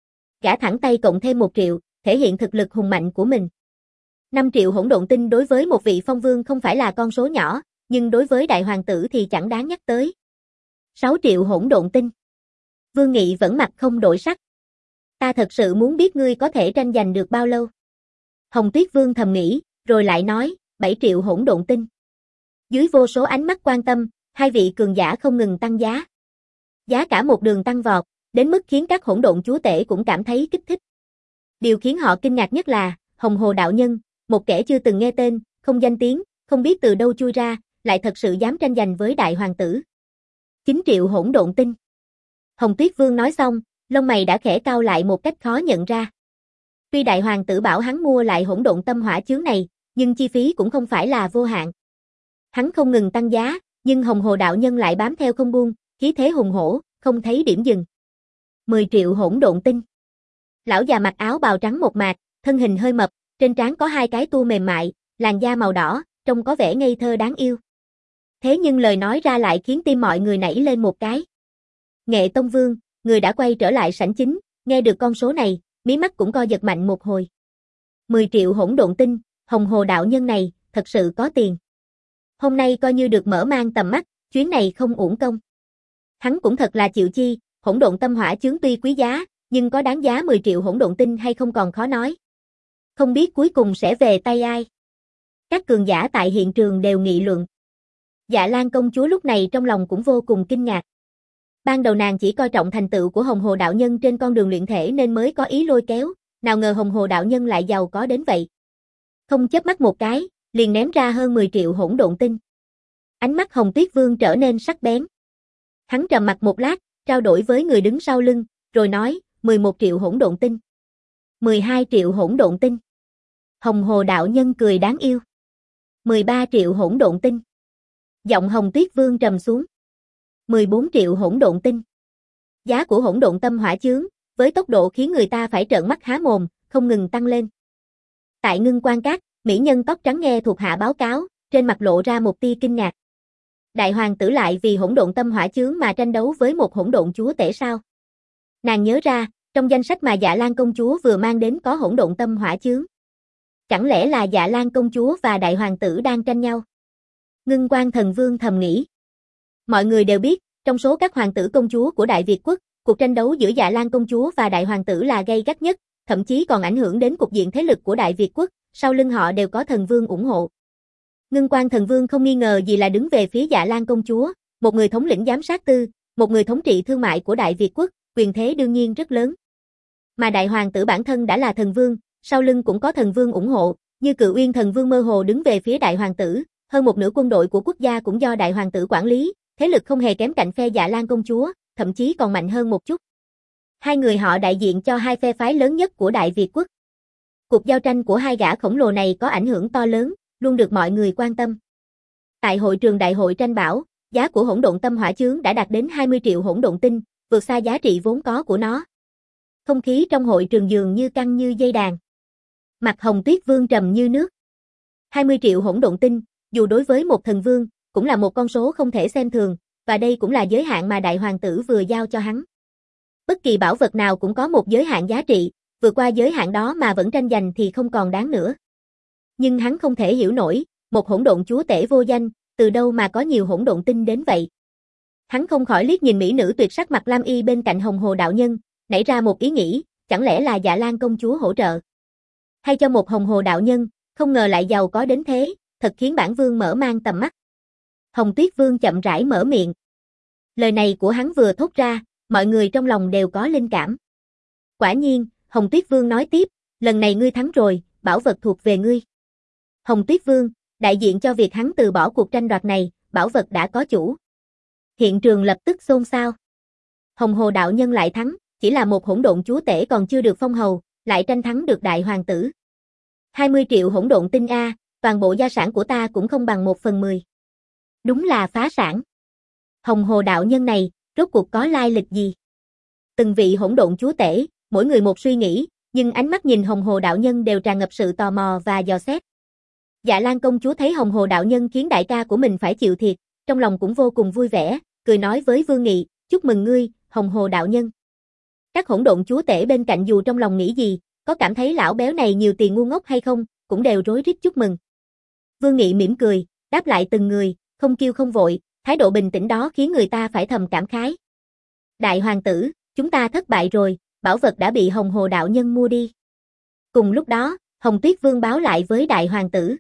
Gã thẳng tay cộng thêm một triệu, thể hiện thực lực hùng mạnh của mình. năm triệu hỗn độn tinh đối với một vị phong vương không phải là con số nhỏ, nhưng đối với đại hoàng tử thì chẳng đáng nhắc tới. sáu triệu hỗn độn tinh. Vương Nghị vẫn mặt không đổi sắc. Ta thật sự muốn biết ngươi có thể tranh giành được bao lâu. Hồng Tuyết Vương thầm nghĩ, rồi lại nói, bảy triệu hỗn độn tinh. Dưới vô số ánh mắt quan tâm, hai vị cường giả không ngừng tăng giá. Giá cả một đường tăng vọt, đến mức khiến các hỗn độn chúa tể cũng cảm thấy kích thích. Điều khiến họ kinh ngạc nhất là, Hồng Hồ đạo nhân, một kẻ chưa từng nghe tên, không danh tiếng, không biết từ đâu chui ra, lại thật sự dám tranh giành với đại hoàng tử. chín triệu hỗn độn tinh. Hồng Tuyết Vương nói xong, lông mày đã khẽ cau lại một cách khó nhận ra. Tuy đại hoàng tử bảo hắn mua lại hỗn độn tâm hỏa chướng này, nhưng chi phí cũng không phải là vô hạn. Hắn không ngừng tăng giá, nhưng Hồng Hồ đạo nhân lại bám theo không buông, khí thế hùng hổ, không thấy điểm dừng. mười triệu hỗn độn tinh. Lão già mặc áo bào trắng một mạc, thân hình hơi mập, trên trán có hai cái tua mềm mại, làn da màu đỏ, trông có vẻ ngây thơ đáng yêu. Thế nhưng lời nói ra lại khiến tim mọi người nảy lên một cái. Nghệ Tông Vương, người đã quay trở lại sảnh chính, nghe được con số này, mí mắt cũng co giật mạnh một hồi. mười triệu hỗn độn tinh, Hồng Hồ đạo nhân này, thật sự có tiền. Hôm nay coi như được mở mang tầm mắt, chuyến này không uổng công. Hắn cũng thật là chịu chi, hỗn độn tâm hỏa chướng tuy quý giá, nhưng có đáng giá mười triệu hỗn độn tinh hay không còn khó nói. Không biết cuối cùng sẽ về tay ai. Các cường giả tại hiện trường đều nghị luận. Dạ Lan công chúa lúc này trong lòng cũng vô cùng kinh ngạc. Ban đầu nàng chỉ coi trọng thành tựu của Hồng Hồ đạo nhân trên con đường luyện thể nên mới có ý lôi kéo, nào ngờ Hồng Hồ đạo nhân lại giàu có đến vậy. Không chớp mắt một cái, liền ném ra hơn mười triệu hỗn độn tinh. Ánh mắt Hồng Tuyết Vương trở nên sắc bén. Hắn trầm mặt một lát, trao đổi với người đứng sau lưng, rồi nói, mười một triệu hỗn độn tinh. mười hai triệu hỗn độn tinh. Hồng Hồ đạo nhân cười đáng yêu. mười ba triệu hỗn độn tinh. Giọng Hồng Tuyết Vương trầm xuống. mười bốn triệu hỗn độn tinh. Giá của hỗn độn tâm hỏa chướng, với tốc độ khiến người ta phải trợn mắt há mồm, không ngừng tăng lên. Tại Ngưng Quan Các, mỹ nhân tóc trắng nghe thuộc hạ báo cáo, trên mặt lộ ra một tia kinh ngạc. Đại hoàng tử lại vì hỗn độn tâm hỏa chướng mà tranh đấu với một hỗn độn chúa tể sao? Nàng nhớ ra, trong danh sách mà Dạ Lan công chúa vừa mang đến có hỗn độn tâm hỏa chướng. Chẳng lẽ là Dạ Lan công chúa và đại hoàng tử đang tranh nhau? Ngưng Quan Thần Vương thầm nghĩ. Mọi người đều biết, trong số các hoàng tử công chúa của Đại Việt quốc, cuộc tranh đấu giữa Dạ Lan công chúa và đại hoàng tử là gay gắt nhất, thậm chí còn ảnh hưởng đến cục diện thế lực của Đại Việt quốc, sau lưng họ đều có thần vương ủng hộ. Ngưng Quan Thần Vương không nghi ngờ gì là đứng về phía Dạ Lan công chúa, một người thống lĩnh giám sát tư, một người thống trị thương mại của Đại Việt quốc, quyền thế đương nhiên rất lớn. Mà đại hoàng tử bản thân đã là thần vương, sau lưng cũng có thần vương ủng hộ, như Cự Uyên thần vương mơ hồ đứng về phía đại hoàng tử, hơn một nửa quân đội của quốc gia cũng do đại hoàng tử quản lý, thế lực không hề kém cạnh phe Dạ Lan công chúa, thậm chí còn mạnh hơn một chút. Hai người họ đại diện cho hai phe phái lớn nhất của Đại Việt quốc. Cuộc giao tranh của hai gã khổng lồ này có ảnh hưởng to lớn, luôn được mọi người quan tâm. Tại hội trường đại hội tranh bảo, giá của hỗn độn tâm hỏa chướng đã đạt đến hai mươi triệu hỗn độn tinh, vượt xa giá trị vốn có của nó. Không khí trong hội trường dường như căng như dây đàn. Mặt Hồng Tuyết Vương trầm như nước. hai mươi triệu hỗn độn tinh, dù đối với một thần vương, cũng là một con số không thể xem thường, và đây cũng là giới hạn mà đại hoàng tử vừa giao cho hắn. Bất kỳ bảo vật nào cũng có một giới hạn giá trị, vượt qua giới hạn đó mà vẫn tranh giành thì không còn đáng nữa. Nhưng hắn không thể hiểu nổi, một hỗn độn chúa tể vô danh, từ đâu mà có nhiều hỗn độn tinh đến vậy. Hắn không khỏi liếc nhìn mỹ nữ tuyệt sắc mặt lam y bên cạnh Hồng Hồ đạo nhân, nảy ra một ý nghĩ, chẳng lẽ là Dạ Lan công chúa hỗ trợ? Hay cho một Hồng Hồ đạo nhân, không ngờ lại giàu có đến thế, thật khiến bản vương mở mang tầm mắt. Hồng Tuyết Vương chậm rãi mở miệng. Lời này của hắn vừa thốt ra, mọi người trong lòng đều có linh cảm. Quả nhiên, Hồng Tuyết Vương nói tiếp, lần này ngươi thắng rồi, bảo vật thuộc về ngươi. Hồng Tuyết Vương, đại diện cho việc hắn từ bỏ cuộc tranh đoạt này, bảo vật đã có chủ. Hiện trường lập tức xôn xao. Hồng Hồ đạo nhân lại thắng, chỉ là một hỗn độn chúa tể còn chưa được phong hầu, lại tranh thắng được đại hoàng tử. hai mươi triệu hỗn độn tinh a, toàn bộ gia sản của ta cũng không bằng một phần mười. Đúng là phá sản. Hồng Hồ đạo nhân này, rốt cuộc có lai lịch gì? Từng vị hỗn độn chúa tể, mỗi người một suy nghĩ, nhưng ánh mắt nhìn Hồng Hồ đạo nhân đều tràn ngập sự tò mò và dò xét. Dạ Lan công chúa thấy Hồng Hồ đạo nhân khiến đại ca của mình phải chịu thiệt, trong lòng cũng vô cùng vui vẻ, cười nói với Vương Nghị, chúc mừng ngươi, Hồng Hồ đạo nhân. Các hỗn độn chúa tể bên cạnh dù trong lòng nghĩ gì, có cảm thấy lão béo này nhiều tiền ngu ngốc hay không, cũng đều rối rít chúc mừng. Vương Nghị mỉm cười, đáp lại từng người, không kiêu không vội, thái độ bình tĩnh đó khiến người ta phải thầm cảm khái. Đại hoàng tử, chúng ta thất bại rồi, bảo vật đã bị Hồng Hồ đạo nhân mua đi. Cùng lúc đó, Hồng Tuyết Vương báo lại với đại hoàng tử.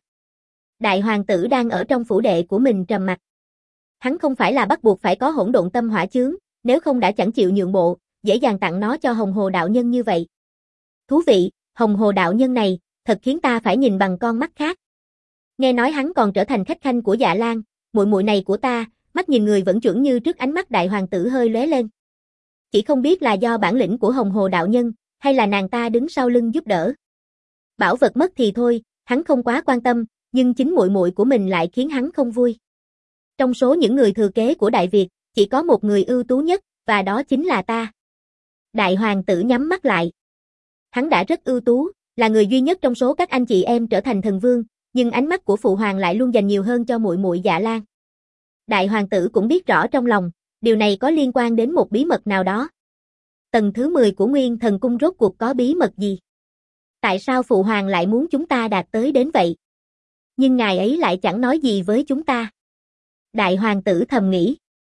Đại hoàng tử đang ở trong phủ đệ của mình trầm mặc. Hắn không phải là bắt buộc phải có hỗn độn tâm hỏa chướng, nếu không đã chẳng chịu nhượng bộ, dễ dàng tặng nó cho Hồng Hồ đạo nhân như vậy. Thú vị, Hồng Hồ đạo nhân này, thật khiến ta phải nhìn bằng con mắt khác. Nghe nói hắn còn trở thành khách khanh của Dạ Lan, muội muội này của ta, mắt nhìn người vẫn chuẩn như trước, ánh mắt đại hoàng tử hơi lóe lên. Chỉ không biết là do bản lĩnh của Hồng Hồ đạo nhân, hay là nàng ta đứng sau lưng giúp đỡ. Bảo vật mất thì thôi, hắn không quá quan tâm, nhưng chính muội muội của mình lại khiến hắn không vui. Trong số những người thừa kế của Đại Việt, chỉ có một người ưu tú nhất, và đó chính là ta. Đại hoàng tử nhắm mắt lại. Hắn đã rất ưu tú, là người duy nhất trong số các anh chị em trở thành thần vương, nhưng ánh mắt của phụ hoàng lại luôn dành nhiều hơn cho muội muội Dạ Lan. Đại hoàng tử cũng biết rõ trong lòng, điều này có liên quan đến một bí mật nào đó. Tầng thứ mười của Nguyên Thần Cung rốt cuộc có bí mật gì? Tại sao phụ hoàng lại muốn chúng ta đạt tới đến vậy? Nhưng ngài ấy lại chẳng nói gì với chúng ta. Đại hoàng tử thầm nghĩ.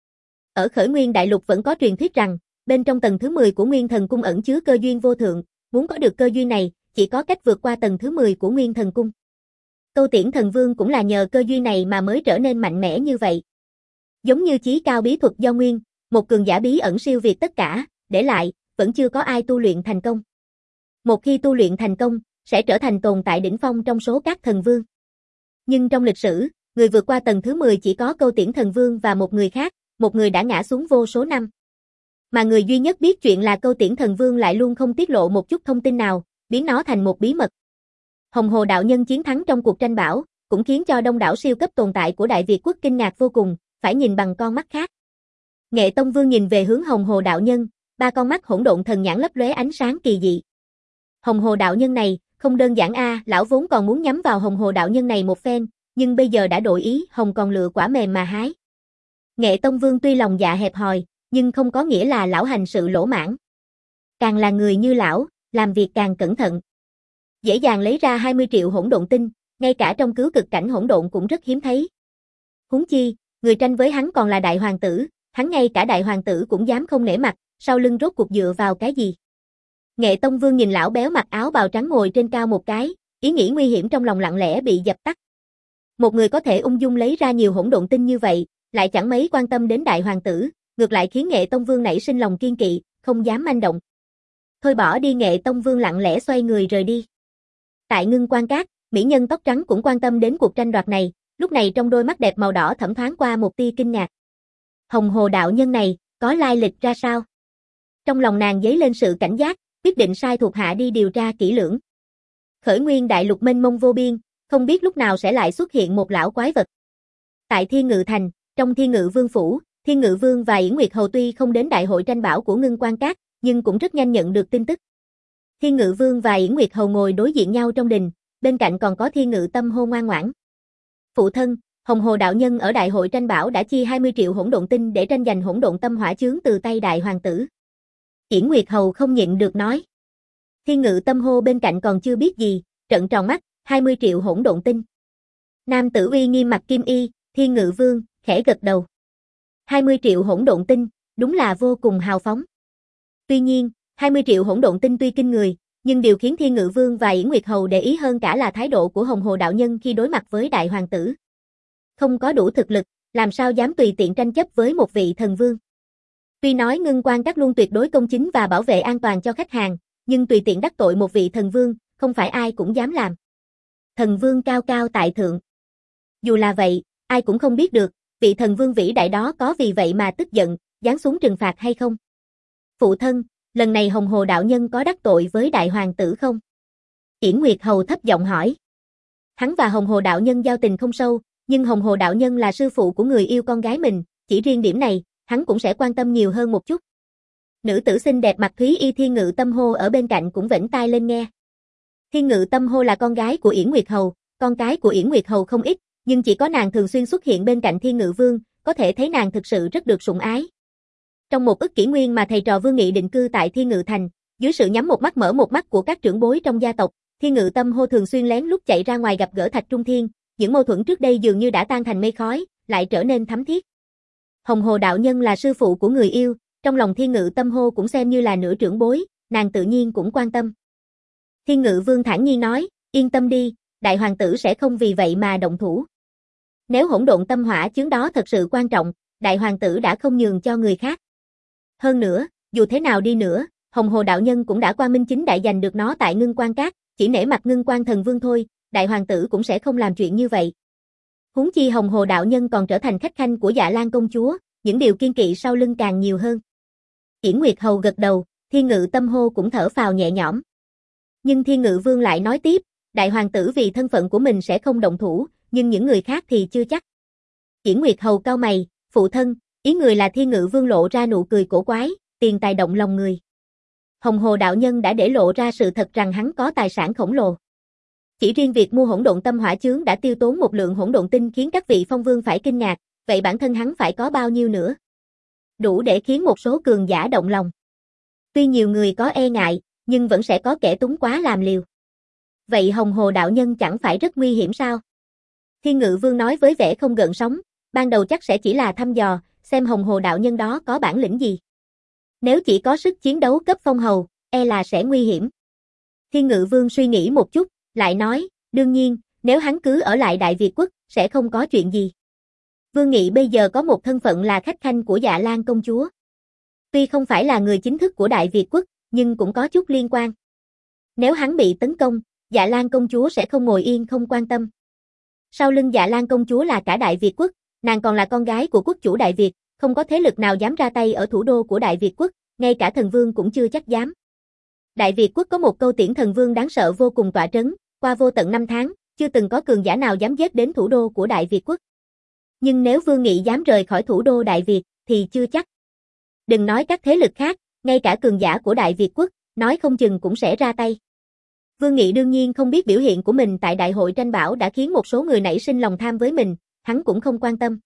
Ở Khởi Nguyên Đại Lục vẫn có truyền thuyết rằng, bên trong tầng thứ mười của Nguyên Thần Cung ẩn chứa cơ duyên vô thượng, muốn có được cơ duyên này, chỉ có cách vượt qua tầng thứ mười của Nguyên Thần Cung. Câu Tiễn Thần Vương cũng là nhờ cơ duyên này mà mới trở nên mạnh mẽ như vậy. Giống như chí cao bí thuật do Nguyên, một cường giả bí ẩn siêu việt tất cả, để lại, vẫn chưa có ai tu luyện thành công. Một khi tu luyện thành công, sẽ trở thành tồn tại đỉnh phong trong số các thần vương. Nhưng trong lịch sử, người vượt qua tầng thứ mười chỉ có Câu Tiễn Thần Vương và một người khác, một người đã ngã xuống vô số năm. Mà người duy nhất biết chuyện là Câu Tiễn Thần Vương lại luôn không tiết lộ một chút thông tin nào, biến nó thành một bí mật. Hồng Hồ đạo nhân chiến thắng trong cuộc tranh bảo, cũng khiến cho đông đảo siêu cấp tồn tại của Đại Việt quốc kinh ngạc vô cùng, phải nhìn bằng con mắt khác. Nghệ Tông Vương nhìn về hướng Hồng Hồ đạo nhân, ba con mắt hỗn độn thần nhãn lấp lóe ánh sáng kỳ dị. Hồng Hồ đạo nhân này, không đơn giản a, à, lão vốn còn muốn nhắm vào Hồng Hồ đạo nhân này một phen, nhưng bây giờ đã đổi ý, hồng còn lựa quả mềm mà hái. Nghệ Tông Vương tuy lòng dạ hẹp hòi, nhưng không có nghĩa là lão hành sự lỗ mãng. Càng là người như lão, làm việc càng cẩn thận. Dễ dàng lấy ra hai mươi triệu hỗn độn tinh, ngay cả trong cứu cực cảnh hỗn độn cũng rất hiếm thấy. Huống chi, người tranh với hắn còn là đại hoàng tử, hắn ngay cả đại hoàng tử cũng dám không nể mặt, sau lưng rốt cuộc dựa vào cái gì? Nghệ Tông Vương nhìn lão béo mặc áo bào trắng ngồi trên cao một cái, ý nghĩ nguy hiểm trong lòng lặng lẽ bị dập tắt. Một người có thể ung dung lấy ra nhiều hỗn độn tinh như vậy, lại chẳng mấy quan tâm đến đại hoàng tử, ngược lại khiến Nghệ Tông Vương nảy sinh lòng kiên kỵ, không dám manh động. Thôi bỏ đi, Nghệ Tông Vương lặng lẽ xoay người rời đi. Tại Ngưng Quan Cát, mỹ nhân tóc trắng cũng quan tâm đến cuộc tranh đoạt này, lúc này trong đôi mắt đẹp màu đỏ thẫm thoáng qua một tia kinh ngạc. Hồng Hồ đạo nhân này, có lai lịch ra sao? Trong lòng nàng dấy lên sự cảnh giác, quyết định sai thuộc hạ đi điều tra kỹ lưỡng. Khởi nguyên đại lục mênh mông vô biên, không biết lúc nào sẽ lại xuất hiện một lão quái vật. Tại Thiên Ngự Thành, trong Thiên Ngự Vương phủ, Thiên Ngự Vương và Yển Nguyệt Hầu tuy không đến đại hội tranh bảo của Ngưng Quan Các, nhưng cũng rất nhanh nhận được tin tức. Thiên Ngự Vương và Yển Nguyệt Hầu ngồi đối diện nhau trong đình, bên cạnh còn có Thiên Ngự Tâm Hô ngoan ngoãn. Phụ thân, Hồng Hồ đạo nhân ở đại hội tranh bảo đã chi hai mươi triệu hỗn độn tinh để tranh giành hỗn độn tâm hỏa chướng từ tay đại hoàng tử. Yển Nguyệt Hầu không nhịn được nói. Thiên Ngự Tâm Hô bên cạnh còn chưa biết gì, trợn tròn mắt, hai mươi triệu hỗn độn tinh. Nam tử uy nghiêm mặc kim y, Thiên Ngự Vương, khẽ gật đầu. hai mươi triệu hỗn độn tinh, đúng là vô cùng hào phóng. Tuy nhiên, hai mươi triệu hỗn độn tinh tuy kinh người, nhưng điều khiến Thiên Ngự Vương và Yển Nguyệt Hầu để ý hơn cả là thái độ của Hồng Hồ đạo nhân khi đối mặt với đại hoàng tử. Không có đủ thực lực, làm sao dám tùy tiện tranh chấp với một vị thần vương. Tuy nói Ngưng Quan Các luôn tuyệt đối công chính và bảo vệ an toàn cho khách hàng, nhưng tùy tiện đắc tội một vị thần vương, không phải ai cũng dám làm. Thần vương cao cao tại thượng. Dù là vậy, ai cũng không biết được, vị thần vương vĩ đại đó có vì vậy mà tức giận, giáng xuống trừng phạt hay không. Phụ thân, lần này Hồng Hồ đạo nhân có đắc tội với đại hoàng tử không? Yển Nguyệt Hầu thấp giọng hỏi. Hắn và Hồng Hồ đạo nhân giao tình không sâu, nhưng Hồng Hồ đạo nhân là sư phụ của người yêu con gái mình, chỉ riêng điểm này, hắn cũng sẽ quan tâm nhiều hơn một chút. Nữ tử xinh đẹp mặc thúy y Thiên Ngự Tâm Hô ở bên cạnh cũng vểnh tai lên nghe. Thiên Ngự Tâm Hô là con gái của Yển Nguyệt Hầu, con cái của Yển Nguyệt Hầu không ít, nhưng chỉ có nàng thường xuyên xuất hiện bên cạnh Thiên Ngự Vương, có thể thấy nàng thực sự rất được sủng ái. Trong một ức kỷ nguyên mà thầy trò Vương Nghị định cư tại Thiên Ngự Thành, dưới sự nhắm một mắt mở một mắt của các trưởng bối trong gia tộc, Thiên Ngự Tâm Hô thường xuyên lén lút chạy ra ngoài gặp gỡ Thạch Trung Thiên, những mâu thuẫn trước đây dường như đã tan thành mây khói, lại trở nên thắm thiết. Hồng Hồ đạo nhân là sư phụ của người yêu, trong lòng Thiên Ngự Tâm Hô cũng xem như là nửa trưởng bối, nàng tự nhiên cũng quan tâm. Thiên Ngự Vương thản nhiên nói, yên tâm đi, đại hoàng tử sẽ không vì vậy mà động thủ. Nếu hỗn độn tâm hỏa chướng đó thật sự quan trọng, đại hoàng tử đã không nhường cho người khác. Hơn nữa, dù thế nào đi nữa, Hồng Hồ đạo nhân cũng đã quang minh chính đại giành được nó tại Ngưng Quan Các, chỉ nể mặt Ngưng Quan thần vương thôi, đại hoàng tử cũng sẽ không làm chuyện như vậy. Huống chi Hồng Hồ đạo nhân còn trở thành khách khanh của Dạ Lan công chúa, những điều kiên kỵ sau lưng càng nhiều hơn. Yển Nguyệt Hầu gật đầu, Thiên Ngự Tâm Hô cũng thở phào nhẹ nhõm. Nhưng Thiên Ngự Vương lại nói tiếp, đại hoàng tử vì thân phận của mình sẽ không động thủ, nhưng những người khác thì chưa chắc. Yển Nguyệt Hầu cau mày, phụ thân, ý người là Thiên Ngự Vương lộ ra nụ cười cổ quái, tiền tài động lòng người. Hồng Hồ đạo nhân đã để lộ ra sự thật rằng hắn có tài sản khổng lồ. Chỉ riêng việc mua hỗn độn tâm hỏa chướng đã tiêu tốn một lượng hỗn độn tinh khiến các vị phong vương phải kinh ngạc, vậy bản thân hắn phải có bao nhiêu nữa? Đủ để khiến một số cường giả động lòng. Tuy nhiều người có e ngại, nhưng vẫn sẽ có kẻ túng quá làm liều. Vậy Hồng Hồ đạo nhân chẳng phải rất nguy hiểm sao? Thiên Ngự Vương nói với vẻ không gợn sóng, ban đầu chắc sẽ chỉ là thăm dò, xem Hồng Hồ đạo nhân đó có bản lĩnh gì. Nếu chỉ có sức chiến đấu cấp phong hầu, e là sẽ nguy hiểm. Thiên Ngự Vương suy nghĩ một chút, lại nói, đương nhiên, nếu hắn cứ ở lại Đại Việt quốc, sẽ không có chuyện gì. Vương Nghị bây giờ có một thân phận là khách khanh của Dạ Lan công chúa. Tuy không phải là người chính thức của Đại Việt quốc, nhưng cũng có chút liên quan. Nếu hắn bị tấn công, Dạ Lan công chúa sẽ không ngồi yên không quan tâm. Sau lưng Dạ Lan công chúa là cả Đại Việt quốc, nàng còn là con gái của quốc chủ Đại Việt, không có thế lực nào dám ra tay ở thủ đô của Đại Việt quốc, ngay cả thần vương cũng chưa chắc dám. Đại Việt quốc có một câu tiễn thần vương đáng sợ vô cùng tọa trấn, qua vô tận năm tháng, chưa từng có cường giả nào dám dết đến thủ đô của Đại Việt quốc. Nhưng nếu Vương Nghị dám rời khỏi thủ đô Đại Việt, thì chưa chắc. Đừng nói các thế lực khác, ngay cả cường giả của Đại Việt quốc, nói không chừng cũng sẽ ra tay. Vương Nghị đương nhiên không biết biểu hiện của mình tại đại hội tranh bảo đã khiến một số người nảy sinh lòng tham với mình, hắn cũng không quan tâm.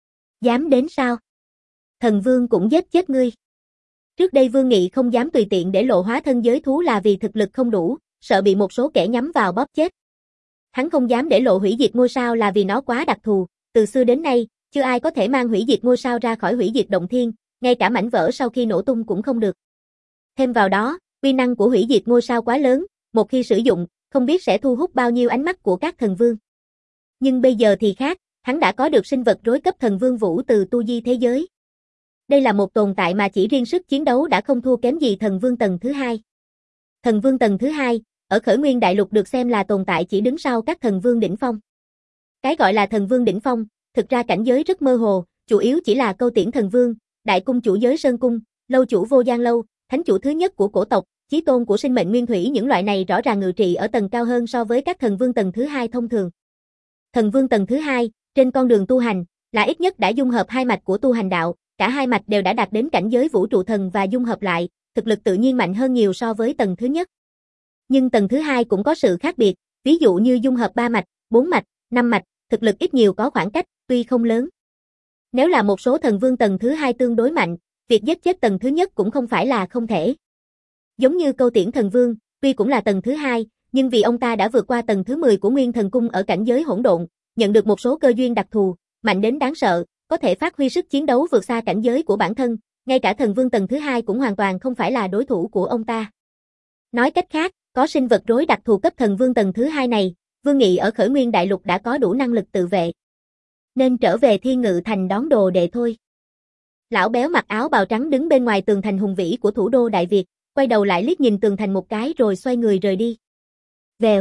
Dám đến sao? Thần vương cũng giết chết ngươi. Trước đây Vương Nghị không dám tùy tiện để lộ hóa thân giới thú là vì thực lực không đủ, sợ bị một số kẻ nhắm vào bóp chết. Hắn không dám để lộ hủy diệt ngôi sao là vì nó quá đặc thù, từ xưa đến nay, chưa ai có thể mang hủy diệt ngôi sao ra khỏi hủy diệt động thiên, ngay cả mảnh vỡ sau khi nổ tung cũng không được. Thêm vào đó, uy năng của hủy diệt ngôi sao quá lớn, một khi sử dụng, không biết sẽ thu hút bao nhiêu ánh mắt của các thần vương. Nhưng bây giờ thì khác, hắn đã có được sinh vật rối cấp thần vương vũ từ tu di thế giới. Đây là một tồn tại mà chỉ riêng sức chiến đấu đã không thua kém gì thần vương tầng thứ hai. Thần vương tầng thứ hai, ở Khởi Nguyên Đại Lục được xem là tồn tại chỉ đứng sau các thần vương đỉnh phong. Cái gọi là thần vương đỉnh phong, thực ra cảnh giới rất mơ hồ, chủ yếu chỉ là Câu Tiễn Thần Vương, đại cung chủ Giới Sơn Cung, lâu chủ Vô Gian Lâu, thánh chủ thứ nhất của cổ tộc, chí tôn của sinh mệnh nguyên thủy, những loại này rõ ràng ngự trị ở tầng cao hơn so với các thần vương tầng thứ hai thông thường. Thần vương tầng thứ hai, trên con đường tu hành, là ít nhất đã dung hợp hai mạch của tu hành đạo, cả hai mạch đều đã đạt đến cảnh giới vũ trụ thần và dung hợp lại, thực lực tự nhiên mạnh hơn nhiều so với tầng thứ nhất. Nhưng tầng thứ hai cũng có sự khác biệt, ví dụ như dung hợp ba mạch, bốn mạch, năm mạch, thực lực ít nhiều có khoảng cách, tuy không lớn. Nếu là một số thần vương tầng thứ hai tương đối mạnh, việc giết chết tầng thứ nhất cũng không phải là không thể. Giống như Câu Tiễn Thần Vương, tuy cũng là tầng thứ hai, nhưng vì ông ta đã vượt qua tầng thứ mười của Nguyên Thần Cung ở cảnh giới hỗn độn, nhận được một số cơ duyên đặc thù, mạnh đến đáng sợ, có thể phát huy sức chiến đấu vượt xa cảnh giới của bản thân, ngay cả thần vương tầng thứ hai cũng hoàn toàn không phải là đối thủ của ông ta. Nói cách khác, có sinh vật rối đặc thù cấp thần vương tầng thứ hai này, Vương Nghị ở Khởi Nguyên Đại Lục đã có đủ năng lực tự vệ. Nên trở về Thiên Ngự Thành đón đồ đệ thôi. Lão béo mặc áo bào trắng đứng bên ngoài tường thành hùng vĩ của thủ đô Đại Việt, quay đầu lại liếc nhìn tường thành một cái rồi xoay người rời đi. Vèo.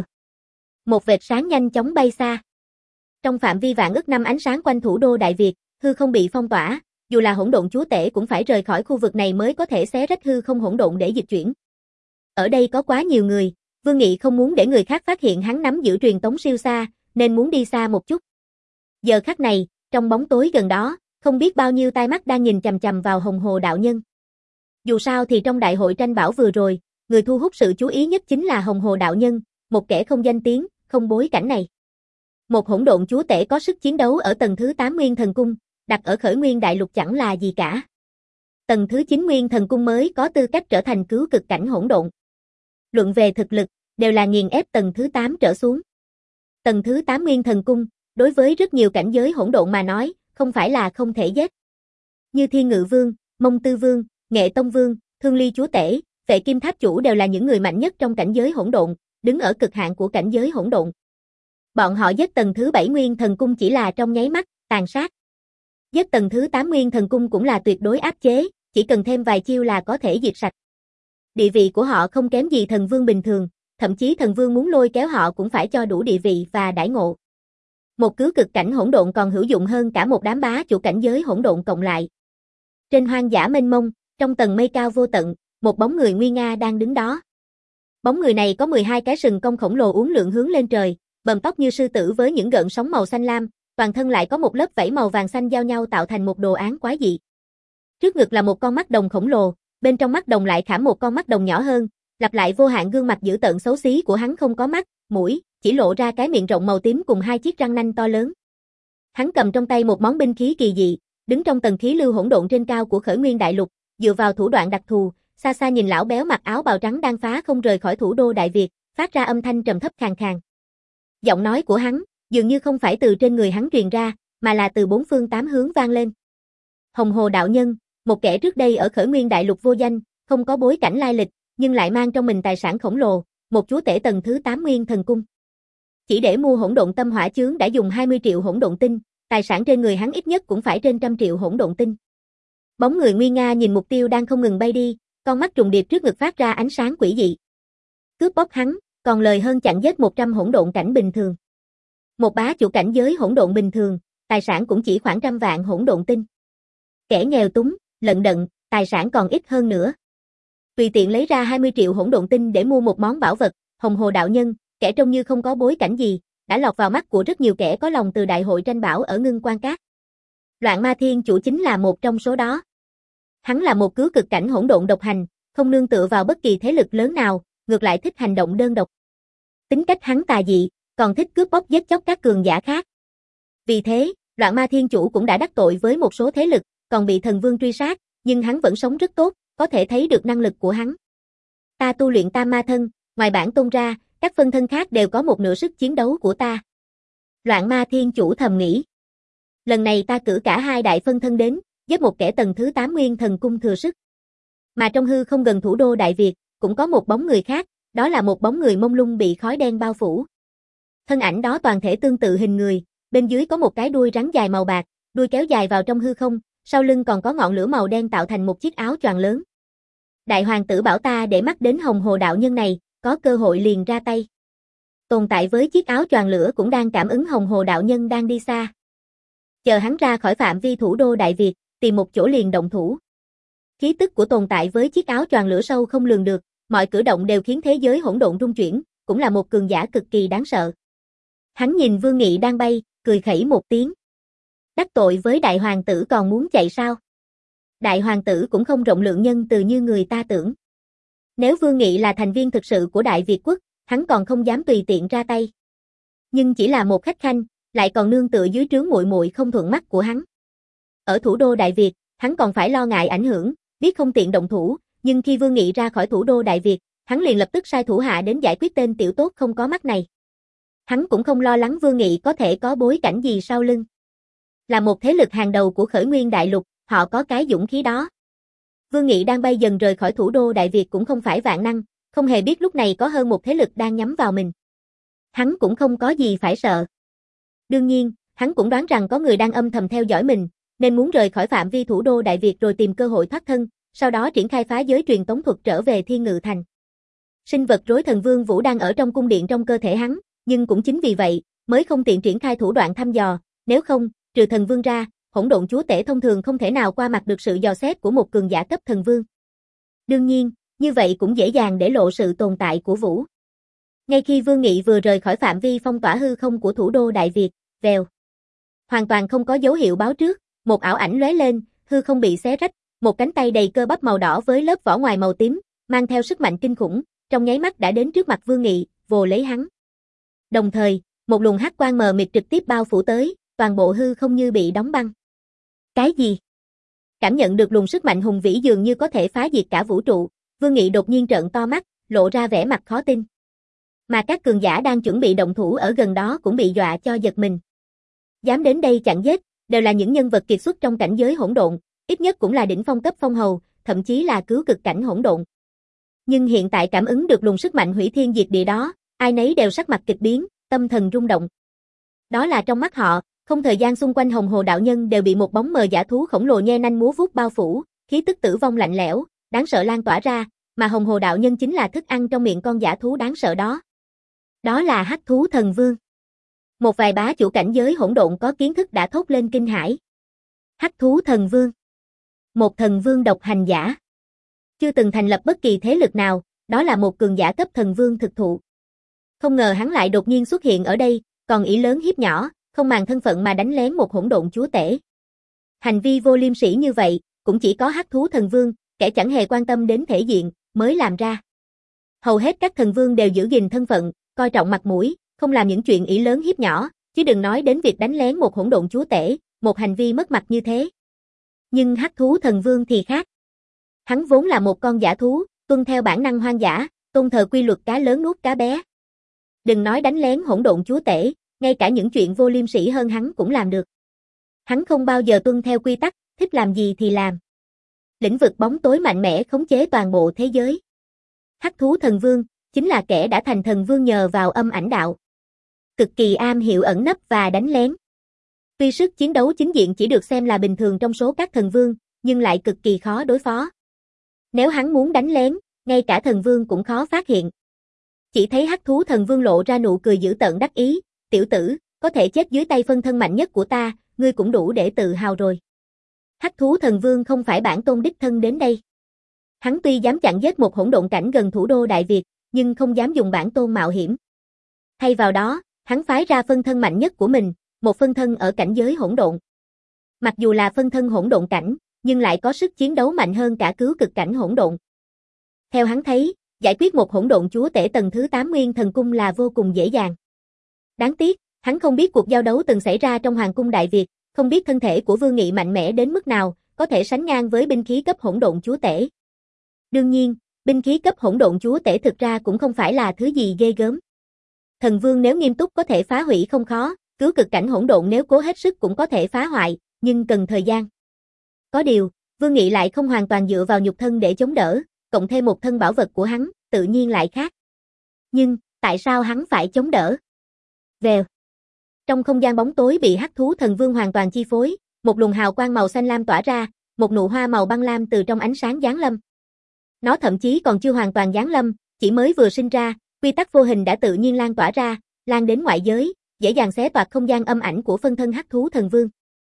Một vệt sáng nhanh chóng bay xa. Trong phạm vi vạn ức năm ánh sáng quanh thủ đô Đại Việt, hư không bị phong tỏa, dù là hỗn độn chúa tể cũng phải rời khỏi khu vực này mới có thể xé rách hư không hỗn độn để dịch chuyển. Ở đây có quá nhiều người, Vương Nghị không muốn để người khác phát hiện hắn nắm giữ truyền tống siêu xa, nên muốn đi xa một chút. Giờ khắc này, trong bóng tối gần đó, không biết bao nhiêu tai mắt đang nhìn chằm chằm vào Hồng Hồ đạo nhân. Dù sao thì trong đại hội tranh bảo vừa rồi, người thu hút sự chú ý nhất chính là Hồng Hồ đạo nhân, một kẻ không danh tiếng, không bối cảnh này. Một hỗn độn chúa tể có sức chiến đấu ở tầng thứ tám Nguyên Thần Cung, đặt ở Khởi Nguyên Đại Lục chẳng là gì cả. Tầng thứ chín Nguyên Thần Cung mới có tư cách trở thành cứu cực cảnh hỗn độn. Luận về thực lực, đều là nghiền ép tầng thứ tám trở xuống. Tầng thứ tám Nguyên Thần Cung, đối với rất nhiều cảnh giới hỗn độn mà nói, không phải là không thể giết. Như Thiên Ngự Vương, Mông Tư Vương, Nghệ Tông Vương, Thương Ly Chúa Tể, Vệ Kim Tháp Chủ đều là những người mạnh nhất trong cảnh giới hỗn độn, đứng ở cực hạn của cảnh giới hỗn độn. Bọn họ giết tầng thứ bảy Nguyên Thần Cung chỉ là trong nháy mắt, tàn sát. Giết tầng thứ tám Nguyên Thần Cung cũng là tuyệt đối áp chế, chỉ cần thêm vài chiêu là có thể diệt sạch. Địa vị của họ không kém gì thần vương bình thường, thậm chí thần vương muốn lôi kéo họ cũng phải cho đủ địa vị và đãi ngộ. Một cứu cực cảnh hỗn độn còn hữu dụng hơn cả một đám bá chủ cảnh giới hỗn độn cộng lại. Trên hoang dã mênh mông, trong tầng mây cao vô tận, một bóng người nguy nga đang đứng đó. Bóng người này có mười hai cái sừng cong khổng lồ uốn lượn hướng lên trời, bờm tóc như sư tử với những gợn sóng màu xanh lam, toàn thân lại có một lớp vảy màu vàng xanh giao nhau tạo thành một đồ án quái dị. Trước ngực là một con mắt đồng khổng lồ, bên trong mắt đồng lại khảm một con mắt đồng nhỏ hơn, lặp lại vô hạn gương mặt dữ tợn xấu xí của hắn không có mắt, mũi, chỉ lộ ra cái miệng rộng màu tím cùng hai chiếc răng nanh to lớn. Hắn cầm trong tay một món binh khí kỳ dị, đứng trong tầng khí lưu hỗn độn trên cao của Khởi Nguyên Đại Lục, dựa vào thủ đoạn đặc thù, xa xa nhìn lão béo mặc áo bào trắng đang phá không rời khỏi thủ đô Đại Việt, phát ra âm thanh trầm thấp khàn khàn. Giọng nói của hắn, dường như không phải từ trên người hắn truyền ra, mà là từ bốn phương tám hướng vang lên. Hồng Hồ đạo nhân, một kẻ trước đây ở Khởi Nguyên Đại Lục vô danh, không có bối cảnh lai lịch, nhưng lại mang trong mình tài sản khổng lồ, một chúa tể tầng thứ tám Nguyên Thần Cung. Chỉ để mua hỗn độn tâm hỏa chướng đã dùng hai mươi triệu hỗn độn tinh, tài sản trên người hắn ít nhất cũng phải trên trăm triệu hỗn độn tinh. Bóng người nguy nga nhìn mục tiêu đang không ngừng bay đi, con mắt trùng điệp trước ngực phát ra ánh sáng quỷ dị. Cướp bóc hắn, còn lời hơn chặn giết một trăm hỗn độn cảnh bình thường. Một bá chủ cảnh giới hỗn độn bình thường, tài sản cũng chỉ khoảng trăm vạn hỗn độn tinh. Kẻ nghèo túng, lận đận, tài sản còn ít hơn nữa. Tùy tiện lấy ra hai mươi triệu hỗn độn tinh để mua một món bảo vật, Hồng Hồ đạo nhân, kẻ trông như không có bối cảnh gì, đã lọt vào mắt của rất nhiều kẻ có lòng từ đại hội tranh bảo ở Ngưng Quan Cát. Loạn Ma Thiên Chủ chính là một trong số đó. Hắn là một cứu cực cảnh hỗn độn độc hành, không nương tựa vào bất kỳ thế lực lớn nào, ngược lại thích hành động đơn độc. Tính cách hắn tà dị, còn thích cướp bóc giết chóc các cường giả khác. Vì thế, Loạn Ma Thiên Chủ cũng đã đắc tội với một số thế lực, còn bị thần vương truy sát, nhưng hắn vẫn sống rất tốt, có thể thấy được năng lực của hắn. Ta tu luyện Tam Ma Thân, ngoài bản tôn ra, các phân thân khác đều có một nửa sức chiến đấu của ta. Loạn Ma Thiên Chủ thầm nghĩ. Lần này ta cử cả hai đại phân thân đến, giết một kẻ tầng thứ tám Nguyên Thần Cung thừa sức. Mà trong hư không gần thủ đô Đại Việt, cũng có một bóng người khác, đó là một bóng người mông lung bị khói đen bao phủ. Thân ảnh đó toàn thể tương tự hình người, bên dưới có một cái đuôi rắn dài màu bạc, đuôi kéo dài vào trong hư không, sau lưng còn có ngọn lửa màu đen tạo thành một chiếc áo choàng lớn. Đại hoàng tử bảo ta để mắt đến Hồng Hồ đạo nhân này, có cơ hội liền ra tay. Tồn tại với chiếc áo choàng lửa cũng đang cảm ứng Hồng Hồ đạo nhân đang đi xa. Chờ hắn ra khỏi phạm vi thủ đô Đại Việt, tìm một chỗ liền động thủ. Khí tức của tồn tại với chiếc áo choàng lửa sâu không lường được, mọi cử động đều khiến thế giới hỗn độn rung chuyển, cũng là một cường giả cực kỳ đáng sợ. Hắn nhìn Vương Nghị đang bay, cười khẩy một tiếng. Đắc tội với đại hoàng tử còn muốn chạy sao? Đại hoàng tử cũng không rộng lượng nhân từ như người ta tưởng. Nếu Vương Nghị là thành viên thực sự của Đại Việt quốc, hắn còn không dám tùy tiện ra tay. Nhưng chỉ là một khách khanh, lại còn nương tựa dưới trướng muội muội không thuận mắt của hắn. Ở thủ đô Đại Việt, hắn còn phải lo ngại ảnh hưởng, biết không tiện động thủ, nhưng khi Vương Nghị ra khỏi thủ đô Đại Việt, hắn liền lập tức sai thủ hạ đến giải quyết tên tiểu tốt không có mắt này. Hắn cũng không lo lắng Vương Nghị có thể có bối cảnh gì sau lưng. Là một thế lực hàng đầu của khởi nguyên đại lục, họ có cái dũng khí đó. Vương Nghị đang bay dần rời khỏi thủ đô Đại Việt cũng không phải vạn năng, không hề biết lúc này có hơn một thế lực đang nhắm vào mình. Hắn cũng không có gì phải sợ. Đương nhiên, hắn cũng đoán rằng có người đang âm thầm theo dõi mình, nên muốn rời khỏi phạm vi thủ đô Đại Việt rồi tìm cơ hội thoát thân, sau đó triển khai phá giới truyền tống thuật trở về Thiên Ngự Thành. Sinh vật rối thần Vương Vũ đang ở trong cung điện trong cơ thể hắn, nhưng cũng chính vì vậy, mới không tiện triển khai thủ đoạn thăm dò, nếu không, trừ thần vương ra, hỗn độn chúa tể thông thường không thể nào qua mặt được sự dò xét của một cường giả cấp thần vương. Đương nhiên, như vậy cũng dễ dàng để lộ sự tồn tại của Vũ. Ngay khi Vương Nghị vừa rời khỏi phạm vi phong tỏa hư không của thủ đô Đại Việt, vèo. Hoàn toàn không có dấu hiệu báo trước, một ảo ảnh lóe lên, hư không bị xé rách, một cánh tay đầy cơ bắp màu đỏ với lớp vỏ ngoài màu tím, mang theo sức mạnh kinh khủng, trong nháy mắt đã đến trước mặt Vương Nghị, vồ lấy hắn. Đồng thời, một luồng hắc quang mờ mịt trực tiếp bao phủ tới, toàn bộ hư không như bị đóng băng. Cái gì? Cảm nhận được luồng sức mạnh hùng vĩ dường như có thể phá diệt cả vũ trụ, Vương Nghị đột nhiên trợn to mắt, lộ ra vẻ mặt khó tin. Mà các cường giả đang chuẩn bị động thủ ở gần đó cũng bị dọa cho giật mình. Dám đến đây chặn giết, đều là những nhân vật kiệt xuất trong cảnh giới hỗn độn, ít nhất cũng là đỉnh phong cấp phong hầu, thậm chí là cứu cực cảnh hỗn độn. Nhưng hiện tại cảm ứng được luồng sức mạnh hủy thiên diệt địa đó, ai nấy đều sắc mặt kịch biến, tâm thần rung động. Đó là trong mắt họ, không thời gian xung quanh Hồng Hồ đạo nhân đều bị một bóng mờ giả thú khổng lồ nhe nanh múa vuốt bao phủ, khí tức tử vong lạnh lẽo, đáng sợ lan tỏa ra, mà Hồng Hồ đạo nhân chính là thức ăn trong miệng con giả thú đáng sợ đó. Đó là hắc thú thần vương. Một vài bá chủ cảnh giới hỗn độn có kiến thức đã thốt lên kinh hãi. Hắc thú thần vương. Một thần vương độc hành giả. Chưa từng thành lập bất kỳ thế lực nào, đó là một cường giả cấp thần vương thực thụ. Không ngờ hắn lại đột nhiên xuất hiện ở đây, còn ỷ lớn hiếp nhỏ, không màng thân phận mà đánh lén một hỗn độn chúa tể. Hành vi vô liêm sỉ như vậy, cũng chỉ có hắc thú thần vương, kẻ chẳng hề quan tâm đến thể diện, mới làm ra. Hầu hết các thần vương đều giữ gìn thân phận, coi trọng mặt mũi, không làm những chuyện ỷ lớn hiếp nhỏ, chứ đừng nói đến việc đánh lén một hỗn độn chúa tể, một hành vi mất mặt như thế. Nhưng hắc thú thần vương thì khác. Hắn vốn là một con giả thú, tuân theo bản năng hoang dã, tôn thờ quy luật cá lớn nuốt cá bé. Đừng nói đánh lén hỗn độn chúa tể, ngay cả những chuyện vô liêm sỉ hơn hắn cũng làm được. Hắn không bao giờ tuân theo quy tắc, thích làm gì thì làm. Lĩnh vực bóng tối mạnh mẽ khống chế toàn bộ thế giới. Hắc thú thần vương chính là kẻ đã thành thần vương nhờ vào âm ảnh đạo. Cực kỳ am hiểu ẩn nấp và đánh lén. Tuy sức chiến đấu chính diện chỉ được xem là bình thường trong số các thần vương, nhưng lại cực kỳ khó đối phó. Nếu hắn muốn đánh lén, ngay cả thần vương cũng khó phát hiện. Chỉ thấy hắc thú thần vương lộ ra nụ cười dữ tợn đắc ý, tiểu tử, có thể chết dưới tay phân thân mạnh nhất của ta, ngươi cũng đủ để tự hào rồi. Hắc thú thần vương không phải bản tôn đích thân đến đây. Hắn tuy dám chặn giết một hỗn độn cảnh gần thủ đô Đại Việt, nhưng không dám dùng bản tôn mạo hiểm. Thay vào đó, hắn phái ra phân thân mạnh nhất của mình, một phân thân ở cảnh giới hỗn độn. Mặc dù là phân thân hỗn độn cảnh, nhưng lại có sức chiến đấu mạnh hơn cả cứu cực cảnh hỗn độn. Theo hắn thấy, giải quyết một hỗn độn chúa tể tầng thứ tám Nguyên Thần Cung là vô cùng dễ dàng. Đáng tiếc, hắn không biết cuộc giao đấu từng xảy ra trong Hoàng cung Đại Việt, không biết thân thể của Vương Nghị mạnh mẽ đến mức nào, có thể sánh ngang với binh khí cấp hỗn độn chúa tể. Đương nhiên, binh khí cấp hỗn độn chúa tể thực ra cũng không phải là thứ gì ghê gớm. Thần vương nếu nghiêm túc có thể phá hủy không khó, cứu cực cảnh hỗn độn nếu cố hết sức cũng có thể phá hoại, nhưng cần thời gian. Có điều, Vương Nghị lại không hoàn toàn dựa vào nhục thân để chống đỡ, cộng thêm một thân bảo vật của hắn, tự nhiên lại khác. Nhưng, tại sao hắn phải chống đỡ? Vèo. Trong không gian bóng tối bị hắc thú thần vương hoàn toàn chi phối, một luồng hào quang màu xanh lam tỏa ra, một nụ hoa màu băng lam từ trong ánh sáng giáng lâm. Nó thậm chí còn chưa hoàn toàn giáng lâm, chỉ mới vừa sinh ra, quy tắc vô hình đã tự nhiên lan tỏa ra, lan đến ngoại giới, dễ dàng xé toạc không gian âm ảnh của phân thân hắc thú thần vương.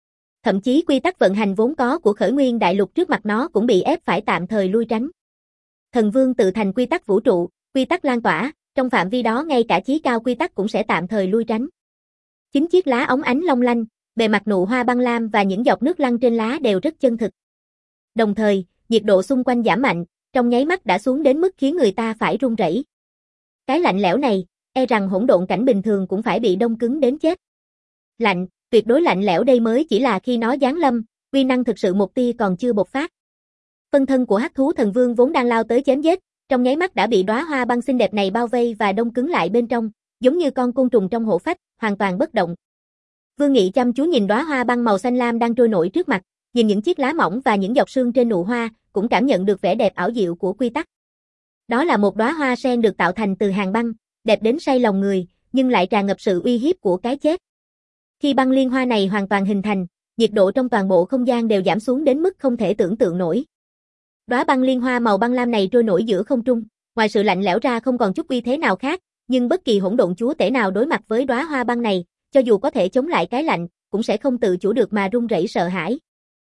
Thậm chí quy tắc vận hành vốn có của Khởi Nguyên Đại Lục trước mặt nó cũng bị ép phải tạm thời lui tránh. Thần Vương tự thành quy tắc vũ trụ, quy tắc lan tỏa, trong phạm vi đó ngay cả chí cao quy tắc cũng sẽ tạm thời lui tránh. Chính chiếc lá óng ánh long lanh, bề mặt nụ hoa băng lam và những giọt nước lăn trên lá đều rất chân thực. Đồng thời, nhiệt độ xung quanh giảm mạnh, trong nháy mắt đã xuống đến mức khiến người ta phải run rẩy. Cái lạnh lẽo này, e rằng hỗn độn cảnh bình thường cũng phải bị đông cứng đến chết. Lạnh, tuyệt đối lạnh lẽo đây mới chỉ là khi nó giáng lâm, uy năng thực sự một tia còn chưa bộc phát. Phân thân của hắc thú thần vương vốn đang lao tới chém giết, trong nháy mắt đã bị đóa hoa băng xinh đẹp này bao vây và đông cứng lại bên trong, giống như con côn trùng trong hổ phách, hoàn toàn bất động. Vương Nghị chăm chú nhìn đóa hoa băng màu xanh lam đang trôi nổi trước mặt, nhìn những chiếc lá mỏng và những giọt sương trên nụ hoa, cũng cảm nhận được vẻ đẹp ảo diệu của quy tắc. Đó là một đóa hoa sen được tạo thành từ hàng băng, đẹp đến say lòng người, nhưng lại tràn ngập sự uy hiếp của cái chết. Khi băng liên hoa này hoàn toàn hình thành, nhiệt độ trong toàn bộ không gian đều giảm xuống đến mức không thể tưởng tượng nổi. Đóa băng liên hoa màu băng lam này trôi nổi giữa không trung, ngoài sự lạnh lẽo ra không còn chút uy thế nào khác, nhưng bất kỳ hỗn độn chúa tể nào đối mặt với đóa hoa băng này, cho dù có thể chống lại cái lạnh, cũng sẽ không tự chủ được mà run rẩy sợ hãi.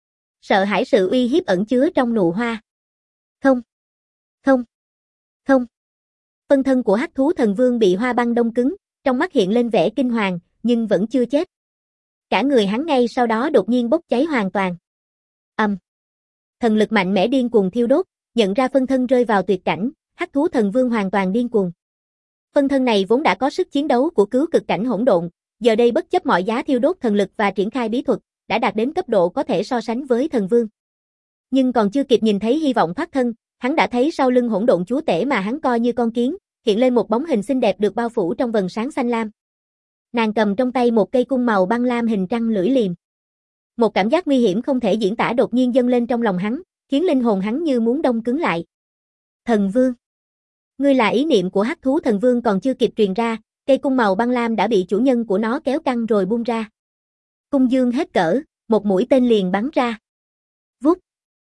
Sợ hãi sự uy hiếp ẩn chứa trong nụ hoa. Không, không, không. Phân thân của hắc thú thần vương bị hoa băng đông cứng, trong mắt hiện lên vẻ kinh hoàng, nhưng vẫn chưa chết. Cả người hắn ngay sau đó đột nhiên bốc cháy hoàn toàn. Ầm. Um. Thần lực mạnh mẽ điên cuồng thiêu đốt, nhận ra phân thân rơi vào tuyệt cảnh, hắc thú thần vương hoàn toàn điên cuồng. Phân thân này vốn đã có sức chiến đấu của cứu cực cảnh hỗn độn, giờ đây bất chấp mọi giá thiêu đốt thần lực và triển khai bí thuật, đã đạt đến cấp độ có thể so sánh với thần vương. Nhưng còn chưa kịp nhìn thấy hy vọng thoát thân, hắn đã thấy sau lưng hỗn độn chúa tể mà hắn coi như con kiến, hiện lên một bóng hình xinh đẹp được bao phủ trong vầng sáng xanh lam. Nàng cầm trong tay một cây cung màu băng lam hình trăng lưỡi liềm. Một cảm giác nguy hiểm không thể diễn tả đột nhiên dâng lên trong lòng hắn, khiến linh hồn hắn như muốn đông cứng lại. Thần vương. Ngươi là ý niệm của hắc thú thần vương còn chưa kịp truyền ra, cây cung màu băng lam đã bị chủ nhân của nó kéo căng rồi buông ra. Cung dương hết cỡ, một mũi tên liền bắn ra. Vút.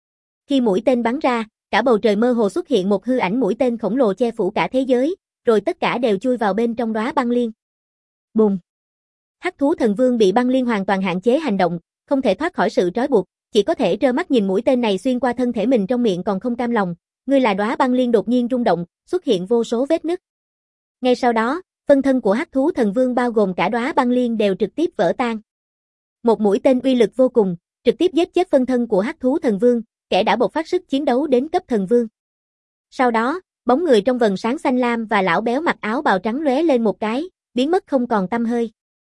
Khi mũi tên bắn ra, cả bầu trời mơ hồ xuất hiện một hư ảnh mũi tên khổng lồ che phủ cả thế giới, rồi tất cả đều chui vào bên trong đóa băng liên. Bùng. Hắc thú thần vương bị băng liên hoàn toàn hạn chế hành động, không thể thoát khỏi sự trói buộc, chỉ có thể trơ mắt nhìn mũi tên này xuyên qua thân thể mình trong miệng còn không cam lòng. Ngươi là đóa băng liên đột nhiên rung động, xuất hiện vô số vết nứt. Ngay sau đó, phân thân của hắc thú thần vương bao gồm cả đóa băng liên đều trực tiếp vỡ tan. Một mũi tên uy lực vô cùng, trực tiếp giết chết phân thân của hắc thú thần vương, kẻ đã bộc phát sức chiến đấu đến cấp thần vương. Sau đó, bóng người trong vầng sáng xanh lam và lão béo mặc áo bào trắng lóe lên một cái, biến mất không còn tăm hơi.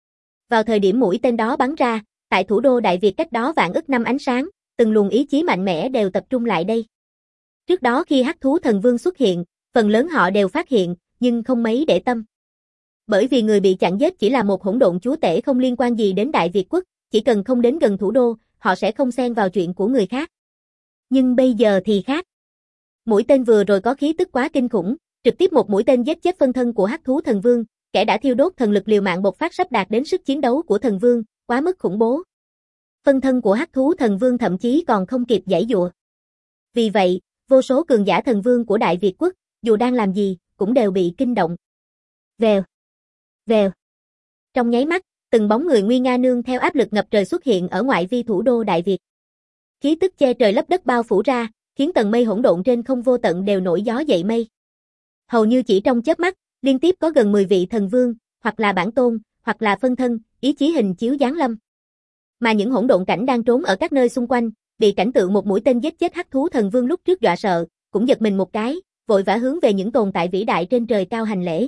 Vào thời điểm mũi tên đó bắn ra, tại thủ đô Đại Việt cách đó vạn ức năm ánh sáng, từng luồng ý chí mạnh mẽ đều tập trung lại đây. Trước đó khi hắc thú thần vương xuất hiện, phần lớn họ đều phát hiện, nhưng không mấy để tâm. Bởi vì người bị chặn giết chỉ là một hỗn độn chúa tể không liên quan gì đến Đại Việt quốc, chỉ cần không đến gần thủ đô, họ sẽ không xen vào chuyện của người khác. Nhưng bây giờ thì khác. Mũi tên vừa rồi có khí tức quá kinh khủng, trực tiếp một mũi tên giết chết phân thân của hắc thú thần vương, kẻ đã thiêu đốt thần lực liều mạng bộc phát sắp đạt đến sức chiến đấu của thần vương, quá mức khủng bố. Phân thân của hắc thú thần vương thậm chí còn không kịp giãy giụa. Vì vậy, vô số cường giả thần vương của Đại Việt quốc, dù đang làm gì, cũng đều bị kinh động. Vèo, vèo. Trong nháy mắt, từng bóng người nguy nga nương theo áp lực ngập trời xuất hiện ở ngoại vi thủ đô Đại Việt. Khí tức che trời lấp đất bao phủ ra, khiến tầng mây hỗn độn trên không vô tận đều nổi gió dậy mây. Hầu như chỉ trong chớp mắt, liên tiếp có gần mười vị thần vương, hoặc là bản tôn, hoặc là phân thân, ý chí hình chiếu giáng lâm. Mà những hỗn độn cảnh đang trốn ở các nơi xung quanh, bị cảnh tượng một mũi tên giết chết hắc thú thần vương lúc trước dọa sợ, cũng giật mình một cái, vội vã hướng về những tồn tại vĩ đại trên trời cao hành lễ.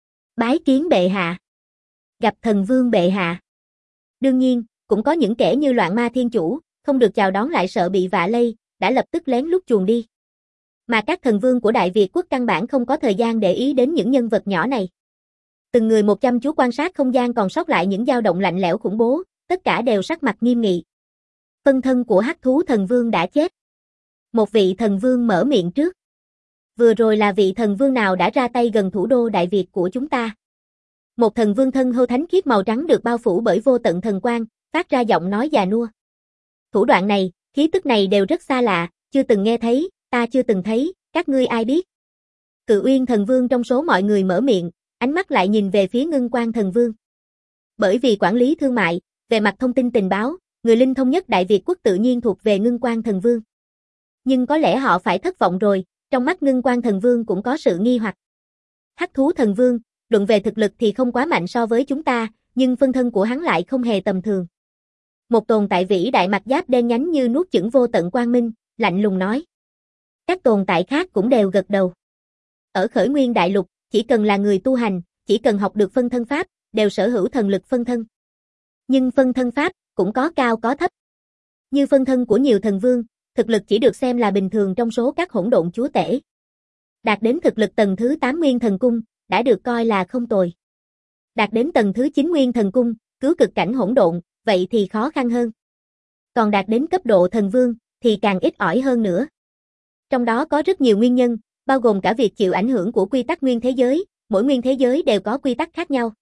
Bái kiến bệ hạ. Gặp thần vương bệ hạ. Đương nhiên, cũng có những kẻ như Loạn Ma Thiên Chủ, không được chào đón lại sợ bị vạ lây, đã lập tức lén lút chuồn đi. Mà các thần vương của Đại Việt quốc căn bản không có thời gian để ý đến những nhân vật nhỏ này. Từng người một chăm chú quan sát không gian còn sót lại những dao động lạnh lẽo khủng bố, tất cả đều sắc mặt nghiêm nghị. Phân thân của hắc thú thần vương đã chết. Một vị thần vương mở miệng trước. Vừa rồi là vị thần vương nào đã ra tay gần thủ đô Đại Việt của chúng ta? Một thần vương thân hô thánh khiết màu trắng được bao phủ bởi vô tận thần quang, phát ra giọng nói già nua. Thủ đoạn này, khí tức này đều rất xa lạ, chưa từng nghe thấy, ta chưa từng thấy, các ngươi ai biết? Cự Uyên thần vương trong số mọi người mở miệng, ánh mắt lại nhìn về phía Ngưng Quang thần vương. Bởi vì quản lý thương mại, về mặt thông tin tình báo, người linh thông nhất Đại Việt quốc tự nhiên thuộc về Ngưng Quang Thần Vương. Nhưng có lẽ họ phải thất vọng rồi, trong mắt Ngưng Quang Thần Vương cũng có sự nghi hoặc. Hắc thú thần vương, luận về thực lực thì không quá mạnh so với chúng ta, nhưng phân thân của hắn lại không hề tầm thường. Một tồn tại vĩ đại mặt giáp đen nhánh như nuốt chửng vô tận quang minh, lạnh lùng nói. Các tồn tại khác cũng đều gật đầu. Ở Khởi Nguyên Đại Lục, chỉ cần là người tu hành, chỉ cần học được phân thân pháp, đều sở hữu thần lực phân thân. Nhưng phân thân pháp cũng có cao có thấp. Như phân thân của nhiều thần vương, thực lực chỉ được xem là bình thường trong số các hỗn độn chúa tể. Đạt đến thực lực tầng thứ tám Nguyên Thần Cung, đã được coi là không tồi. Đạt đến tầng thứ chín Nguyên Thần Cung, cứu cực cảnh hỗn độn, vậy thì khó khăn hơn. Còn đạt đến cấp độ thần vương, thì càng ít ỏi hơn nữa. Trong đó có rất nhiều nguyên nhân, bao gồm cả việc chịu ảnh hưởng của quy tắc nguyên thế giới, mỗi nguyên thế giới đều có quy tắc khác nhau.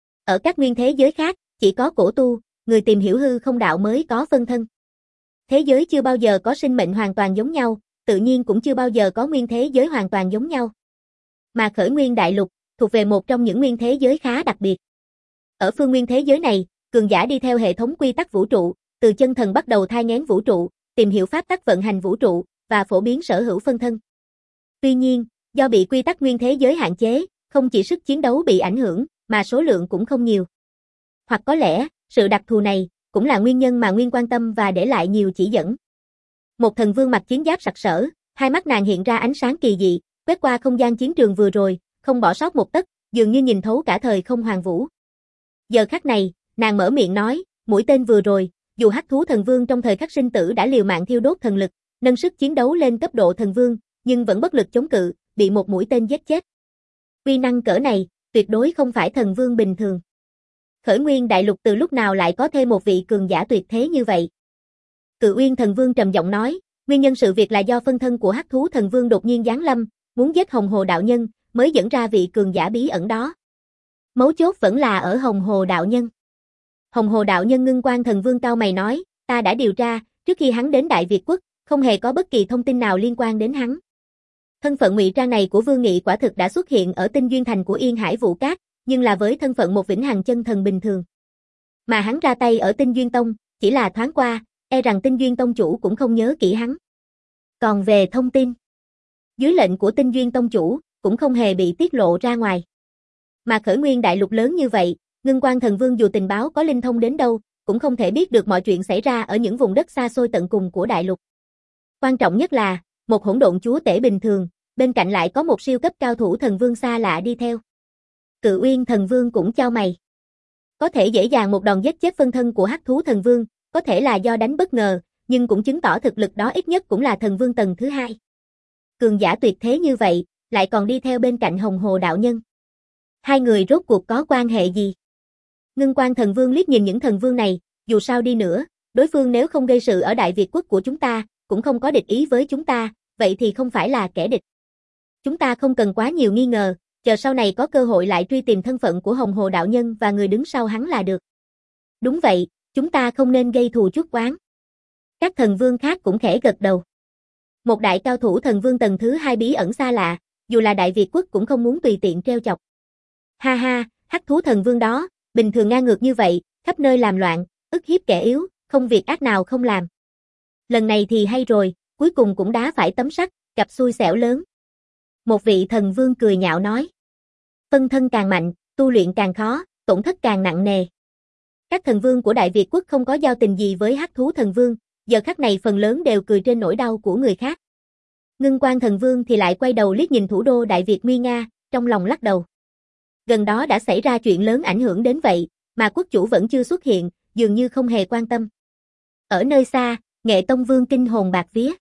Ở các nguyên thế giới khác, chỉ có cổ tu, người tìm hiểu hư không đạo mới có phân thân. Thế giới chưa bao giờ có sinh mệnh hoàn toàn giống nhau, tự nhiên cũng chưa bao giờ có nguyên thế giới hoàn toàn giống nhau. Mà Khởi Nguyên Đại Lục, thuộc về một trong những nguyên thế giới khá đặc biệt. Ở phương nguyên thế giới này, cường giả đi theo hệ thống quy tắc vũ trụ, từ chân thần bắt đầu thai nghén vũ trụ, tìm hiểu pháp tắc vận hành vũ trụ, và phổ biến sở hữu phân thân. Tuy nhiên, do bị quy tắc nguyên thế giới hạn chế, không chỉ sức chiến đấu bị ảnh hưởng, mà số lượng cũng không nhiều. Hoặc có lẽ, sự đặc thù này, cũng là nguyên nhân mà Nguyên quan tâm và để lại nhiều chỉ dẫn. Một thần vương mặc chiến giáp sặc sỡ, hai mắt nàng hiện ra ánh sáng kỳ dị, quét qua không gian chiến trường vừa rồi, không bỏ sót một tấc, dường như nhìn thấu cả thời không hoàng vũ. Giờ khắc này, nàng mở miệng nói, mũi tên vừa rồi, dù hắc thú thần vương trong thời khắc sinh tử đã liều mạng thiêu đốt thần lực, nâng sức chiến đấu lên cấp độ thần vương, nhưng vẫn bất lực chống cự, bị một mũi tên giết chết. Uy năng cỡ này, tuyệt đối không phải thần vương bình thường. Khởi Nguyên Đại Lục từ lúc nào lại có thêm một vị cường giả tuyệt thế như vậy? Cự Uyên Thần Vương trầm giọng nói, nguyên nhân sự việc là do phân thân của hắc thú thần vương đột nhiên giáng lâm, muốn giết Hồng Hồ đạo nhân, mới dẫn ra vị cường giả bí ẩn đó. Mấu chốt vẫn là ở Hồng Hồ đạo nhân. Hồng Hồ đạo nhân Ngưng Quang Thần Vương cao mày nói, ta đã điều tra, trước khi hắn đến Đại Việt quốc, không hề có bất kỳ thông tin nào liên quan đến hắn. Thân phận ngụy trang này của Vương Nghị quả thực đã xuất hiện ở Tinh Duyên Thành của Yên Hải Vũ Cát, nhưng là với thân phận một vĩnh hằng chân thần bình thường. Mà hắn ra tay ở Tinh Duyên Tông, chỉ là thoáng qua, e rằng Tinh Duyên Tông chủ cũng không nhớ kỹ hắn. Còn về thông tin, dưới lệnh của Tinh Duyên Tông chủ, cũng không hề bị tiết lộ ra ngoài. Mà Khởi Nguyên Đại Lục lớn như vậy, Ngưng Quang Thần Vương dù tình báo có linh thông đến đâu, cũng không thể biết được mọi chuyện xảy ra ở những vùng đất xa xôi tận cùng của đại lục. Quan trọng nhất là, một hỗn độn chúa tể bình thường, bên cạnh lại có một siêu cấp cao thủ thần vương xa lạ đi theo. Cự Uyên Thần Vương cũng chau mày. Có thể dễ dàng một đòn giết chết phân thân của hắc thú thần vương, có thể là do đánh bất ngờ, nhưng cũng chứng tỏ thực lực đó ít nhất cũng là thần vương tầng thứ hai. Cường giả tuyệt thế như vậy, lại còn đi theo bên cạnh Hồng Hồ đạo nhân. Hai người rốt cuộc có quan hệ gì? Ngưng Quang Thần Vương liếc nhìn những thần vương này, dù sao đi nữa, đối phương nếu không gây sự ở Đại Việt quốc của chúng ta, cũng không có địch ý với chúng ta, vậy thì không phải là kẻ địch. Chúng ta không cần quá nhiều nghi ngờ, chờ sau này có cơ hội lại truy tìm thân phận của Hồng Hồ đạo nhân và người đứng sau hắn là được. Đúng vậy, chúng ta không nên gây thù chuốc oán. Các thần vương khác cũng khẽ gật đầu. Một đại cao thủ thần vương tầng thứ hai bí ẩn xa lạ, dù là Đại Việt quốc cũng không muốn tùy tiện treo chọc. Ha ha, hắc thú thần vương đó, bình thường ngang ngược như vậy, khắp nơi làm loạn, ức hiếp kẻ yếu, không việc ác nào không làm. Lần này thì hay rồi, cuối cùng cũng đá phải tấm sắt, gặp xui xẻo lớn. Một vị thần vương cười nhạo nói. Phân thân càng mạnh, tu luyện càng khó, tổn thất càng nặng nề. Các thần vương của Đại Việt quốc không có giao tình gì với hắc thú thần vương, giờ khắc này phần lớn đều cười trên nỗi đau của người khác. Ngưng Quang Thần Vương thì lại quay đầu liếc nhìn thủ đô Đại Việt nguy nga, trong lòng lắc đầu. Gần đó đã xảy ra chuyện lớn ảnh hưởng đến vậy, mà quốc chủ vẫn chưa xuất hiện, dường như không hề quan tâm. Ở nơi xa, Nghệ Tông Vương kinh hồn bạc vía.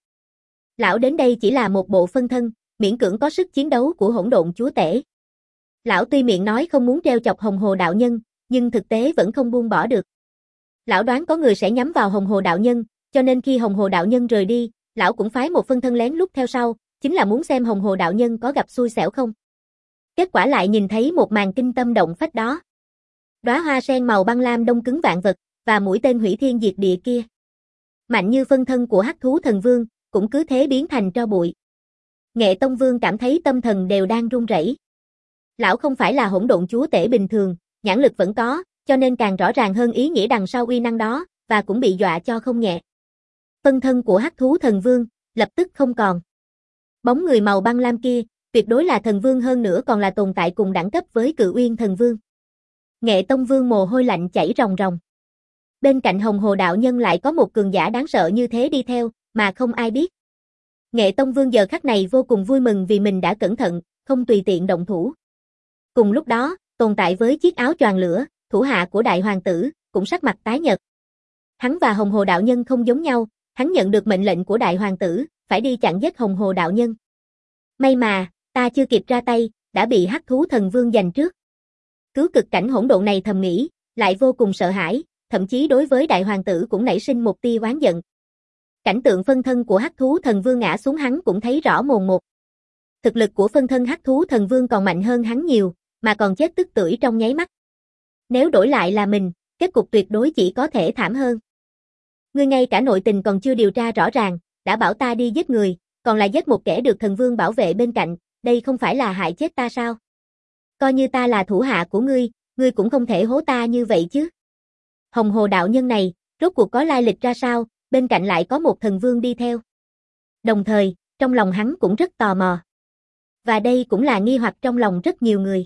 Lão đến đây chỉ là một bộ phân thân, miễn cưỡng có sức chiến đấu của hỗn độn chúa tể. Lão tuy miệng nói không muốn treo chọc Hồng Hồ đạo nhân, nhưng thực tế vẫn không buông bỏ được. Lão đoán có người sẽ nhắm vào Hồng Hồ đạo nhân, cho nên khi Hồng Hồ đạo nhân rời đi, lão cũng phái một phân thân lén lút theo sau, chính là muốn xem Hồng Hồ đạo nhân có gặp xui xẻo không. Kết quả lại nhìn thấy một màn kinh tâm động phách đó. Đóa hoa sen màu băng lam đông cứng vạn vật, và mũi tên hủy thiên diệt địa kia. Mạnh như phân thân của hắc thú thần vương, cũng cứ thế biến thành tro bụi. Nghệ Tông Vương cảm thấy tâm thần đều đang run rẩy. Lão không phải là hỗn độn chúa tể bình thường, nhãn lực vẫn có, cho nên càng rõ ràng hơn ý nghĩa đằng sau uy năng đó, và cũng bị dọa cho không nhẹ. Phân thân của hắc thú thần vương, lập tức không còn. Bóng người màu băng lam kia, tuyệt đối là thần vương, hơn nữa còn là tồn tại cùng đẳng cấp với Cự Uyên thần vương. Nghệ Tông Vương mồ hôi lạnh chảy ròng ròng. Bên cạnh Hồng Hồ đạo nhân lại có một cường giả đáng sợ như thế đi theo, mà không ai biết. Nghệ Tông Vương giờ khắc này vô cùng vui mừng vì mình đã cẩn thận, không tùy tiện động thủ. Cùng lúc đó, tồn tại với chiếc áo choàng lửa, thủ hạ của đại hoàng tử, cũng sắc mặt tái nhợt. Hắn và Hồng Hồ đạo nhân không giống nhau, hắn nhận được mệnh lệnh của đại hoàng tử, phải đi chặn giết Hồng Hồ đạo nhân. May mà, ta chưa kịp ra tay, đã bị hắc thú thần vương giành trước. Cứu cực cảnh hỗn độn này thầm nghĩ, lại vô cùng sợ hãi, thậm chí đối với đại hoàng tử cũng nảy sinh một tia oán giận. Cảnh tượng phân thân của hắc thú thần vương ngã xuống hắn cũng thấy rõ mồn một. Thực lực của phân thân hắc thú thần vương còn mạnh hơn hắn nhiều, mà còn chết tức tưởi trong nháy mắt. Nếu đổi lại là mình, kết cục tuyệt đối chỉ có thể thảm hơn. Ngươi ngay cả nội tình còn chưa điều tra rõ ràng, đã bảo ta đi giết người, còn là giết một kẻ được thần vương bảo vệ bên cạnh, đây không phải là hại chết ta sao? Coi như ta là thủ hạ của ngươi, ngươi cũng không thể hố ta như vậy chứ. Hồng Hồ đạo nhân này, rốt cuộc có lai lịch ra sao, bên cạnh lại có một thần vương đi theo. Đồng thời, trong lòng hắn cũng rất tò mò. Và đây cũng là nghi hoặc trong lòng rất nhiều người.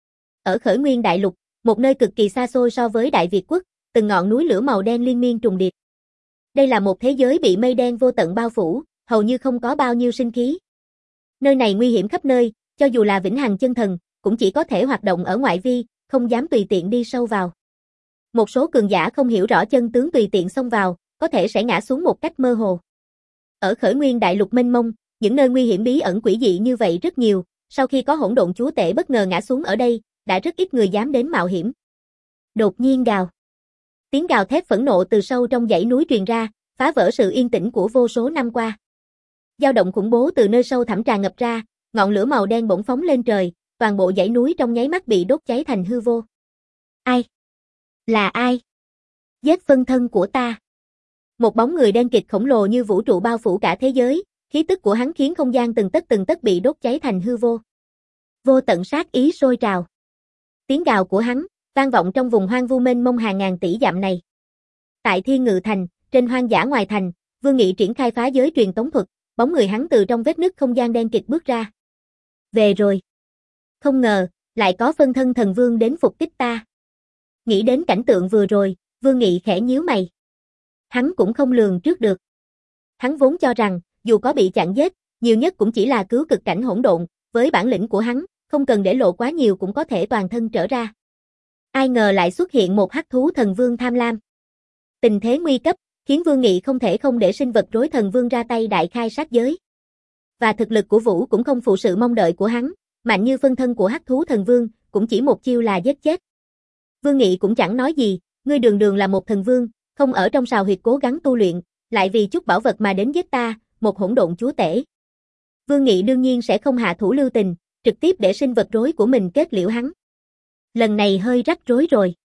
Ở Khởi Nguyên Đại Lục, một nơi cực kỳ xa xôi so với Đại Việt Quốc, từng ngọn núi lửa màu đen liên miên trùng điệp. Đây là một thế giới bị mây đen vô tận bao phủ, hầu như không có bao nhiêu sinh khí. Nơi này nguy hiểm khắp nơi, cho dù là vĩnh hằng chân thần, cũng chỉ có thể hoạt động ở ngoại vi, không dám tùy tiện đi sâu vào. Một số cường giả không hiểu rõ chân tướng tùy tiện xông vào, có thể sẽ ngã xuống một cách mơ hồ. Ở Khởi Nguyên Đại Lục mênh mông, những nơi nguy hiểm bí ẩn quỷ dị như vậy rất nhiều, sau khi có hỗn độn chúa tể bất ngờ ngã xuống ở đây, đã rất ít người dám đến mạo hiểm. Đột nhiên gào. Tiếng gào thét phẫn nộ từ sâu trong dãy núi truyền ra, phá vỡ sự yên tĩnh của vô số năm qua. Dao động khủng bố từ nơi sâu thẳm tràn ngập ra, ngọn lửa màu đen bỗng phóng lên trời, toàn bộ dãy núi trong nháy mắt bị đốt cháy thành hư vô. Ai? Là ai? Giết phân thân của ta. Một bóng người đen kịt khổng lồ như vũ trụ bao phủ cả thế giới, khí tức của hắn khiến không gian từng tấc từng tấc bị đốt cháy thành hư vô. Vô tận sát ý sôi trào. Tiếng gào của hắn vang vọng trong vùng hoang vu mênh mông hàng ngàn tỷ dặm này. Tại Thiên Ngự Thành, trên hoang dã ngoài thành, Vương Nghị triển khai phá giới truyền tống thuật, bóng người hắn từ trong vết nứt không gian đen kịt bước ra. Về rồi. Không ngờ, lại có phân thân thần vương đến phục kích ta. Nghĩ đến cảnh tượng vừa rồi, Vương Nghị khẽ nhíu mày. Hắn cũng không lường trước được. Hắn vốn cho rằng, dù có bị chặn giết, nhiều nhất cũng chỉ là cứu cực cảnh hỗn độn, với bản lĩnh của hắn, không cần để lộ quá nhiều cũng có thể toàn thân trở ra. Ai ngờ lại xuất hiện một hắc thú thần vương tham lam. Tình thế nguy cấp, khiến Vương Nghị không thể không để sinh vật rối thần vương ra tay đại khai sát giới. Và thực lực của Vũ cũng không phụ sự mong đợi của hắn, mạnh như phân thân của hắc thú thần vương, cũng chỉ một chiêu là giết chết. Vương Nghị cũng chẳng nói gì, ngươi đường đường là một thần vương, không ở trong sào huyệt cố gắng tu luyện, lại vì chút bảo vật mà đến giết ta, một hỗn độn chúa tể. Vương Nghị đương nhiên sẽ không hạ thủ lưu tình, trực tiếp để sinh vật rối của mình kết liễu hắn. Lần này hơi rắc rối rồi.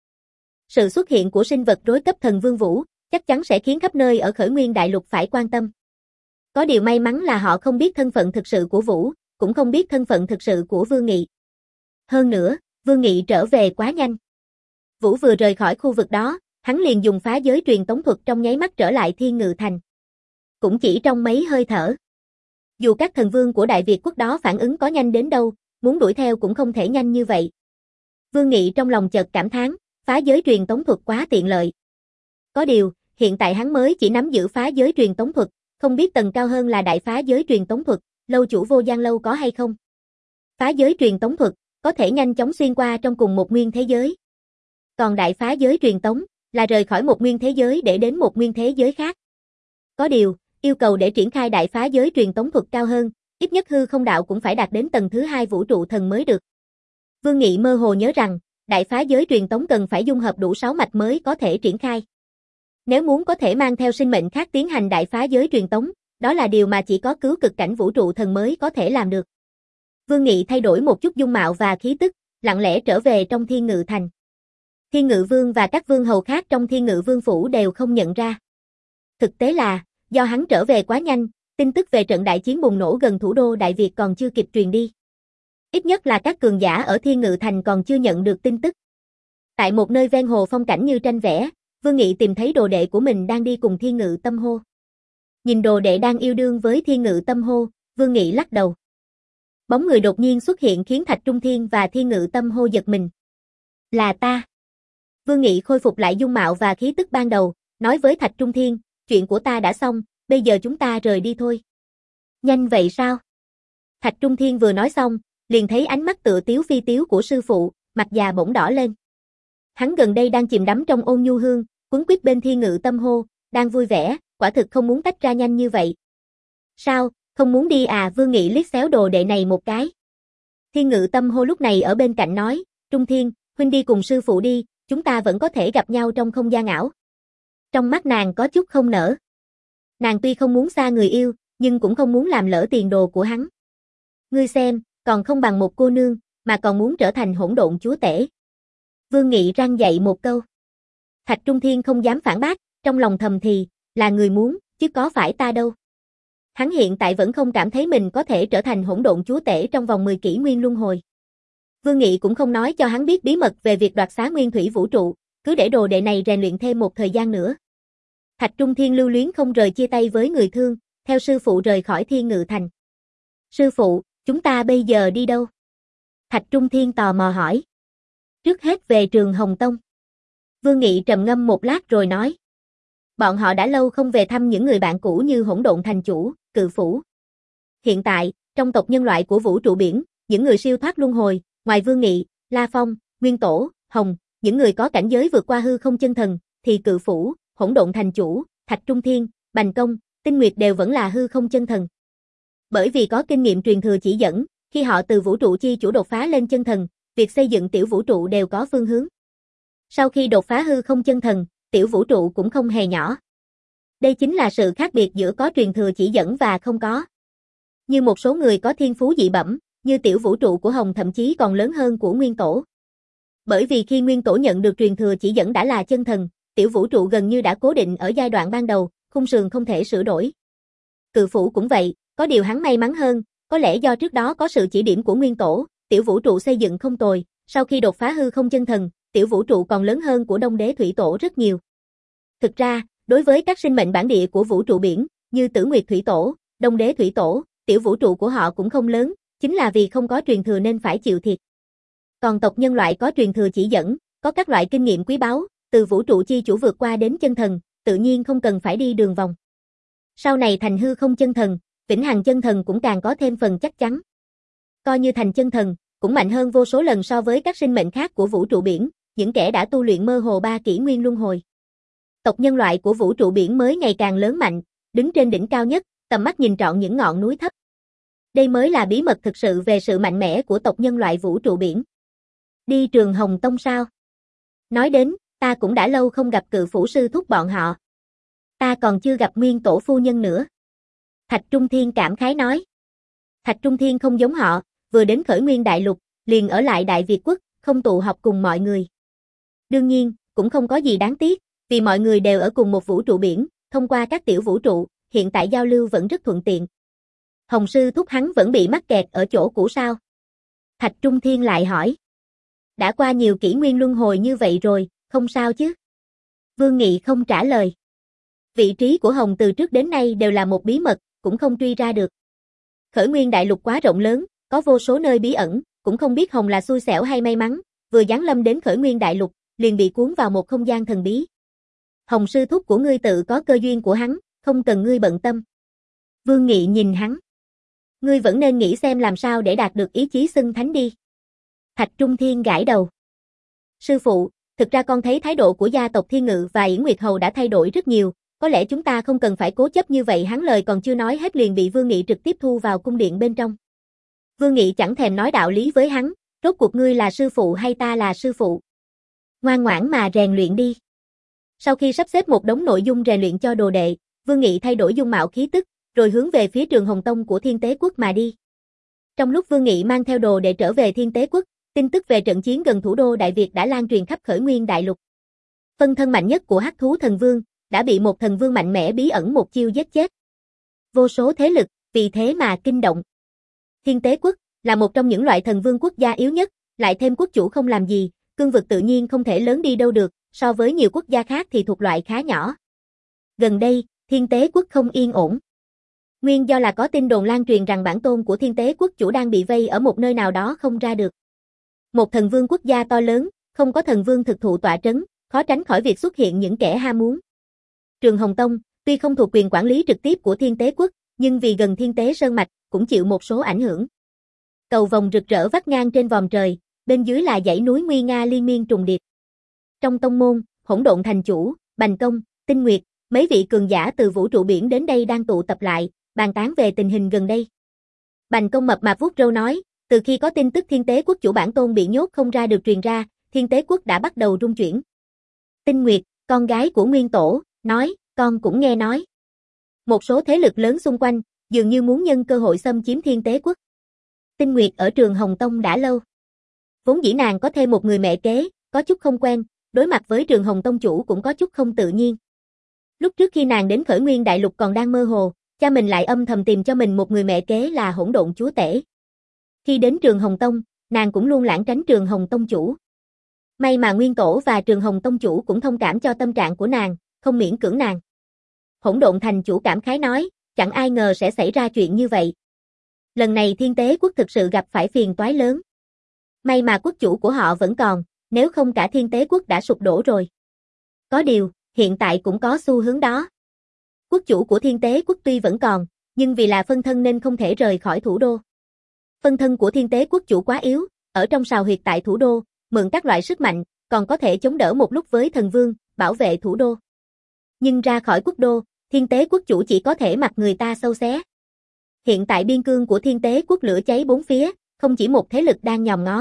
Sự xuất hiện của sinh vật rối cấp thần vương Vũ, chắc chắn sẽ khiến khắp nơi ở Khởi Nguyên Đại Lục phải quan tâm. Có điều may mắn là họ không biết thân phận thực sự của Vũ, cũng không biết thân phận thực sự của Vương Nghị. Hơn nữa, Vương Nghị trở về quá nhanh. Vũ vừa rời khỏi khu vực đó, hắn liền dùng phá giới truyền tống thuật trong nháy mắt trở lại Thiên Ngự Thành. Cũng chỉ trong mấy hơi thở. Dù các thần vương của Đại Việt Quốc đó phản ứng có nhanh đến đâu, muốn đuổi theo cũng không thể nhanh như vậy. Vương Nghị trong lòng chợt cảm thán, phá giới truyền tống thuật quá tiện lợi. Có điều, hiện tại hắn mới chỉ nắm giữ phá giới truyền tống thuật, không biết tầng cao hơn là đại phá giới truyền tống thuật, lâu chủ Vô Gian Lâu có hay không. Phá giới truyền tống thuật, có thể nhanh chóng xuyên qua trong cùng một nguyên thế giới. Còn đại phá giới truyền tống, là rời khỏi một nguyên thế giới để đến một nguyên thế giới khác. Có điều, yêu cầu để triển khai đại phá giới truyền tống thuật cao hơn, ít nhất hư không đạo cũng phải đạt đến tầng thứ hai vũ trụ thần mới được. Vương Nghị mơ hồ nhớ rằng, đại phá giới truyền tống cần phải dung hợp đủ sáu mạch mới có thể triển khai. Nếu muốn có thể mang theo sinh mệnh khác tiến hành đại phá giới truyền tống, đó là điều mà chỉ có cứu cực cảnh vũ trụ thần mới có thể làm được. Vương Nghị thay đổi một chút dung mạo và khí tức, lặng lẽ trở về trong Thiên Ngự Thành. Thiên Ngự Vương và các vương hầu khác trong Thiên Ngự Vương phủ đều không nhận ra. Thực tế là, do hắn trở về quá nhanh, tin tức về trận đại chiến bùng nổ gần thủ đô Đại Việt còn chưa kịp truyền đi. Ít nhất là các cường giả ở Thiên Ngự Thành còn chưa nhận được tin tức. Tại một nơi ven hồ phong cảnh như tranh vẽ, Vương Nghị tìm thấy đồ đệ của mình đang đi cùng Thiên Ngự Tâm Hô. Nhìn đồ đệ đang yêu đương với Thiên Ngự Tâm Hô, Vương Nghị lắc đầu. Bóng người đột nhiên xuất hiện khiến Thạch Trung Thiên và Thiên Ngự Tâm Hô giật mình. Là ta. Vương Nghị khôi phục lại dung mạo và khí tức ban đầu, nói với Thạch Trung Thiên, chuyện của ta đã xong, bây giờ chúng ta rời đi thôi. Nhanh vậy sao? Thạch Trung Thiên vừa nói xong, liền thấy ánh mắt tựa tiếu phi tiếu của sư phụ, mặt già bỗng đỏ lên. Hắn gần đây đang chìm đắm trong ôn nhu hương, quấn quýt bên Thiên Ngự Tâm Hô, đang vui vẻ, quả thực không muốn tách ra nhanh như vậy. Sao, không muốn đi à? Vương Nghị liếc xéo đồ đệ này một cái. Thiên Ngự Tâm Hô lúc này ở bên cạnh nói, Trung Thiên, huynh đi cùng sư phụ đi, chúng ta vẫn có thể gặp nhau trong không gian ảo. Trong mắt nàng có chút không nở. Nàng tuy không muốn xa người yêu, nhưng cũng không muốn làm lỡ tiền đồ của hắn. Ngươi xem, còn không bằng một cô nương, mà còn muốn trở thành hỗn độn chúa tể. Vương Nghị răng dạy một câu. Thạch Trung Thiên không dám phản bác, trong lòng thầm thì, là người muốn, chứ có phải ta đâu. Hắn hiện tại vẫn không cảm thấy mình có thể trở thành hỗn độn chúa tể trong vòng mười kỷ nguyên luân hồi. Vương Nghị cũng không nói cho hắn biết bí mật về việc đoạt xá nguyên thủy vũ trụ, cứ để đồ đệ này rèn luyện thêm một thời gian nữa. Thạch Trung Thiên lưu luyến không rời chia tay với người thương, theo sư phụ rời khỏi Thiên Ngự Thành. Sư phụ, chúng ta bây giờ đi đâu? Thạch Trung Thiên tò mò hỏi. Trước hết về trường Hồng Tông. Vương Nghị trầm ngâm một lát rồi nói. Bọn họ đã lâu không về thăm những người bạn cũ như Hỗn Độn Thành Chủ, Cự Phủ. Hiện tại, trong tộc nhân loại của vũ trụ biển, những người siêu thoát luân hồi, ngoài Vương Nghị, La Phong, Nguyên Tổ, Hồng, những người có cảnh giới vượt qua hư không chân thần, thì Cự Phủ, Hỗn Độn Thành Chủ, Thạch Trung Thiên, Bành Công, Tinh Nguyệt đều vẫn là hư không chân thần. Bởi vì có kinh nghiệm truyền thừa chỉ dẫn, khi họ từ vũ trụ chi chủ đột phá lên chân thần, việc xây dựng tiểu vũ trụ đều có phương hướng. Sau khi đột phá hư không chân thần, tiểu vũ trụ cũng không hề nhỏ. Đây chính là sự khác biệt giữa có truyền thừa chỉ dẫn và không có. Như một số người có thiên phú dị bẩm, như tiểu vũ trụ của Hồng thậm chí còn lớn hơn của Nguyên Tổ. Bởi vì khi Nguyên Tổ nhận được truyền thừa chỉ dẫn đã là chân thần, tiểu vũ trụ gần như đã cố định ở giai đoạn ban đầu, khung sườn không thể sửa đổi. Cự Phủ cũng vậy, có điều hắn may mắn hơn, có lẽ do trước đó có sự chỉ điểm của Nguyên Tổ, tiểu vũ trụ xây dựng không tồi, sau khi đột phá hư không chân thần, tiểu vũ trụ còn lớn hơn của Đông Đế Thủy Tổ rất nhiều. Thực ra, đối với các sinh mệnh bản địa của vũ trụ biển, như Tử Nguyệt Thủy Tổ, Đông Đế Thủy Tổ, tiểu vũ trụ của họ cũng không lớn, chính là vì không có truyền thừa nên phải chịu thiệt. Còn tộc nhân loại có truyền thừa chỉ dẫn, có các loại kinh nghiệm quý báu, từ vũ trụ chi chủ vượt qua đến chân thần, tự nhiên không cần phải đi đường vòng. Sau này thành hư không chân thần, vĩnh hằng chân thần cũng càng có thêm phần chắc chắn. Coi như thành chân thần, cũng mạnh hơn vô số lần so với các sinh mệnh khác của vũ trụ biển, những kẻ đã tu luyện mơ hồ ba kỷ nguyên luân hồi. Tộc nhân loại của vũ trụ biển mới ngày càng lớn mạnh, đứng trên đỉnh cao nhất, tầm mắt nhìn trọn những ngọn núi thấp. Đây mới là bí mật thực sự về sự mạnh mẽ của tộc nhân loại vũ trụ biển. Đi trường Hồng Tông sao? Nói đến, ta cũng đã lâu không gặp Cự Phủ sư thúc bọn họ. Ta còn chưa gặp Nguyên Tổ phu nhân nữa. Thạch Trung Thiên cảm khái nói. Thạch Trung Thiên không giống họ, vừa đến Khởi Nguyên Đại Lục, liền ở lại Đại Việt Quốc, không tụ họp cùng mọi người. Đương nhiên, cũng không có gì đáng tiếc, vì mọi người đều ở cùng một vũ trụ biển, thông qua các tiểu vũ trụ, hiện tại giao lưu vẫn rất thuận tiện. Hồng sư thúc hắn vẫn bị mắc kẹt ở chỗ cũ sao? Thạch Trung Thiên lại hỏi. Đã qua nhiều kỷ nguyên luân hồi như vậy rồi, không sao chứ? Vương Nghị không trả lời. Vị trí của Hồng từ trước đến nay đều là một bí mật, cũng không truy ra được. Khởi Nguyên Đại Lục quá rộng lớn, có vô số nơi bí ẩn, cũng không biết Hồng là xui xẻo hay may mắn, vừa giáng lâm đến Khởi Nguyên Đại Lục, liền bị cuốn vào một không gian thần bí. Hồng sư thúc của ngươi tự có cơ duyên của hắn, không cần ngươi bận tâm. Vương Nghị nhìn hắn. Ngươi vẫn nên nghĩ xem làm sao để đạt được ý chí xưng thánh đi. Thạch Trung Thiên gãi đầu. Sư phụ, thực ra con thấy thái độ của gia tộc Thiên Ngự và Yển Nguyệt Hầu đã thay đổi rất nhiều, có lẽ chúng ta không cần phải cố chấp như vậy. Hắn lời còn chưa nói hết liền bị Vương Nghị trực tiếp thu vào cung điện bên trong. Vương Nghị chẳng thèm nói đạo lý với hắn, rốt cuộc ngươi là sư phụ hay ta là sư phụ? Ngoan ngoãn mà rèn luyện đi. Sau khi sắp xếp một đống nội dung rèn luyện cho đồ đệ, Vương Nghị thay đổi dung mạo khí tức, rồi hướng về phía trường Hồng Tông của Thiên Tế Quốc mà đi. Trong lúc Vương Nghị mang theo đồ đệ trở về Thiên Tế Quốc, tin tức về trận chiến gần thủ đô Đại Việt đã lan truyền khắp Khởi Nguyên Đại Lục. Phân thân mạnh nhất của Hắc Thú Thần Vương đã bị một thần vương mạnh mẽ bí ẩn một chiêu giết chết. Vô số thế lực vì thế mà kinh động. Thiên Tế Quốc là một trong những loại thần vương quốc gia yếu nhất, lại thêm quốc chủ không làm gì, cương vực tự nhiên không thể lớn đi đâu được, so với nhiều quốc gia khác thì thuộc loại khá nhỏ. Gần đây, Thiên Tế Quốc không yên ổn. Nguyên do là có tin đồn lan truyền rằng bản tôn của Thiên Tế Quốc chủ đang bị vây ở một nơi nào đó không ra được. Một thần vương quốc gia to lớn, không có thần vương thực thụ tọa trấn, khó tránh khỏi việc xuất hiện những kẻ ham muốn. Trường Hồng Tông, tuy không thuộc quyền quản lý trực tiếp của Thiên Tế Quốc, nhưng vì gần Thiên Tế Sơn Mạch, cũng chịu một số ảnh hưởng. Cầu vồng rực rỡ vắt ngang trên vòm trời, bên dưới là dãy núi nguy nga liên miên trùng điệp. Trong tông môn, Hỗn Độn Thành Chủ, Bành Công, Tinh Nguyệt, mấy vị cường giả từ vũ trụ biển đến đây đang tụ tập lại, bàn tán về tình hình gần đây. Bành Công mập mạp vuốt râu nói, từ khi có tin tức Thiên Tế Quốc chủ bản tôn bị nhốt không ra được truyền ra, Thiên Tế Quốc đã bắt đầu rung chuyển. Tinh Nguyệt, con gái của Nguyên Tổ, nói, con cũng nghe nói. Một số thế lực lớn xung quanh, dường như muốn nhân cơ hội xâm chiếm Thiên Tế Quốc. Tinh Nguyệt ở Trường Hồng Tông đã lâu. Vốn dĩ nàng có thêm một người mẹ kế, có chút không quen, đối mặt với Trường Hồng Tông chủ cũng có chút không tự nhiên. Lúc trước khi nàng đến Khởi Nguyên Đại Lục còn đang mơ hồ, cha mình lại âm thầm tìm cho mình một người mẹ kế là Hỗn Độn Chúa Tể. Khi đến Trường Hồng Tông, nàng cũng luôn lảng tránh Trường Hồng Tông chủ. May mà Nguyên Tổ và Trường Hồng Tông chủ cũng thông cảm cho tâm trạng của nàng, không miễn cưỡng nàng. Hỗn Độn Thành chủ cảm khái nói, chẳng ai ngờ sẽ xảy ra chuyện như vậy. Lần này Thiên Tế Quốc thực sự gặp phải phiền toái lớn. May mà quốc chủ của họ vẫn còn, nếu không cả Thiên Tế Quốc đã sụp đổ rồi. Có điều, hiện tại cũng có xu hướng đó. Quốc chủ của Thiên Tế Quốc tuy vẫn còn, nhưng vì là phân thân nên không thể rời khỏi thủ đô. Phân thân của Thiên Tế Quốc chủ quá yếu, ở trong sào huyệt tại thủ đô, mượn các loại sức mạnh, còn có thể chống đỡ một lúc với thần vương, bảo vệ thủ đô. Nhưng ra khỏi quốc đô, Thiên Tế Quốc chủ chỉ có thể mặc người ta sâu xé. Hiện tại biên cương của Thiên Tế Quốc lửa cháy bốn phía, không chỉ một thế lực đang nhòm ngó.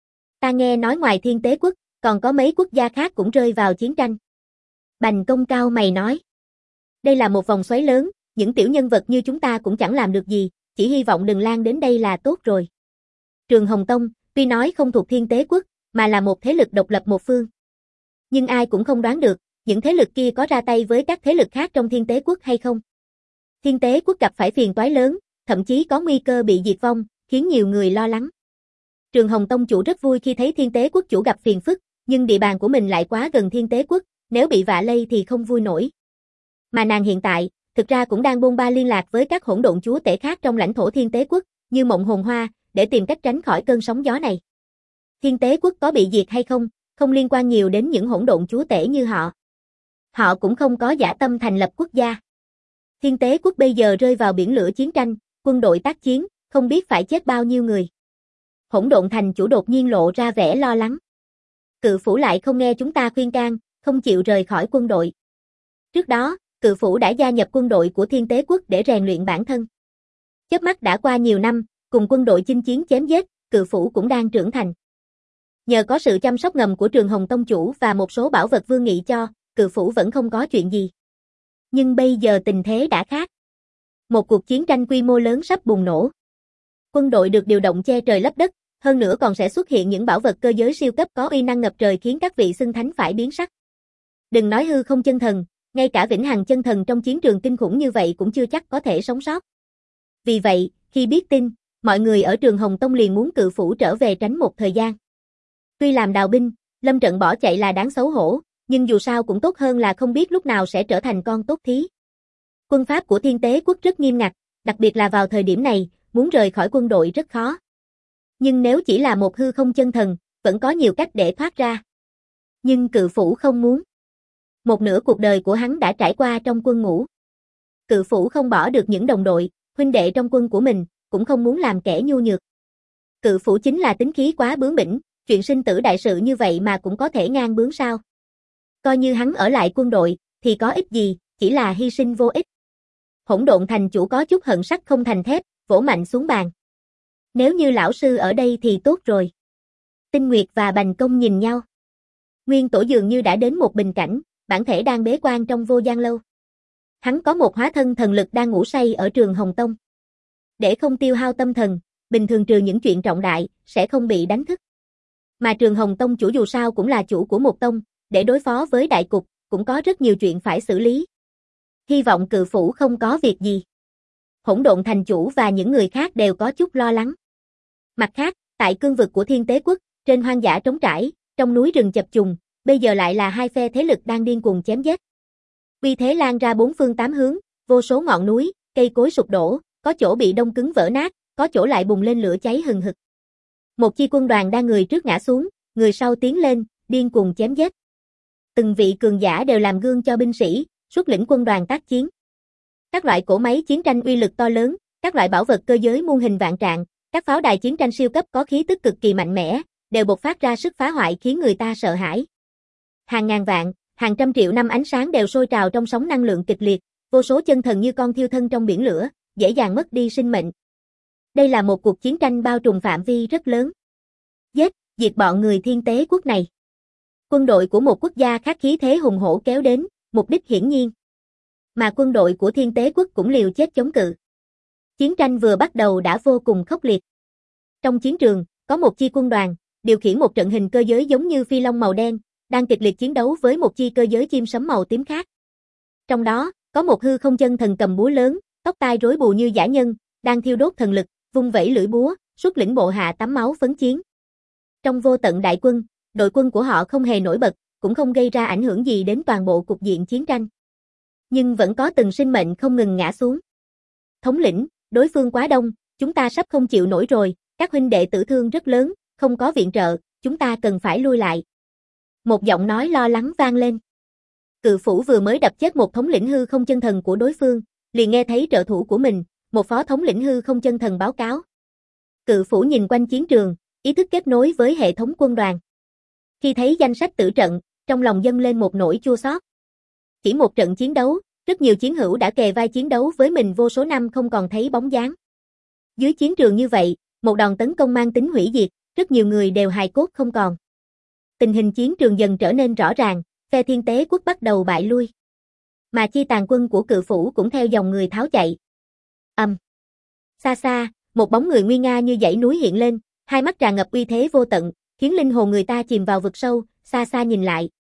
Ta nghe nói ngoài Thiên Tế Quốc, còn có mấy quốc gia khác cũng rơi vào chiến tranh. Bành Công cao mày nói. Đây là một vòng xoáy lớn, những tiểu nhân vật như chúng ta cũng chẳng làm được gì, chỉ hy vọng đừng lan đến đây là tốt rồi. Trường Hồng Tông, tuy nói không thuộc Thiên Tế Quốc, mà là một thế lực độc lập một phương. Nhưng ai cũng không đoán được, những thế lực kia có ra tay với các thế lực khác trong Thiên Tế Quốc hay không. Thiên Tế Quốc gặp phải phiền toái lớn, thậm chí có nguy cơ bị diệt vong, khiến nhiều người lo lắng. Trường Hồng Tông chủ rất vui khi thấy Thiên Tế Quốc chủ gặp phiền phức, nhưng địa bàn của mình lại quá gần Thiên Tế Quốc, nếu bị vạ lây thì không vui nổi. Mà nàng hiện tại, thực ra cũng đang bôn ba liên lạc với các hỗn độn chúa tể khác trong lãnh thổ Thiên Tế Quốc, như Mộng Hồn Hoa, để tìm cách tránh khỏi cơn sóng gió này. Thiên Tế Quốc có bị diệt hay không, không liên quan nhiều đến những hỗn độn chúa tể như họ. Họ cũng không có dã tâm thành lập quốc gia. Thiên Tế Quốc bây giờ rơi vào biển lửa chiến tranh, quân đội tác chiến, không biết phải chết bao nhiêu người. Hỗn Độn Thành chủ đột nhiên lộ ra vẻ lo lắng. Cự phủ lại không nghe chúng ta khuyên can, không chịu rời khỏi quân đội. Trước đó, Cự phủ đã gia nhập quân đội của Thiên Tế Quốc để rèn luyện bản thân. Chớp mắt đã qua nhiều năm, cùng quân đội chinh chiến chém giết, Cự phủ cũng đang trưởng thành. Nhờ có sự chăm sóc ngầm của Trường Hồng Tông chủ và một số bảo vật vương nghị cho, Cự phủ vẫn không có chuyện gì. Nhưng bây giờ tình thế đã khác. Một cuộc chiến tranh quy mô lớn sắp bùng nổ. Quân đội được điều động che trời lấp đất, hơn nữa còn sẽ xuất hiện những bảo vật cơ giới siêu cấp có uy năng ngập trời khiến các vị xưng thánh phải biến sắc. Đừng nói hư không chân thần, ngay cả vĩnh hằng chân thần trong chiến trường kinh khủng như vậy cũng chưa chắc có thể sống sót. Vì vậy, khi biết tin, mọi người ở Trường Hồng Tông liền muốn Cự phủ trở về tránh một thời gian. Tuy làm đào binh, lâm trận bỏ chạy là đáng xấu hổ, nhưng dù sao cũng tốt hơn là không biết lúc nào sẽ trở thành con tốt thí. Quân pháp của Thiên Tế Quốc rất nghiêm ngặt, đặc biệt là vào thời điểm này, muốn rời khỏi quân đội rất khó. Nhưng nếu chỉ là một hư không chân thần, vẫn có nhiều cách để thoát ra. Nhưng Cự phủ không muốn. Một nửa cuộc đời của hắn đã trải qua trong quân ngũ. Cự phủ không bỏ được những đồng đội, huynh đệ trong quân của mình, cũng không muốn làm kẻ nhu nhược. Cự phủ chính là tính khí quá bướng bỉnh, chuyện sinh tử đại sự như vậy mà cũng có thể ngang bướng sao. Coi như hắn ở lại quân đội, thì có ích gì, chỉ là hy sinh vô ích. Hỗn Độn Thành chủ có chút hận sắt không thành thép, vỗ mạnh xuống bàn. Nếu như lão sư ở đây thì tốt rồi. Tinh Nguyệt và Bành Công nhìn nhau. Nguyên Tổ dường như đã đến một bình cảnh, bản thể đang bế quan trong vô gian lâu. Hắn có một hóa thân thần lực đang ngủ say ở Trường Hồng Tông. Để không tiêu hao tâm thần, bình thường trừ những chuyện trọng đại, sẽ không bị đánh thức. Mà Trường Hồng Tông chủ dù sao cũng là chủ của một tông, để đối phó với đại cục, cũng có rất nhiều chuyện phải xử lý. Hy vọng Cự phủ không có việc gì. Hỗn Độn Thành chủ và những người khác đều có chút lo lắng. Mặt khác, tại cương vực của Thiên Tế Quốc, trên hoang dã trống trải, trong núi rừng chập trùng, bây giờ lại là hai phe thế lực đang điên cuồng chém giết. Uy thế lan ra bốn phương tám hướng, vô số ngọn núi, cây cối sụp đổ, có chỗ bị đông cứng vỡ nát, có chỗ lại bùng lên lửa cháy hừng hực. Một chi quân đoàn đang người trước ngã xuống, người sau tiến lên, điên cuồng chém giết. Từng vị cường giả đều làm gương cho binh sĩ, xuất lĩnh quân đoàn tác chiến. Các loại cỗ máy chiến tranh uy lực to lớn, các loại bảo vật cơ giới muôn hình vạn trạng, các pháo đài chiến tranh siêu cấp có khí tức cực kỳ mạnh mẽ, đều bộc phát ra sức phá hoại khiến người ta sợ hãi. Hàng ngàn vạn, hàng trăm triệu năm ánh sáng đều sôi trào trong sóng năng lượng kịch liệt, vô số chân thần như con thiêu thân trong biển lửa, dễ dàng mất đi sinh mệnh. Đây là một cuộc chiến tranh bao trùm phạm vi rất lớn. Giết, diệt bọn người Thiên Tế Quốc này. Quân đội của một quốc gia khác khí thế hùng hổ kéo đến, mục đích hiển nhiên. Mà quân đội của Thiên Tế Quốc cũng liều chết chống cự. Chiến tranh vừa bắt đầu đã vô cùng khốc liệt. Trong chiến trường, có một chi quân đoàn, điều khiển một trận hình cơ giới giống như phi long màu đen, đang kịch liệt chiến đấu với một chi cơ giới chim sấm màu tím khác. Trong đó, có một hư không chân thần cầm búa lớn, tóc tai rối bù như dã nhân, đang thiêu đốt thần lực, vung vẩy lưỡi búa, xuất lĩnh bộ hạ tắm máu phấn chiến. Trong vô tận đại quân, đội quân của họ không hề nổi bật, cũng không gây ra ảnh hưởng gì đến toàn bộ cục diện chiến tranh. Nhưng vẫn có từng sinh mệnh không ngừng ngã xuống. Thống lĩnh, đối phương quá đông, chúng ta sắp không chịu nổi rồi, các huynh đệ tử thương rất lớn, không có viện trợ, chúng ta cần phải lui lại. Một giọng nói lo lắng vang lên. Cự phủ vừa mới đập chết một thống lĩnh hư không chân thần của đối phương, liền nghe thấy trợ thủ của mình, một phó thống lĩnh hư không chân thần báo cáo. Cự phủ nhìn quanh chiến trường, ý thức kết nối với hệ thống quân đoàn. Khi thấy danh sách tử trận, trong lòng dâng lên một nỗi chua xót. Chỉ một trận chiến đấu, rất nhiều chiến hữu đã kề vai chiến đấu với mình vô số năm không còn thấy bóng dáng. Dưới chiến trường như vậy, một đòn tấn công mang tính hủy diệt, rất nhiều người đều hài cốt không còn. Tình hình chiến trường dần trở nên rõ ràng, phe Thiên Tế Quốc bắt đầu bại lui. Mà chi tàn quân của cự phủ cũng theo dòng người tháo chạy. Ầm. Um. Xa xa, một bóng người nguy nga như dãy núi hiện lên, hai mắt tràn ngập uy thế vô tận, khiến linh hồn người ta chìm vào vực sâu, xa xa nhìn lại.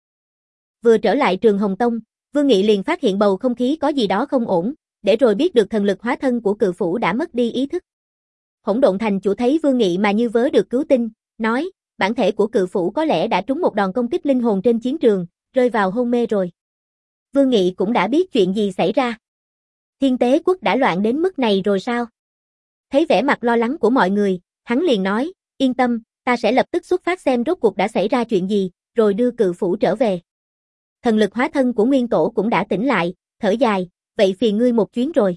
Vừa trở lại trường Hồng Tông, Vương Nghị liền phát hiện bầu không khí có gì đó không ổn, để rồi biết được thần lực hóa thân của cự phủ đã mất đi ý thức. Hỗn Độn Thành chủ thấy Vương Nghị mà như vớ được cứu tinh, nói, bản thể của cự phủ có lẽ đã trúng một đòn công kích linh hồn trên chiến trường, rơi vào hôn mê rồi. Vương Nghị cũng đã biết chuyện gì xảy ra. Thiên Tế Quốc đã loạn đến mức này rồi sao? Thấy vẻ mặt lo lắng của mọi người, hắn liền nói, yên tâm, ta sẽ lập tức xuất phát xem rốt cuộc đã xảy ra chuyện gì, rồi đưa cự phủ trở về. Thần lực hóa thân của Nguyên Tổ cũng đã tỉnh lại, thở dài, vậy phiền ngươi một chuyến rồi.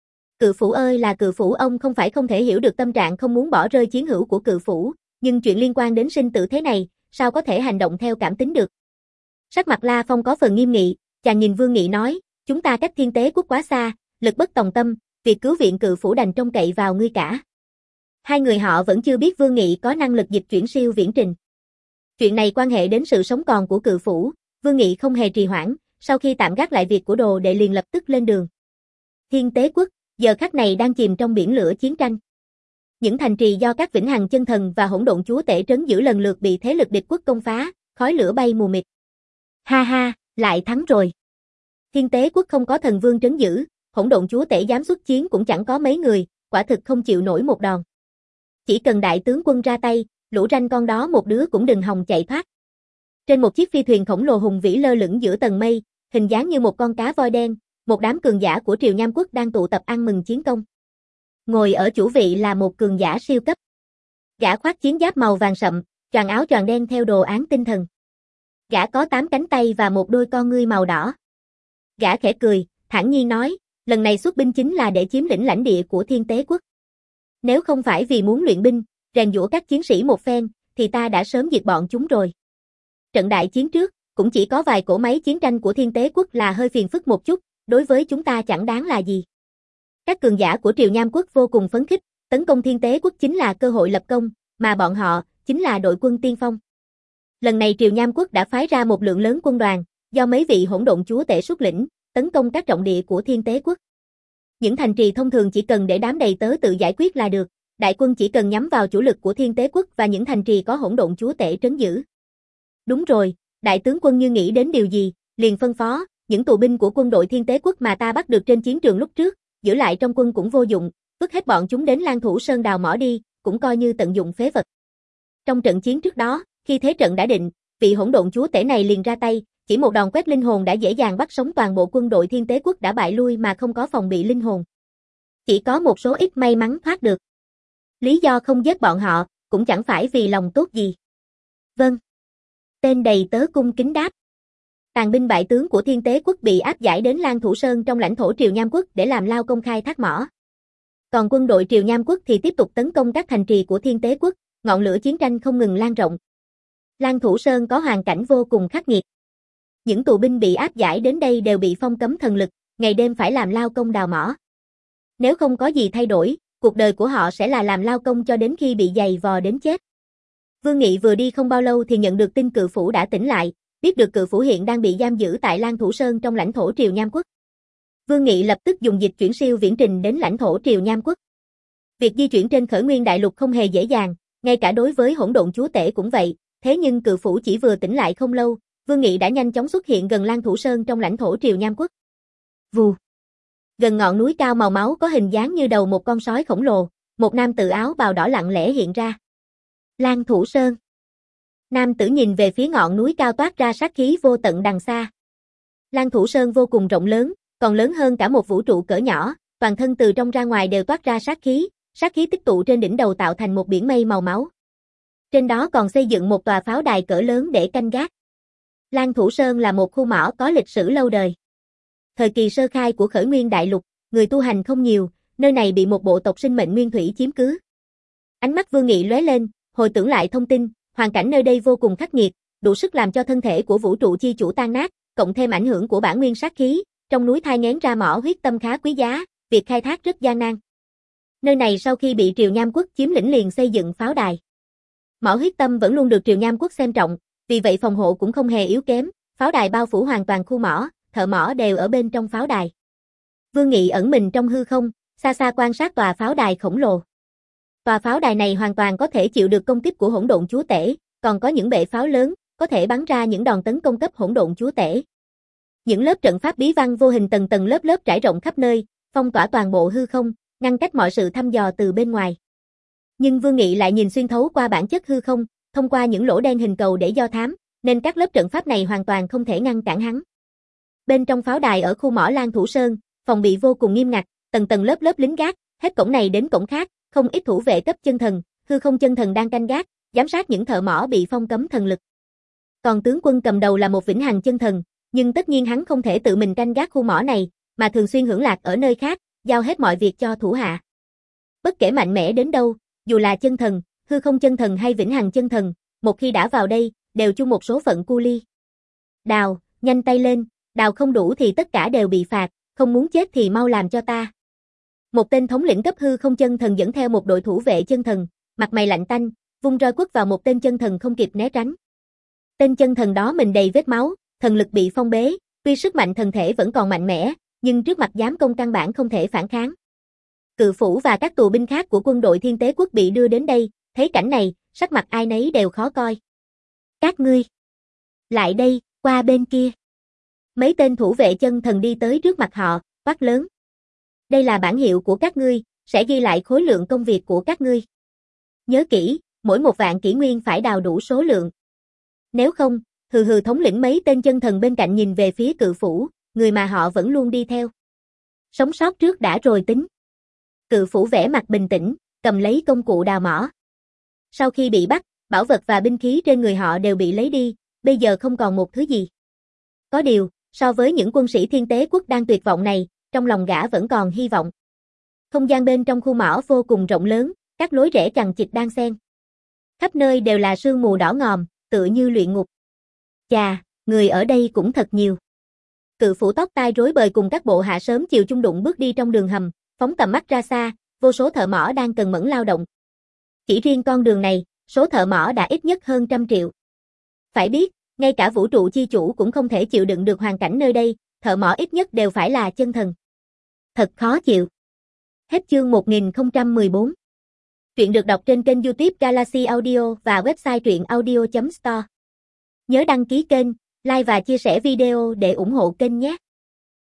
Cự phủ ơi là cự phủ, ông không phải không thể hiểu được tâm trạng không muốn bỏ rơi chiến hữu của cự phủ, nhưng chuyện liên quan đến sinh tử thế này, sao có thể hành động theo cảm tính được. Sắc mặt La Phong có phần nghiêm nghị, chàng nhìn Vương Nghị nói, chúng ta cách Thiên Tế Quốc quá xa, lực bất tòng tâm, việc cứu viện cự phủ đành trông cậy vào ngươi cả. Hai người họ vẫn chưa biết Vương Nghị có năng lực dịch chuyển siêu viễn trình. Chuyện này quan hệ đến sự sống còn của cự phủ, Vương Nghị không hề trì hoãn, sau khi tạm gác lại việc của đồ đệ liền lập tức lên đường. Thiên Tế Quốc, giờ khắc này đang chìm trong biển lửa chiến tranh. Những thành trì do các vĩnh hằng chân thần và hỗn độn chúa tể trấn giữ lần lượt bị thế lực địch quốc công phá, khói lửa bay mù mịt. Ha ha, lại thắng rồi. Thiên Tế Quốc không có thần vương trấn giữ, hỗn độn chúa tể dám xuất chiến cũng chẳng có mấy người, quả thực không chịu nổi một đòn. Chỉ cần đại tướng quân ra tay, lũ ranh con đó một đứa cũng đừng hòng chạy thoát. Trên một chiếc phi thuyền khổng lồ hùng vĩ lơ lửng giữa tầng mây, hình dáng như một con cá voi đen, một đám cường giả của Triều Nham Quốc đang tụ tập ăn mừng chiến công. Ngồi ở chủ vị là một cường giả siêu cấp. Gã khoác chiến giáp màu vàng sậm, choàng áo choàng đen theo đồ án tinh thần. Gã có tám cánh tay và một đôi con ngươi màu đỏ. Gã khẽ cười, thản nhiên nói, lần này xuất binh chính là để chiếm lĩnh lãnh địa của Thiên Tế Quốc. Nếu không phải vì muốn luyện binh, rèn giũa các chiến sĩ một phen, thì ta đã sớm diệt bọn chúng rồi. Trận đại chiến trước, cũng chỉ có vài cỗ máy chiến tranh của Thiên Tế Quốc là hơi phiền phức một chút, đối với chúng ta chẳng đáng là gì. Các cường giả của Triều Nham Quốc vô cùng phấn khích, tấn công Thiên Tế Quốc chính là cơ hội lập công, mà bọn họ chính là đội quân tiên phong. Lần này Triều Nham Quốc đã phái ra một lượng lớn quân đoàn, do mấy vị hỗn độn chúa tể xuất lĩnh, tấn công các trọng địa của Thiên Tế Quốc. Những thành trì thông thường chỉ cần để đám đầy tớ tự giải quyết là được, đại quân chỉ cần nhắm vào chủ lực của Thiên Tế Quốc và những thành trì có hỗn độn chúa tể trấn giữ. Đúng rồi, đại tướng quân như nghĩ đến điều gì, liền phân phó, những tù binh của quân đội Thiên Tế Quốc mà ta bắt được trên chiến trường lúc trước, giữ lại trong quân cũng vô dụng, vứt hết bọn chúng đến Lan Thủ Sơn đào mỏ đi, cũng coi như tận dụng phế vật. Trong trận chiến trước đó, khi thế trận đã định, vị hỗn độn chúa tể này liền ra tay, chỉ một đòn quét linh hồn đã dễ dàng bắt sống toàn bộ quân đội Thiên Tế Quốc đã bại lui mà không có phòng bị linh hồn. Chỉ có một số ít may mắn thoát được. Lý do không giết bọn họ, cũng chẳng phải vì lòng tốt gì. Vâng. Tên đầy tớ cung kính đáp. Tàn binh bại tướng của Thiên Tế Quốc bị áp giải đến Lan Thủ Sơn trong lãnh thổ Triều Nham Quốc để làm lao công khai thác mỏ. Còn quân đội Triều Nham Quốc thì tiếp tục tấn công các thành trì của Thiên Tế Quốc, ngọn lửa chiến tranh không ngừng lan rộng. Lan Thủ Sơn có hoàn cảnh vô cùng khắc nghiệt. Những tù binh bị áp giải đến đây đều bị phong cấm thần lực, ngày đêm phải làm lao công đào mỏ. Nếu không có gì thay đổi, cuộc đời của họ sẽ là làm lao công cho đến khi bị giày vò đến chết. Vương Nghị vừa đi không bao lâu thì nhận được tin Cự Phủ đã tỉnh lại, biết được Cự Phủ hiện đang bị giam giữ tại Lan Thủ Sơn trong lãnh thổ Triều Nham Quốc. Vương Nghị lập tức dùng dịch chuyển siêu viễn trình đến lãnh thổ Triều Nham Quốc. Việc di chuyển trên Khởi Nguyên Đại Lục không hề dễ dàng, ngay cả đối với hỗn độn chúa tể cũng vậy, thế nhưng Cự Phủ chỉ vừa tỉnh lại không lâu, Vương Nghị đã nhanh chóng xuất hiện gần Lan Thủ Sơn trong lãnh thổ Triều Nham Quốc. Vù. Gần ngọn núi cao màu máu có hình dáng như đầu một con sói khổng lồ, một nam tử áo bào đỏ lặng lẽ hiện ra. Lan Thủ Sơn. Nam tử nhìn về phía ngọn núi cao toát ra sát khí vô tận đằng xa. Lan Thủ Sơn vô cùng rộng lớn, còn lớn hơn cả một vũ trụ cỡ nhỏ, toàn thân từ trong ra ngoài đều toát ra sát khí, sát khí tích tụ trên đỉnh đầu tạo thành một biển mây màu máu. Trên đó còn xây dựng một tòa pháo đài cỡ lớn để canh gác. Lan Thủ Sơn là một khu mỏ có lịch sử lâu đời. Thời kỳ sơ khai của Khởi Nguyên Đại Lục, người tu hành không nhiều, nơi này bị một bộ tộc sinh mệnh nguyên thủy chiếm cứ. Ánh mắt Vương Nghị lóe lên, hồi tưởng lại thông tin, hoàn cảnh nơi đây vô cùng khắc nghiệt, đủ sức làm cho thân thể của vũ trụ chi chủ tan nát, cộng thêm ảnh hưởng của bản nguyên sát khí, trong núi thai nghén ra mỏ huyết tâm khá quý giá, việc khai thác rất gian nan. Nơi này sau khi bị Triều Nham Quốc chiếm lĩnh liền xây dựng pháo đài. Mỏ huyết tâm vẫn luôn được Triều Nham Quốc xem trọng, vì vậy phòng hộ cũng không hề yếu kém, pháo đài bao phủ hoàn toàn khu mỏ, thợ mỏ đều ở bên trong pháo đài. Vương Nghị ẩn mình trong hư không, xa xa quan sát tòa pháo đài khổng lồ. Tòa pháo đài này hoàn toàn có thể chịu được công kích của hỗn độn chúa tể, còn có những bệ pháo lớn, có thể bắn ra những đòn tấn công cấp hỗn độn chúa tể. Những lớp trận pháp bí văn vô hình tầng tầng lớp lớp trải rộng khắp nơi, phong tỏa toàn bộ hư không, ngăn cách mọi sự thăm dò từ bên ngoài. Nhưng Vương Nghị lại nhìn xuyên thấu qua bản chất hư không, thông qua những lỗ đen hình cầu để do thám, nên các lớp trận pháp này hoàn toàn không thể ngăn cản hắn. Bên trong pháo đài ở khu mỏ Lan Thủ Sơn, phòng bị vô cùng nghiêm ngặt, tầng tầng lớp lớp lính gác, hết cổng này đến cổng khác, không ít thủ vệ cấp chân thần, hư không chân thần đang canh gác, giám sát những thợ mỏ bị phong cấm thần lực. Còn tướng quân cầm đầu là một vĩnh hằng chân thần, nhưng tất nhiên hắn không thể tự mình canh gác khu mỏ này, mà thường xuyên hưởng lạc ở nơi khác, giao hết mọi việc cho thủ hạ. Bất kể mạnh mẽ đến đâu, dù là chân thần, hư không chân thần hay vĩnh hằng chân thần, một khi đã vào đây, đều chung một số phận cu ly. Đào, nhanh tay lên, đào không đủ thì tất cả đều bị phạt, không muốn chết thì mau làm cho ta. Một tên thống lĩnh cấp hư không chân thần dẫn theo một đội thủ vệ chân thần, mặt mày lạnh tanh, vung roi quất vào một tên chân thần không kịp né tránh. Tên chân thần đó mình đầy vết máu, thần lực bị phong bế, tuy sức mạnh thần thể vẫn còn mạnh mẽ, nhưng trước mặt giám công căn bản không thể phản kháng. Cự Phủ và các tù binh khác của quân đội Thiên Tế Quốc bị đưa đến đây, thấy cảnh này, sắc mặt ai nấy đều khó coi. Các ngươi, lại đây, qua bên kia. Mấy tên thủ vệ chân thần đi tới trước mặt họ, quát lớn. Đây là bản hiệu của các ngươi, sẽ ghi lại khối lượng công việc của các ngươi. Nhớ kỹ, mỗi một vạn kỷ nguyên phải đào đủ số lượng. Nếu không, hừ hừ thống lĩnh mấy tên chân thần bên cạnh nhìn về phía Cự Phủ, người mà họ vẫn luôn đi theo. Sống sót trước đã rồi tính. Cự Phủ vẻ mặt bình tĩnh, cầm lấy công cụ đào mỏ. Sau khi bị bắt, bảo vật và binh khí trên người họ đều bị lấy đi, bây giờ không còn một thứ gì. Có điều, so với những quân sĩ Thiên Tế Quốc đang tuyệt vọng này, trong lòng gã vẫn còn hy vọng. Không gian bên trong khu mỏ vô cùng rộng lớn, các lối rẽ chằng chịt đan xen. Khắp nơi đều là sương mù đỏ ngòm, tựa như luyện ngục. Chà, người ở đây cũng thật nhiều. Cự Phủ tóc tai rối bời cùng các bộ hạ sớm chiều chung đụng bước đi trong đường hầm, phóng tầm mắt ra xa, vô số thợ mỏ đang cần mẫn lao động. Chỉ riêng con đường này, số thợ mỏ đã ít nhất hơn trăm triệu. Phải biết, ngay cả vũ trụ chi chủ cũng không thể chịu đựng được hoàn cảnh nơi đây, thợ mỏ ít nhất đều phải là chân thần. Thật khó chịu. Hết chương một nghìn không trăm mười bốn. Truyện được đọc trên kênh YouTube Galaxy Audio và website truyện audio chấm store. Nhớ đăng ký kênh, like và chia sẻ video để ủng hộ kênh nhé.